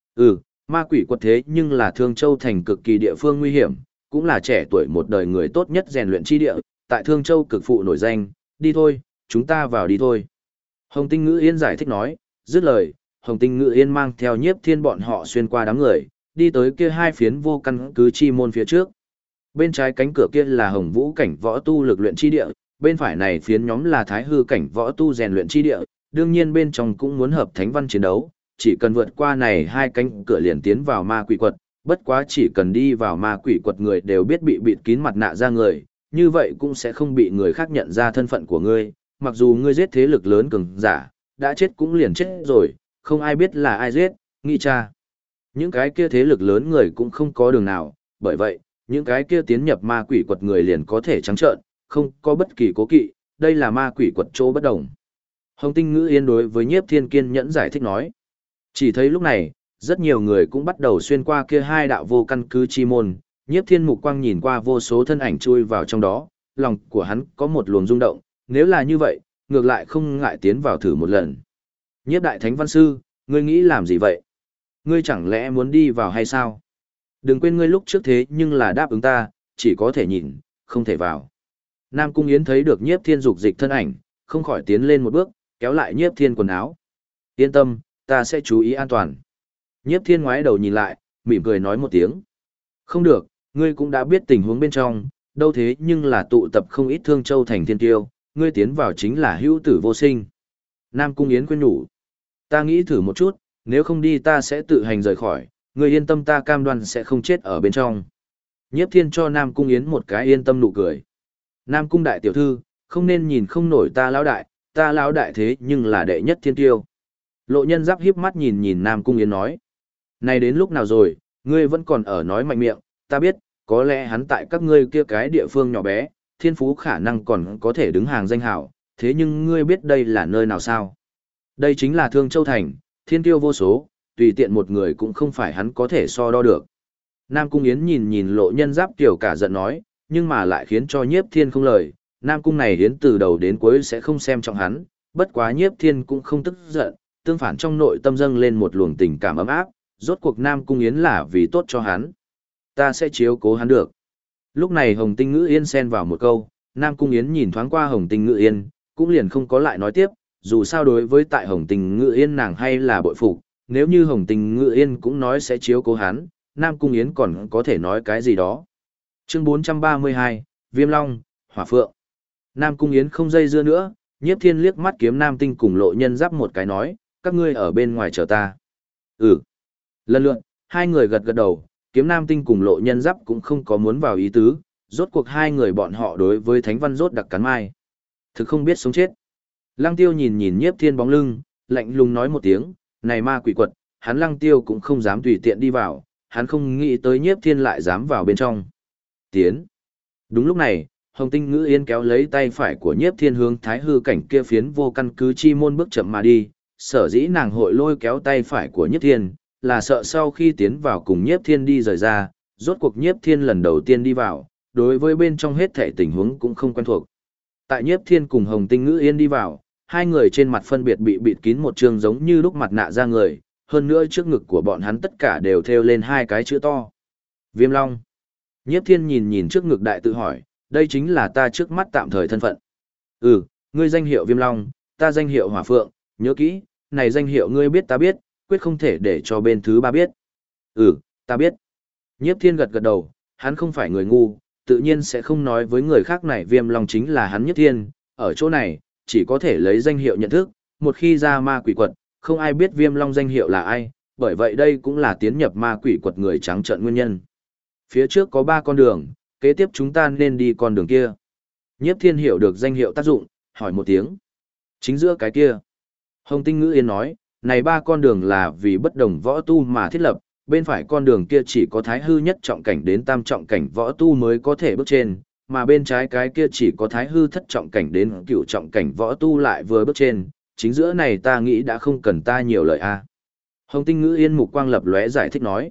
Ma quỷ quật thế nhưng là Thương Châu thành cực kỳ địa phương nguy hiểm, cũng là trẻ tuổi một đời người tốt nhất rèn luyện chi địa, tại Thương Châu cực phụ nổi danh, đi thôi, chúng ta vào đi thôi. Hồng Tinh Ngữ Yên giải thích nói, dứt lời, Hồng Tinh Ngữ Yên mang theo Nhiếp Thiên bọn họ xuyên qua đám người, đi tới kia hai phiến vô căn cứ chi môn phía trước. Bên trái cánh cửa kia là Hồng Vũ cảnh võ tu lực luyện chi địa, bên phải này phiến nhóm là Thái Hư cảnh võ tu rèn luyện chi địa, đương nhiên bên trong cũng muốn hợp thánh văn chiến đấu, chỉ cần vượt qua này hai cánh cửa liền tiến vào ma quỷ quật, bất quá chỉ cần đi vào ma quỷ quật người đều biết bị bịt kín mặt nạ ra người, như vậy cũng sẽ không bị người khác nhận ra thân phận của ngươi, mặc dù ngươi giết thế lực lớn cường giả, đã chết cũng liền chết rồi, không ai biết là ai giết, nghĩ cha. Những cái kia thế lực lớn người cũng không có đường nào, bởi vậy, những cái kia tiến nhập ma quỷ quật người liền có thể trắng trợn, không có bất kỳ cố kỵ, đây là ma quỷ quật chỗ bất đồng. Hồng Tinh Ngữ Yên đối với Nhiếp Thiên kiên nhẫn giải thích nói. Chỉ thấy lúc này, rất nhiều người cũng bắt đầu xuyên qua kia hai đạo vô căn cứ chi môn, Nhiếp Thiên mục quang nhìn qua vô số thân ảnh chui vào trong đó, lòng của hắn có một luồng rung động, nếu là như vậy, ngược lại không ngại tiến vào thử một lần. Nhiếp đại thánh văn sư, ngươi nghĩ làm gì vậy? Ngươi chẳng lẽ muốn đi vào hay sao? Đừng quên ngươi lúc trước thế nhưng là đáp ứng ta, chỉ có thể nhìn, không thể vào. Nam Cung Yến thấy được Nhiếp Thiên dục dịch thân ảnh, không khỏi tiến lên một bước, kéo lại Nhiếp Thiên quần áo. Yên tâm, ta sẽ chú ý an toàn. Nhiếp Thiên ngoái đầu nhìn lại, mỉm cười nói một tiếng. Không được, ngươi cũng đã biết tình huống bên trong, đâu thế nhưng là tụ tập không ít Thương Châu thành thiên tiêu, ngươi tiến vào chính là hữu tử vô sinh. Nam Cung Yến khuyên nhủ. Ta nghĩ thử một chút, nếu không đi ta sẽ tự hành rời khỏi, ngươi yên tâm ta cam đoan sẽ không chết ở bên trong. Nhiếp Thiên cho Nam Cung Yến một cái yên tâm nụ cười. Nam Cung đại tiểu thư, không nên nhìn không nổi ta lão đại thế nhưng là đệ nhất thiên tiêu. Lộ Nhân Giáp híp mắt nhìn nhìn Nam Cung Yến nói. Này đến lúc nào rồi, ngươi vẫn còn ở nói mạnh miệng, ta biết, có lẽ hắn tại các ngươi kia cái địa phương nhỏ bé, thiên phú khả năng còn có thể đứng hàng danh hảo, thế nhưng ngươi biết đây là nơi nào sao? Đây chính là Thương Châu Thành, thiên tiêu vô số, tùy tiện một người cũng không phải hắn có thể so đo được. Nam Cung Yến nhìn nhìn Lộ Nhân Giáp kiểu cả giận nói, nhưng mà lại khiến cho Nhiếp Thiên không lời, Nam Cung này Yến từ đầu đến cuối sẽ không xem trọng hắn, bất quá Nhiếp Thiên cũng không tức giận, tương phản trong nội tâm dâng lên một luồng tình cảm ấm áp, rốt cuộc Nam Cung Yến là vì tốt cho hắn. Ta sẽ chiếu cố hắn được. Lúc này Hồng Tinh Ngữ Yên xen vào một câu, Nam Cung Yến nhìn thoáng qua Hồng Tinh Ngữ Yên, cũng liền không có lại nói tiếp, dù sao đối với tại Hồng Tinh Ngữ Yên nàng hay là bội phục, nếu như Hồng Tinh Ngữ Yên cũng nói sẽ chiếu cố hắn, Nam Cung Yến còn có thể nói cái gì đó. Chương 432, Viêm Long, Hỏa Phượng. Nam Cung Yến không dây dưa nữa, Nhiếp Thiên liếc mắt Kiếm Nam Tinh cùng Lộ Nhân Giáp một cái nói, các ngươi ở bên ngoài chờ ta. Ừ. Lần lượt, hai người gật gật đầu, Kiếm Nam Tinh cùng Lộ Nhân Giáp cũng không có muốn vào ý tứ, rốt cuộc hai người bọn họ đối với Thánh Văn rốt đặc cắn mai. Thực không biết sống chết. Lăng Tiêu nhìn nhìn Nhiếp Thiên bóng lưng, lạnh lùng nói một tiếng, này ma quỷ quật, hắn Lăng Tiêu cũng không dám tùy tiện đi vào, hắn không nghĩ tới Nhiếp Thiên lại dám vào bên trong. Tiến. Đúng lúc này, Hồng Tinh Ngữ Yên kéo lấy tay phải của Nhiếp Thiên hướng Thái Hư cảnh kia phiến vô căn cứ chi môn bước chậm mà đi, sở dĩ nàng hội lôi kéo tay phải của Nhiếp Thiên, là sợ sau khi tiến vào cùng Nhiếp Thiên đi rời ra, rốt cuộc Nhiếp Thiên lần đầu tiên đi vào, đối với bên trong hết thảy tình huống cũng không quen thuộc. Tại Nhiếp Thiên cùng Hồng Tinh Ngữ Yên đi vào, hai người trên mặt phân biệt bị bịt kín một trường giống như lúc mặt nạ ra người, hơn nữa trước ngực của bọn hắn tất cả đều thêu lên hai cái chữ to. Viêm Long. Nhiếp Thiên nhìn nhìn trước ngực đại tự hỏi, đây chính là ta trước mắt tạm thời thân phận. Ừ, ngươi danh hiệu Viêm Long, ta danh hiệu Hỏa Phượng, nhớ kỹ, này danh hiệu ngươi biết ta biết, quyết không thể để cho bên thứ ba biết. Ừ, ta biết. Nhiếp Thiên gật gật đầu, hắn không phải người ngu, tự nhiên sẽ không nói với người khác này Viêm Long chính là hắn Nhiếp Thiên, ở chỗ này, chỉ có thể lấy danh hiệu nhận thức, một khi ra ma quỷ quật, không ai biết Viêm Long danh hiệu là ai, bởi vậy đây cũng là tiến nhập ma quỷ quật người trắng trợn nguyên nhân. Phía trước có 3 con đường, kế tiếp chúng ta nên đi con đường kia. Nhiếp Thiên hiểu được danh hiệu tác dụng, hỏi một tiếng. Chính giữa cái kia. Hồng Tinh Ngữ Yên nói, này 3 con đường là vì bất đồng võ tu mà thiết lập, bên phải con đường kia chỉ có thái hư nhất trọng cảnh đến tam trọng cảnh võ tu mới có thể bước trên, mà bên trái cái kia chỉ có thái hư thất trọng cảnh đến cửu trọng cảnh võ tu lại vừa bước trên, chính giữa này ta nghĩ đã không cần ta nhiều lời a. Hồng Tinh Ngữ Yên mục quang lập lóe giải thích nói.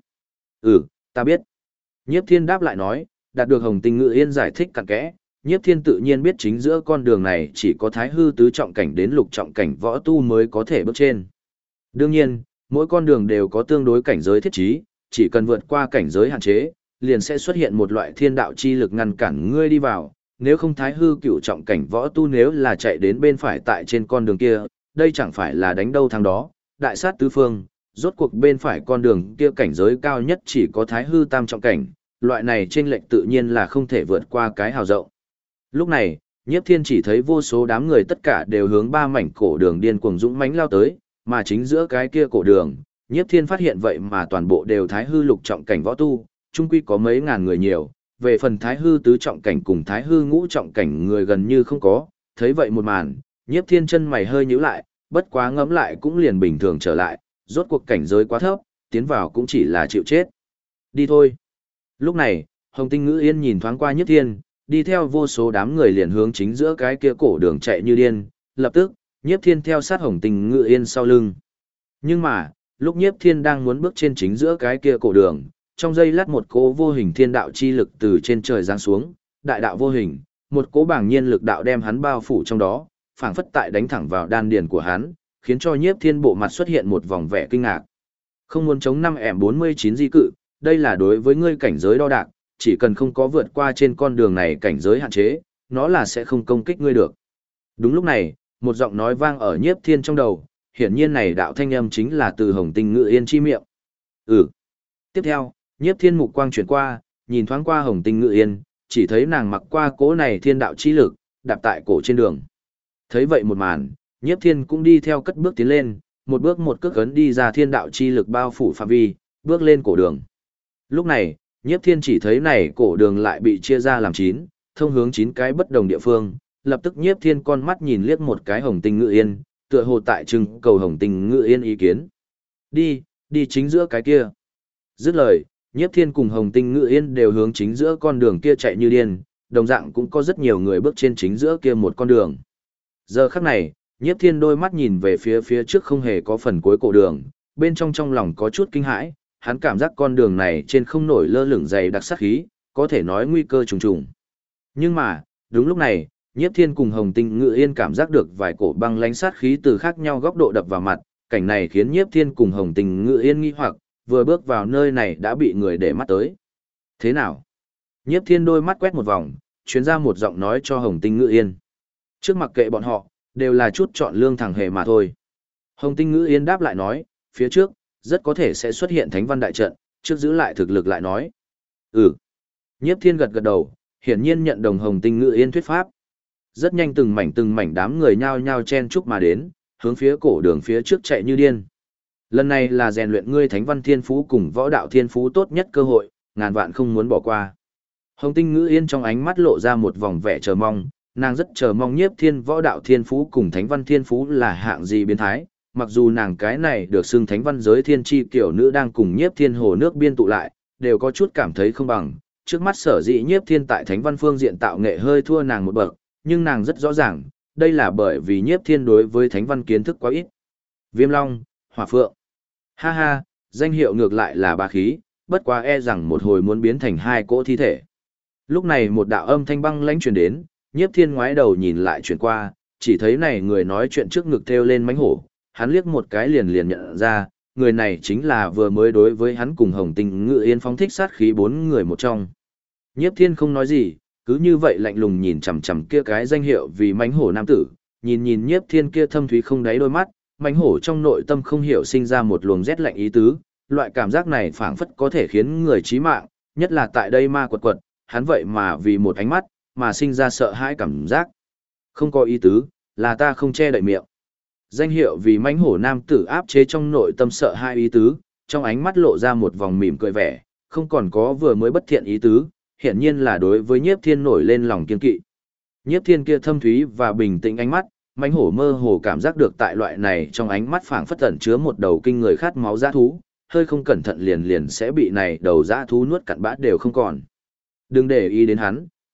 Ta biết. Nhiếp Thiên đáp lại nói, đạt được Hồng Tinh Ngữ Yên giải thích cặn kẽ, Nhiếp Thiên tự nhiên biết chính giữa con đường này chỉ có thái hư tứ trọng cảnh đến lục trọng cảnh võ tu mới có thể bước trên. Đương nhiên, mỗi con đường đều có tương đối cảnh giới thiết trí, chỉ cần vượt qua cảnh giới hạn chế, liền sẽ xuất hiện một loại thiên đạo chi lực ngăn cản ngươi đi vào, nếu không thái hư cửu trọng cảnh võ tu nếu là chạy đến bên phải tại trên con đường kia, đây chẳng phải là đánh đâu thắng đó, đại sát tứ phương, rốt cuộc bên phải con đường kia cảnh giới cao nhất chỉ có thái hư tam trọng cảnh, loại này chênh lệch tự nhiên là không thể vượt qua cái hào rộng. Lúc này, Nhiếp Thiên chỉ thấy vô số đám người tất cả đều hướng ba mảnh cổ đường điên cuồng dũng mãnh lao tới, mà chính giữa cái kia cổ đường, Nhiếp Thiên phát hiện vậy mà toàn bộ đều thái hư lục trọng cảnh võ tu, chung quy có mấy ngàn người nhiều, về phần thái hư tứ trọng cảnh cùng thái hư ngũ trọng cảnh người gần như không có, thấy vậy một màn, Nhiếp Thiên chân mày hơi nhíu lại, bất quá ngẫm lại cũng liền bình thường trở lại, rốt cuộc cảnh giới quá thấp, tiến vào cũng chỉ là chịu chết. Đi thôi. Lúc này, Hồng Tinh Ngữ Yên nhìn thoáng qua Nhiếp Thiên, đi theo vô số đám người liền hướng chính giữa cái kia cổ đường chạy như điên, lập tức, Nhiếp Thiên theo sát Hồng Tinh Ngữ Yên sau lưng. Nhưng mà, lúc Nhiếp Thiên đang muốn bước trên chính giữa cái kia cổ đường, trong giây lát một cỗ vô hình thiên đạo chi lực từ trên trời giáng xuống, đại đạo vô hình, một cỗ bảng nhiên lực đạo đem hắn bao phủ trong đó, phảng phất tại đánh thẳng vào đan điền của hắn, khiến cho Nhiếp Thiên bộ mặt xuất hiện một vòng vẻ kinh ngạc. Không muốn chống 5M49 di cự, đây là đối với ngươi cảnh giới đo đạc, chỉ cần không có vượt qua trên con đường này cảnh giới hạn chế, nó là sẽ không công kích ngươi được. Đúng lúc này, một giọng nói vang ở Nhiếp Thiên trong đầu, hiển nhiên này đạo thanh âm chính là từ Hồng Tinh Ngữ Yên chi miệng. Tiếp theo, Nhiếp Thiên mục quang chuyển qua, nhìn thoáng qua Hồng Tinh Ngữ Yên, chỉ thấy nàng mặc qua cỗ này thiên đạo chi lực, đạp tại cổ trên đường. Thấy vậy một màn, Nhiếp Thiên cũng đi theo cất bước tiến lên, một bước một cước ấn đi ra thiên đạo chi lực bao phủ phạm vi, bước lên cổ đường. Lúc này, Nhiếp Thiên chỉ thấy này cổ đường lại bị chia ra làm 9, thông hướng 9 cái bất đồng địa phương, lập tức Nhiếp Thiên con mắt nhìn liếc một cái Hồng Tinh Ngữ Yên, tựa hồ tại trưng cầu Hồng Tinh Ngữ Yên ý kiến. Đi chính giữa cái kia. Dứt lời, Nhiếp Thiên cùng Hồng Tinh Ngữ Yên đều hướng chính giữa con đường kia chạy như điên, đồng dạng cũng có rất nhiều người bước trên chính giữa kia một con đường. Giờ khắc này, Nhiếp Thiên đôi mắt nhìn về phía trước không hề có phần cuối cổ đường, bên trong lòng có chút kinh hãi, hắn cảm giác con đường này trên không nổi lơ lửng dày đặc sát khí, có thể nói nguy cơ trùng trùng. Nhưng mà, đúng lúc này, Nhiếp Thiên cùng Hồng Tinh Ngữ Yên cảm giác được vài cổ băng lãnh sát khí từ khác nhau góc độ đập vào mặt, cảnh này khiến Nhiếp Thiên cùng Hồng Tinh Ngữ Yên nghi hoặc, vừa bước vào nơi này đã bị người để mắt tới. Thế nào? Nhiếp Thiên đôi mắt quét một vòng, truyền ra một giọng nói cho Hồng Tinh Ngữ Yên. Trước mặc kệ bọn họ, đều là chút chọn lương thẳng hề mà thôi. Hồng Tinh Ngữ Yên đáp lại nói, phía trước, rất có thể sẽ xuất hiện thánh văn đại trận, trước giữ lại thực lực lại nói. Nhiếp Thiên gật gật đầu, hiển nhiên nhận đồng Hồng Tinh Ngữ Yên thuyết pháp. Rất nhanh từng mảnh đám người nhao nhao chen chúc mà đến, hướng phía cổ đường phía trước chạy như điên. Lần này là rèn luyện ngươi thánh văn thiên phú cùng võ đạo thiên phú tốt nhất cơ hội, ngàn vạn không muốn bỏ qua. Hồng Tinh Ngữ Yên trong ánh mắt lộ ra một vòng vẻ chờ mong, nàng rất chờ mong Nhiếp Thiên võ đạo thiên phú cùng thánh văn thiên phú là hạng gì biến thái, mặc dù nàng cái này được xưng thánh văn giới thiên chi kiểu nữ đang cùng Nhiếp Thiên hồ nước biên tụ lại, đều có chút cảm thấy không bằng, trước mắt sở dĩ Nhiếp Thiên tại thánh văn phương diện tạo nghệ hơi thua nàng một bậc, nhưng nàng rất rõ ràng, đây là bởi vì Nhiếp Thiên đối với thánh văn kiến thức quá ít. Viêm Long, Hỏa Phượng. Ha ha, danh hiệu ngược lại là bá khí, bất quá e rằng một hồi muốn biến thành hai cỗ thi thể. Lúc này một đạo âm thanh băng lãnh truyền đến, Nhiếp Thiên ngoái đầu nhìn lại chuyển qua, chỉ thấy này người nói chuyện trước ngực thêu lên mánh hổ, hắn liếc một cái liền nhận ra, người này chính là vừa mới đối với hắn cùng Hồng Tinh Ngữ Yên phóng thích sát khí 4 người một trong. Nhiếp Thiên không nói gì, cứ như vậy lạnh lùng nhìn chằm chằm kia cái danh hiệu vì mánh hổ nam tử, nhìn Nhiếp Thiên kia thâm thúy không đáy đôi mắt, mánh hổ trong nội tâm không hiểu sinh ra một luồng rét lạnh ý tứ, loại cảm giác này phảng phất có thể khiến người chí mạng, nhất là tại đây ma quật, hắn vậy mà vì một ánh mắt, mà sinh ra sợ hãi cảm giác. Không có ý tứ, là ta không che đậy miệng. Danh hiệu vì mãnh hổ nam tử áp chế trong nội tâm sợ hãi ý tứ, trong ánh mắt lộ ra một vòng mỉm cười vẻ, không còn có vừa mới bất thiện ý tứ, hiển nhiên là đối với Nhiếp Thiên nổi lên lòng kiên kỵ. Nhiếp Thiên kia thâm thúy và bình tĩnh ánh mắt, mãnh hổ mơ hồ cảm giác được tại loại này trong ánh mắt phảng phất ẩn chứa một đầu kinh người khát máu dã thú, hơi không cẩn thận liền sẽ bị này đầu dã thú nuốt cặn bã đều không còn. Đừng để ý đến hắn,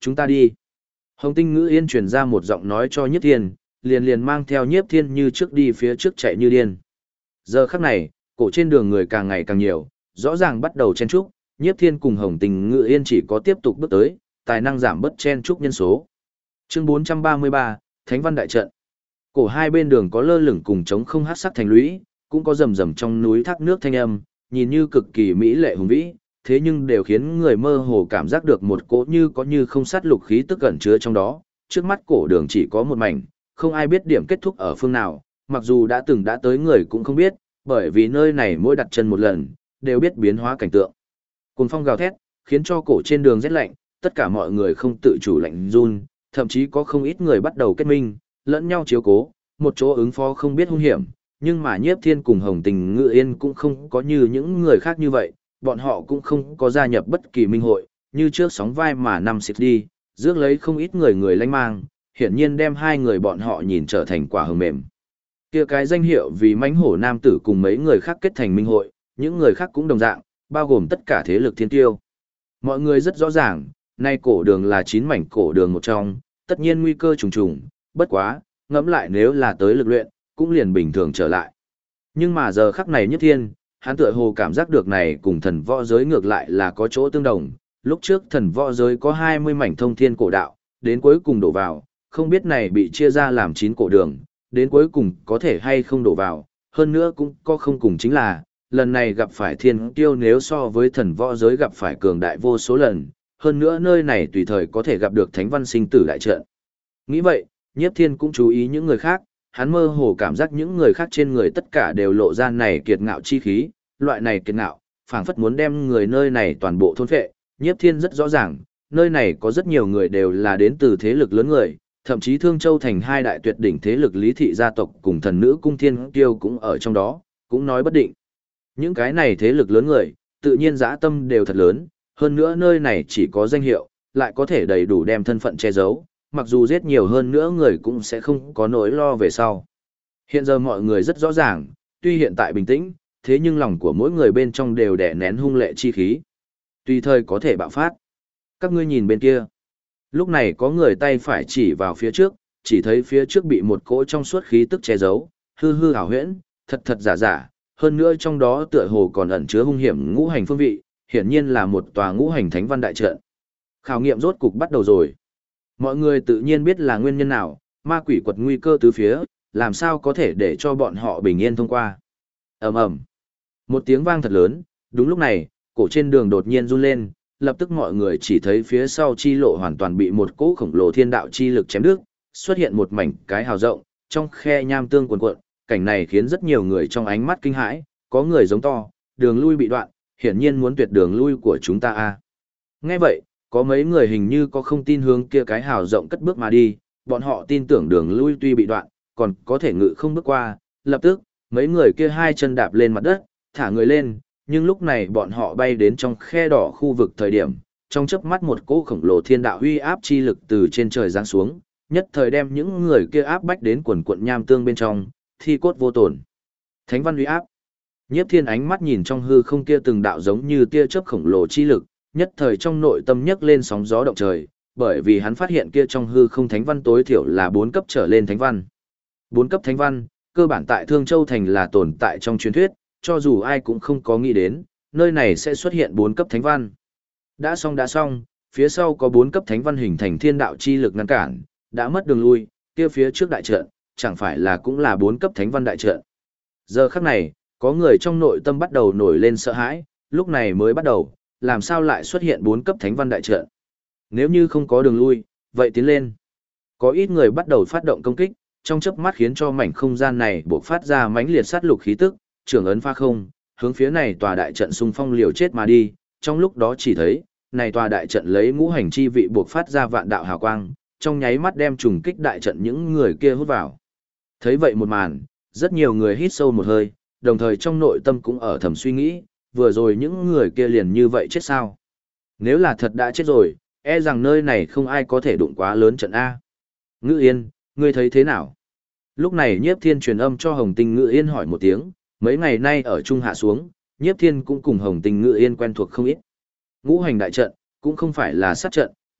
chúng ta đi. Hồng Tinh Ngữ Yên truyền ra một giọng nói cho Nhiếp Thiên, liền liền mang theo Nhiếp Thiên như trước đi phía trước chạy như điên. Giờ khắc này, cổ trên đường người càng ngày càng nhiều, rõ ràng bắt đầu chen chúc, Nhiếp Thiên cùng Hồng Tinh Ngữ Yên chỉ có tiếp tục bước tới, tài năng giảm bớt chen chúc nhân số. Chương 433, Thánh Văn Đại Trận. Cổ hai bên đường có lơ lửng cùng trống không hắc sắc thành lũy, cũng có rầm rầm trong núi thác nước thanh âm, nhìn như cực kỳ mỹ lệ hùng vĩ, thế nhưng đều khiến người mơ hồ cảm giác được một cỗ như có như không sát lục khí tức ẩn chứa trong đó. Trước mắt cổ đường chỉ có một mảnh, không ai biết điểm kết thúc ở phương nào, mặc dù đã từng đã tới người cũng không biết, bởi vì nơi này mỗi đặt chân một lần, đều biết biến hóa cảnh tượng. Cuồng phong gào thét, khiến cho cổ trên đường rét lạnh, tất cả mọi người không tự chủ lạnh run, thậm chí có không ít người bắt đầu kết minh, lẫn nhau chiếu cố, một chỗ ứng phó không biết hung hiểm, nhưng mà Nhiếp Thiên cùng Hồng Tình Ngự Yên cũng không có như những người khác như vậy, bọn họ cũng không có gia nhập bất kỳ minh hội, như trước sóng vai mà năm xịt đi, rước lấy không ít người lanh mang, hiển nhiên đem hai người bọn họ nhìn trở thành quả hờ mềm. Kia cái danh hiệu vì mãnh hổ nam tử cùng mấy người khác kết thành minh hội, những người khác cũng đồng dạng, bao gồm tất cả thế lực thiên tiêu. Mọi người rất rõ ràng, nay cổ đường là 9 mảnh cổ đường một trong, tất nhiên nguy cơ trùng trùng, bất quá, ngẫm lại nếu là tới lực luyện, cũng liền bình thường trở lại. Nhưng mà giờ khắc này Nhất Thiên, hắn tựa hồ cảm giác được này cùng thần võ giới ngược lại là có chỗ tương đồng. Lúc trước thần võ giới có 20 mảnh thông thiên cổ đạo, đến cuối cùng đổ vào, không biết này bị chia ra làm 9 cổ đường, đến cuối cùng có thể hay không đổ vào, hơn nữa cũng có không cùng chính là, lần này gặp phải thiên tiêu nếu so với thần võ giới gặp phải cường đại vô số lần, hơn nữa nơi này tùy thời có thể gặp được thánh văn sinh tử đại trận. Nghĩ vậy, Nhiếp Thiên cũng chú ý những người khác, hắn mơ hồ cảm giác những người khác trên người tất cả đều lộ ra này kiệt ngạo chi khí, loại này kiệt ngạo, phảng phất muốn đem người nơi này toàn bộ thôn phệ. Nhiếp Thiên rất rõ ràng, nơi này có rất nhiều người đều là đến từ thế lực lớn người, thậm chí Thương Châu thành hai đại tuyệt đỉnh thế lực Lý thị gia tộc cùng thần nữ cung thiên kiêu cũng ở trong đó, cũng nói bất định. Những cái này thế lực lớn người, tự nhiên dã tâm đều thật lớn, hơn nữa nơi này chỉ có danh hiệu, lại có thể đầy đủ đem thân phận che giấu, mặc dù giết nhiều hơn nữa người cũng sẽ không có nỗi lo về sau. Hiện giờ mọi người rất rõ ràng, tuy hiện tại bình tĩnh, thế nhưng lòng của mỗi người bên trong đều đè nén hung lệ chi khí. Tùy thời có thể bạo phát. Các ngươi nhìn bên kia. Lúc này có người tay phải chỉ vào phía trước, chỉ thấy phía trước bị một cỗ trong suốt khí tức che giấu, hư hư ảo huyễn, thật thật giả giả, hơn nữa trong đó tựa hồ còn ẩn chứa hung hiểm ngũ hành phương vị, hiển nhiên là một tòa ngũ hành thánh văn đại trận. Khảo nghiệm rốt cục bắt đầu rồi. Mọi người tự nhiên biết là nguyên nhân nào, ma quỷ quật nguy cơ tứ phía, làm sao có thể để cho bọn họ bình yên thông qua. Ầm ầm. Một tiếng vang thật lớn, đúng lúc này, cổ trên đường đột nhiên run lên, lập tức mọi người chỉ thấy phía sau chi lộ hoàn toàn bị một cỗ khổng lồ thiên đạo chi lực chém đứt, xuất hiện một mảnh cái hào rộng, trong khe nham tương cuồn cuộn, cảnh này khiến rất nhiều người trong ánh mắt kinh hãi, có người giống to, đường lui bị đoạn, hiển nhiên muốn tuyệt đường lui của chúng ta a. Nghe vậy, có mấy người hình như có không tin hướng kia cái hào rộng cất bước mà đi, bọn họ tin tưởng đường lui tuy bị đoạn, còn có thể ngự không bước qua, lập tức, mấy người kia hai chân đạp lên mặt đất, thả người lên, nhưng lúc này bọn họ bay đến trong khe đỏ khu vực thời điểm, trong chớp mắt một cỗ khổng lồ thiên đạo uy áp chi lực từ trên trời giáng xuống, nhất thời đem những người kia áp bách đến quần quận nham tương bên trong, thi cốt vô tổn. Thánh văn uy áp. Nhiếp Thiên ánh mắt nhìn trong hư không kia từng đạo giống như tia chớp khổng lồ chi lực, nhất thời trong nội tâm nhấc lên sóng gió động trời, bởi vì hắn phát hiện kia trong hư không thánh văn tối thiểu là 4 cấp trở lên thánh văn. 4 cấp thánh văn, cơ bản tại Thương Châu thành là tồn tại trong truyền thuyết, cho dù ai cũng không có nghĩ đến, nơi này sẽ xuất hiện 4 cấp thánh văn. Đã xong, phía sau có 4 cấp thánh văn hình thành thiên đạo chi lực ngăn cản, đã mất đường lui, kia phía trước đại trận, chẳng phải là cũng là 4 cấp thánh văn đại trận. Giờ khắc này, có người trong nội tâm bắt đầu nổi lên sợ hãi, lúc này mới bắt đầu, làm sao lại xuất hiện 4 cấp thánh văn đại trận. Nếu như không có đường lui, vậy tiến lên. Có ít người bắt đầu phát động công kích, trong chớp mắt khiến cho mảnh không gian này bộc phát ra mãnh liệt sát lục khí tức, trưởng ấn pha không, hướng phía này tòa đại trận xung phong liều chết mà đi, trong lúc đó chỉ thấy, này tòa đại trận lấy ngũ hành chi vị bộc phát ra vạn đạo hào quang, trong nháy mắt đem trùng kích đại trận những người kia hút vào. Thấy vậy một màn, rất nhiều người hít sâu một hơi, đồng thời trong nội tâm cũng ở thầm suy nghĩ, vừa rồi những người kia liền như vậy chết sao? Nếu là thật đã chết rồi, e rằng nơi này không ai có thể đụng quá lớn trận A. Ngữ Yên, ngươi thấy thế nào? Lúc này Nhiếp Thiên truyền âm cho Hồng Tinh Ngữ Yên hỏi một tiếng, mấy ngày nay ở Trung Hạ xuống, Nhiếp Thiên cũng cùng Hồng Tinh Ngữ Yên quen thuộc không ít. Ngũ hành đại trận, cũng không phải là sát trận,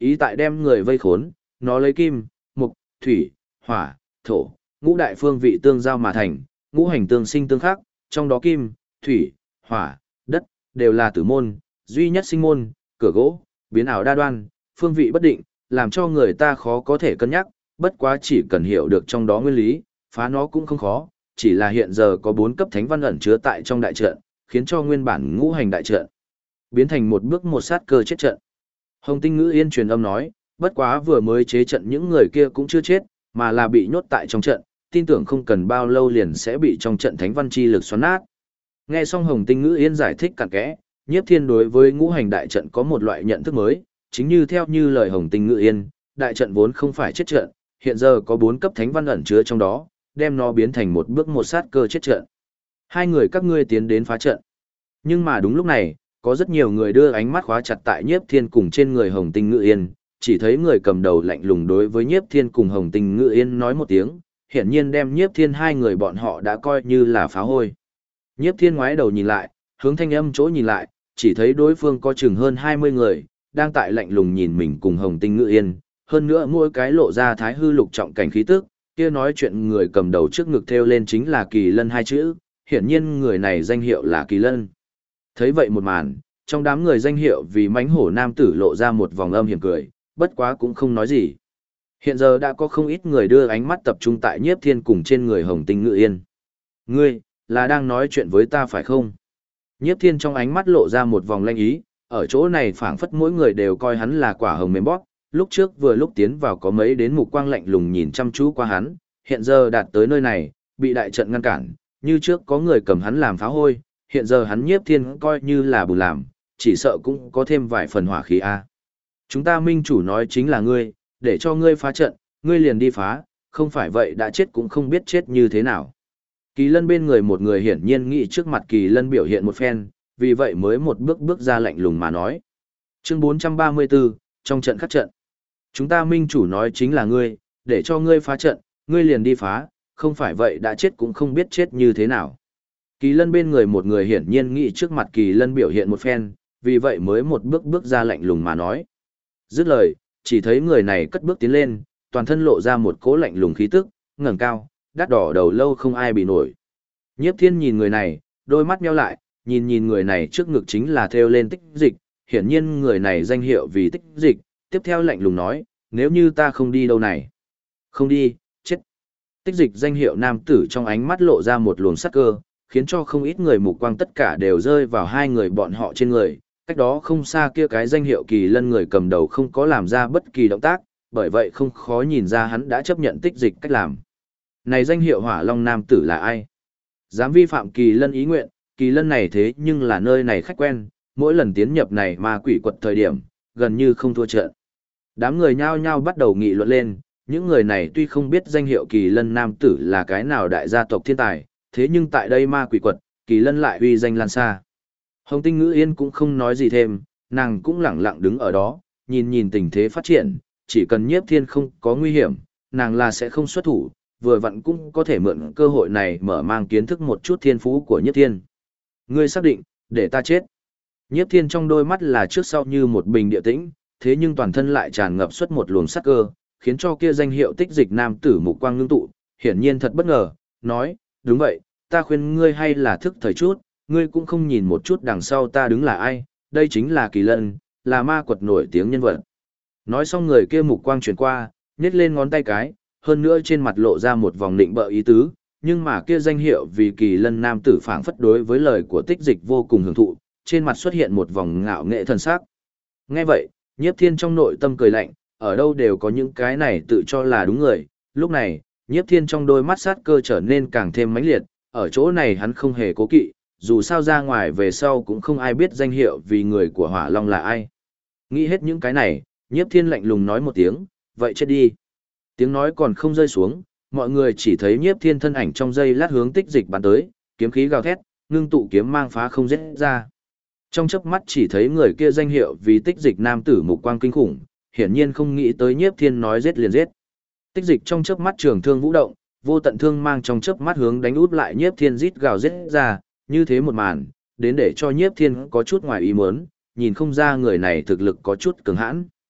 ý tại đem người vây khốn, nó lấy kim, mộc, thủy, hỏa, thổ, ngũ đại phương vị tương giao mà thành, ngũ hành tương sinh tương khắc, trong đó kim, thủy, hỏa, đất, đều là tử môn, duy nhất sinh môn, cửa gỗ, biến ảo đa đoan, phương vị bất định, làm cho người ta khó có thể cân nhắc, bất quá chỉ cần hiểu được trong đó nguyên lý, phá nó cũng không khó, chỉ là hiện giờ có 4 cấp thánh văn ẩn chứa tại trong đại trận, khiến cho nguyên bản ngũ hành đại trận biến thành một bước một sát cơ chết trận. Hồng Tinh Ngữ Yên truyền âm nói, bất quá vừa mới chế trận những người kia cũng chưa chết, mà là bị nhốt tại trong trận, tin tưởng không cần bao lâu liền sẽ bị trong trận thánh văn chi lực xoắn nát. Nghe xong Hồng Tinh Ngữ Yên giải thích cặn kẽ, Nhiếp Thiên đối với ngũ hành đại trận có một loại nhận thức mới, chính như theo như lời Hồng Tinh Ngữ Yên, đại trận vốn không phải chết trận, hiện giờ có 4 cấp thánh văn ẩn chứa trong đó, đem nó biến thành một bước một sát cơ chết trận. Hai người các ngươi tiến đến phá trận. Nhưng mà đúng lúc này, có rất nhiều người đưa ánh mắt khóa chặt tại Nhiếp Thiên cùng trên người Hồng Tinh Ngữ Yên, chỉ thấy người cầm đầu lạnh lùng đối với Nhiếp Thiên cùng Hồng Tinh Ngữ Yên nói một tiếng, hiển nhiên đem Nhiếp Thiên hai người bọn họ đã coi như là phá hôi. Nhiếp Thiên ngoái đầu nhìn lại, hướng thanh âm chỗ nhìn lại, chỉ thấy đối phương có chừng hơn 20 người, đang tại lạnh lùng nhìn mình cùng Hồng Tinh Ngữ Yên, hơn nữa mỗi cái lộ ra thái hư lục trọng cảnh khí tức, kia nói chuyện người cầm đầu trước ngực thêu lên chính là Kỳ Lân hai chữ, hiển nhiên người này danh hiệu là Kỳ Lân. Thấy vậy một màn, trong đám người danh hiệu vì mãnh hổ nam tử lộ ra một vòng âm hiểm cười, bất quá cũng không nói gì. Hiện giờ đã có không ít người đưa ánh mắt tập trung tại Nhiếp Thiên cùng trên người Hồng Tinh Ngữ Yên. Ngươi, là đang nói chuyện với ta phải không? Nhiếp Thiên trong ánh mắt lộ ra một vòng lanh ý, ở chỗ này phảng phất mỗi người đều coi hắn là quả hồng mềm bóp, lúc trước vừa lúc tiến vào có mấy đến mục quang lạnh lùng nhìn chăm chú qua hắn, hiện giờ đạt tới nơi này, bị đại trận ngăn cản, như trước có người cầm hắn làm phá hôi, hiện giờ hắn Nhiếp Thiên coi như là bù làm, chỉ sợ cũng có thêm vài phần hỏa khí a. Chúng ta minh chủ nói chính là ngươi, để cho ngươi phá trận, ngươi liền đi phá, không phải vậy đã chết cũng không biết chết như thế nào. Kỳ Lân bên người một người hiển nhiên nghĩ trước mặt Kỳ Lân biểu hiện một phen, vì vậy mới một bước bước ra lạnh lùng mà nói. Chương 434, trong trận khắc trận. Chúng ta minh chủ nói chính là ngươi, để cho ngươi phá trận, ngươi liền đi phá, không phải vậy đã chết cũng không biết chết như thế nào. Kỳ Lân bên người một người hiển nhiên nghĩ trước mặt Kỳ Lân biểu hiện một phen, vì vậy mới một bước bước ra lạnh lùng mà nói. Dứt lời, chỉ thấy người này cất bước tiến lên, toàn thân lộ ra một cỗ lạnh lùng khí tức, ngẩng cao, đắt đỏ đầu lâu không ai bị nổi. Nhiếp Thiên nhìn người này, đôi mắt nheo lại, nhìn người này trước ngực chính là thêu lên tích dịch, hiển nhiên người này danh hiệu vì tích dịch, tiếp theo lạnh lùng nói, nếu như ta không đi đâu này. Không đi, chết. Tích dịch danh hiệu nam tử trong ánh mắt lộ ra một luồng sắc cơ, khiến cho không ít người mục quang tất cả đều rơi vào hai người bọn họ trên người. Cách đó không xa kia cái danh hiệu Kỳ Lân người cầm đầu không có làm ra bất kỳ động tác, bởi vậy không khó nhìn ra hắn đã chấp nhận tích dịch cách làm. Này danh hiệu Hỏa Long nam tử là ai? Dám vi phạm Kỳ Lân ý nguyện, Kỳ Lân này thế nhưng là nơi này khách quen, mỗi lần tiến nhập này ma quỷ quật thời điểm, gần như không thua trận. Đám người nhao nhao bắt đầu nghị luận lên, những người này tuy không biết danh hiệu Kỳ Lân nam tử là cái nào đại gia tộc thiên tài, thế nhưng tại đây ma quỷ quật, Kỳ Lân lại uy danh lan xa. Hồng Tinh Ngữ Yên cũng không nói gì thêm, nàng cũng lẳng lặng đứng ở đó, nhìn tình thế phát triển, chỉ cần Nhiếp Thiên không có nguy hiểm, nàng là sẽ không xuất thủ, vừa vặn cũng có thể mượn cơ hội này mở mang kiến thức một chút thiên phú của Nhiếp Thiên. Ngươi xác định, để ta chết. Nhiếp Thiên trong đôi mắt là trước sau như một bình địa tĩnh, thế nhưng toàn thân lại tràn ngập xuất một luồng sắc cơ, khiến cho kia danh hiệu tích dịch nam tử mục quang ngưng tụ, hiển nhiên thật bất ngờ, nói, đúng vậy, ta khuyên ngươi hay là thức thời chút, ngươi cũng không nhìn một chút đằng sau ta đứng là ai, đây chính là Kỳ Lân, là ma quật nổi tiếng nhân vật. Nói xong người kia mục quang chuyển qua, nhét lên ngón tay cái, hơn nữa trên mặt lộ ra một vòng định bợ ý tứ, nhưng mà kia danh hiệu vì Kỳ Lân nam tử phảng phất đối với lời của tích dịch vô cùng hưởng thụ, trên mặt xuất hiện một vòng ngạo nghệ thần sắc. Nghe vậy, Nhiếp Thiên trong nội tâm cười lạnh, ở đâu đều có những cái này tự cho là đúng người, lúc này, Nhiếp Thiên trong đôi mắt sát cơ trở nên càng thêm mãnh liệt, ở chỗ này hắn không hề cố kỵ, dù sao ra ngoài về sau cũng không ai biết danh hiệu vì người của Hỏa Long là ai. Nghĩ hết những cái này, Nhiếp Thiên lạnh lùng nói một tiếng, vậy chết đi. Tiếng nói còn không rơi xuống, mọi người chỉ thấy Nhiếp Thiên thân ảnh trong giây lát hướng tích dịch bắn tới, kiếm khí gào thét, ngưng tụ kiếm mang phá không giết ra. Trong chớp mắt chỉ thấy người kia danh hiệu vì tích dịch nam tử mục quang kinh khủng, hiển nhiên không nghĩ tới Nhiếp Thiên nói giết liền giết. Tích dịch trong chớp mắt trường thương vũ động, vô tận thương mang trong chớp mắt hướng đánh út lại Nhiếp Thiên rít gào giết ra, như thế một màn, đến để cho Nhiếp Thiên có chút ngoài ý muốn, nhìn không ra người này thực lực có chút cường hãn.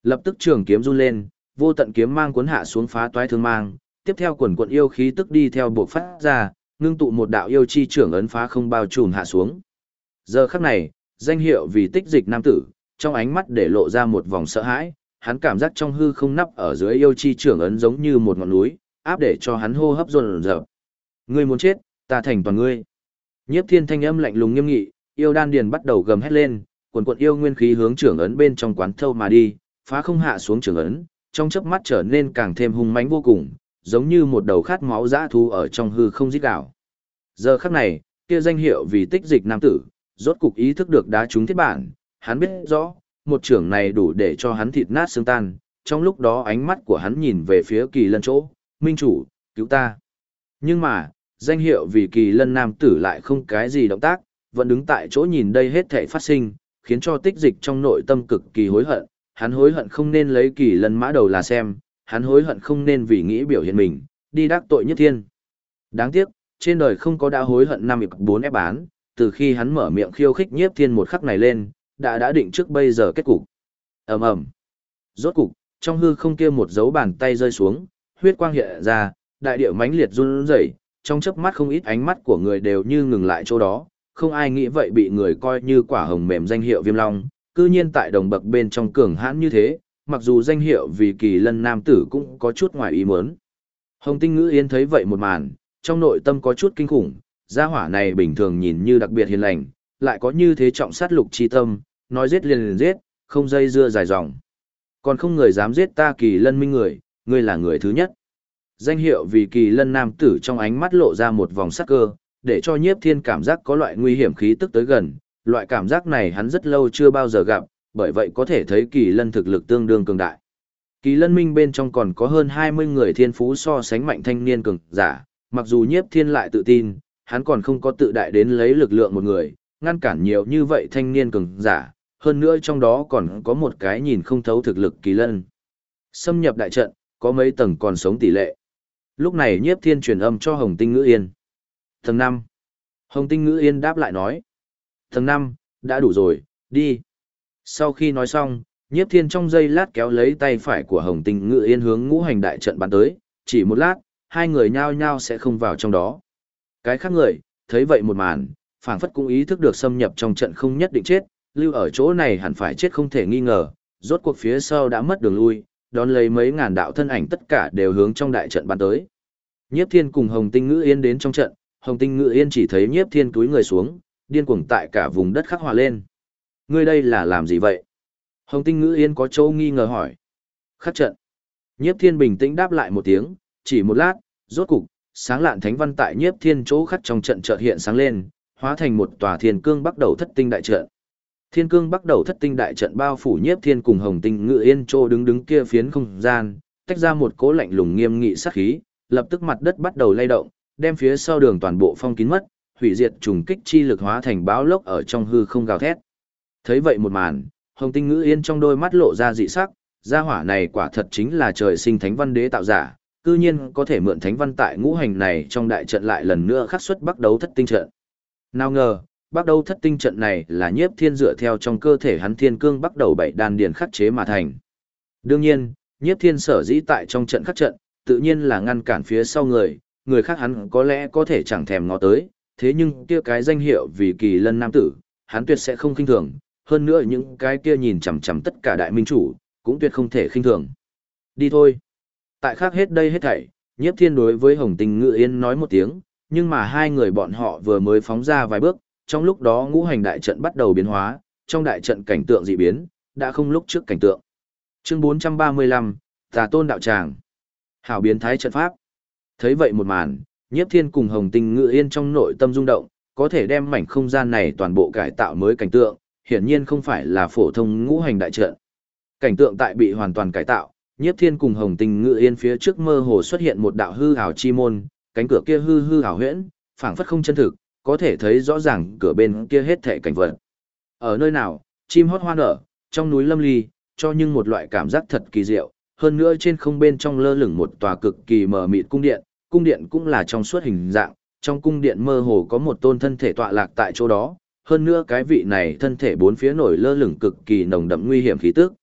Lập tức trường kiếm run lên, vô tận kiếm mang cuốn hạ xuống phá toái thương mang, tiếp theo quần quần yêu khí tức đi theo buộc phát ra, ngưng tụ một đạo yêu chi trưởng ấn phá không bao trùm hạ xuống. Giờ khắc này, danh hiệu vì tích dịch nam tử, trong ánh mắt để lộ ra một vòng sợ hãi, hắn cảm giác trong hư không nắp ở dưới yêu chi trưởng ấn giống như một ngọn núi, áp để cho hắn hô hấp dồn dập. Ngươi muốn chết, ta thành toàn ngươi. Nhiếp Thiên thanh âm lạnh lùng nghiêm nghị, yêu đan điền bắt đầu gầm hét lên, quần quần yêu nguyên khí hướng trưởng ấn bên trong quán thâu mà đi, phá không hạ xuống trưởng ấn, trong chớp mắt trở nên càng thêm hung mãnh vô cùng, giống như một đầu khát máu dã thú ở trong hư không rít gào. Giờ khắc này, kia danh hiệu vì tích dịch nam tử, rốt cục ý thức được đá trúng thiết bản, hắn biết rõ, một trưởng này đủ để cho hắn thịt nát xương tan, trong lúc đó ánh mắt của hắn nhìn về phía Kỳ Lân chỗ, minh chủ, cứu ta. Nhưng mà, danh hiệu vì Kỳ Lân nam tử lại không cái gì động tác, vẫn đứng tại chỗ nhìn đây hết thảy phát sinh, khiến cho tích dịch trong nội tâm cực kỳ hối hận, hắn hối hận không nên lấy Kỳ Lân mã đầu là xem, hắn hối hận không nên vì nghĩ biểu hiện mình, đi đắc tội Nhất Thiên. Đáng tiếc, trên đời không có đã hối hận năm bốn ép bán, từ khi hắn mở miệng khiêu khích Nhiếp Thiên một khắc này lên, đã định trước bây giờ kết cục. Ầm ầm. Rốt cục, trong hư không kia một dấu bàn tay rơi xuống, huyết quang hiện ra, đại địa mãnh liệt run rẩy, trong chớp mắt không ít ánh mắt của người đều như ngừng lại chỗ đó, không ai nghĩ vậy bị người coi như quả hồng mềm danh hiệu Viêm Long, cư nhiên tại đồng bậc bên trong cường hãn như thế, mặc dù danh hiệu vì Kỳ Lân nam tử cũng có chút ngoài ý muốn. Hồng Tinh Ngữ Yên thấy vậy một màn, trong nội tâm có chút kinh khủng, gia hỏa này bình thường nhìn như đặc biệt hiền lành, lại có như thế trọng sát lục chi tâm, nói giết liền giết, không dây dưa dài dòng. Còn không người dám giết ta Kỳ Lân minh người, ngươi là người thứ nhất. Danh hiệu vì Kỳ Lân nam tử trong ánh mắt lộ ra một vòng sắc cơ, để cho Nhiếp Thiên cảm giác có loại nguy hiểm khí tức tới gần, loại cảm giác này hắn rất lâu chưa bao giờ gặp, bởi vậy có thể thấy Kỳ Lân thực lực tương đương cường đại. Kỳ Lân minh bên trong còn có hơn 20 người thiên phú so sánh mạnh thanh niên cường giả, mặc dù Nhiếp Thiên lại tự tin, hắn còn không có tự đại đến lấy lực lượng một người, ngăn cản nhiều như vậy thanh niên cường giả, hơn nữa trong đó còn có một cái nhìn không thấu thực lực Kỳ Lân. Xâm nhập đại trận, có mấy tầng còn sống tỷ lệ. Lúc này Nhiếp Thiên truyền âm cho Hồng Tinh Ngữ Yên. Tầng 5. Hồng Tinh Ngữ Yên đáp lại nói. Tầng 5, đã đủ rồi, đi. Sau khi nói xong, Nhiếp Thiên trong giây lát kéo lấy tay phải của Hồng Tinh Ngữ Yên hướng ngũ hành đại trận bắn tới, chỉ một lát, hai người nhao nhao sẽ không vào trong đó. Cái khác người, thấy vậy một màn, phảng phất cũng ý thức được xâm nhập trong trận không nhất định chết, lưu ở chỗ này hẳn phải chết không thể nghi ngờ, rốt cuộc phía sau đã mất đường lui, đón lấy mấy ngàn đạo thân ảnh tất cả đều hướng trong đại trận bắn tới. Nhiếp Thiên cùng Hồng Tinh Ngữ Yên đến trong trận, Hồng Tinh Ngữ Yên chỉ thấy Nhiếp Thiên túi người xuống, điên cuồng tại cả vùng đất khắc họa lên. Ngươi đây là làm gì vậy? Hồng Tinh Ngữ Yên có chỗ nghi ngờ hỏi. Khắc trận. Nhiếp Thiên bình tĩnh đáp lại một tiếng, chỉ một lát, rốt cục, sáng lạn thánh văn tại Nhiếp Thiên chỗ khắc trong trận chợt hiện sáng lên, hóa thành một tòa Thiên Cương Bắc Đầu Thất Tinh đại trận. Thiên Cương Bắc Đầu Thất Tinh đại trận bao phủ Nhiếp Thiên cùng Hồng Tinh Ngữ Yên chỗ đứng kia phiến không gian, tách ra một cỗ lạnh lùng nghiêm nghị sát khí, lập tức mặt đất bắt đầu lay động, đem phía sau đường toàn bộ phong kín mất, hủy diệt trùng kích chi lực hóa thành báo lốc ở trong hư không gào thét. Thấy vậy một màn, Hồng Tinh Ngữ Yên trong đôi mắt lộ ra dị sắc, gia hỏa này quả thật chính là trời sinh thánh văn đế tạo giả, cư nhiên có thể mượn thánh văn tại ngũ hành này trong đại trận lại lần nữa khắc xuất Bắc Đấu Thất Tinh trận. Nào ngờ, Bắc Đấu Thất Tinh trận này là Nhiếp Thiên dựa theo trong cơ thể hắn Thiên Cương Bắc Đầu bảy đan điền khắc chế mà thành. Đương nhiên, Nhiếp Thiên sở dĩ tại trong trận khắc trận, tự nhiên là ngăn cản phía sau người khác hắn có lẽ có thể chẳng thèm ngó tới, thế nhưng kia cái danh hiệu vì Kỳ Lân nam tử, hắn tuyệt sẽ không khinh thường, hơn nữa những cái kia nhìn chằm chằm tất cả đại minh chủ, cũng tuyệt không thể khinh thường. Đi thôi. Tại khác hết đây hết thảy, Nhiếp Thiên đối với Hồng Tinh Ngữ Yên nói một tiếng, nhưng mà hai người bọn họ vừa mới phóng ra vài bước, trong lúc đó ngũ hành đại trận bắt đầu biến hóa, trong đại trận cảnh tượng dị biến, đã không lúc trước cảnh tượng. Chương 435, Tà Tôn đạo tràng. Hảo biến thái trận pháp. Thấy vậy một màn, Nhiếp Thiên cùng Hồng Tinh Ngữ Yên trong nội tâm rung động, có thể đem mảnh không gian này toàn bộ cải tạo mới cảnh tượng, hiển nhiên không phải là phổ thông ngũ hành đại trận. Cảnh tượng tại bị hoàn toàn cải tạo, Nhiếp Thiên cùng Hồng Tinh Ngữ Yên phía trước mơ hồ xuất hiện một đạo hư ảo chi môn, cánh cửa kia hư ảo huyễn, phảng phất không chân thực, có thể thấy rõ ràng cửa bên kia hết thảy cảnh vật. Ở nơi nào, chim hót hoa nở, trong núi lâm ly, cho nhưng một loại cảm giác thật kỳ diệu, hơn nữa trên không bên trong lơ lửng một tòa cực kỳ mờ mịt cung điện cũng là trong suốt hình dạng, trong cung điện mơ hồ có một tôn thân thể tọa lạc tại chỗ đó, hơn nữa cái vị này thân thể bốn phía nổi lơ lửng cực kỳ nồng đậm nguy hiểm khí tức.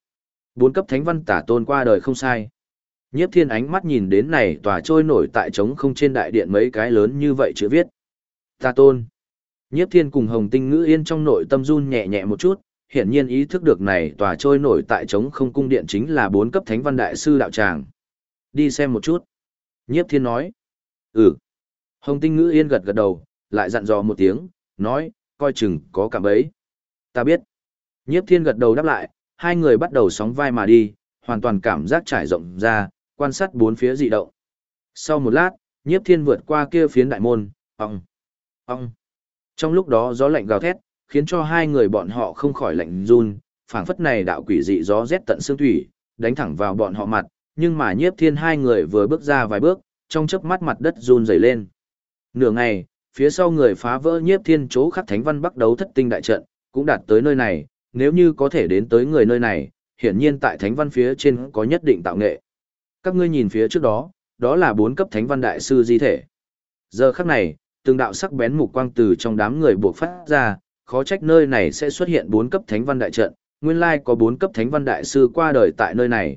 4 cấp thánh văn tả tôn qua đời không sai. Nhiếp Thiên ánh mắt nhìn đến này tòa trôi nổi tại trống không trên đại điện mấy cái lớn như vậy chữ viết. Tả tôn. Nhiếp Thiên cùng Hồng Tinh Ngữ Yên trong nội tâm run nhẹ nhẹ một chút, hiển nhiên ý thức được này tòa trôi nổi tại trống không cung điện chính là 4 cấp thánh văn đại sư đạo tràng. Đi xem một chút. Nhiếp Thiên nói. Ừ. Hồng Tinh Ngữ Yên gật gật đầu, lại dặn dò một tiếng, nói, coi chừng có cả bấy. Ta biết. Nhiếp Thiên gật đầu đáp lại, hai người bắt đầu sóng vai mà đi, hoàn toàn cảm giác trải rộng ra, quan sát bốn phía dị động. Sau một lát, Nhiếp Thiên vượt qua kia phiến đại môn, ong, ong. Trong lúc đó gió lạnh gào thét, khiến cho hai người bọn họ không khỏi lạnh run, phảng phất này đạo quỷ dị gió rét tận xương thủy, đánh thẳng vào bọn họ mặt, nhưng mà Nhiếp Thiên hai người vừa bước ra vài bước, trong chớp mắt mặt đất run rẩy lên. Nửa ngày, phía sau người phá vỡ Nhiếp Thiên chỗ khắc thánh văn bắc đấu thất tinh đại trận, cũng đạt tới nơi này, nếu như có thể đến tới người nơi này, hiển nhiên tại thánh văn phía trên có nhất định tạo nghệ. Các ngươi nhìn phía trước đó, đó là 4 cấp thánh văn đại sư di thể. Giờ khắc này, từng đạo sắc bén mục quang từ trong đám người buộc phát ra, khó trách nơi này sẽ xuất hiện 4 cấp thánh văn đại trận, nguyên lai có 4 cấp thánh văn đại sư qua đời tại nơi này,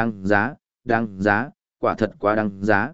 đáng giá, quả thật quá đáng giá.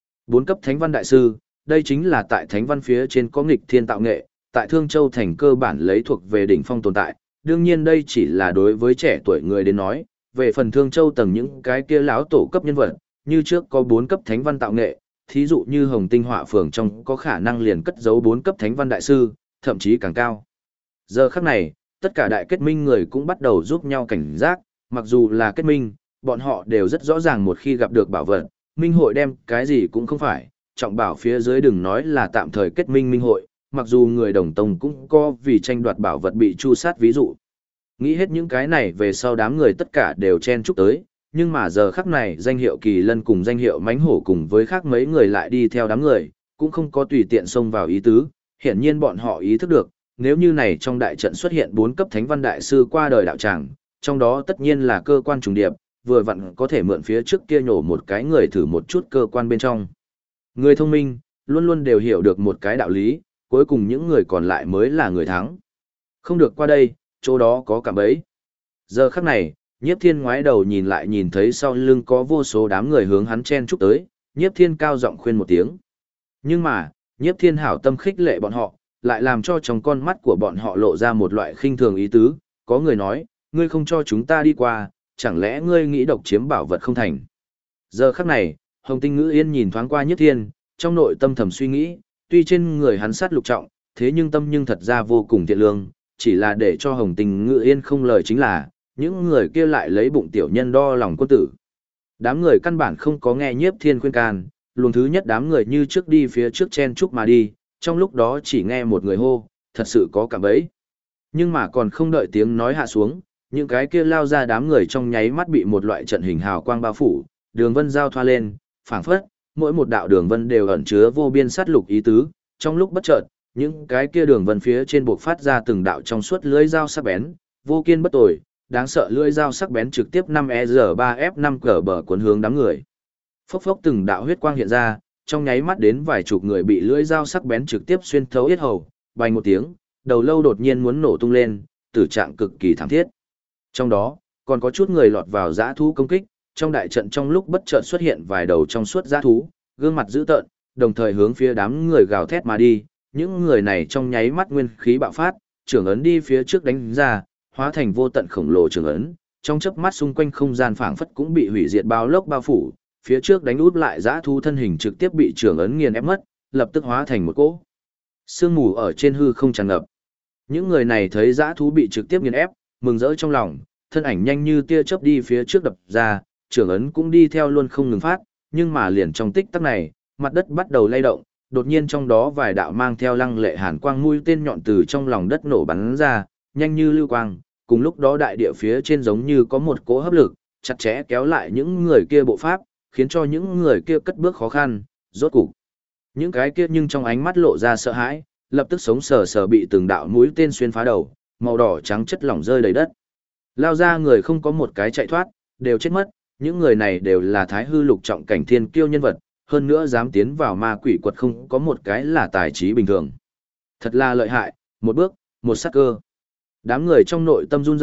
4 cấp thánh văn đại sư, đây chính là tại thánh văn phía trên có nghịch thiên tạo nghệ, tại Thương Châu thành cơ bản lấy thuộc về đỉnh phong tồn tại, đương nhiên đây chỉ là đối với trẻ tuổi người đến nói, về phần Thương Châu tầng những cái kia lão tổ cấp nhân vật, như trước có 4 cấp thánh văn tạo nghệ, thí dụ như Hồng Tinh Họa Phường trong có khả năng liền cất giấu 4 cấp thánh văn đại sư, thậm chí càng cao. Giờ khắc này, tất cả đại kết minh người cũng bắt đầu giúp nhau cảnh giác, mặc dù là kết minh, bọn họ đều rất rõ ràng một khi gặp được bảo vật, minh hội đem cái gì cũng không phải, trọng bảo phía dưới đừng nói là tạm thời kết minh minh hội, mặc dù người đồng tông cũng có vì tranh đoạt bảo vật bị chu sát ví dụ. Nghĩ hết những cái này về sau đám người tất cả đều chen chúc tới, nhưng mà giờ khắc này danh hiệu Kỳ Lân cùng danh hiệu Mánh Hổ cùng với khác mấy người lại đi theo đám người, cũng không có tùy tiện xông vào ý tứ, hiển nhiên bọn họ ý thức được, nếu như này trong đại trận xuất hiện 4 cấp thánh văn đại sư qua đời đạo tràng, trong đó tất nhiên là cơ quan trùng điệp, vừa vặn có thể mượn phía trước kia nhổ một cái người thử một chút cơ quan bên trong. Người thông minh, luôn luôn đều hiểu được một cái đạo lý, cuối cùng những người còn lại mới là người thắng. Không được qua đây, chỗ đó có cạm bẫy. Giờ khắc này, Nhiếp Thiên ngoái đầu nhìn lại nhìn thấy sau lưng có vô số đám người hướng hắn chen chúc tới, Nhiếp Thiên cao giọng khuyên một tiếng. Nhưng mà, Nhiếp Thiên hảo tâm khích lệ bọn họ, lại làm cho trong con mắt của bọn họ lộ ra một loại khinh thường ý tứ, có người nói, ngươi không cho chúng ta đi qua, chẳng lẽ ngươi nghĩ độc chiếm bảo vật không thành. Giờ khắc này, Hồng Tinh Ngữ Yên nhìn thoáng qua Nhiếp Thiên, trong nội tâm thầm suy nghĩ, tuy trên người hắn sát lục trọng, thế nhưng tâm nhưng thật ra vô cùng thiện lương, chỉ là để cho Hồng Tinh Ngữ Yên không lời chính là, những người kia lại lấy bụng tiểu nhân đo lòng quân tử. Đám người căn bản không có nghe Nhiếp Thiên khuyên can, luồng thứ nhất đám người như trước đi phía trước chen chúc mà đi, trong lúc đó chỉ nghe một người hô, thật sự có cả bấy. Nhưng mà còn không đợi tiếng nói hạ xuống, những cái kia lao ra đám người trong nháy mắt bị một loại trận hình hào quang bao phủ, đường vân giao thoa lên, phảng phất, mỗi một đạo đường vân đều ẩn chứa vô biên sát lục ý tứ, trong lúc bất chợt, những cái kia đường vân phía trên buộc phát ra từng đạo trong suốt lưỡi dao sắc bén, vô kiên bất tồi, đáng sợ lưỡi dao sắc bén trực tiếp 5EZ3F5 cờ bờ cuốn hướng đám người. Phốc phốc từng đạo huyết quang hiện ra, trong nháy mắt đến vài chục người bị lưỡi dao sắc bén trực tiếp xuyên thấu yết hầu, bành một tiếng, đầu lâu đột nhiên muốn nổ tung lên, tử trạng cực kỳ thảm thiết. Trong đó, còn có chút người lọt vào dã thú công kích, trong đại trận trong lúc bất chợt xuất hiện vài đầu trong suốt dã thú, gương mặt dữ tợn, đồng thời hướng phía đám người gào thét mà đi, những người này trong nháy mắt nguyên khí bạo phát, trưởng ấn đi phía trước đánh ra, hóa thành vô tận khổng lồ trưởng ấn, trong chớp mắt xung quanh không gian phảng phất cũng bị hủy diệt bao lốc bao phủ, phía trước đánh út lại dã thú thân hình trực tiếp bị trưởng ấn nghiền ép mất, lập tức hóa thành một cỗ sương mù ở trên hư không tràn ngập. Những người này thấy dã thú bị trực tiếp nghiền ép, mừng rỡ trong lòng, thân ảnh nhanh như tia chớp đi phía trước đập ra, trưởng ấn cũng đi theo luôn không ngừng phát, nhưng mà liền trong tích tắc này, mặt đất bắt đầu lay động, đột nhiên trong đó vài đạo mang theo lăng lệ hàn quang mũi tên nhọn từ trong lòng đất nổ bắn ra, nhanh như lưu quang, cùng lúc đó đại địa phía trên giống như có một cỗ hấp lực, chặt chẽ kéo lại những người kia bộ pháp, khiến cho những người kia cất bước khó khăn, rốt cục. Những cái kia nhưng trong ánh mắt lộ ra sợ hãi, lập tức sống sờ sờ bị từng đạo mũi tên xuyên phá đầu, màu đỏ trắng chất lỏng rơi đầy đất. Lao ra người không có một cái chạy thoát, đều chết mất, những người này đều là thái hư lục trọng cảnh thiên kiêu nhân vật, hơn nữa dám tiến vào ma quỷ quật không có một cái là tài trí bình thường. Thật là lợi hại, một bước, một sát cơ. Đám người trong nội tâm run rẩy,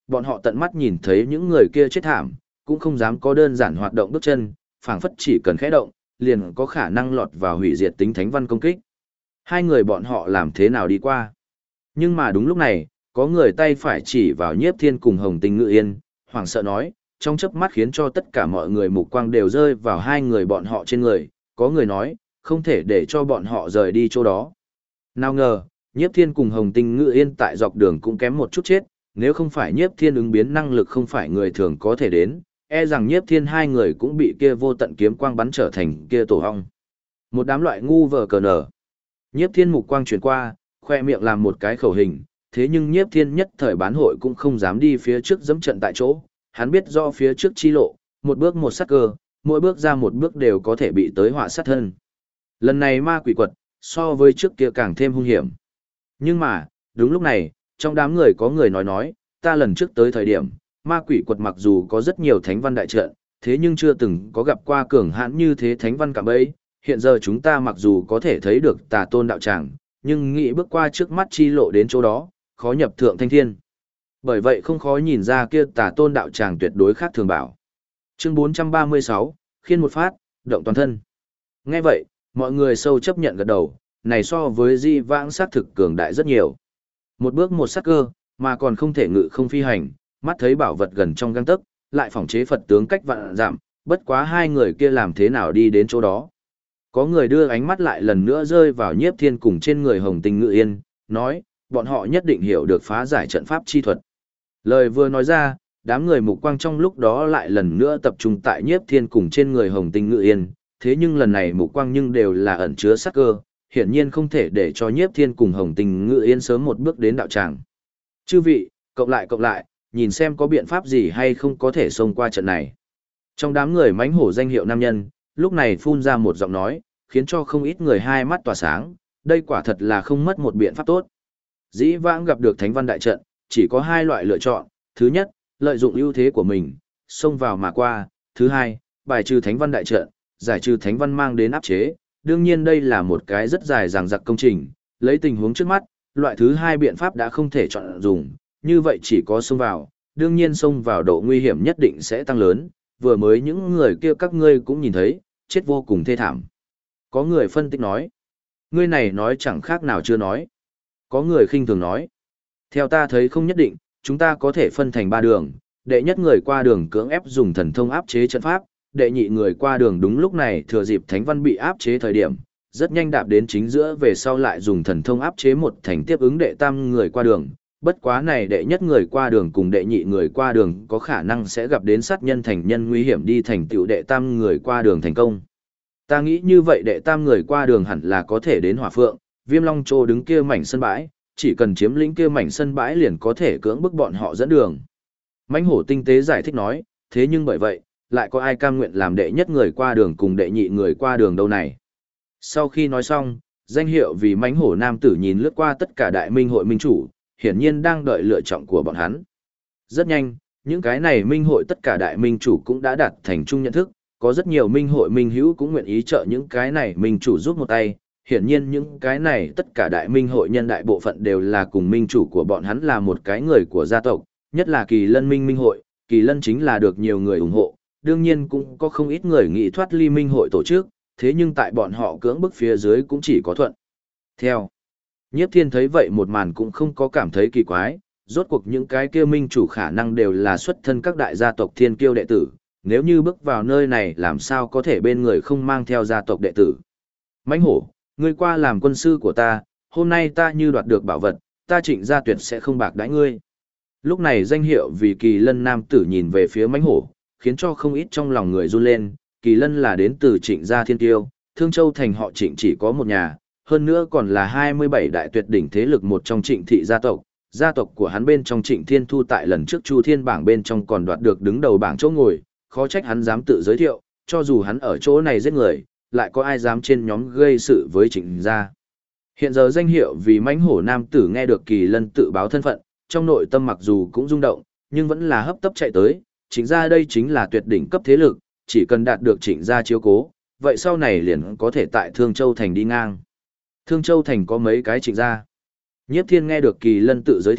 bọn họ tận mắt nhìn thấy những người kia chết thảm, cũng không dám có đơn giản hoạt động bước chân, phảng phất chỉ cần khẽ động, liền có khả năng lọt vào hủy diệt tính thánh văn công kích. Hai người bọn họ làm thế nào đi qua? Nhưng mà đúng lúc này, có người tay phải chỉ vào Nhiếp Thiên cùng Hồng Tinh Ngự Yên, hoảng sợ nói, trong chớp mắt khiến cho tất cả mọi người mục quang đều rơi vào hai người bọn họ trên người, có người nói, không thể để cho bọn họ rời đi chỗ đó. Nào ngờ, Nhiếp Thiên cùng Hồng Tinh Ngự Yên tại dọc đường cũng kém một chút chết, nếu không phải Nhiếp Thiên ứng biến năng lực không phải người thường có thể đến, e rằng Nhiếp Thiên hai người cũng bị kia vô tận kiếm quang bắn trở thành kia tổ ong. Một đám loại ngu vờ cờ nở. Nhiếp Thiên mục quang chuyển qua, khoe miệng làm một cái khẩu hình, thế nhưng Nhiếp Thiên nhất thời bán hội cũng không dám đi phía trước dẫm trận tại chỗ, hắn biết do phía trước chi lộ, một bước một sát cơ, mỗi bước ra một bước đều có thể bị tới họa sát thân. Lần này ma quỷ quật, so với trước kia càng thêm hung hiểm. Nhưng mà, đúng lúc này, trong đám người có người nói, ta lần trước tới thời điểm, ma quỷ quật mặc dù có rất nhiều thánh văn đại trận, thế nhưng chưa từng có gặp qua cường hãn như thế thánh văn cả bấy. Hiện giờ chúng ta mặc dù có thể thấy được tà tôn đạo tràng, nhưng nghĩ bước qua trước mắt chi lộ đến chỗ đó, khó nhập thượng thanh thiên. Bởi vậy không khó nhìn ra kia tà tôn đạo tràng tuyệt đối khác thường bảo. Chương 436, khiên một phát, động toàn thân. Nghe vậy, mọi người sâu chấp nhận gật đầu, này so với di vãng sát thực cường đại rất nhiều. Một bước một sát cơ, mà còn không thể ngự không phi hành, mắt thấy bảo vật gần trong gang tấc, lại phỏng chế Phật tướng cách vạn giảm, bất quá hai người kia làm thế nào đi đến chỗ đó. Có người đưa ánh mắt lại lần nữa rơi vào Nhiếp Thiên cùng trên người Hồng Tinh Ngự Yên, nói, bọn họ nhất định hiểu được phá giải trận pháp chi thuật. Lời vừa nói ra, đám người mục quang trong lúc đó lại lần nữa tập trung tại Nhiếp Thiên cùng trên người Hồng Tinh Ngự Yên, thế nhưng lần này mục quang nhưng đều là ẩn chứa sát cơ, hiển nhiên không thể để cho Nhiếp Thiên cùng Hồng Tinh Ngự Yên sớm một bước đến đạo tràng. Chư vị, cộng lại, nhìn xem có biện pháp gì hay không có thể xông qua trận này. Trong đám người mãnh hổ danh hiệu nam nhân, lúc này phun ra một giọng nói, khiến cho không ít người hai mắt tỏa sáng, đây quả thật là không mất một biện pháp tốt. Dĩ vãng gặp được thánh văn đại trận, chỉ có hai loại lựa chọn, thứ nhất, lợi dụng ưu thế của mình, xông vào mà qua, thứ hai, bài trừ thánh văn đại trận, giải trừ thánh văn mang đến áp chế, đương nhiên đây là một cái rất dài dằng dặc công trình, lấy tình huống trước mắt, loại thứ hai biện pháp đã không thể chọn dùng, như vậy chỉ có xông vào, đương nhiên xông vào độ nguy hiểm nhất định sẽ tăng lớn, vừa mới những người kia các ngươi cũng nhìn thấy, chết vô cùng thê thảm. Có người phân tích nói, ngươi này nói chẳng khác nào chưa nói. Có người khinh thường nói, theo ta thấy không nhất định, chúng ta có thể phân thành ba đường, đệ nhất người qua đường cưỡng ép dùng thần thông áp chế trận pháp, đệ nhị người qua đường đúng lúc này thừa dịp thánh văn bị áp chế thời điểm, rất nhanh đạp đến chính giữa về sau lại dùng thần thông áp chế một thành tiếp ứng đệ tam người qua đường. Bất quá này đệ nhất người qua đường cùng đệ nhị người qua đường có khả năng sẽ gặp đến sát nhân thành nhân nguy hiểm đi thành tựu đệ tam người qua đường thành công. Ta nghĩ như vậy đệ tam người qua đường hẳn là có thể đến Hỏa Phượng, Viêm Long Châu đứng kia mảnh sân bãi, chỉ cần chiếm lĩnh kia mảnh sân bãi liền có thể cưỡng bức bọn họ dẫn đường. Mãnh hổ tinh tế giải thích nói, thế nhưng bởi vậy, lại có ai cam nguyện làm đệ nhất người qua đường cùng đệ nhị người qua đường đâu này. Sau khi nói xong, danh hiệu vì mãnh hổ nam tử nhìn lướt qua tất cả đại minh hội minh chủ, hiển nhiên đang đợi lựa chọn của bọn hắn. Rất nhanh, những cái này minh hội tất cả đại minh chủ cũng đã đạt thành chung nhận thức, có rất nhiều minh hội minh hữu cũng nguyện ý trợ những cái này minh chủ giúp một tay. Hiển nhiên những cái này tất cả đại minh hội nhân đại bộ phận đều là cùng minh chủ của bọn hắn là một cái người của gia tộc, nhất là Kỳ Lân Minh Minh hội, Kỳ Lân chính là được nhiều người ủng hộ, đương nhiên cũng có không ít người nghĩ thoát ly minh hội tổ chức, thế nhưng tại bọn họ cưỡng bức phía dưới cũng chỉ có thuận. Theo, Nhiếp Thiên thấy vậy một màn cũng không có cảm thấy kỳ quái, rốt cuộc những cái kia minh chủ khả năng đều là xuất thân các đại gia tộc thiên kiêu đệ tử, nếu như bước vào nơi này làm sao có thể bên người không mang theo gia tộc đệ tử. Mãnh hổ, ngươi qua làm quân sư của ta, hôm nay ta như đoạt được bảo vật, ta Trịnh gia tuyệt sẽ không bạc đãi ngươi. Lúc này danh hiệu vì Kỳ Lân nam tử nhìn về phía mãnh hổ, khiến cho không ít trong lòng người run lên, Kỳ Lân là đến từ Trịnh gia thiên tiêu, Thương Châu thành họ Trịnh chỉ có một nhà, hơn nữa còn là 27 đại tuyệt đỉnh thế lực một trong Trịnh thị gia tộc của hắn bên trong Trịnh Thiên Thu tại lần trước Chu Thiên bảng bên trong còn đoạt được đứng đầu bảng chỗ ngồi, khó trách hắn dám tự giới thiệu, cho dù hắn ở chỗ này giết người, lại có ai dám trên nhóm gây sự với Trịnh gia. Hiện giờ danh hiệu vì mãnh hổ nam tử nghe được Kỳ Lân tự báo thân phận, trong nội tâm mặc dù cũng rung động, nhưng vẫn là hấp tấp chạy tới, Trịnh gia đây chính là tuyệt đỉnh cấp thế lực, chỉ cần đạt được Trịnh gia chiếu cố, vậy sau này liền có thể tại Thương Châu thành đi ngang. Thương Châu thành có mấy cái Trịnh gia. Nhiếp Thiên nghe được Kỳ Lân tự giới thiệu,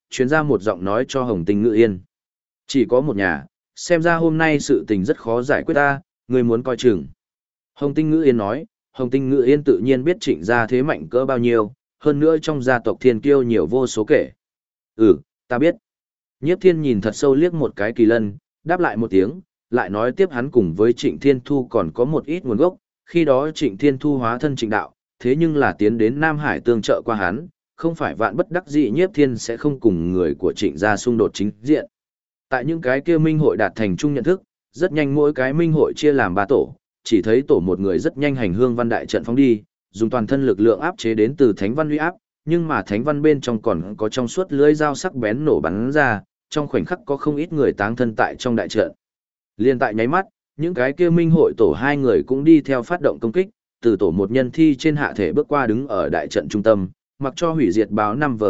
chuyến ra một giọng nói cho Hồng Tinh Ngự Yên. Chỉ có một nhà, xem ra hôm nay sự tình rất khó giải quyết ta, ngươi muốn coi chừng. Hồng Tinh Ngự Yên nói, Hồng Tinh Ngự Yên tự nhiên biết Trịnh gia thế mạnh cỡ bao nhiêu, hơn nữa trong gia tộc thiên kiêu nhiều vô số kể. Ừ, ta biết. Nhiếp Thiên nhìn thật sâu liếc một cái Kỳ Lân, đáp lại một tiếng, lại nói tiếp hắn cùng với Trịnh Thiên Thu còn có một ít nguồn gốc, khi đó Trịnh Thiên Thu hóa thân Trịnh Đạo, thế nhưng là tiến đến Nam Hải tương trợ qua hắn, không phải vạn bất đắc dĩ Nhiếp Thiên sẽ không cùng người của Trịnh gia xung đột chính diện. Tại những cái kia minh hội đạt thành chung nhận thức, rất nhanh mỗi cái minh hội chia làm 3 tổ, chỉ thấy tổ một người rất nhanh hành hương văn đại trận phóng đi, dùng toàn thân lực lượng áp chế đến từ thánh văn uy áp, nhưng mà thánh văn bên trong còn có trong suốt lưỡi dao sắc bén nổ bắn ra, trong khoảnh khắc có không ít người táng thân tại trong đại trận. Liên tại nháy mắt, những cái kia minh hội tổ 2 người cũng đi theo phát động công kích, từ tổ một nhân thi trên hạ thể bước qua đứng ở đại trận trung tâm, mặc cho hủy diệt báo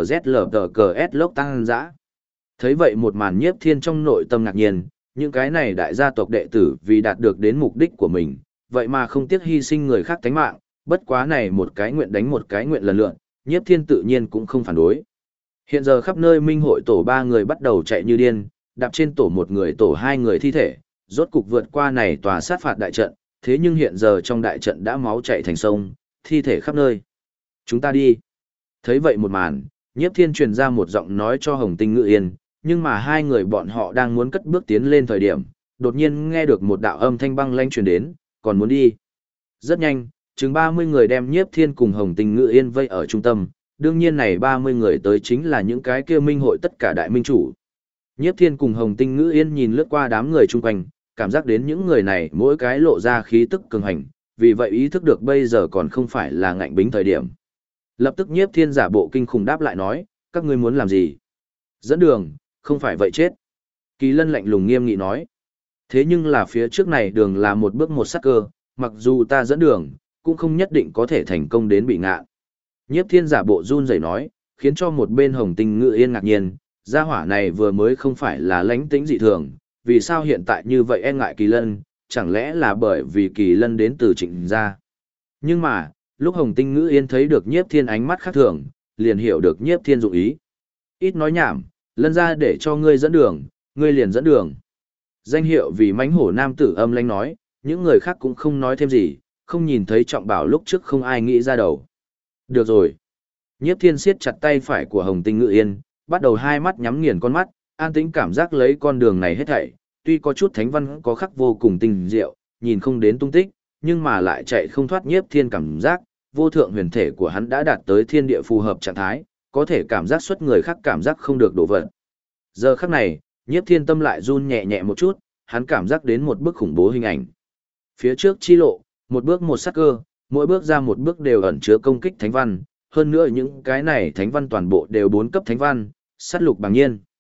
5VZLTCS lốc tăng dã. Thấy vậy một màn Nhiếp Thiên trong nội tâm ngạc nhiên, những cái này đại gia tộc đệ tử vì đạt được đến mục đích của mình, vậy mà không tiếc hy sinh người khác tánh mạng, bất quá này một cái nguyện đánh một cái nguyện lần lượt, Nhiếp Thiên tự nhiên cũng không phản đối. Hiện giờ khắp nơi minh hội tổ 3 người bắt đầu chạy như điên, đạp trên tổ một người tổ 2 người thi thể, rốt cục vượt qua này tòa sát phạt đại trận, thế nhưng hiện giờ trong đại trận đã máu chảy thành sông, thi thể khắp nơi. Chúng ta đi. Thấy vậy một màn, Nhiếp Thiên truyền ra một giọng nói cho Hồng Tinh Ngự Yên, nhưng mà 2 người bọn họ đang muốn cất bước tiến lên thời điểm, đột nhiên nghe được một đạo âm thanh băng lãnh truyền đến, còn muốn đi. Rất nhanh, chừng 30 người đem Nhiếp Thiên cùng Hồng Tinh Ngự Yên vây ở trung tâm, đương nhiên này 30 người tới chính là những cái kia minh hội tất cả đại minh chủ. Nhiếp Thiên cùng Hồng Tinh Ngự Yên nhìn lướt qua đám người chung quanh, cảm giác đến những người này mỗi cái lộ ra khí tức cường hành, vì vậy ý thức được bây giờ còn không phải là ngạnh bính thời điểm. Lập tức Nhiếp Thiên giả bộ kinh khủng đáp lại nói, các ngươi muốn làm gì? Dẫn đường, không phải vậy chết. Kỳ Lân lạnh lùng nghiêm nghị nói. Thế nhưng là phía trước này đường là một bước một sắc cơ, mặc dù ta dẫn đường, cũng không nhất định có thể thành công đến bị ngạ. Nhiếp Thiên giả bộ run rẩy nói, khiến cho một bên Hồng Tinh Ngự Yên ngạc nhiên, gia hỏa này vừa mới không phải là lánh tĩnh dị thường, vì sao hiện tại như vậy e ngại Kỳ Lân, chẳng lẽ là bởi vì Kỳ Lân đến từ Trịnh gia. Nhưng mà, lúc Hồng Tinh Ngự Yên thấy được Nhiếp Thiên ánh mắt khác thường, liền hiểu được Nhiếp Thiên dụng ý. Ít nói nhảm, Lân ra để cho ngươi dẫn đường, ngươi liền dẫn đường. Danh hiệu vì mãnh hổ nam tử âm lãnh nói, những người khác cũng không nói thêm gì, không nhìn thấy Trọng Bảo lúc trước không ai nghĩ ra đầu. Được rồi. Nhiếp Thiên siết chặt tay phải của Hồng Tinh Ngự Yên, bắt đầu hai mắt nhắm nghiền con mắt, an tĩnh cảm giác lấy con đường này hết thảy, tuy có chút thánh văn có khắc vô cùng tinh diệu, nhìn không đến tung tích, nhưng mà lại chạy không thoát Nhiếp Thiên cảm giác, vô thượng huyền thể của hắn đã đạt tới thiên địa phù hợp trạng thái, có thể cảm giác xuất người khác cảm giác không được đổ vật. Giờ khắc này, Nhiếp Thiên tâm lại run nhẹ nhẹ một chút, hắn cảm giác đến một bức khủng bố hình ảnh. Phía trước chi lộ, một bước một sắc cơ, mỗi bước ra một bước đều ẩn chứa công kích thánh văn, hơn nữa những cái này thánh văn toàn bộ đều 4 cấp thánh văn, sát lục bằng nhiên.